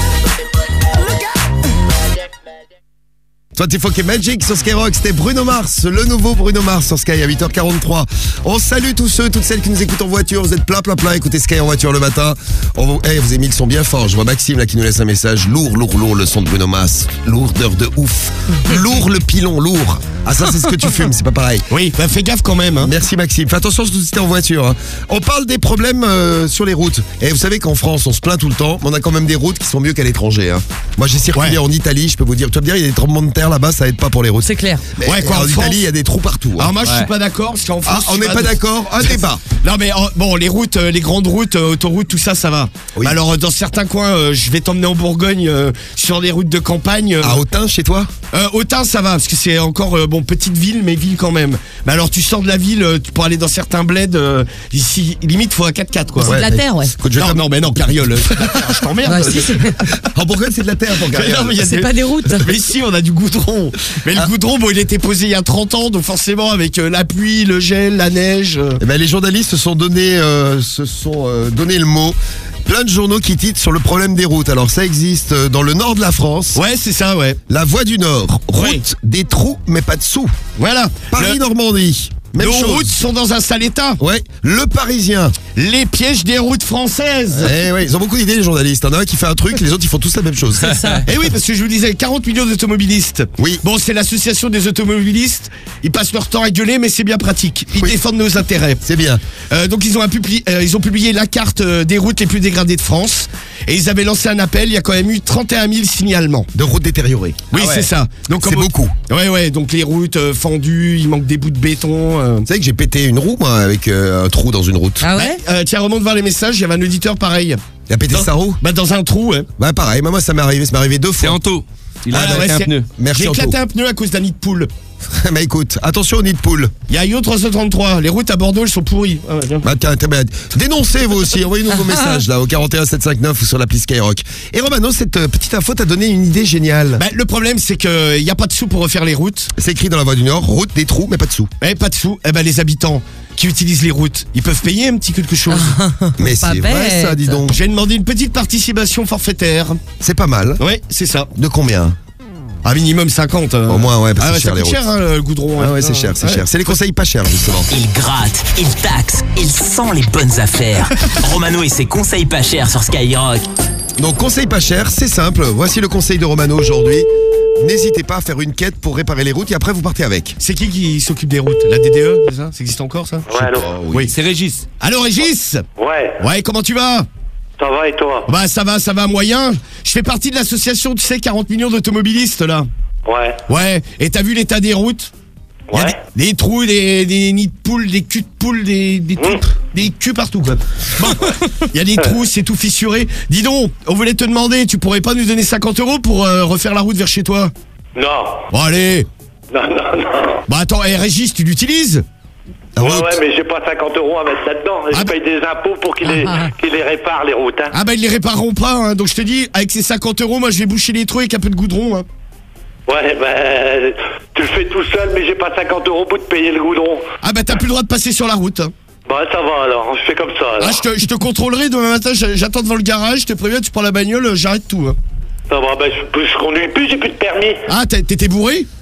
clear. Look out. vingt-quatre K Magic sur Skyrock, c'était Bruno Mars, le nouveau Bruno Mars sur Sky à huit heures quarante-trois. On salue tous ceux, toutes celles qui nous écoutent en voiture, vous êtes plein plein plein, écoutez Sky en voiture le matin. On vous, hey, vous avez mis le son bien fort, je vois Maxime là qui nous laisse un message, lourd, lourd, lourd le son de Bruno Mars, lourdeur de ouf, lourd le pilon, lourd. Ah ça c'est ce que tu fumes, c'est pas pareil. Oui, bah fais gaffe quand même. Hein. Merci Maxime, fais attention surtout si t'es en voiture. Hein. On parle des problèmes euh, sur les routes. Et vous savez qu'en France on se plaint tout le temps, mais on a quand même des routes qui sont mieux qu'à l'étranger. Hein. Moi j'ai circulé ouais. en Italie, je peux vous dire, tu vas me dire il y a des tremblements de terre là-bas, ça aide pas pour les routes. C'est clair. Mais ouais, quoi, en, en France, Italie il y a des trous partout. Hein. Alors moi je ouais. suis pas d'accord parce qu'en France. Ah, on n'est pas d'accord, un débat. Non mais en, bon les routes, euh, les grandes routes, euh, autoroutes, tout ça, ça va. Oui. Mais alors dans certains coins, euh, je vais t'emmener en Bourgogne euh, sur des routes de campagne. Euh, à Autun chez toi euh, Autun ça va parce que c'est encore euh, bon petite ville mais ville quand même. Mais alors tu sors de la ville, euh, tu peux aller dans certains bleds euh, ici limite faut un quatre quatre quoi. C'est ouais, de la mais, terre ouais. Non non mais non Carriole, je t'emmerde. Ouais, si, en Bourgogne c'est de la terre pour Carriole. Non, mais y a c'est des... pas des routes. Mais si on a du goudron. Mais ah. le goudron bon il était posé il y a trente ans donc forcément avec euh, la pluie, le gel, la neige. Euh... Eh ben, les journalistes se sont donné, euh, se sont euh, donné le mot. Plein de journaux qui titrent sur le problème des routes. Alors ça existe dans le nord de la France. Ouais, c'est ça, ouais. La Voie du Nord. Route, ouais. des trous, mais pas de sous. Voilà. Paris-Normandie. Même Nos chose. routes sont dans un sale état. Ouais. Le Parisien. Les pièges des routes françaises. Eh ouais, ils ont beaucoup d'idées les journalistes. Il y en a un qui fait un truc, les autres ils font tous la même chose. C'est ça. Et oui, parce que je vous disais quarante millions d'automobilistes. Oui. Bon, c'est l'association des automobilistes. Ils passent leur temps à gueuler, mais c'est bien pratique. Ils oui. défendent nos intérêts. C'est bien. Euh, donc ils ont, publié, euh, ils ont publié la carte des routes les plus dégradées de France. Et ils avaient lancé un appel. Il y a quand même eu trente et un mille signalements. De routes détériorées. Oui, ah ouais. c'est ça. Donc c'est beaucoup. Ouais, ouais. Donc les routes euh, fendues, il manque des bouts de béton. Euh... Vous savez que j'ai pété une roue, moi, avec euh, un trou dans une route. Ah ouais euh, Tiens, remonte voir les messages. Il y avait un auditeur pareil. Il a pété dans, sa roue Bah dans un trou, ouais. Bah pareil. Moi, ça m'est arrivé. Ça m'est arrivé deux fois. C'est Anto. Il a ah, éclaté ouais, un pneu. Merci J'ai Anto. éclaté un pneu à cause d'un nid de poule. Bah écoute, attention au nid de poule. Il y a I O trois cent trente-trois. Les routes à Bordeaux, elles sont pourries. Ah ouais, bah, tiens, tiens, bah, dénoncez vous aussi. Envoyez-nous vos messages là au quarante et un sept cent cinquante-neuf ou sur l'appli Skyrock. Et Romano, cette euh, petite info t'a donné une idée géniale. Bah, le problème, c'est qu'il n'y a pas de sous pour refaire les routes. C'est écrit dans la Voie du Nord, route, des trous, mais pas de sous. Eh, pas de sous. Eh ben, les habitants qui utilisent les routes, ils peuvent payer un petit quelque chose. Mais c'est vrai ça, dis donc. J'ai demandé une petite participation forfaitaire. C'est pas mal. Oui, c'est ça. De combien? Un minimum cinquante. Euh... Au moins, ouais, parce ah, que ouais, c'est cher, ça coûte les cher, routes. hein, le goudron. Ah ouais, c'est cher, c'est ouais. cher. C'est les conseils pas chers, justement. Il gratte, il taxe, il sent les bonnes affaires. Romano et ses conseils pas chers sur Skyrock. Donc, conseil pas cher, c'est simple. Voici le conseil de Romano aujourd'hui. N'hésitez pas à faire une quête pour réparer les routes et après vous partez avec. C'est qui qui s'occupe des routes? La D D E, c'est ça? Ça existe encore, ça? Ouais, allô. Oui, oui. C'est Régis. Allô, Régis? Ouais. Ouais, comment tu vas? Ça va et toi? Bah ça va, ça va moyen. Je fais partie de l'association, tu sais, quarante millions d'automobilistes là. Ouais. Ouais, et t'as vu l'état des routes? Ouais. Il y a des, des trous, des, des nids de poules, des culs de poules, des, des, mmh. des culs partout quoi. Bon, il y a des trous, c'est tout fissuré. Dis donc, on voulait te demander, tu pourrais pas nous donner cinquante euros pour euh, refaire la route vers chez toi? Non. Bon allez. Non, non, non. Bah attends, hey, Régis, tu l'utilises? Ouais, ouais, mais j'ai pas cinquante euros à mettre là-dedans. Je ah paye bah... des impôts pour qu'ils les, qu'ils les réparent, les routes. Hein. Ah bah ils les répareront pas, hein. Donc je te dis, avec ces cinquante euros, moi je vais boucher les trous avec un peu de goudron. Hein. Ouais, bah, tu le fais tout seul, mais j'ai pas cinquante euros pour te payer le goudron. Ah bah t'as plus le droit de passer sur la route. Hein. Bah ça va alors, je fais comme ça alors. Ah, je te, je te contrôlerai demain matin, j'attends devant le garage, je te préviens, tu prends la bagnole, j'arrête tout. Hein. Ça va, bah je, je conduis plus, j'ai plus de permis. Ah, t'étais bourré?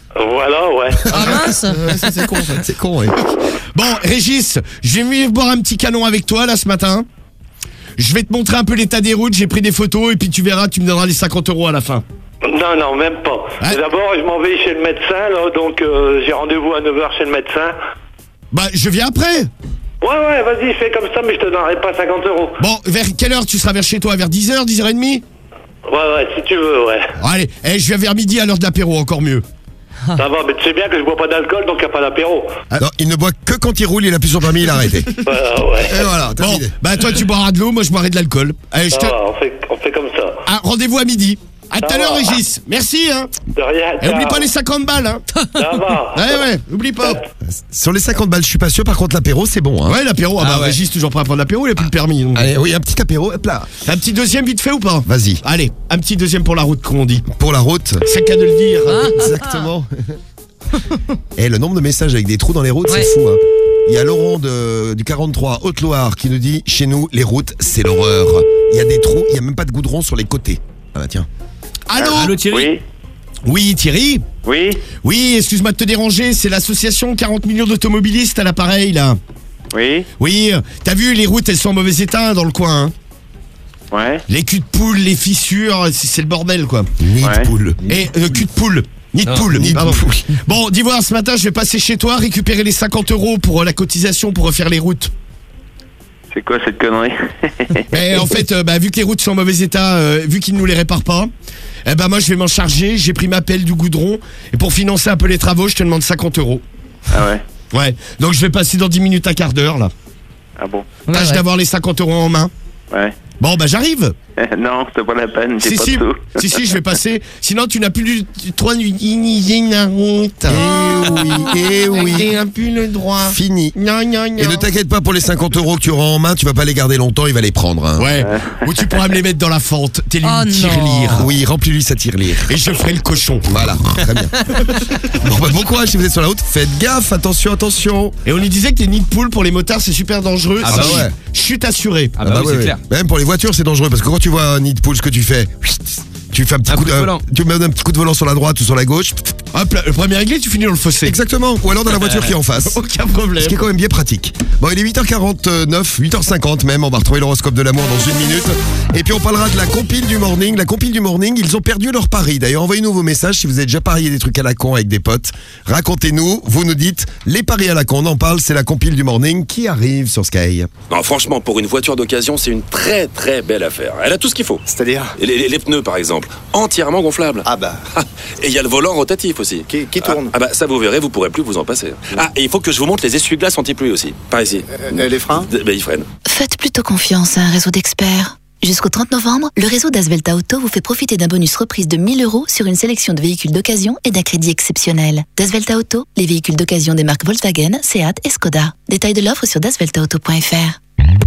Voilà, ouais. Ah mince. C'est con, ça. C'est con, ouais. Bon, Régis, je vais venir boire un petit canon avec toi, là, ce matin. Je vais te montrer un peu l'état des routes, j'ai pris des photos, et puis tu verras, tu me donneras les cinquante euros à la fin. Non, non, même pas. Ouais. D'abord, je m'en vais chez le médecin, là, donc euh, j'ai rendez-vous à neuf heures chez le médecin. Bah, je viens après. Ouais, ouais, vas-y, fais comme ça, mais je te donnerai pas cinquante euros. Bon, vers quelle heure tu seras vers chez toi? Vers dix heures, dix heures trente? Ouais, ouais, si tu veux, ouais. Allez, eh, je viens vers midi à l'heure de l'apéro, encore mieux. Ça va, mais tu sais bien que je bois pas d'alcool, donc y a pas d'apéro. Non, il ne boit que quand il roule, il a plus son permis, il a arrêté. Voilà, ouais. Et voilà, Bon, bah toi tu boiras de l'eau, moi je boirai de l'alcool. Allez, je Ça te... va, on fait, on fait comme ça. Ah, rendez-vous à midi. À tout Ça à l'heure, va. Régis. Merci, hein. De rien, Et oublie ciao. pas les cinquante balles, hein. Ça va. Ouais, ouais, oublie pas. Sur les cinquante balles, je suis pas sûr. Par contre, l'apéro, c'est bon. Hein. Ouais, l'apéro. Ah, bah, Ah ouais. Régis, toujours prêt à prendre l'apéro, il a plus le permis. donc. Allez, oui, un petit apéro, hop là. Un petit deuxième vite fait ou pas? Vas-y. Allez, un petit deuxième pour la route, comme on dit. Pour la route. C'est le cas de le dire. Exactement. Et le nombre de messages avec des trous dans les routes, Ouais. c'est fou. Hein. Il y a Laurent de, du quarante-trois, Haute-Loire, qui nous dit: chez nous, les routes, c'est l'horreur. Il y a des trous, il y a même pas de goudron sur les côtés. Ah bah tiens. Allô? Allô Thierry? Oui, Oui, Thierry? oui, Oui, excuse-moi de te déranger, c'est l'association quarante millions d'automobilistes à l'appareil, là. oui, Oui, euh, t'as vu, les routes, elles sont en mauvais état hein, dans le coin. Hein. ouais. Les culs de poule, les fissures, c'est c'est le bordel, quoi. Nid Ouais. de poule. Et euh, cul de poule. Nid de Non, poule. nid de pardon. poule. Bon, dis voir, ce matin, je vais passer chez toi, récupérer les cinquante euros pour euh, la cotisation pour refaire les routes. C'est quoi cette connerie? Mais en fait, euh, bah, vu que les routes sont en mauvais état, euh, vu qu'ils ne nous les réparent pas, eh ben moi je vais m'en charger. J'ai pris ma pelle, du goudron, et pour financer un peu les travaux, je te demande cinquante euros. Ah ouais? Ouais. Donc je vais passer dans dix minutes, un quart d'heure là. Ah bon? Tâche ouais. d'avoir les cinquante euros en main. Ouais. Bon bah j'arrive. Non, c'est pas la peine, j'ai Si pas si, de tout. si si, je vais passer. Sinon tu n'as plus du trois nuits la route. Eh oui, eh oui. Tu n'as plus le droit. Fini. Gna, gna, gna. Et ne t'inquiète pas pour les cinquante euros que tu auras en main, tu vas pas les garder longtemps, il va les prendre. Hein. Ouais. Ou tu pourras me les mettre dans la fente. T'es lui Oh non. tirelire. Oui, remplis-lui sa tirelire. Et je ferai le cochon. Voilà, très bien. Bon, bah, bon courage si vous êtes sur la route. Faites gaffe, attention, attention. Et on lui disait que les nids de poules pour les motards c'est super dangereux. Ah bah Si, ouais. Chute assurée. Ah bah oui, c'est ouais. clair. Même pour les voitures, c'est dangereux parce que quand tu vois un nid de poule, ce que tu fais, tu fais un petit Un coup, coup de euh, volant. tu mets un petit coup de volant sur la droite ou sur la gauche. Hop là, le premier réglé, tu finis dans le fossé. Exactement. Ou alors dans la voiture qui est en face. Aucun problème. Ce qui est quand même bien pratique. Bon, il est huit heures quarante-neuf, huit heures cinquante même. On va retrouver l'horoscope de l'amour dans une minute. Et puis on parlera de la compile du morning. La compile du morning, ils ont perdu leur pari. D'ailleurs, envoyez-nous vos messages si vous avez déjà parié des trucs à la con avec des potes. Racontez-nous. Vous nous dites les paris à la con. On en parle. C'est la compile du morning qui arrive sur Sky. Non, franchement, pour une voiture d'occasion, c'est une très très belle affaire. Elle a tout ce qu'il faut. C'est-à-dire les, les- les pneus, par exemple, entièrement gonflables. Ah bah. Et il y a le volant rotatif aussi. Qui, qui tourne. Ah, ah bah ça, vous verrez, vous pourrez plus vous en passer. Ah, et il faut que je vous montre les essuie-glaces anti-pluie aussi. Par ici. Euh, les freins D- Bah, ils freinent. Faites plutôt confiance à un réseau d'experts. Jusqu'au trente novembre, le réseau d'Asvelta Auto vous fait profiter d'un bonus reprise de mille euros sur une sélection de véhicules d'occasion et d'un crédit exceptionnel. D'Asvelta Auto, les véhicules d'occasion des marques Volkswagen, Seat et Skoda. Détails de l'offre sur dasvelta auto point f r.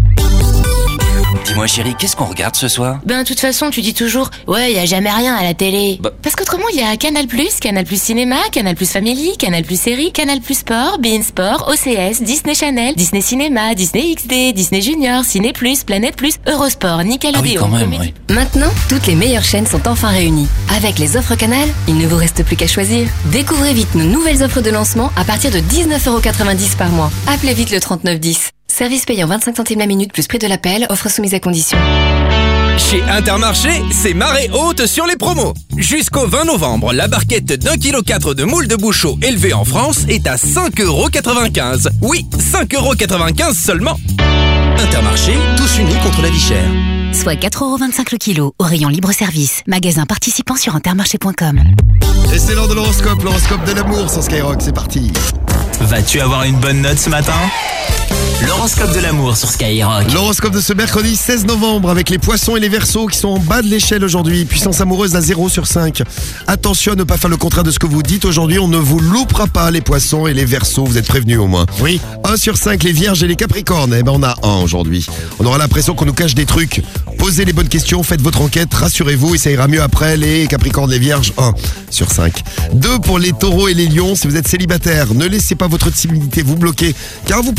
Dis-moi chérie, qu'est-ce qu'on regarde ce soir? Ben, de toute façon, tu dis toujours, ouais, y a jamais rien à la télé. Bah. Parce qu'autrement, il y a Canal+, Canal+, Cinéma, Canal+, Family, Canal+, Série, Canal+, Sport, Bein Sport, O C S, Disney Channel, Disney Cinéma, Disney X D, Disney Junior, Ciné+, Planète+, Eurosport, Nickelodeon. Ah oui, quand même, Comédie- oui. Maintenant, toutes les meilleures chaînes sont enfin réunies. Avec les offres Canal, il ne vous reste plus qu'à choisir. Découvrez vite nos nouvelles offres de lancement à partir de dix-neuf euros quatre-vingt-dix par mois. Appelez vite le trente-neuf dix. Service payant vingt-cinq centimes la minute plus prix de l'appel, offre soumise à condition. Chez Intermarché, c'est marée haute sur les promos. Jusqu'au vingt novembre, la barquette d'un kilo quatre de moules de bouchot élevée en France est à cinq euros quatre-vingt-quinze. Oui, cinq euros quatre-vingt-quinze seulement. Intermarché, tous unis contre la vie chère. Soit quatre euros vingt-cinq le kilo au rayon libre-service. Magasin participant sur intermarché point com. Et c'est l'heure de l'horoscope, l'horoscope de l'amour sur Skyrock. C'est parti. Vas-tu avoir une bonne note ce matin? L'horoscope de l'amour sur Skyrock. L'horoscope de ce mercredi seize novembre avec les poissons et les verseaux qui sont en bas de l'échelle aujourd'hui. Puissance amoureuse à zéro sur cinq. Attention à ne pas faire le contraire de ce que vous dites aujourd'hui. On ne vous loupera pas les poissons et les verseaux. Vous êtes prévenus au moins. Oui. un sur cinq les vierges et les capricornes. Eh ben on a un aujourd'hui. On aura l'impression qu'on nous cache des trucs. Posez les bonnes questions, faites votre enquête, rassurez-vous et ça ira mieux après. Les capricornes, les vierges, un sur cinq. deux pour les taureaux et les lions. Si vous êtes célibataire, ne laissez pas votre timidité vous bloquer car vous pourrez avoir des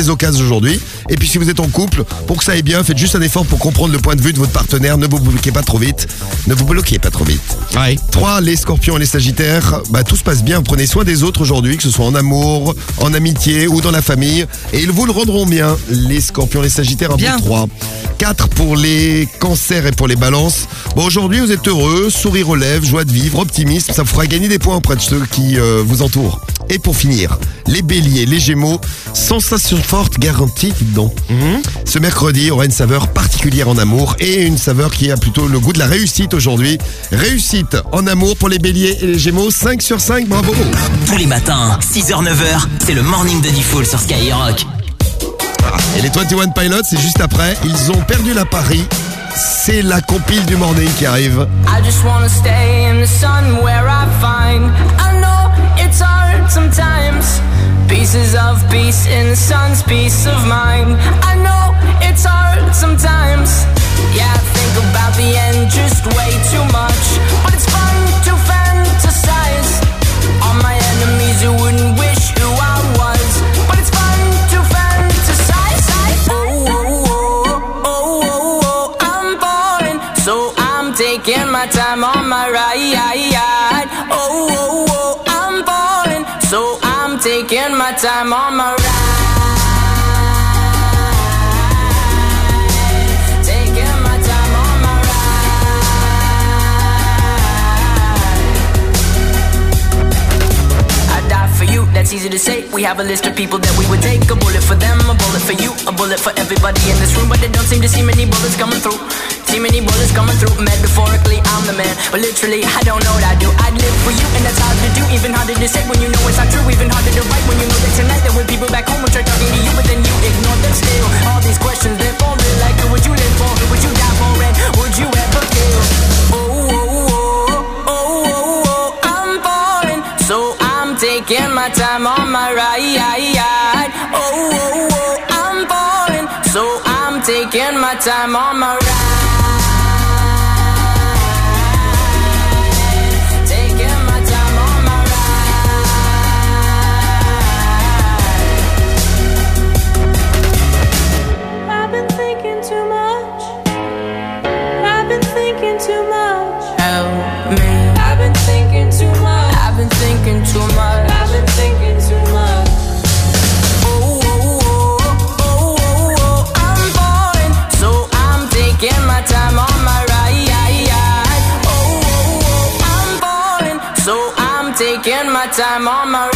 les occasions aujourd'hui. Et puis si vous êtes en couple, pour que ça aille bien, faites juste un effort pour comprendre le point de vue de votre partenaire. Ne vous bloquez pas trop vite. Ne vous bloquez pas trop vite. Ouais. trois. Les scorpions et les sagittaires, bah, tout se passe bien. Prenez soin des autres aujourd'hui, que ce soit en amour, en amitié ou dans la famille. Et ils vous le rendront bien. Les scorpions et les sagittaires, un Bien. bon trois. quatre pour les cancers et pour les balances. Bon, aujourd'hui, vous êtes heureux, sourire aux lèvres, joie de vivre, optimisme. Ça vous fera gagner des points auprès de ceux qui euh, vous entourent. Et pour finir, les béliers, les gémeaux, sensation forte garantie, dites donc. Ce mercredi aura une saveur particulière en amour et une saveur qui a plutôt le goût de la réussite aujourd'hui. Réussite en amour pour les béliers et les gémeaux, cinq sur cinq, bravo. Tous les matins, six heures neuf heures, c'est le morning de Diffoul sur Skyrock. Et les vingt et un Pilots, c'est juste après. Ils ont perdu la Paris. C'est la compile du morning qui arrive. I just wanna stay in the sun where I find. I know it's hard sometimes. Pieces of peace in the sun's peace of mind. I know it's hard sometimes. Yeah, I think about the end just way too much. But it's fun to fantasize. All my enemies who wouldn't wish who I was. But it's fun to fantasize. Oh, oh, oh, oh, oh, oh, I'm falling. So I'm taking my time on my ride. Oh, oh, oh, I'm falling. So I'm taking my time on my ride. Taking my time on my ride. I die for you, that's easy to say. We have a list of people that we would take. A bullet for them, a bullet for you, a bullet for everybody in this room. But they don't seem to see many bullets coming through. See many bullets coming through. Metaphorically, I'm the man, but literally, I don't know what I do. I'd live for you, and that's hard to do. Even harder to say when you know it's not true. Even harder to write when you know that tonight there were people back home who tried talking to you, but then you ignored them still. All these questions, they're for real. Like who would you live for? Who would you die for? And would you ever kill? Oh, oh, oh, oh, oh, oh, I'm falling, so I'm taking my time on my ride. Oh, oh, oh, I'm falling, so I'm taking my time on my ride. Too much. I've been thinking too much. Oh, oh, oh, oh, oh, oh, I'm falling, so I'm taking my time on my ride. Oh, oh, oh, I'm falling, so I'm taking my time on my ride.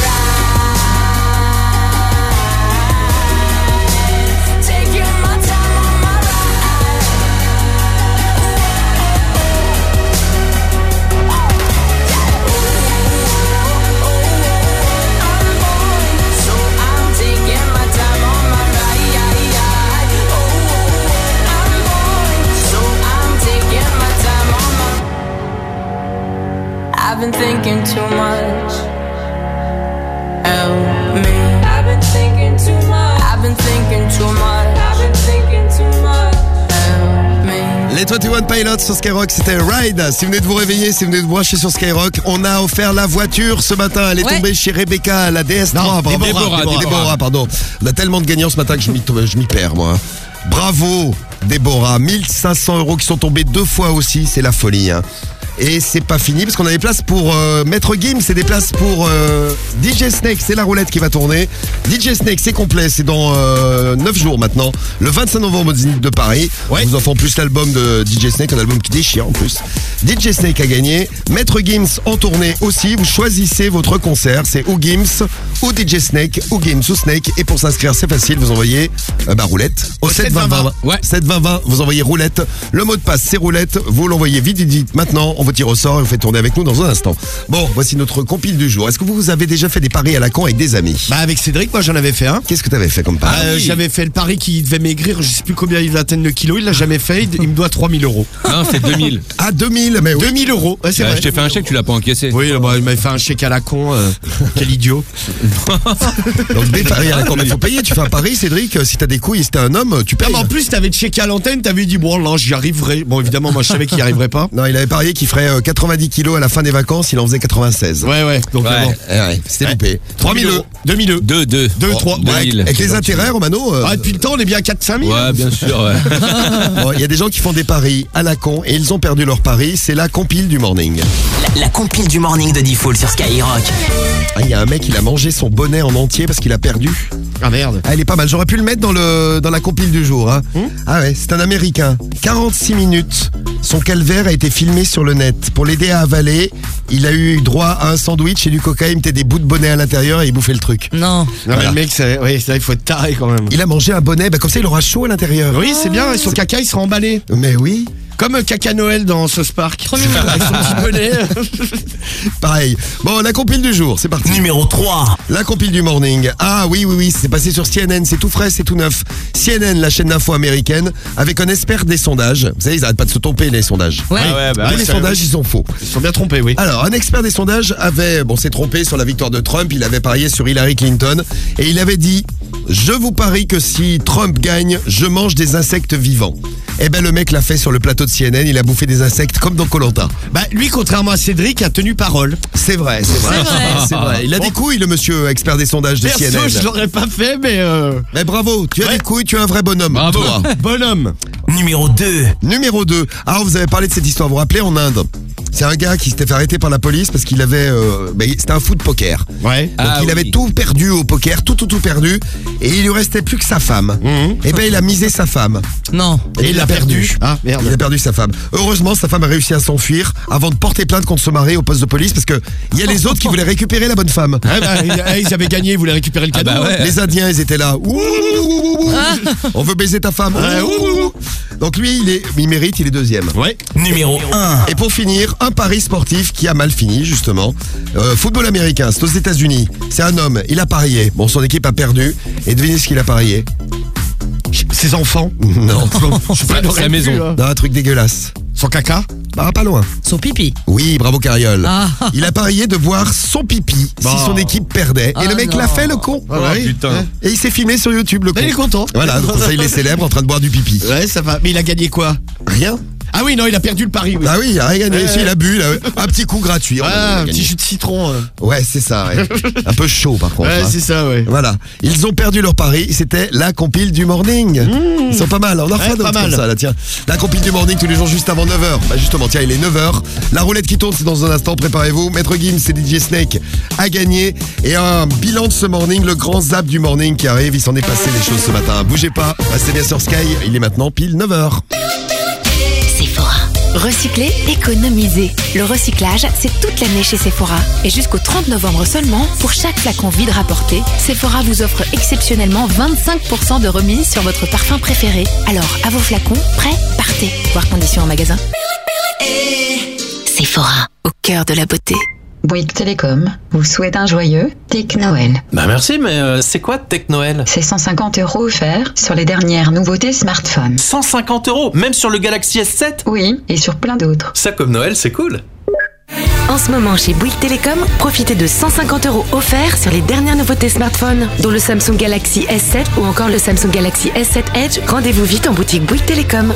I've been thinking too much. Help me. I've been thinking too much. I've been thinking too much. I've been thinking too much. Help me. Les vingt et un Pilots sur Skyrock, c'était Ride. Si vous venez de vous réveiller, si vous venez de brancher sur Skyrock, on a offert la voiture ce matin. Elle est Ouais. tombée chez Rebecca, la D S trois. Non, pardon. Déborah, Déborah. Déborah, pardon. On a tellement de gagnants ce matin que je m'y, je m'y perds, moi. Bravo, Déborah. mille cinq cents euros qui sont tombés deux fois aussi. C'est la folie, hein. Et c'est pas fini parce qu'on a des places pour euh, Maître Gims, c'est des places pour euh, D J Snake, c'est la roulette qui va tourner. D J Snake, c'est complet, c'est dans euh, neuf jours maintenant, le vingt-cinq novembre au Zénith de Paris. Ouais. On vous offre en plus l'album de D J Snake, un album qui déchire en plus. D J Snake a gagné, Maître Gims en tournée aussi, vous choisissez votre concert, c'est ou Gims, ou D J Snake, ou Gims ou Snake. Et pour s'inscrire, c'est facile, vous envoyez euh, bah, roulette au, au sept vingt vingt. Ouais. sept vingt vingt, vous envoyez roulette. Le mot de passe, c'est roulette, vous l'envoyez vite, vite, vite maintenant. On vous tire au sort et vous faites tourner avec nous dans un instant. Bon, voici notre compile du jour. Est-ce que vous avez déjà fait des paris à la con avec des amis? Bah avec Cédric, moi j'en avais fait un. Qu'est-ce que t'avais fait comme pari? euh, J'avais fait le pari qui devait maigrir, je sais plus combien il va atteindre le kilo, il l'a jamais fait, il, il me doit trois mille euros. Non, c'est deux mille. Ah, deux mille, mais oui. deux mille euros, ouais, c'est bah, vrai. Je t'ai fait un chèque, tu l'as pas encaissé. Oui, bah, il m'avait fait un chèque à la con, euh, quel idiot. Donc des paris à la con, mais faut payer, tu fais un pari, Cédric, si t'as des couilles et si t'es un homme, tu payes. Non, mais en plus, t'avais checké à l'antenne, t'avais dit, bon, là, j'y arriverai. Bon, évidemment, moi je savais qu'il y arriverait pas. Non, il avait parié qu'il ferait euh, quatre-vingt-dix kilos à la fin des vacances, il en faisait quatre-vingt-seize. Ouais, ouais. Donc, Ouais, bon. ouais, ouais, c'était loupé. trois mille euros. deux mille euros. deux, deux. deux, trois. Bon, avec, avec les intérêts, Romano. euh, Ah, depuis le temps, on est bien à quatre cinq mille. Ouais, bien sûr, ouais. bon, il y a des gens qui font des paris à la con et ils ont perdu leur pari. C'est la compile du morning. La, la compile du morning de Diffoul sur Skyrock. Ah, il y a un mec, il a mangé son bonnet en entier parce qu'il a perdu. Ah merde. Ah, il est pas mal. J'aurais pu le mettre dans le dans la compile du jour. Hein. Hum ah ouais, c'est un Américain. quarante-six minutes. Son calvaire a été filmé sur le net. Pour l'aider à avaler, il a eu droit à un sandwich et du coca. Il mettait des bouts de bonnet à l'intérieur et il bouffait le truc. Non. Non, Voilà. mais le mec, c'est, oui, ça, il faut être taré quand même. Il a mangé un bonnet, bah, comme ça il aura chaud à l'intérieur. Oui, c'est bien, et son caca, il sera emballé. Mais oui. Comme euh, Caca Noël dans Sauce Park. Avec son petit bonnet. Pareil. Bon, la compile du jour, c'est parti. Numéro trois. La compile du morning. Ah oui, oui, oui, c'est passé sur C N N, c'est tout frais, c'est tout neuf. C N N, la chaîne d'info américaine, avec un expert des sondages. Vous savez, ils arrêtent pas de se tromper, les sondages. Ouais. Ah ouais, bah Mais ouais, les ça, sondages, oui. ils sont faux. Ils sont bien trompés, oui. Alors, un expert des sondages avait, bon, s'est trompé sur la victoire de Trump, il avait parié sur Hillary Clinton, et il avait dit, je vous parie que si Trump gagne, je mange des insectes vivants. Eh ben, le mec l'a fait sur le plateau de C N N, il a bouffé des insectes comme dans Koh-Lanta. Bah, lui, contrairement à Cédric, a tenu parole. C'est vrai, c'est vrai. C'est vrai. C'est vrai. Il a des couilles, le monsieur expert des sondages de Perso, C N N. je l'aurais pas fait, mais euh... Mais bravo, tu as Ouais. des couilles, tu es un vrai bonhomme. Bravo. Toi. Bonhomme. Numéro deux. Numéro deux. Alors, vous avez parlé de cette histoire, vous vous rappelez, en Inde. C'est un gars qui s'était fait arrêter par la police parce qu'il avait... Euh, bah, c'était un fou de poker. Ouais. Donc Ah il oui. avait tout perdu au poker, tout, tout, tout perdu. Et il lui restait plus que sa femme. Mhm. Et ben il a misé sa femme. Non. Et, il l'a perdu. Ah, merde. Il a perdu sa femme. Heureusement, sa femme a réussi à s'enfuir avant de porter plainte contre ce mari au poste de police parce que il y a les autres qui voulaient récupérer la bonne femme. Ouais, bah, ils- ils avaient gagné, ils voulaient récupérer le cadeau. bah ouais. Les Indiens, ils étaient là. Ouh, ouh, ouh, ouh, ouh. On veut baiser ta femme. Ouais, Ouh, ouh, ouh. Donc lui, il, est, il mérite, il est deuxième. Ouais. Numéro un. Et pour finir, un pari sportif qui a mal fini, justement. Euh, football américain, c'est aux États-Unis. C'est un homme, il a parié. Bon, son équipe a perdu. Et devinez ce qu'il a parié? Ses enfants. Non. Je sais pas, C'est j'aurais la pu, maison. là. Non, un truc dégueulasse. Son caca. Bah, pas loin. Son pipi. Oui, bravo Cariole. Ah. Il a parié de boire son pipi Bon. si son équipe perdait. Et Ah le mec non. l'a fait, le con. Ah ouais. putain. Et il s'est filmé sur YouTube, le con. Il est content. Voilà, donc ça, il est célèbre en train de boire du pipi. Ouais, ça va. Mais il a gagné quoi? Rien. Ah oui, non, il a perdu le pari. Oui. Ah oui, il a rien gagné. Ouais, Si, il a bu, il a- un petit coup gratuit. On a Ah, un gagné. petit jus de citron. euh. Ouais, c'est ça, ouais. Un peu chaud par contre. Ouais, hein. c'est ça, ouais. Voilà. Ils ont perdu leur pari. C'était la compile du morning. Ils sont pas mal. On en refait Ouais, d'autres pas mal. comme ça, là, tiens. La compile du morning tous les jours juste avant neuf heures. Bah, justement, tiens, il est neuf heures. La roulette qui tourne, c'est dans un instant. Préparez-vous. Maître Gims et D J Snake a gagné. Et un bilan de ce morning, le grand zap du morning qui arrive. Il s'en est passé des choses ce matin. Bougez pas. Restez bien sur Sky. Il est maintenant pile neuf heures. Sephora. Recycler, économiser. Le recyclage, c'est toute l'année chez Sephora. Et jusqu'au trente novembre seulement, pour chaque flacon vide rapporté, Sephora vous offre exceptionnellement vingt-cinq pour cent de remise sur votre parfum préféré. Alors, à vos flacons, prêts, partez. Voir conditions en magasin. Sephora, au cœur de la beauté. Bouygues Télécom vous souhaite un joyeux Tech Noël. Bah merci, mais euh, c'est quoi Tech Noël? C'est cent cinquante euros offerts sur les dernières nouveautés smartphones. cent cinquante euros, même sur le Galaxy S sept? Oui, et sur plein d'autres. Ça comme Noël, c'est cool. En ce moment, chez Bouygues Télécom, profitez de cent cinquante euros offerts sur les dernières nouveautés smartphones, dont le Samsung Galaxy S sept ou encore le Samsung Galaxy S sept Edge. Rendez-vous vite en boutique Bouygues Télécom.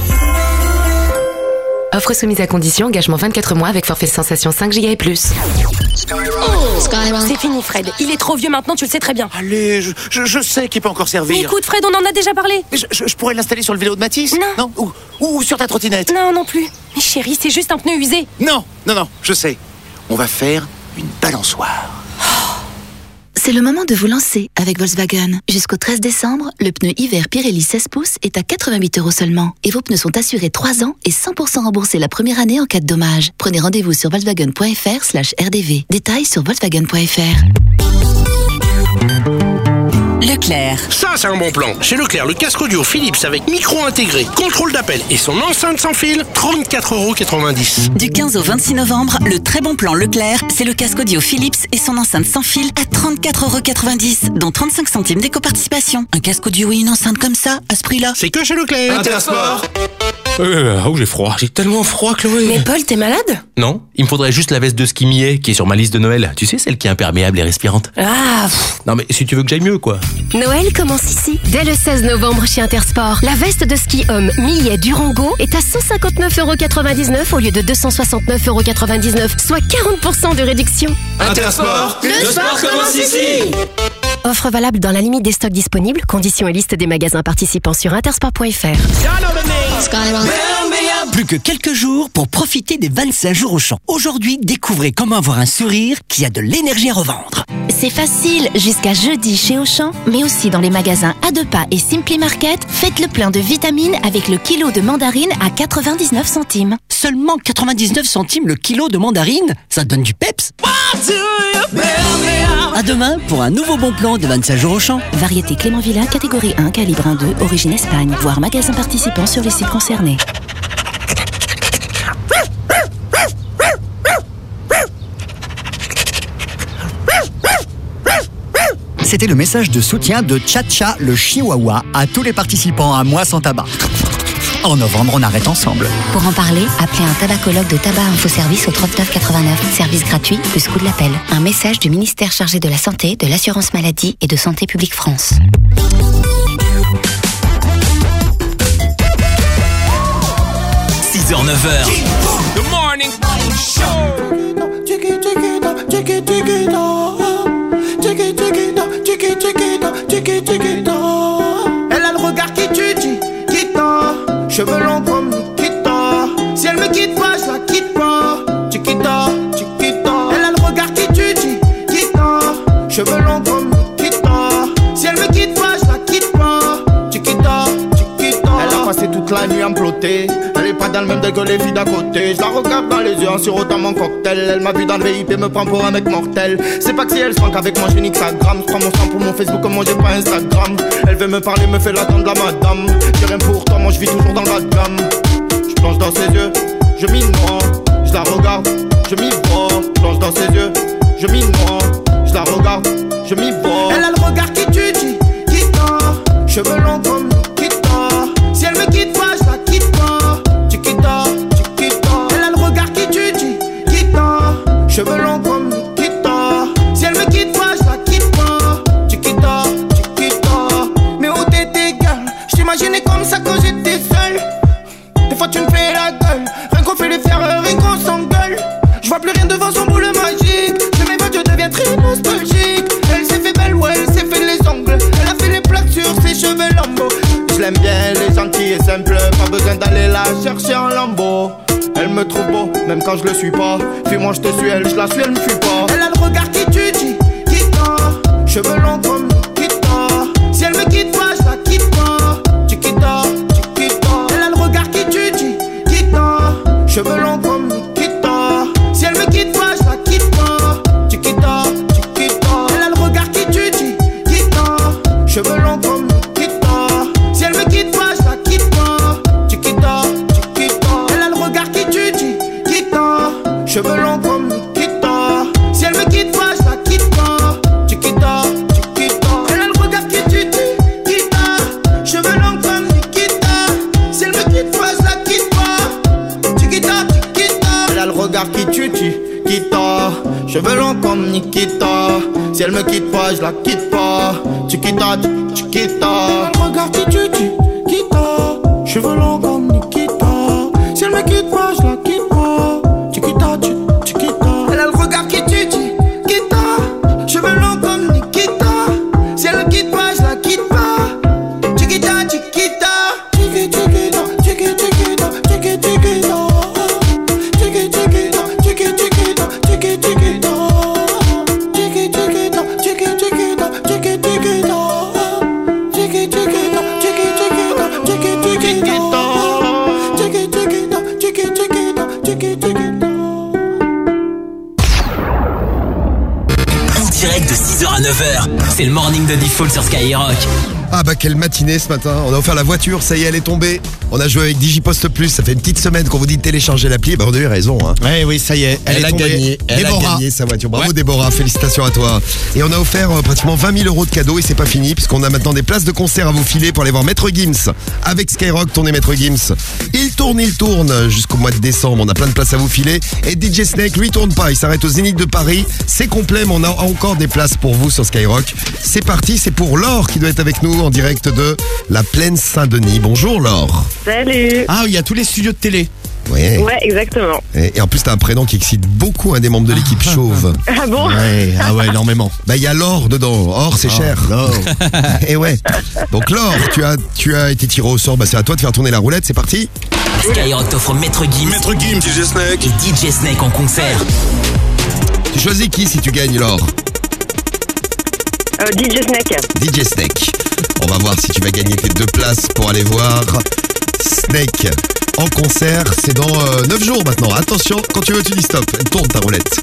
Offre soumise à condition, engagement vingt-quatre mois avec forfait sensation cinq giga et plus. C'est fini, Fred. Il est trop vieux maintenant, tu le sais très bien. Allez, je, je, je sais qu'il peut encore servir. Mais écoute, Fred, on en a déjà parlé. Je, je- je pourrais l'installer sur le vélo de Mathis? Non. Ou, ou sur ta trottinette? Non, non plus. Mais chérie, c'est juste un pneu usé. Non, non, non, je sais. On va faire une balançoire. C'est le moment de vous lancer avec Volkswagen. Jusqu'au treize décembre, le pneu hiver Pirelli seize pouces est à quatre-vingt-huit euros seulement. Et vos pneus sont assurés trois ans et cent pour cent remboursés la première année en cas de dommage. Prenez rendez-vous sur volkswagen.fr slash rdv. Détails sur volkswagen.fr. Leclerc. Ça, c'est un bon plan. Chez Leclerc, le casque audio Philips avec micro intégré, contrôle d'appel et son enceinte sans fil, trente-quatre euros quatre-vingt-dix. Du quinze au vingt-six novembre, le très bon plan Leclerc, c'est le casque audio Philips et son enceinte sans fil à trente-quatre euros quatre-vingt-dix, dont trente-cinq centimes d'éco-participation. Un casque audio et une enceinte comme ça, à ce prix-là. C'est que chez Leclerc. Intersport. Euh, oh, j'ai froid. J'ai tellement froid, Chloé. Mais Paul, t'es malade? Non, il me faudrait juste la veste de ski Millet qui est sur ma liste de Noël. Tu sais, celle qui est imperméable et respirante. Ah pff. Non, mais si tu veux que j'aille mieux, quoi. Noël commence ici. Dès le seize novembre chez Intersport, la veste de ski homme Millet Durango est à cent cinquante-neuf euros quatre-vingt-dix-neuf au lieu de deux cent soixante-neuf euros quatre-vingt-dix-neuf, soit quarante pour cent de réduction. Intersport, le sport commence ici. Offre valable dans la limite des stocks disponibles. Conditions et liste des magasins participants sur intersport point f r. Plus que quelques jours pour profiter des vingt-cinq jours Auchan. Aujourd'hui, découvrez comment avoir un sourire qui a de l'énergie à revendre. C'est facile, jusqu'à jeudi chez Auchan, mais aussi dans les magasins A deux Pas et Simply Market, faites le plein de vitamines avec le kilo de mandarine à quatre-vingt-dix-neuf centimes. Seulement quatre-vingt-dix-neuf centimes le kilo de mandarine? Ça donne du peps. À demain pour un nouveau bon plan de vingt-cinq jours Auchan. Variété Clément Villa, catégorie un, calibre un deux, origine Espagne. Voir magasin participant sur les sites concernés. C'était le message de soutien de Tcha-Tcha, le chihuahua, à tous les participants à Moi sans tabac. En novembre, on arrête ensemble. Pour en parler, appelez un tabacologue de Tabac Info Service au trente-neuf quatre-vingt-neuf. Service gratuit plus coût de l'appel. Un message du ministère chargé de la Santé, de l'Assurance Maladie et de Santé Publique France. six heures neuf heures. Good morning. Elle a le regard qui tue, dit Kita. Cheveux longs comme Nikita. Si elle me quitte pas, je la quitte pas. Chiquita, Chiquita. Elle a le regard qui tue, dit Kita. Cheveux longs comme Nikita. Si elle me quitte pas, je la quitte pas. Chiquita, Chiquita. Elle a passé toute la nuit à me plotter. Elle est pas dans le même degré que les filles d'à côté. Je la regarde dans les yeux en sirotant mon cocktail. Elle m'a vu dans le V I P, me prend pour un mec mortel. C'est pas que si elle se manque avec moi, je nique sa gramme. Je prends mon sang pour mon Facebook, comme moi j'ai pas Instagram. Elle veut me parler, me fait l'attendre la madame. J'ai rien pour toi, moi je vis toujours dans le bas de gamme. Je plonge dans ses yeux, je m'y noie. Je la regarde, je m'y vois. Je plonge dans ses yeux, je m'y noie. Je la regarde, je m'y vois. Elle a le regard qui tue, dit Kita. Cheveux longs comme Nikita. Si elle me quitte pas, je la quitte pas. Chiquita, Chiquita. Elle a le regard qui tue, dit Kita. Cheveux longs comme Nikita. Si elle me quitte pas, je la quitte pas. Chiquita, Chiquita. Mais où t'étais, gueule? Je t'imaginais comme ça quand j'étais seul. Des fois tu me fais la gueule. Rien qu'on fait les faire, rien qu'on s'engueule. Je vois plus rien devant son boule magique. Je m'évade, je deviens très nostalgique. Elle s'est fait belle, ouais, elle s'est fait les ongles. Elle a fait les plaques sur ses cheveux lambeaux. Je l'aime bien, elle est gentille et simple. Pas besoin d'aller la chercher en lambeau. Elle me trouve beau, même quand je le suis pas. Fuis-moi, je te suis, elle, je la suis, elle me fuit pas. Elle a le regard qui tue, dit Kita. Cheveux longs comme Nikita. Si elle me quitte pas, je la quitte pas. Chiquita, Chiquita. Elle a le regard qui tue, dit Kita. Cheveux longs comme Nikita. Si elle me quitte pas, je la quitte pas. Chiquita, Chiquita. Elle a le regard qui tue, dit Kita. Cheveux longs comme Nikita. Si elle me quitte pas, je la quitte pas. Chiquita, Chiquita. Elle a le regard qui tue, dit Kita. Cheveux longs comme Nikita. Si elle me quitte pas, je la quitte pas. Chiquita, Chiquita. Elle a le regard qui tue, dit Kita. Cheveux longs comme Nikita. Si elle me quitte pas, je la quitte pas. Chiquita, Chiquita. Elle a le regard qui tue, dit Kita. Cheveux longs comme Nikita. Si elle me quitte pas, je la quitte pas. Chiquita, Chiquita. Elle a le regard qui tue, dit Kita. Cheveux longs comme Nikita. Si elle me quitte pas, je la quitte pas. Chiquita, Chiquita. Elle a le regard qui tue, dit Kita. Cheveux longs comme Nikita. Si elle me quitte pas, je la quitte pas. Chiquita, Chiquita. Chiquita, Chiquita, Chiquita, Chiquita, Chiquita. Chiquita, Chiquita, Chiquita, Chiquita, Chiquita. En direct de six heures à neuf heures, c'est le morning de Default sur Skyrock. Ah bah quelle matinée ce matin, on a offert la voiture, ça y est elle est tombée. On a joué avec Digipost Plus, ça fait une petite semaine qu'on vous dit de télécharger l'appli, bah on a eu raison hein. Ouais, oui, ça y est, elle, Elle est a tombée. gagné, elle Déborah. a gagné sa voiture. Bravo Ouais. Déborah, félicitations à toi. Et on a offert euh, pratiquement vingt mille euros de cadeaux et c'est pas fini puisqu'on a maintenant des places de concert à vous filer pour aller voir Maître Gims avec Skyrock, tournée Maître Gims. Il tourne tourne, il tourne jusqu'au mois de décembre. On a plein de places à vous filer. Et D J Snake, lui, tourne pas. Il s'arrête au Zénith de Paris. C'est complet, mais on a encore des places pour vous sur Skyrock. C'est parti, c'est pour Laure qui doit être avec nous en direct de la Plaine Saint-Denis. Bonjour Laure. Salut. Ah, il y a tous les studios de télé. Ouais. Ouais, exactement. Et, et en plus, t'as un prénom qui excite beaucoup un des membres de l'équipe chauve. Ah bon? Ouais, ah ouais, énormément. Bah, il y a l'or dedans. Or, c'est Oh, cher. l'or. Et ouais. Donc, Laure, tu as, tu as été tiré au sort. Bah, c'est à toi de faire tourner la roulette. C'est parti. Skyrock t'offre Maître Gims. Maître Gims, D J Snake. Et D J Snake en concert. Tu choisis qui si tu gagnes, Laure? Euh, D J Snake. D J Snake. On va voir si tu vas gagner tes deux places pour aller voir Snake en concert. C'est dans euh, neuf jours maintenant. Attention, quand tu veux, tu dis stop. Elle tourne ta roulette.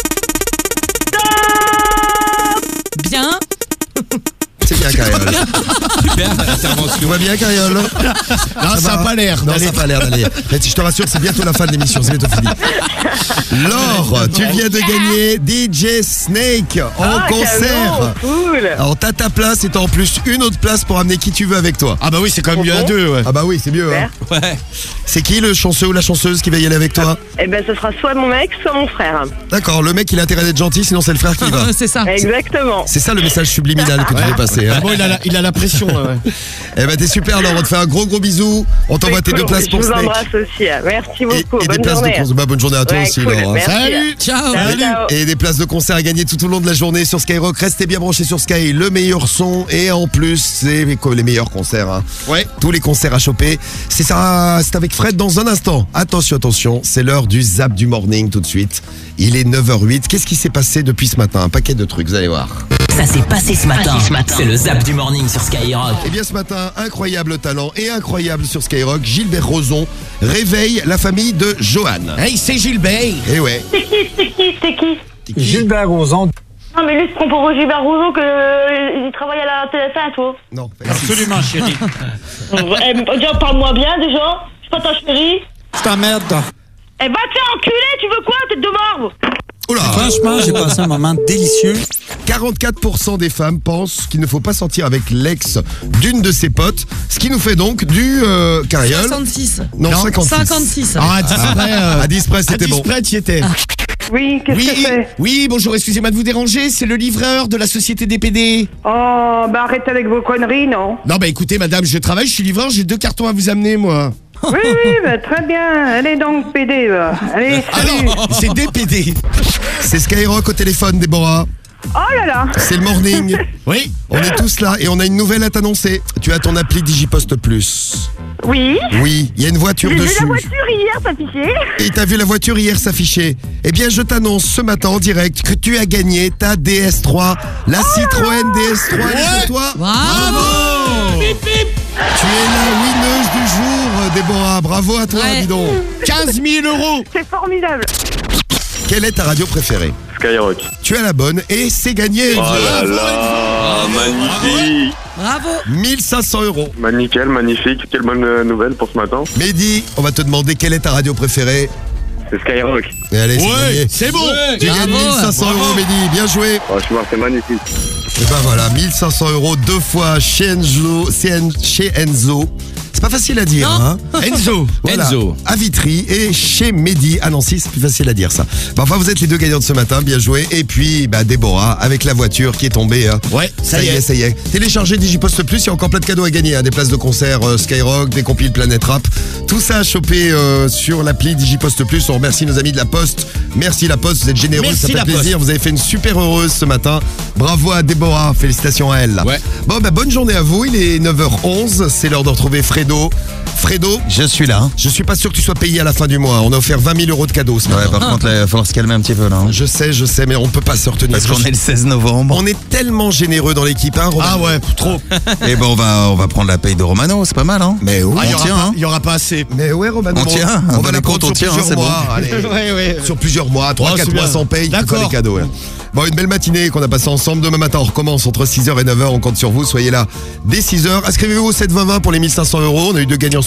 Bien. C'est bien, Cariole. Super, l'intervention. Tu vois bien, Cariole? Non, ça n'a pas l'air. Non, ça n'a pas l'air d'aller. Mais je te rassure, c'est bientôt la fin de l'émission. C'est bientôt fini. Laure, tu viens de gagner D J Snake en Ah, concert. cadeau, cool. Alors, t'as ta place et t'as en plus une autre place pour amener qui tu veux avec toi. Ah bah oui, c'est quand même mieux à deux, ouais. Ah bah oui, c'est mieux. Hein. Ouais. C'est qui le chanceux ou la chanceuse qui va y aller avec toi? Eh ben, ce sera soit mon mec, soit mon frère. D'accord, le mec il a intérêt d'être gentil, sinon c'est le frère qui va. C'est ça. Exactement. C'est ça le message subliminal que tu veux passer. Hein. Ah bon, il a la, il a la pression. Ouais. Eh ben t'es super Laure, on te fait un gros gros bisou. On t'envoie C'est tes cool, deux places pour Je vous Snake. embrasse aussi. Merci Et, beaucoup. et des Bonne places journée. de concert. Bah, bonne journée à toi Ouais, aussi cool, Laure. merci. Salut. Ciao. Ciao, ciao. Et des places de concert à gagner tout au long de la journée sur Skyrock. Restez bien branchés sur Sky, le meilleur son et en plus c'est les meilleurs concerts. Hein. Ouais. Tous les concerts à choper. C'est ça, c'est avec Fred dans un instant. Attention, attention, c'est l'heure du zap du morning tout de suite. Il est neuf heures zéro huit. Qu'est-ce qui s'est passé depuis ce matin? Un paquet de trucs, vous allez voir. Ça s'est passé ce matin. C'est le zap du morning sur Skyrock. Eh bien ce matin, incroyable talent et incroyable sur Skyrock, Gilbert Rozon réveille la famille de Johan. Hey, c'est Gilbert. Eh ouais. C'est qui? C'est qui? C'est qui? Gilbert Rozon. Non, mais lui, se prend pour Gilbert Rozon qu'il travaille à la T F un, toi. Non. Absolument, chérie. Eh, déjà, parle-moi bien, déjà. Je suis pas ta chérie. Je t'emmerde. Eh, va te faire enculer, tu veux quoi, tête de marbre? Oula. Franchement, j'ai passé un moment délicieux. quarante-quatre pour cent des femmes pensent qu'il ne faut pas sortir avec l'ex d'une de ses potes, ce qui nous fait donc du euh, Cariole. soixante-six. Non, Non, cinquante-six. cinquante-six. Ah, à dix près, euh, À dix près, c'était à dix bon. près, tu y étais. Oui, qu'est-ce Oui, que c'est? oui, bonjour, excusez-moi de vous déranger, c'est le livreur de la société D P D. Oh, bah arrêtez avec vos conneries, non? Non, bah écoutez, madame, je travaille, je suis livreur, j'ai deux cartons à vous amener, moi. Oui, oui, bah, très bien. Allez donc, P D, va. Allez, Ah salut. non, c'est D P D. C'est Skyrock au téléphone, Déborah. Oh là là. C'est le morning. Oui. On est tous là et on a une nouvelle à t'annoncer. Tu as ton appli Digipost Plus. Oui. Oui, il y a une voiture J'ai vu dessus. la voiture hier s'afficher. Et t'as vu la voiture hier s'afficher. Eh bien, je t'annonce ce matin en direct que tu as gagné ta D S trois, la Citroën D S trois. Elle est pour toi. Bravo. Bip, bip. Tu es la winneuse du jour, Déborah. Bravo à toi, Ouais. dis donc. quinze mille euros. C'est formidable. Quelle est ta radio préférée? Skyrock. Tu as la bonne et c'est gagné. Oh là là, magnifique. Bravo. mille cinq cents euros. Bah, nickel, magnifique. Quelle bonne euh, nouvelle pour ce matin. Mehdi, on va te demander quelle est ta radio préférée. C'est Skyrock. Et allez, c'est Ouais, gagné. c'est bon. Tu gagnes Bravo. mille cinq cents euros, Mehdi. Bien joué. Franchement, c'est magnifique. Et ben voilà, mille cinq cents euros deux fois chez Enzo. Chez Enzo. C'est pas facile à dire, Non. hein. Enzo. Voilà, Enzo. à Vitry et chez Mehdi à Nancy, c'est plus facile à dire ça. Bah, enfin, vous êtes les deux gagnants de ce matin, bien joué. Et puis, bah, Déborah, avec la voiture qui est tombée. Hein. Ouais, Ça, y est, ça y est. Téléchargez Digipost Plus, il y a encore plein de cadeaux à gagner. Hein. Des places de concert euh, Skyrock, des compiles Planète Rap. Tout ça à choper euh, sur l'appli Digipost Plus. On remercie nos amis de la Poste. Merci la Poste, vous êtes généreux, Merci ça fait la plaisir. Vous avez fait une super heureuse ce matin. Bravo à Déborah, félicitations à elle. Ouais. Bon, bah, bonne journée à vous. Il est neuf heures onze, c'est l'heure de retrouver Fredo. Fredo, Je suis là. je suis pas sûr que tu sois payé à la fin du mois. On a offert vingt mille euros de cadeaux ce Ouais, matin. par contre, là, il va falloir se calmer un petit peu là. hein. Je sais, je sais, mais on peut pas se retenir. Parce qu'on Je- est le seize novembre. On est tellement généreux dans l'équipe, hein, Romain. Ah ouais, trop. Et bon, on va, on va prendre la paye de Romano, c'est pas mal, hein. Mais oui. Ah, il y on aura tient, pas- hein. il y aura pas assez. Mais ouais, Romain. On bon, tient, on dans va les la prendre comptes, sur on tient, plusieurs c'est bon. mois. Allez. Ouais, ouais. Sur plusieurs mois, trois Oh, quatre c'est mois bien. sans paye, tu fais D'accord. les cadeaux. Hein. Bon, une belle matinée qu'on a passée ensemble. Demain matin, on recommence entre six heures et neuf heures. On compte sur vous. Soyez là dès six heures. Inscrivez-vous au sept vingt vingt pour les mille cinq cents euros. On a eu deux gagnants ce matin.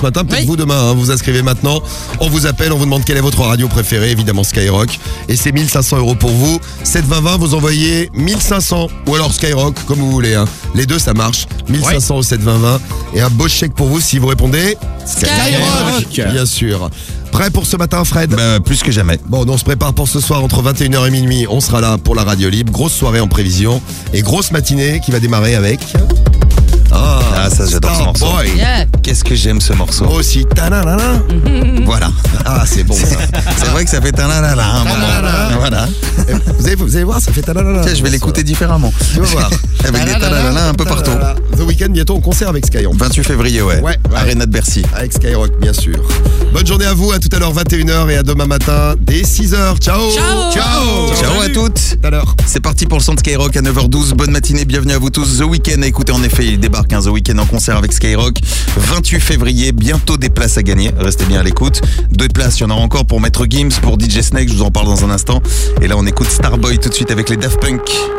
matin, peut-être Oui. vous demain, hein, vous vous inscrivez maintenant. On vous appelle, on vous demande quelle est votre radio préférée, évidemment Skyrock. Et c'est mille cinq cents euros pour vous. sept vingt vingt, vous envoyez mille cinq cents ou alors Skyrock, comme vous voulez. Hein. Les deux, ça marche. mille cinq cents au sept vingt vingt. Et un beau chèque pour vous si vous répondez Skyrock. Bien sûr. Prêt pour ce matin, Fred? Bah, plus que jamais. Bon, on se prépare pour ce soir entre vingt et une heures et minuit. On sera là pour la radio libre. Grosse soirée en prévision. Et grosse matinée qui va démarrer avec... Ah, ah ça j'adore ce morceau. Boy. Yeah. Qu'est-ce que j'aime ce morceau. Moi aussi. Ta-la-la-la. Voilà. Ah, c'est bon ça. C'est vrai que ça fait ta-la-la-la un moment. Voilà. Vous allez, vous allez voir, ça fait ta-la-la-la. Tiens, je vais l'écouter différemment. Tu vas voir. Avec des ta-la-la-la un peu partout. The Weeknd bientôt en concert avec Sky. vingt-huit février, ouais. Ouais, ouais. Arena de Bercy. Avec Skyrock, bien sûr. Bonne journée à vous, à tout à l'heure vingt et une heures et à demain matin dès six heures. Ciao. Ciao. Ciao. Ciao à toutes. Tout à l'heure. C'est parti pour le son de Skyrock à neuf heures douze. Bonne matinée, bienvenue à vous tous. The Weeknd, écoutez, en effet, il débarque un The Weeknd en concert avec Skyrock. vingt-huit février, bientôt des places à gagner. Restez bien à l'écoute. Deux places, il y en a encore pour Maître Gims, pour D J Snake, je vous en parle dans un instant. Et là, on écoute Starboy tout de suite avec les Daft Punk.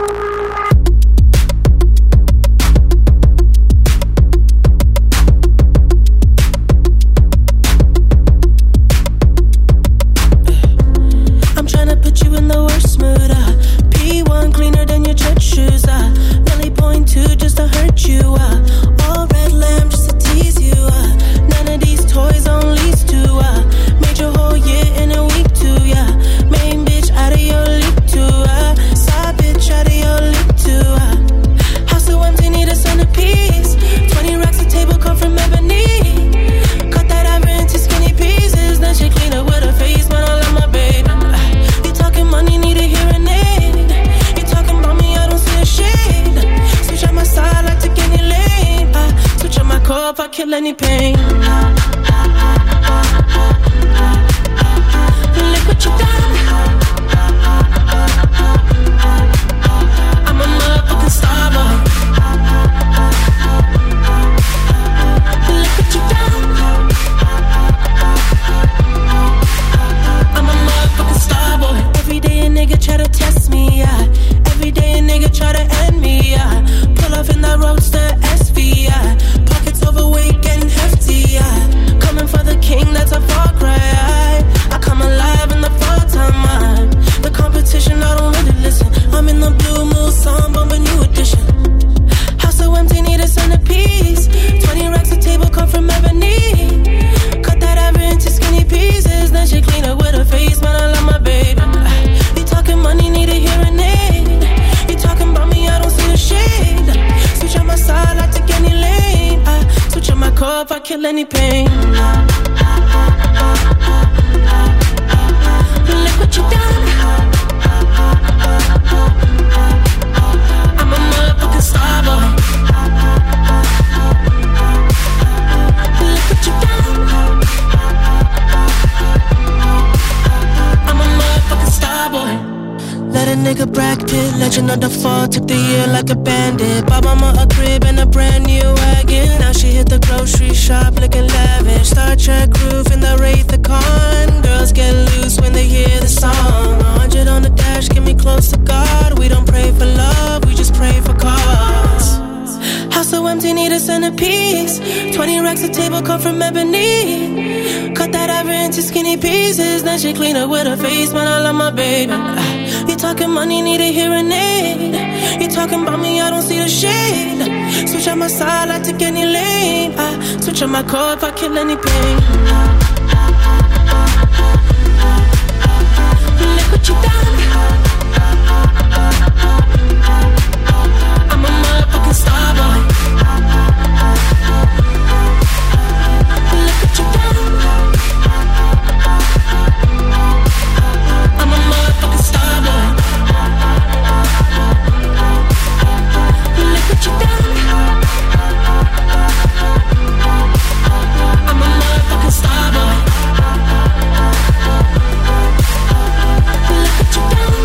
I'm tryna put you in the worst mood. Uh. P one cleaner than your church shoes. Uh. Really point two just to hurt you. Uh. All red lamb just to tease you. Uh. None of these toys on lease to. Uh. Made your whole year in a week too. Yeah. Main bitch out of your league too. Uh. Side bitch out of your league too. Uh. House so empty, need a centerpiece. Twenty racks a table come from ebony. Cut that ever into skinny pieces. Then she clean up with her face, man. I love my baby. You talking money, need a hearing aid. You talking about me, I don't see a shade. Switch on my side, I take any lane. I switch on my core if I kill any pain. Look what you done. I'm a motherfucking star boy. Look what you done. I'm a motherfucking star boy. Every day a nigga try to test me, yeah. Every day a nigga try to end me, yeah. Pull off in that roadster S V, yeah. Pockets overweight, getting hefty, yeah. Coming for the king, that's a far cry. I come alive in the fall time, man. The competition, I don't really listen. I'm in the blue moon, song, bomb a new edition. House so empty, need a centerpiece. Twenty racks a table come from ebony. Cut that ever into skinny pieces. Then she clean up with her face, man. I love my baby. You talking money, need a hearing aid. You talking about me, I don't see a shade. Switch on my side, I take any lane. I switch on my core if I kill any pain. Look what you done. I'm a motherfucking star boy. Look what you done. I'm a motherfucking star boy. Let a nigga Brad Pitt, legend of the fall, took the year like a bandit. Bought mama a crib and a brand new wagon. Now she hit the grocery shop looking lavish. Star Trek roof in the Wraith the Con. Girls get loose when they hear the song. A hundred on the dash, get me close to God. We don't pray for love, we just pray for cause. House so empty, need a centerpiece. Twenty racks a table come from ebony. Cut that ever into skinny pieces. Then she clean up with her face, man. I love my baby. You talking money, need a hearing aid. You talking about me, I don't see the shade. Switch on my side, I take any lane. I switch on my core if I kill any pain. Look what you done. I'm a motherfucking star boy. Look what you done. I'm a motherfucking star boy. Look what you done. I'm a motherfucking star boy. Look what you done.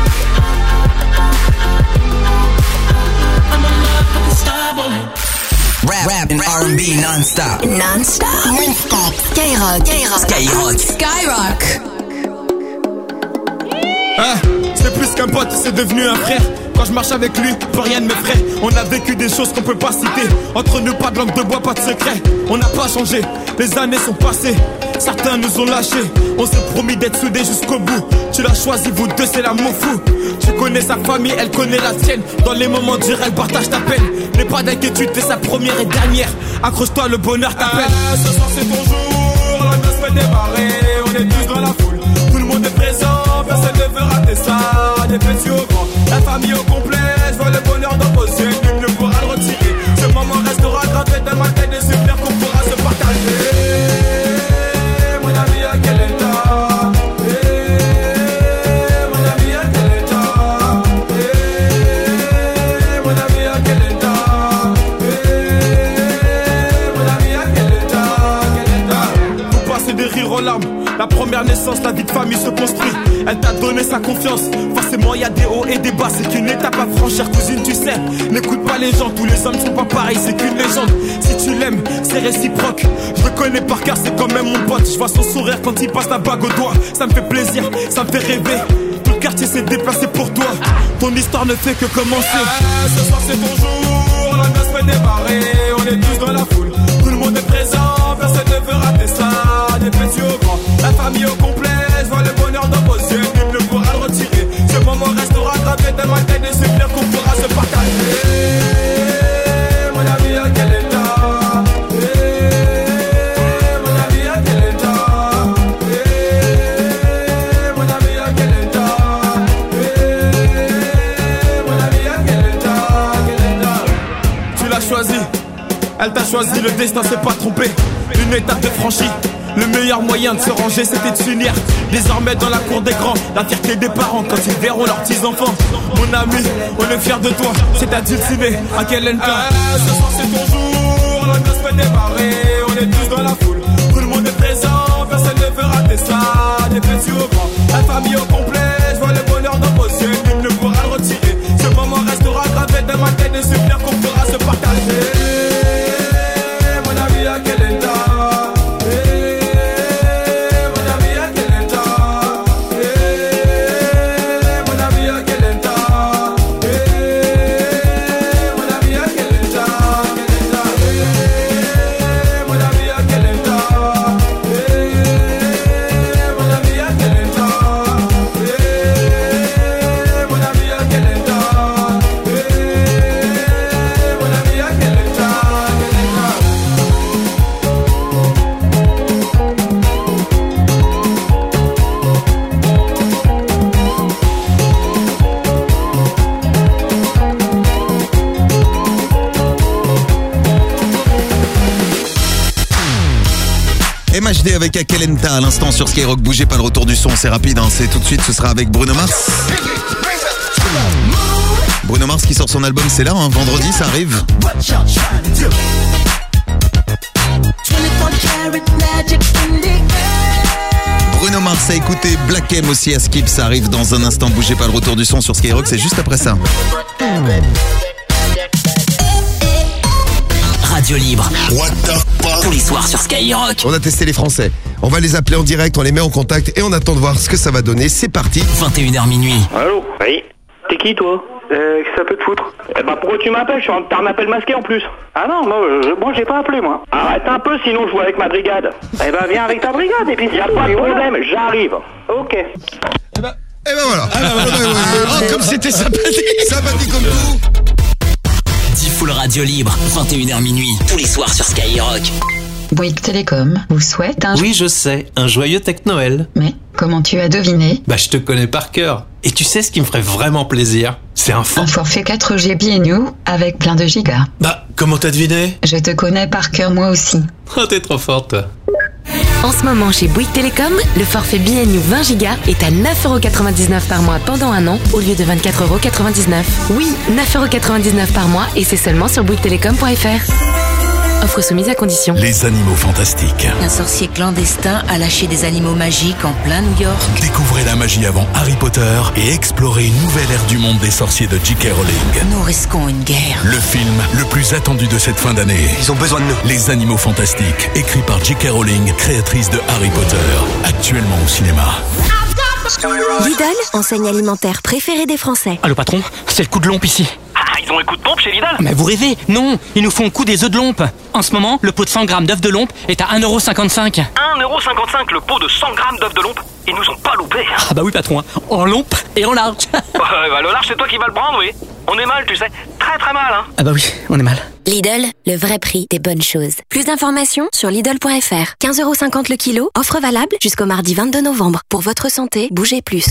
I'm a motherfucking star boy. Rap, rap and R and B non-stop. Non-stop. Non-stop. Skyrock. Skyrock. Skyrock. Ah, c'est plus qu'un pote, c'est devenu un frère. Quand je marche avec lui, plus rien ne m'effraie. On a vécu des choses qu'on peut pas citer. Entre nous, pas de langue de bois, pas de secret. On n'a pas changé, les années sont passées. Certains nous ont lâchés. On s'est promis d'être soudés jusqu'au bout. Tu l'as choisi, vous deux, c'est l'amour fou. Tu connais sa famille, elle connaît la tienne. Dans les moments durs, elle partage ta peine. N'aie pas d'inquiétude, t'es sa première et dernière. Accroche-toi, le bonheur t'appelle. Ah, ce soir c'est ton jour, la noce fait démarrer. On est tous dans la foule, tout le monde est présent. Personne ne veut rater ça, des petits au grand. La famille au complet, je vois le bonheur dans vos yeux. Nul ne pourra le retirer. Ce moment restera gravé dans ma tête. Des souvenirs qu'on pourra se partager. Mon ami, à quel état? Mon ami, à quel état? Mon ami, à quel état? Mon ami, à quel état? Quel état? Vous passez des rires aux larmes. La première naissance, la vie de famille se construit. Elle t'a donné sa confiance. Forcément y a des hauts et des bas. C'est qu'une étape à franchir, cousine, tu sais. N'écoute pas les gens, tous les hommes sont pas pareils. C'est qu'une légende, si tu l'aimes, c'est réciproque. Je le connais par cœur, c'est quand même mon pote. Je vois son sourire quand il passe la bague au doigt. Ça me fait plaisir, ça me fait rêver. Tout le quartier s'est déplacé pour toi. Ton histoire ne fait que commencer. Ah, ce soir c'est ton jour, la noce fait démarrer. On est tous dans la foule, tout le monde est présent. Personne ne veut rater ça, des petits au grand. La famille au complet, je vois le bonheur dans vos yeux. Nul ne pourra le retirer. Ce moment restera gravé dans ma tête. Des souvenirs qu'on pourra se partager. Mon ami, à quel état? Mon ami, à quel état? Mon ami, à quel état? Mon ami, à quel état? Quel état? Tu l'as choisi, elle t'a choisi. Le destin s'est pas trompé. Une étape de franchie. Le meilleur moyen de se ranger, c'était de s'unir. Désormais dans la cour des grands, la fierté des parents quand ils verront leurs petits-enfants. Mon ami, on est fiers de toi, c'est à dulcimer. À quel état? Ah, ce soir c'est ton jour, la noce fait démarrer. On est tous dans la foule, tout le monde est présent. Personne ne veut rater ça, des petits au grand. La famille au complet, je vois le bonheur dans vos yeux. Nul ne pourra le retirer. Ce moment restera gravé dans ma tête. Des souvenirs qu'on pourra se partager. Mon ami, à quel état? M H D avec Akelenta à l'instant sur Skyrock. Bougez pas, le retour du son, c'est rapide, hein. C'est tout de suite, ce sera avec Bruno Mars. Bruno Mars qui sort son album, c'est là, hein. Vendredi, ça arrive. Bruno Mars a écouté Black M aussi à Skip, ça arrive dans un instant. Bougez pas, le retour du son sur Skyrock, c'est juste après ça. Radio libre. What the fuck? Tous les soirs sur Skyrock. On a testé les Français. On va les appeler en direct, on les met en contact et on attend de voir ce que ça va donner. C'est parti. vingt et une heures minuit. Allô? Oui. T'es qui toi? Euh, ça peut te foutre. Eh ben pourquoi tu m'appelles? Je suis en... T'as un appel masqué en plus. Ah non, moi, je... moi j'ai pas appelé moi. Arrête un peu sinon je joue avec ma brigade. Eh ben viens avec ta brigade et puis y a pas de problème, j'arrive. Ok. Eh ben, eh ben voilà. Ah bah voilà, ouais, ouais, ouais. Oh, comme c'était sympathique. Sympathique comme tout. dix full radio libre, vingt et une heures minuit, tous les soirs sur Skyrock. Bouygues Télécom vous souhaite un... Oui, je sais, un joyeux Tech-Noël. Mais comment tu as deviné? Bah, je te connais par cœur. Et tu sais ce qui me ferait vraiment plaisir? C'est un forfait. Un forfait quatre G B N U avec plein de gigas. Bah, comment t'as deviné? Je te connais par cœur moi aussi. Oh, t'es trop forte, toi. En ce moment, chez Bouygues Télécom, le forfait B N U vingt gigas est à neuf euros quatre-vingt-dix-neuf par mois pendant un an au lieu de vingt-quatre euros quatre-vingt-dix-neuf. Oui, neuf euros quatre-vingt-dix-neuf par mois et c'est seulement sur bouygues télécom point f r. Offre soumise à condition. Les animaux fantastiques. Un sorcier clandestin a lâché des animaux magiques en plein New York. Découvrez la magie avant Harry Potter et explorez une nouvelle ère du monde des sorciers de J K Rowling. Nous risquons une guerre. Le film le plus attendu de cette fin d'année. Ils ont besoin de nous. Les animaux fantastiques, écrit par J K Rowling, créatrice de Harry Potter. Actuellement au cinéma. Lidl, enseigne alimentaire préférée des Français. Allô patron, c'est le coup de lompe ici. Ah, ils ont un coup de pompe chez Lidl? Mais vous rêvez? Non, ils nous font le coup des œufs de lompe. En ce moment, le pot de cent grammes d'œufs de lompe est à un euro cinquante-cinq. un euro cinquante-cinq le pot de cent grammes d'œufs de lompe. Ils nous ont pas loupé. Ah bah oui patron, hein. En lompe et en large. bah, bah, le large c'est toi qui vas le prendre, oui. On est mal, tu sais. Très très mal, hein. Ah bah oui, on est mal. Lidl, le vrai prix des bonnes choses. Plus d'informations sur Lidl point F R. quinze euros cinquante le kilo, offre valable jusqu'au mardi vingt-deux novembre. Pour votre santé, bougez plus.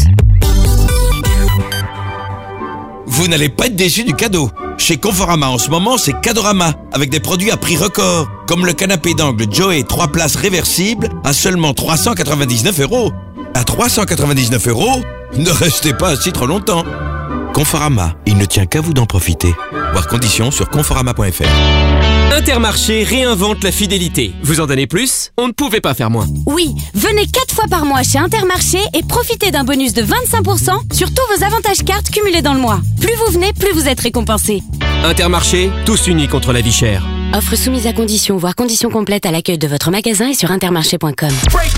Vous n'allez pas être déçus du cadeau. Chez Conforama en ce moment, c'est Cadorama, avec des produits à prix record, comme le canapé d'angle Joey trois places réversible à seulement trois cent quatre-vingt-dix-neuf euros. À trois cent quatre-vingt-dix-neuf euros, ne restez pas assis trop longtemps. Conforama, il ne tient qu'à vous d'en profiter. Voir conditions sur conforama point F R. Intermarché réinvente la fidélité. Vous en donnez plus? On ne pouvait pas faire moins. Oui, venez quatre fois par mois chez Intermarché et profitez d'un bonus de vingt-cinq pour cent sur tous vos avantages cartes cumulés dans le mois. Plus vous venez, plus vous êtes récompensé. Intermarché, tous unis contre la vie chère. Offre soumise à conditions, voire conditions complètes à l'accueil de votre magasin et sur intermarché point com.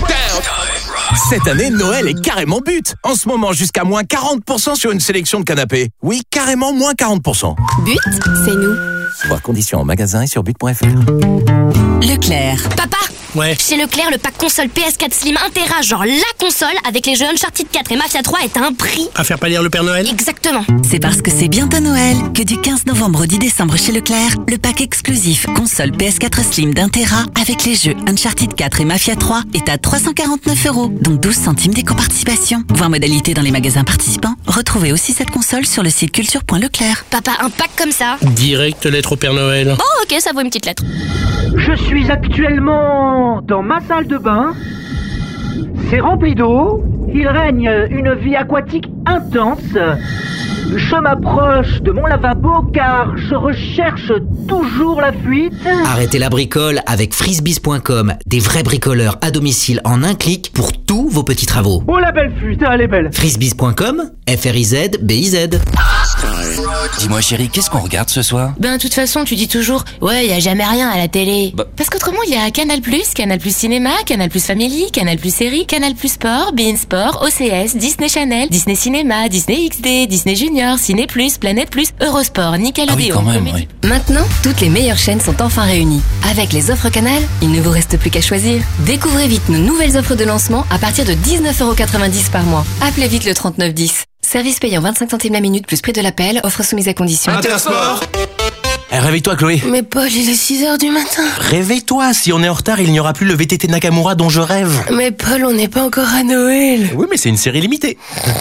Cette année, Noël est carrément but. En ce moment, jusqu'à moins quarante pour cent sur une sélection de canapés. Oui, carrément moins quarante pour cent. But, c'est nous. Voir conditions en magasin et sur but point F R. Leclerc. Papa, Ouais. chez Leclerc, le pack console P S quatre Slim un téra, genre la console, avec les jeux Uncharted quatre et Mafia trois est à un prix. À faire pâlir le Père Noël? Exactement. C'est parce que c'est bientôt Noël que du quinze novembre au dix décembre chez Leclerc, le pack exclusif console P S quatre Slim d'un téra avec les jeux Uncharted quatre et Mafia trois est à trois cent quarante-neuf euros, donc douze centimes d'éco-participation. Voir modalité dans les magasins participants. Retrouvez aussi cette console sur le site culture point leclerc. Papa, un pack comme ça. Direct lettre au Père Noël. Oh ok, ça vaut une petite lettre. Je suis actuellement dans ma salle de bain. C'est rempli d'eau. Il règne une vie aquatique intense. Je m'approche de mon lavabo car je recherche toujours la fuite. Arrêtez la bricole avec frisbees point com, des vrais bricoleurs à domicile en un clic pour tous vos petits travaux. Oh la belle fuite, elle est belle. frisbees point com, F R I Z B I Z. Dis-moi chérie, qu'est-ce qu'on regarde ce soir? Ben, de toute façon, tu dis toujours, ouais, y a jamais rien à la télé. Bah. Parce qu'autrement, il y a Canal+, Canal+ Cinéma, Canal+ Family, Canal+ Série, Canal+ Sport, Bein Sport, O C S, Disney Channel, Disney Cinéma, Disney X D, Disney Junior, Ciné+, Planète+, Eurosport, Nickelodeon. Ah oui, quand même, Comédie. oui. Maintenant, toutes les meilleures chaînes sont enfin réunies. Avec les offres Canal, il ne vous reste plus qu'à choisir. Découvrez vite nos nouvelles offres de lancement à partir de dix-neuf euros quatre-vingt-dix par mois. Appelez vite le trente-neuf dix. Service payant vingt-cinq centimes la minute plus prix de l'appel, offre soumise à condition. Intersport. Eh, réveille-toi Chloé. Mais Paul, il est six heures du matin. Réveille-toi, si on est en retard, il n'y aura plus le V T T Nakamura dont je rêve. Mais Paul, on n'est pas encore à Noël. Oui, mais c'est une série limitée.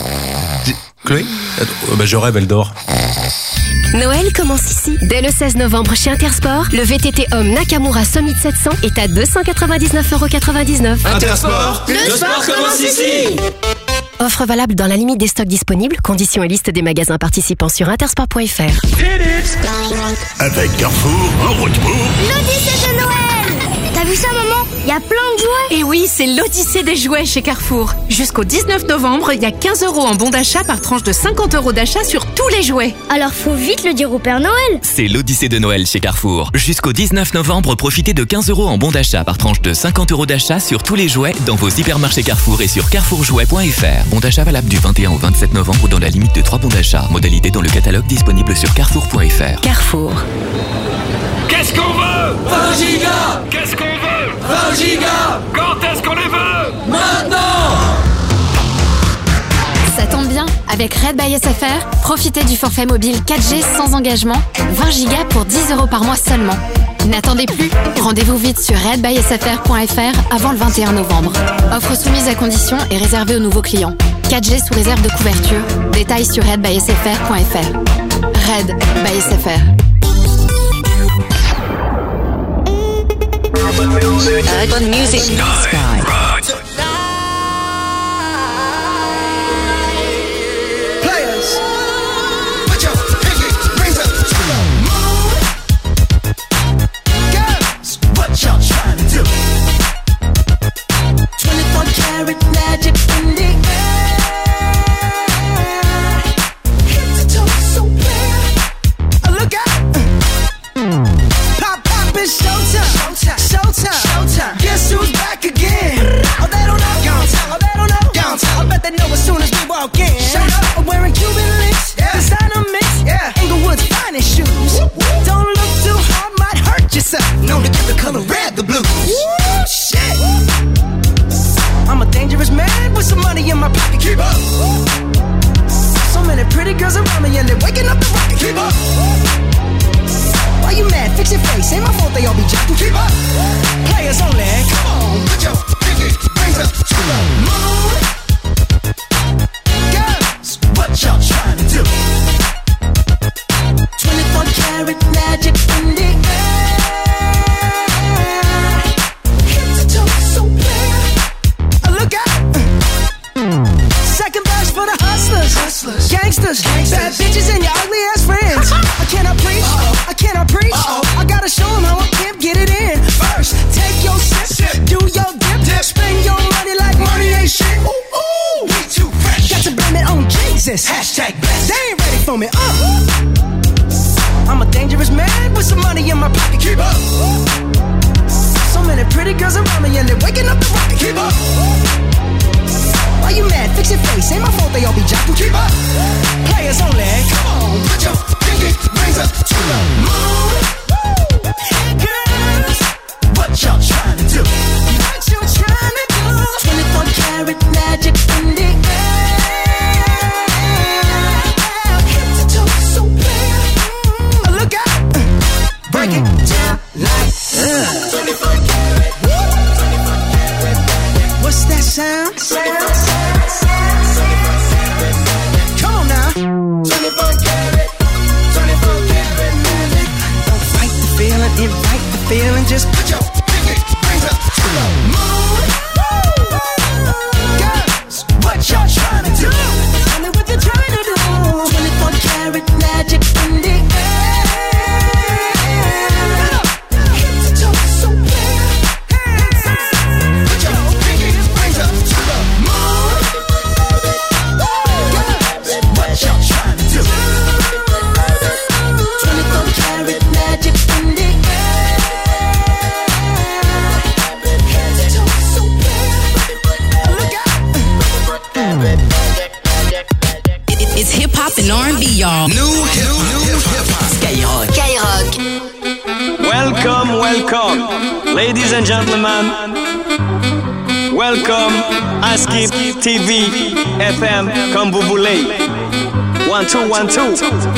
Chloé Attends, bah je rêve, elle dort. Noël commence ici. Dès le seize novembre chez Intersport, le V T T Homme Nakamura Summit sept cents est à deux cent quatre-vingt-dix-neuf euros quatre-vingt-dix-neuf. Intersport, le, le sport commence ici. Offre valable dans la limite des stocks disponibles. Conditions et liste des magasins participants sur intersport point F R. Avec Carrefour, en route pour... L'Odyssée de Noël. T'as vu ça, maman? Il y a plein de jouets. Et oui, c'est l'Odyssée des jouets chez Carrefour. Jusqu'au dix-neuf novembre, il y a quinze euros en bon d'achat par tranche de cinquante euros d'achat sur tous les jouets. Alors faut vite le dire au Père Noël. C'est l'Odyssée de Noël chez Carrefour. Jusqu'au dix-neuf novembre, profitez de quinze euros en bon d'achat par tranche de cinquante euros d'achat sur tous les jouets dans vos hypermarchés Carrefour et sur carrefour jouets point F R. Bon d'achat valable du vingt et un au vingt-sept novembre dans la limite de trois bons d'achat. Modalité dans le catalogue disponible sur carrefour point F R. Carrefour. Qu'est-ce qu'on veut? vingt gigas. Qu'est-ce qu'on veut? vingt gigas. Quand est-ce qu'on les veut? Maintenant. Ça tombe bien, avec Red by S F R, profitez du forfait mobile quatre G sans engagement, vingt gigas pour dix euros par mois seulement. N'attendez plus, rendez-vous vite sur red by S F R point F R avant le vingt et un novembre. Offre soumise à condition et réservée aux nouveaux clients. quatre G sous réserve de couverture. Détails sur red by S F R point F R. Red by S F R. Urban Music. Players, put your pinky rings up to the moon. Girls, what y'all trying to do? twenty-four karat magic in the air. Head to toe so clear. Look out. Pop, pop, it's showtime. Showtime. Showtime. Guess who's back again? Oh, they don't know. Oh, they don't know. I bet they know it's walk in. Shut up. I'm wearing Cuban links, yeah. Designer mix, yeah. Inglewood's finest shoes. Whoop, whoop. Don't look too hard, might hurt yourself. Known to give the color red the blues. Woo, shit. I'm a dangerous man with some money in my pocket. Keep up. So many pretty girls around me and they're waking up the rocket. Keep up. Why you mad? Fix your face. Ain't my fault they all be jocking. Keep up. Players only. Come on, put your pinky rings up to the moon. Girls, what y'all trying to do? twenty-four karat magic in the air. Head to toe, so clear. Look out. Second verse for the hustlers, hustlers. Gangsters, Gangsters, bad bitches and your ugly ass friends. I cannot preach, Uh-oh. I cannot preach. Uh-oh. I gotta show them how I can't get it in. First, take your sip, sip. Do your dip, dip, spend your money like money ain't shit. Ooh, ooh, we too fresh. Got to blame it on Jesus. Hashtag blessed. They ain't ready for me. Uh. I'm a dangerous man with some money in my pocket. Keep up. So many pretty girls around me and they're waking up the rocket. Keep up. Why you mad? Fix your face. Ain't my fault they all be jocking. Keep up. Players only. Come on, put your pinky rings up to the moon. Girls, what y'all trying to do? What you trying to do? twenty-four karat magic in the air. Head to toe, so clear. Look out. Break it down like uh. twenty-four karat. What's that sound? Sound, sound, sound, sound. Come on now. twenty-four karat, twenty-four karat magic. Don't fight the feeling, invite the feeling. Just put your pinky rings up to the moon. Girls, what y'all trying to do? Tell me what you're trying to do. twenty-four karat magic in the air. Head to toe, so clear. Put your pinky rings up to the moon. Girls, what y'all trying to do? twenty-four karat magic in the air. Head to toe, so clear. Look out. It's hip hop and R and B, y'all. New hip hop. Skyrock. Skyrock. Welcome, welcome, ladies and gentlemen. Welcome à Skip T V F M comme vous voulez. One two one two.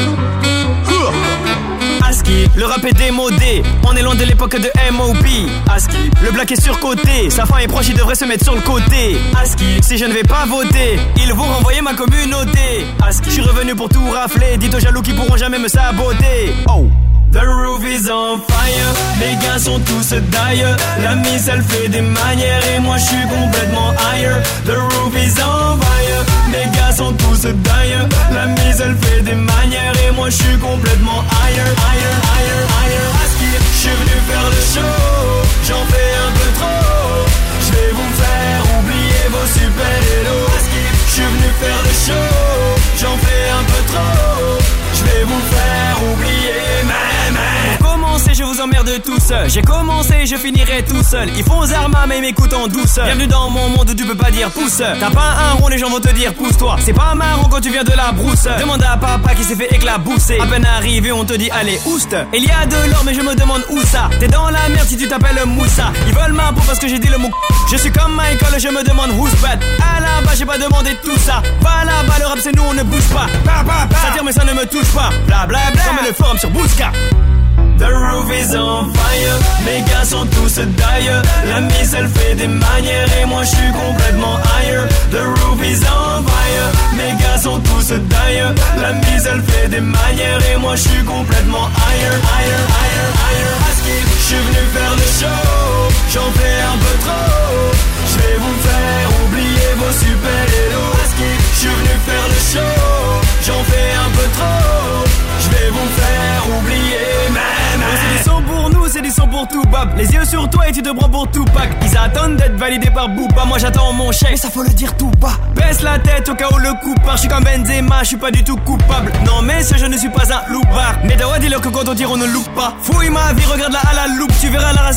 Aski, le rap est démodé. On est loin de l'époque de M O B. Aski, le black est surcoté. Sa fin est proche, il devrait se mettre sur le côté. Aski, si je ne vais pas voter, ils vont renvoyer ma communauté. Aski, je suis revenu pour tout rafler. Dites aux jaloux qui pourront jamais me saboter. Oh. The roof is on fire, les gars sont tous d'ailleurs. La mise elle fait des manières et moi je suis complètement higher. The roof is on fire, les gars sont tous d'ailleurs. La mise elle fait des manières et moi je suis complètement higher, higher, higher, higher. Aski, je suis venu faire le show, j'en fais un peu trop. Je vais vous faire oublier vos super-héros. Aski, je suis venu faire le show, j'en fais un peu trop. Je vais vous faire oublier, mais, mais. Pour commencer, je vous emmerde tous. J'ai commencé, je finirai tout seul. Ils font Zarma, mais ils m'écoutent en douce. Bienvenue dans mon monde où tu peux pas dire pouce. T'as pas un rond, les gens vont te dire pousse-toi. C'est pas marrant quand tu viens de la brousse. Demande à papa qui s'est fait éclabousser. À peine arrivé, on te dit allez, oust. Il y a de l'or, mais je me demande où ça. T'es dans la merde si tu t'appelles Moussa. Ils veulent ma peau parce que j'ai dit le mot. Je suis comme Michael, je me demande who's bad. À la base, j'ai pas demandé tout ça. Pas là-bas, le rap c'est nous, on ne bouge pas. Bah, bah, bah. Ça tire, mais ça ne me touche pas. Bla bla bla. Comme le forum sur Bousca. The roof is on fire, les gars sont tous d'ailleurs. La mise elle fait des manières et moi je suis complètement higher. The roof is on fire, les gars sont tous d'ailleurs. La mise elle fait des manières et moi je suis complètement higher, higher, higher, higher. Aski, je suis venu faire le show, j'en fais un peu trop. Je vais vous faire oublier vos super-héros. Aski, je suis venu faire le show, j'en fais un peu trop. Je vais vous faire oublier, mais, mais. C'est du son pour nous, c'est du son pour tout Bob. Les yeux sur toi et tu te prends pour Tupac. Ils attendent d'être validés par Booba. Moi j'attends mon chèque, mais ça faut le dire tout bas. Baisse la tête au cas où le coup part. Je suis comme Benzema, je suis pas du tout coupable. Non mais ce je ne suis pas un loupard. Mais Dawa dis-leur que quand on tire on ne loupe pas. Fouille ma vie, regarde-la à la loupe. Tu verras la racine africaine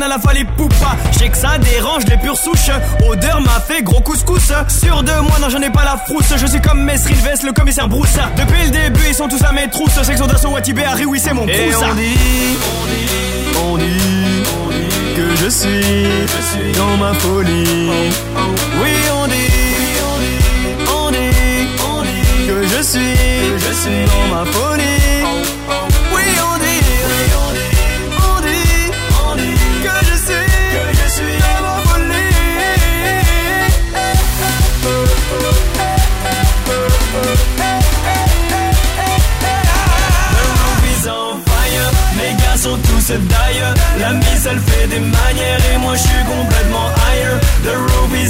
à la Fali Poupa. J'sais que ça dérange les pures souches. Odeur m'a fait gros couscous. Sûr de moi, non j'en ai pas la frousse. Je suis comme Mesrilves, le commissaire Brousse. Depuis le début, ils sont tous à mes trousses. Section d'assaut Watibé, Harry, oui c'est mon Et pouce. on dit, on dit, on dit que je suis, je suis dans ma folie. Oui, on dit, on dit, on dit, on dit que je suis, que je suis dans ma folie. Oui, on dit, on dit, on dit, on dit que je suis, que je suis dans ma folie. Mes gars sont tous d'ailleurs. La mise elle fait des manières et moi je suis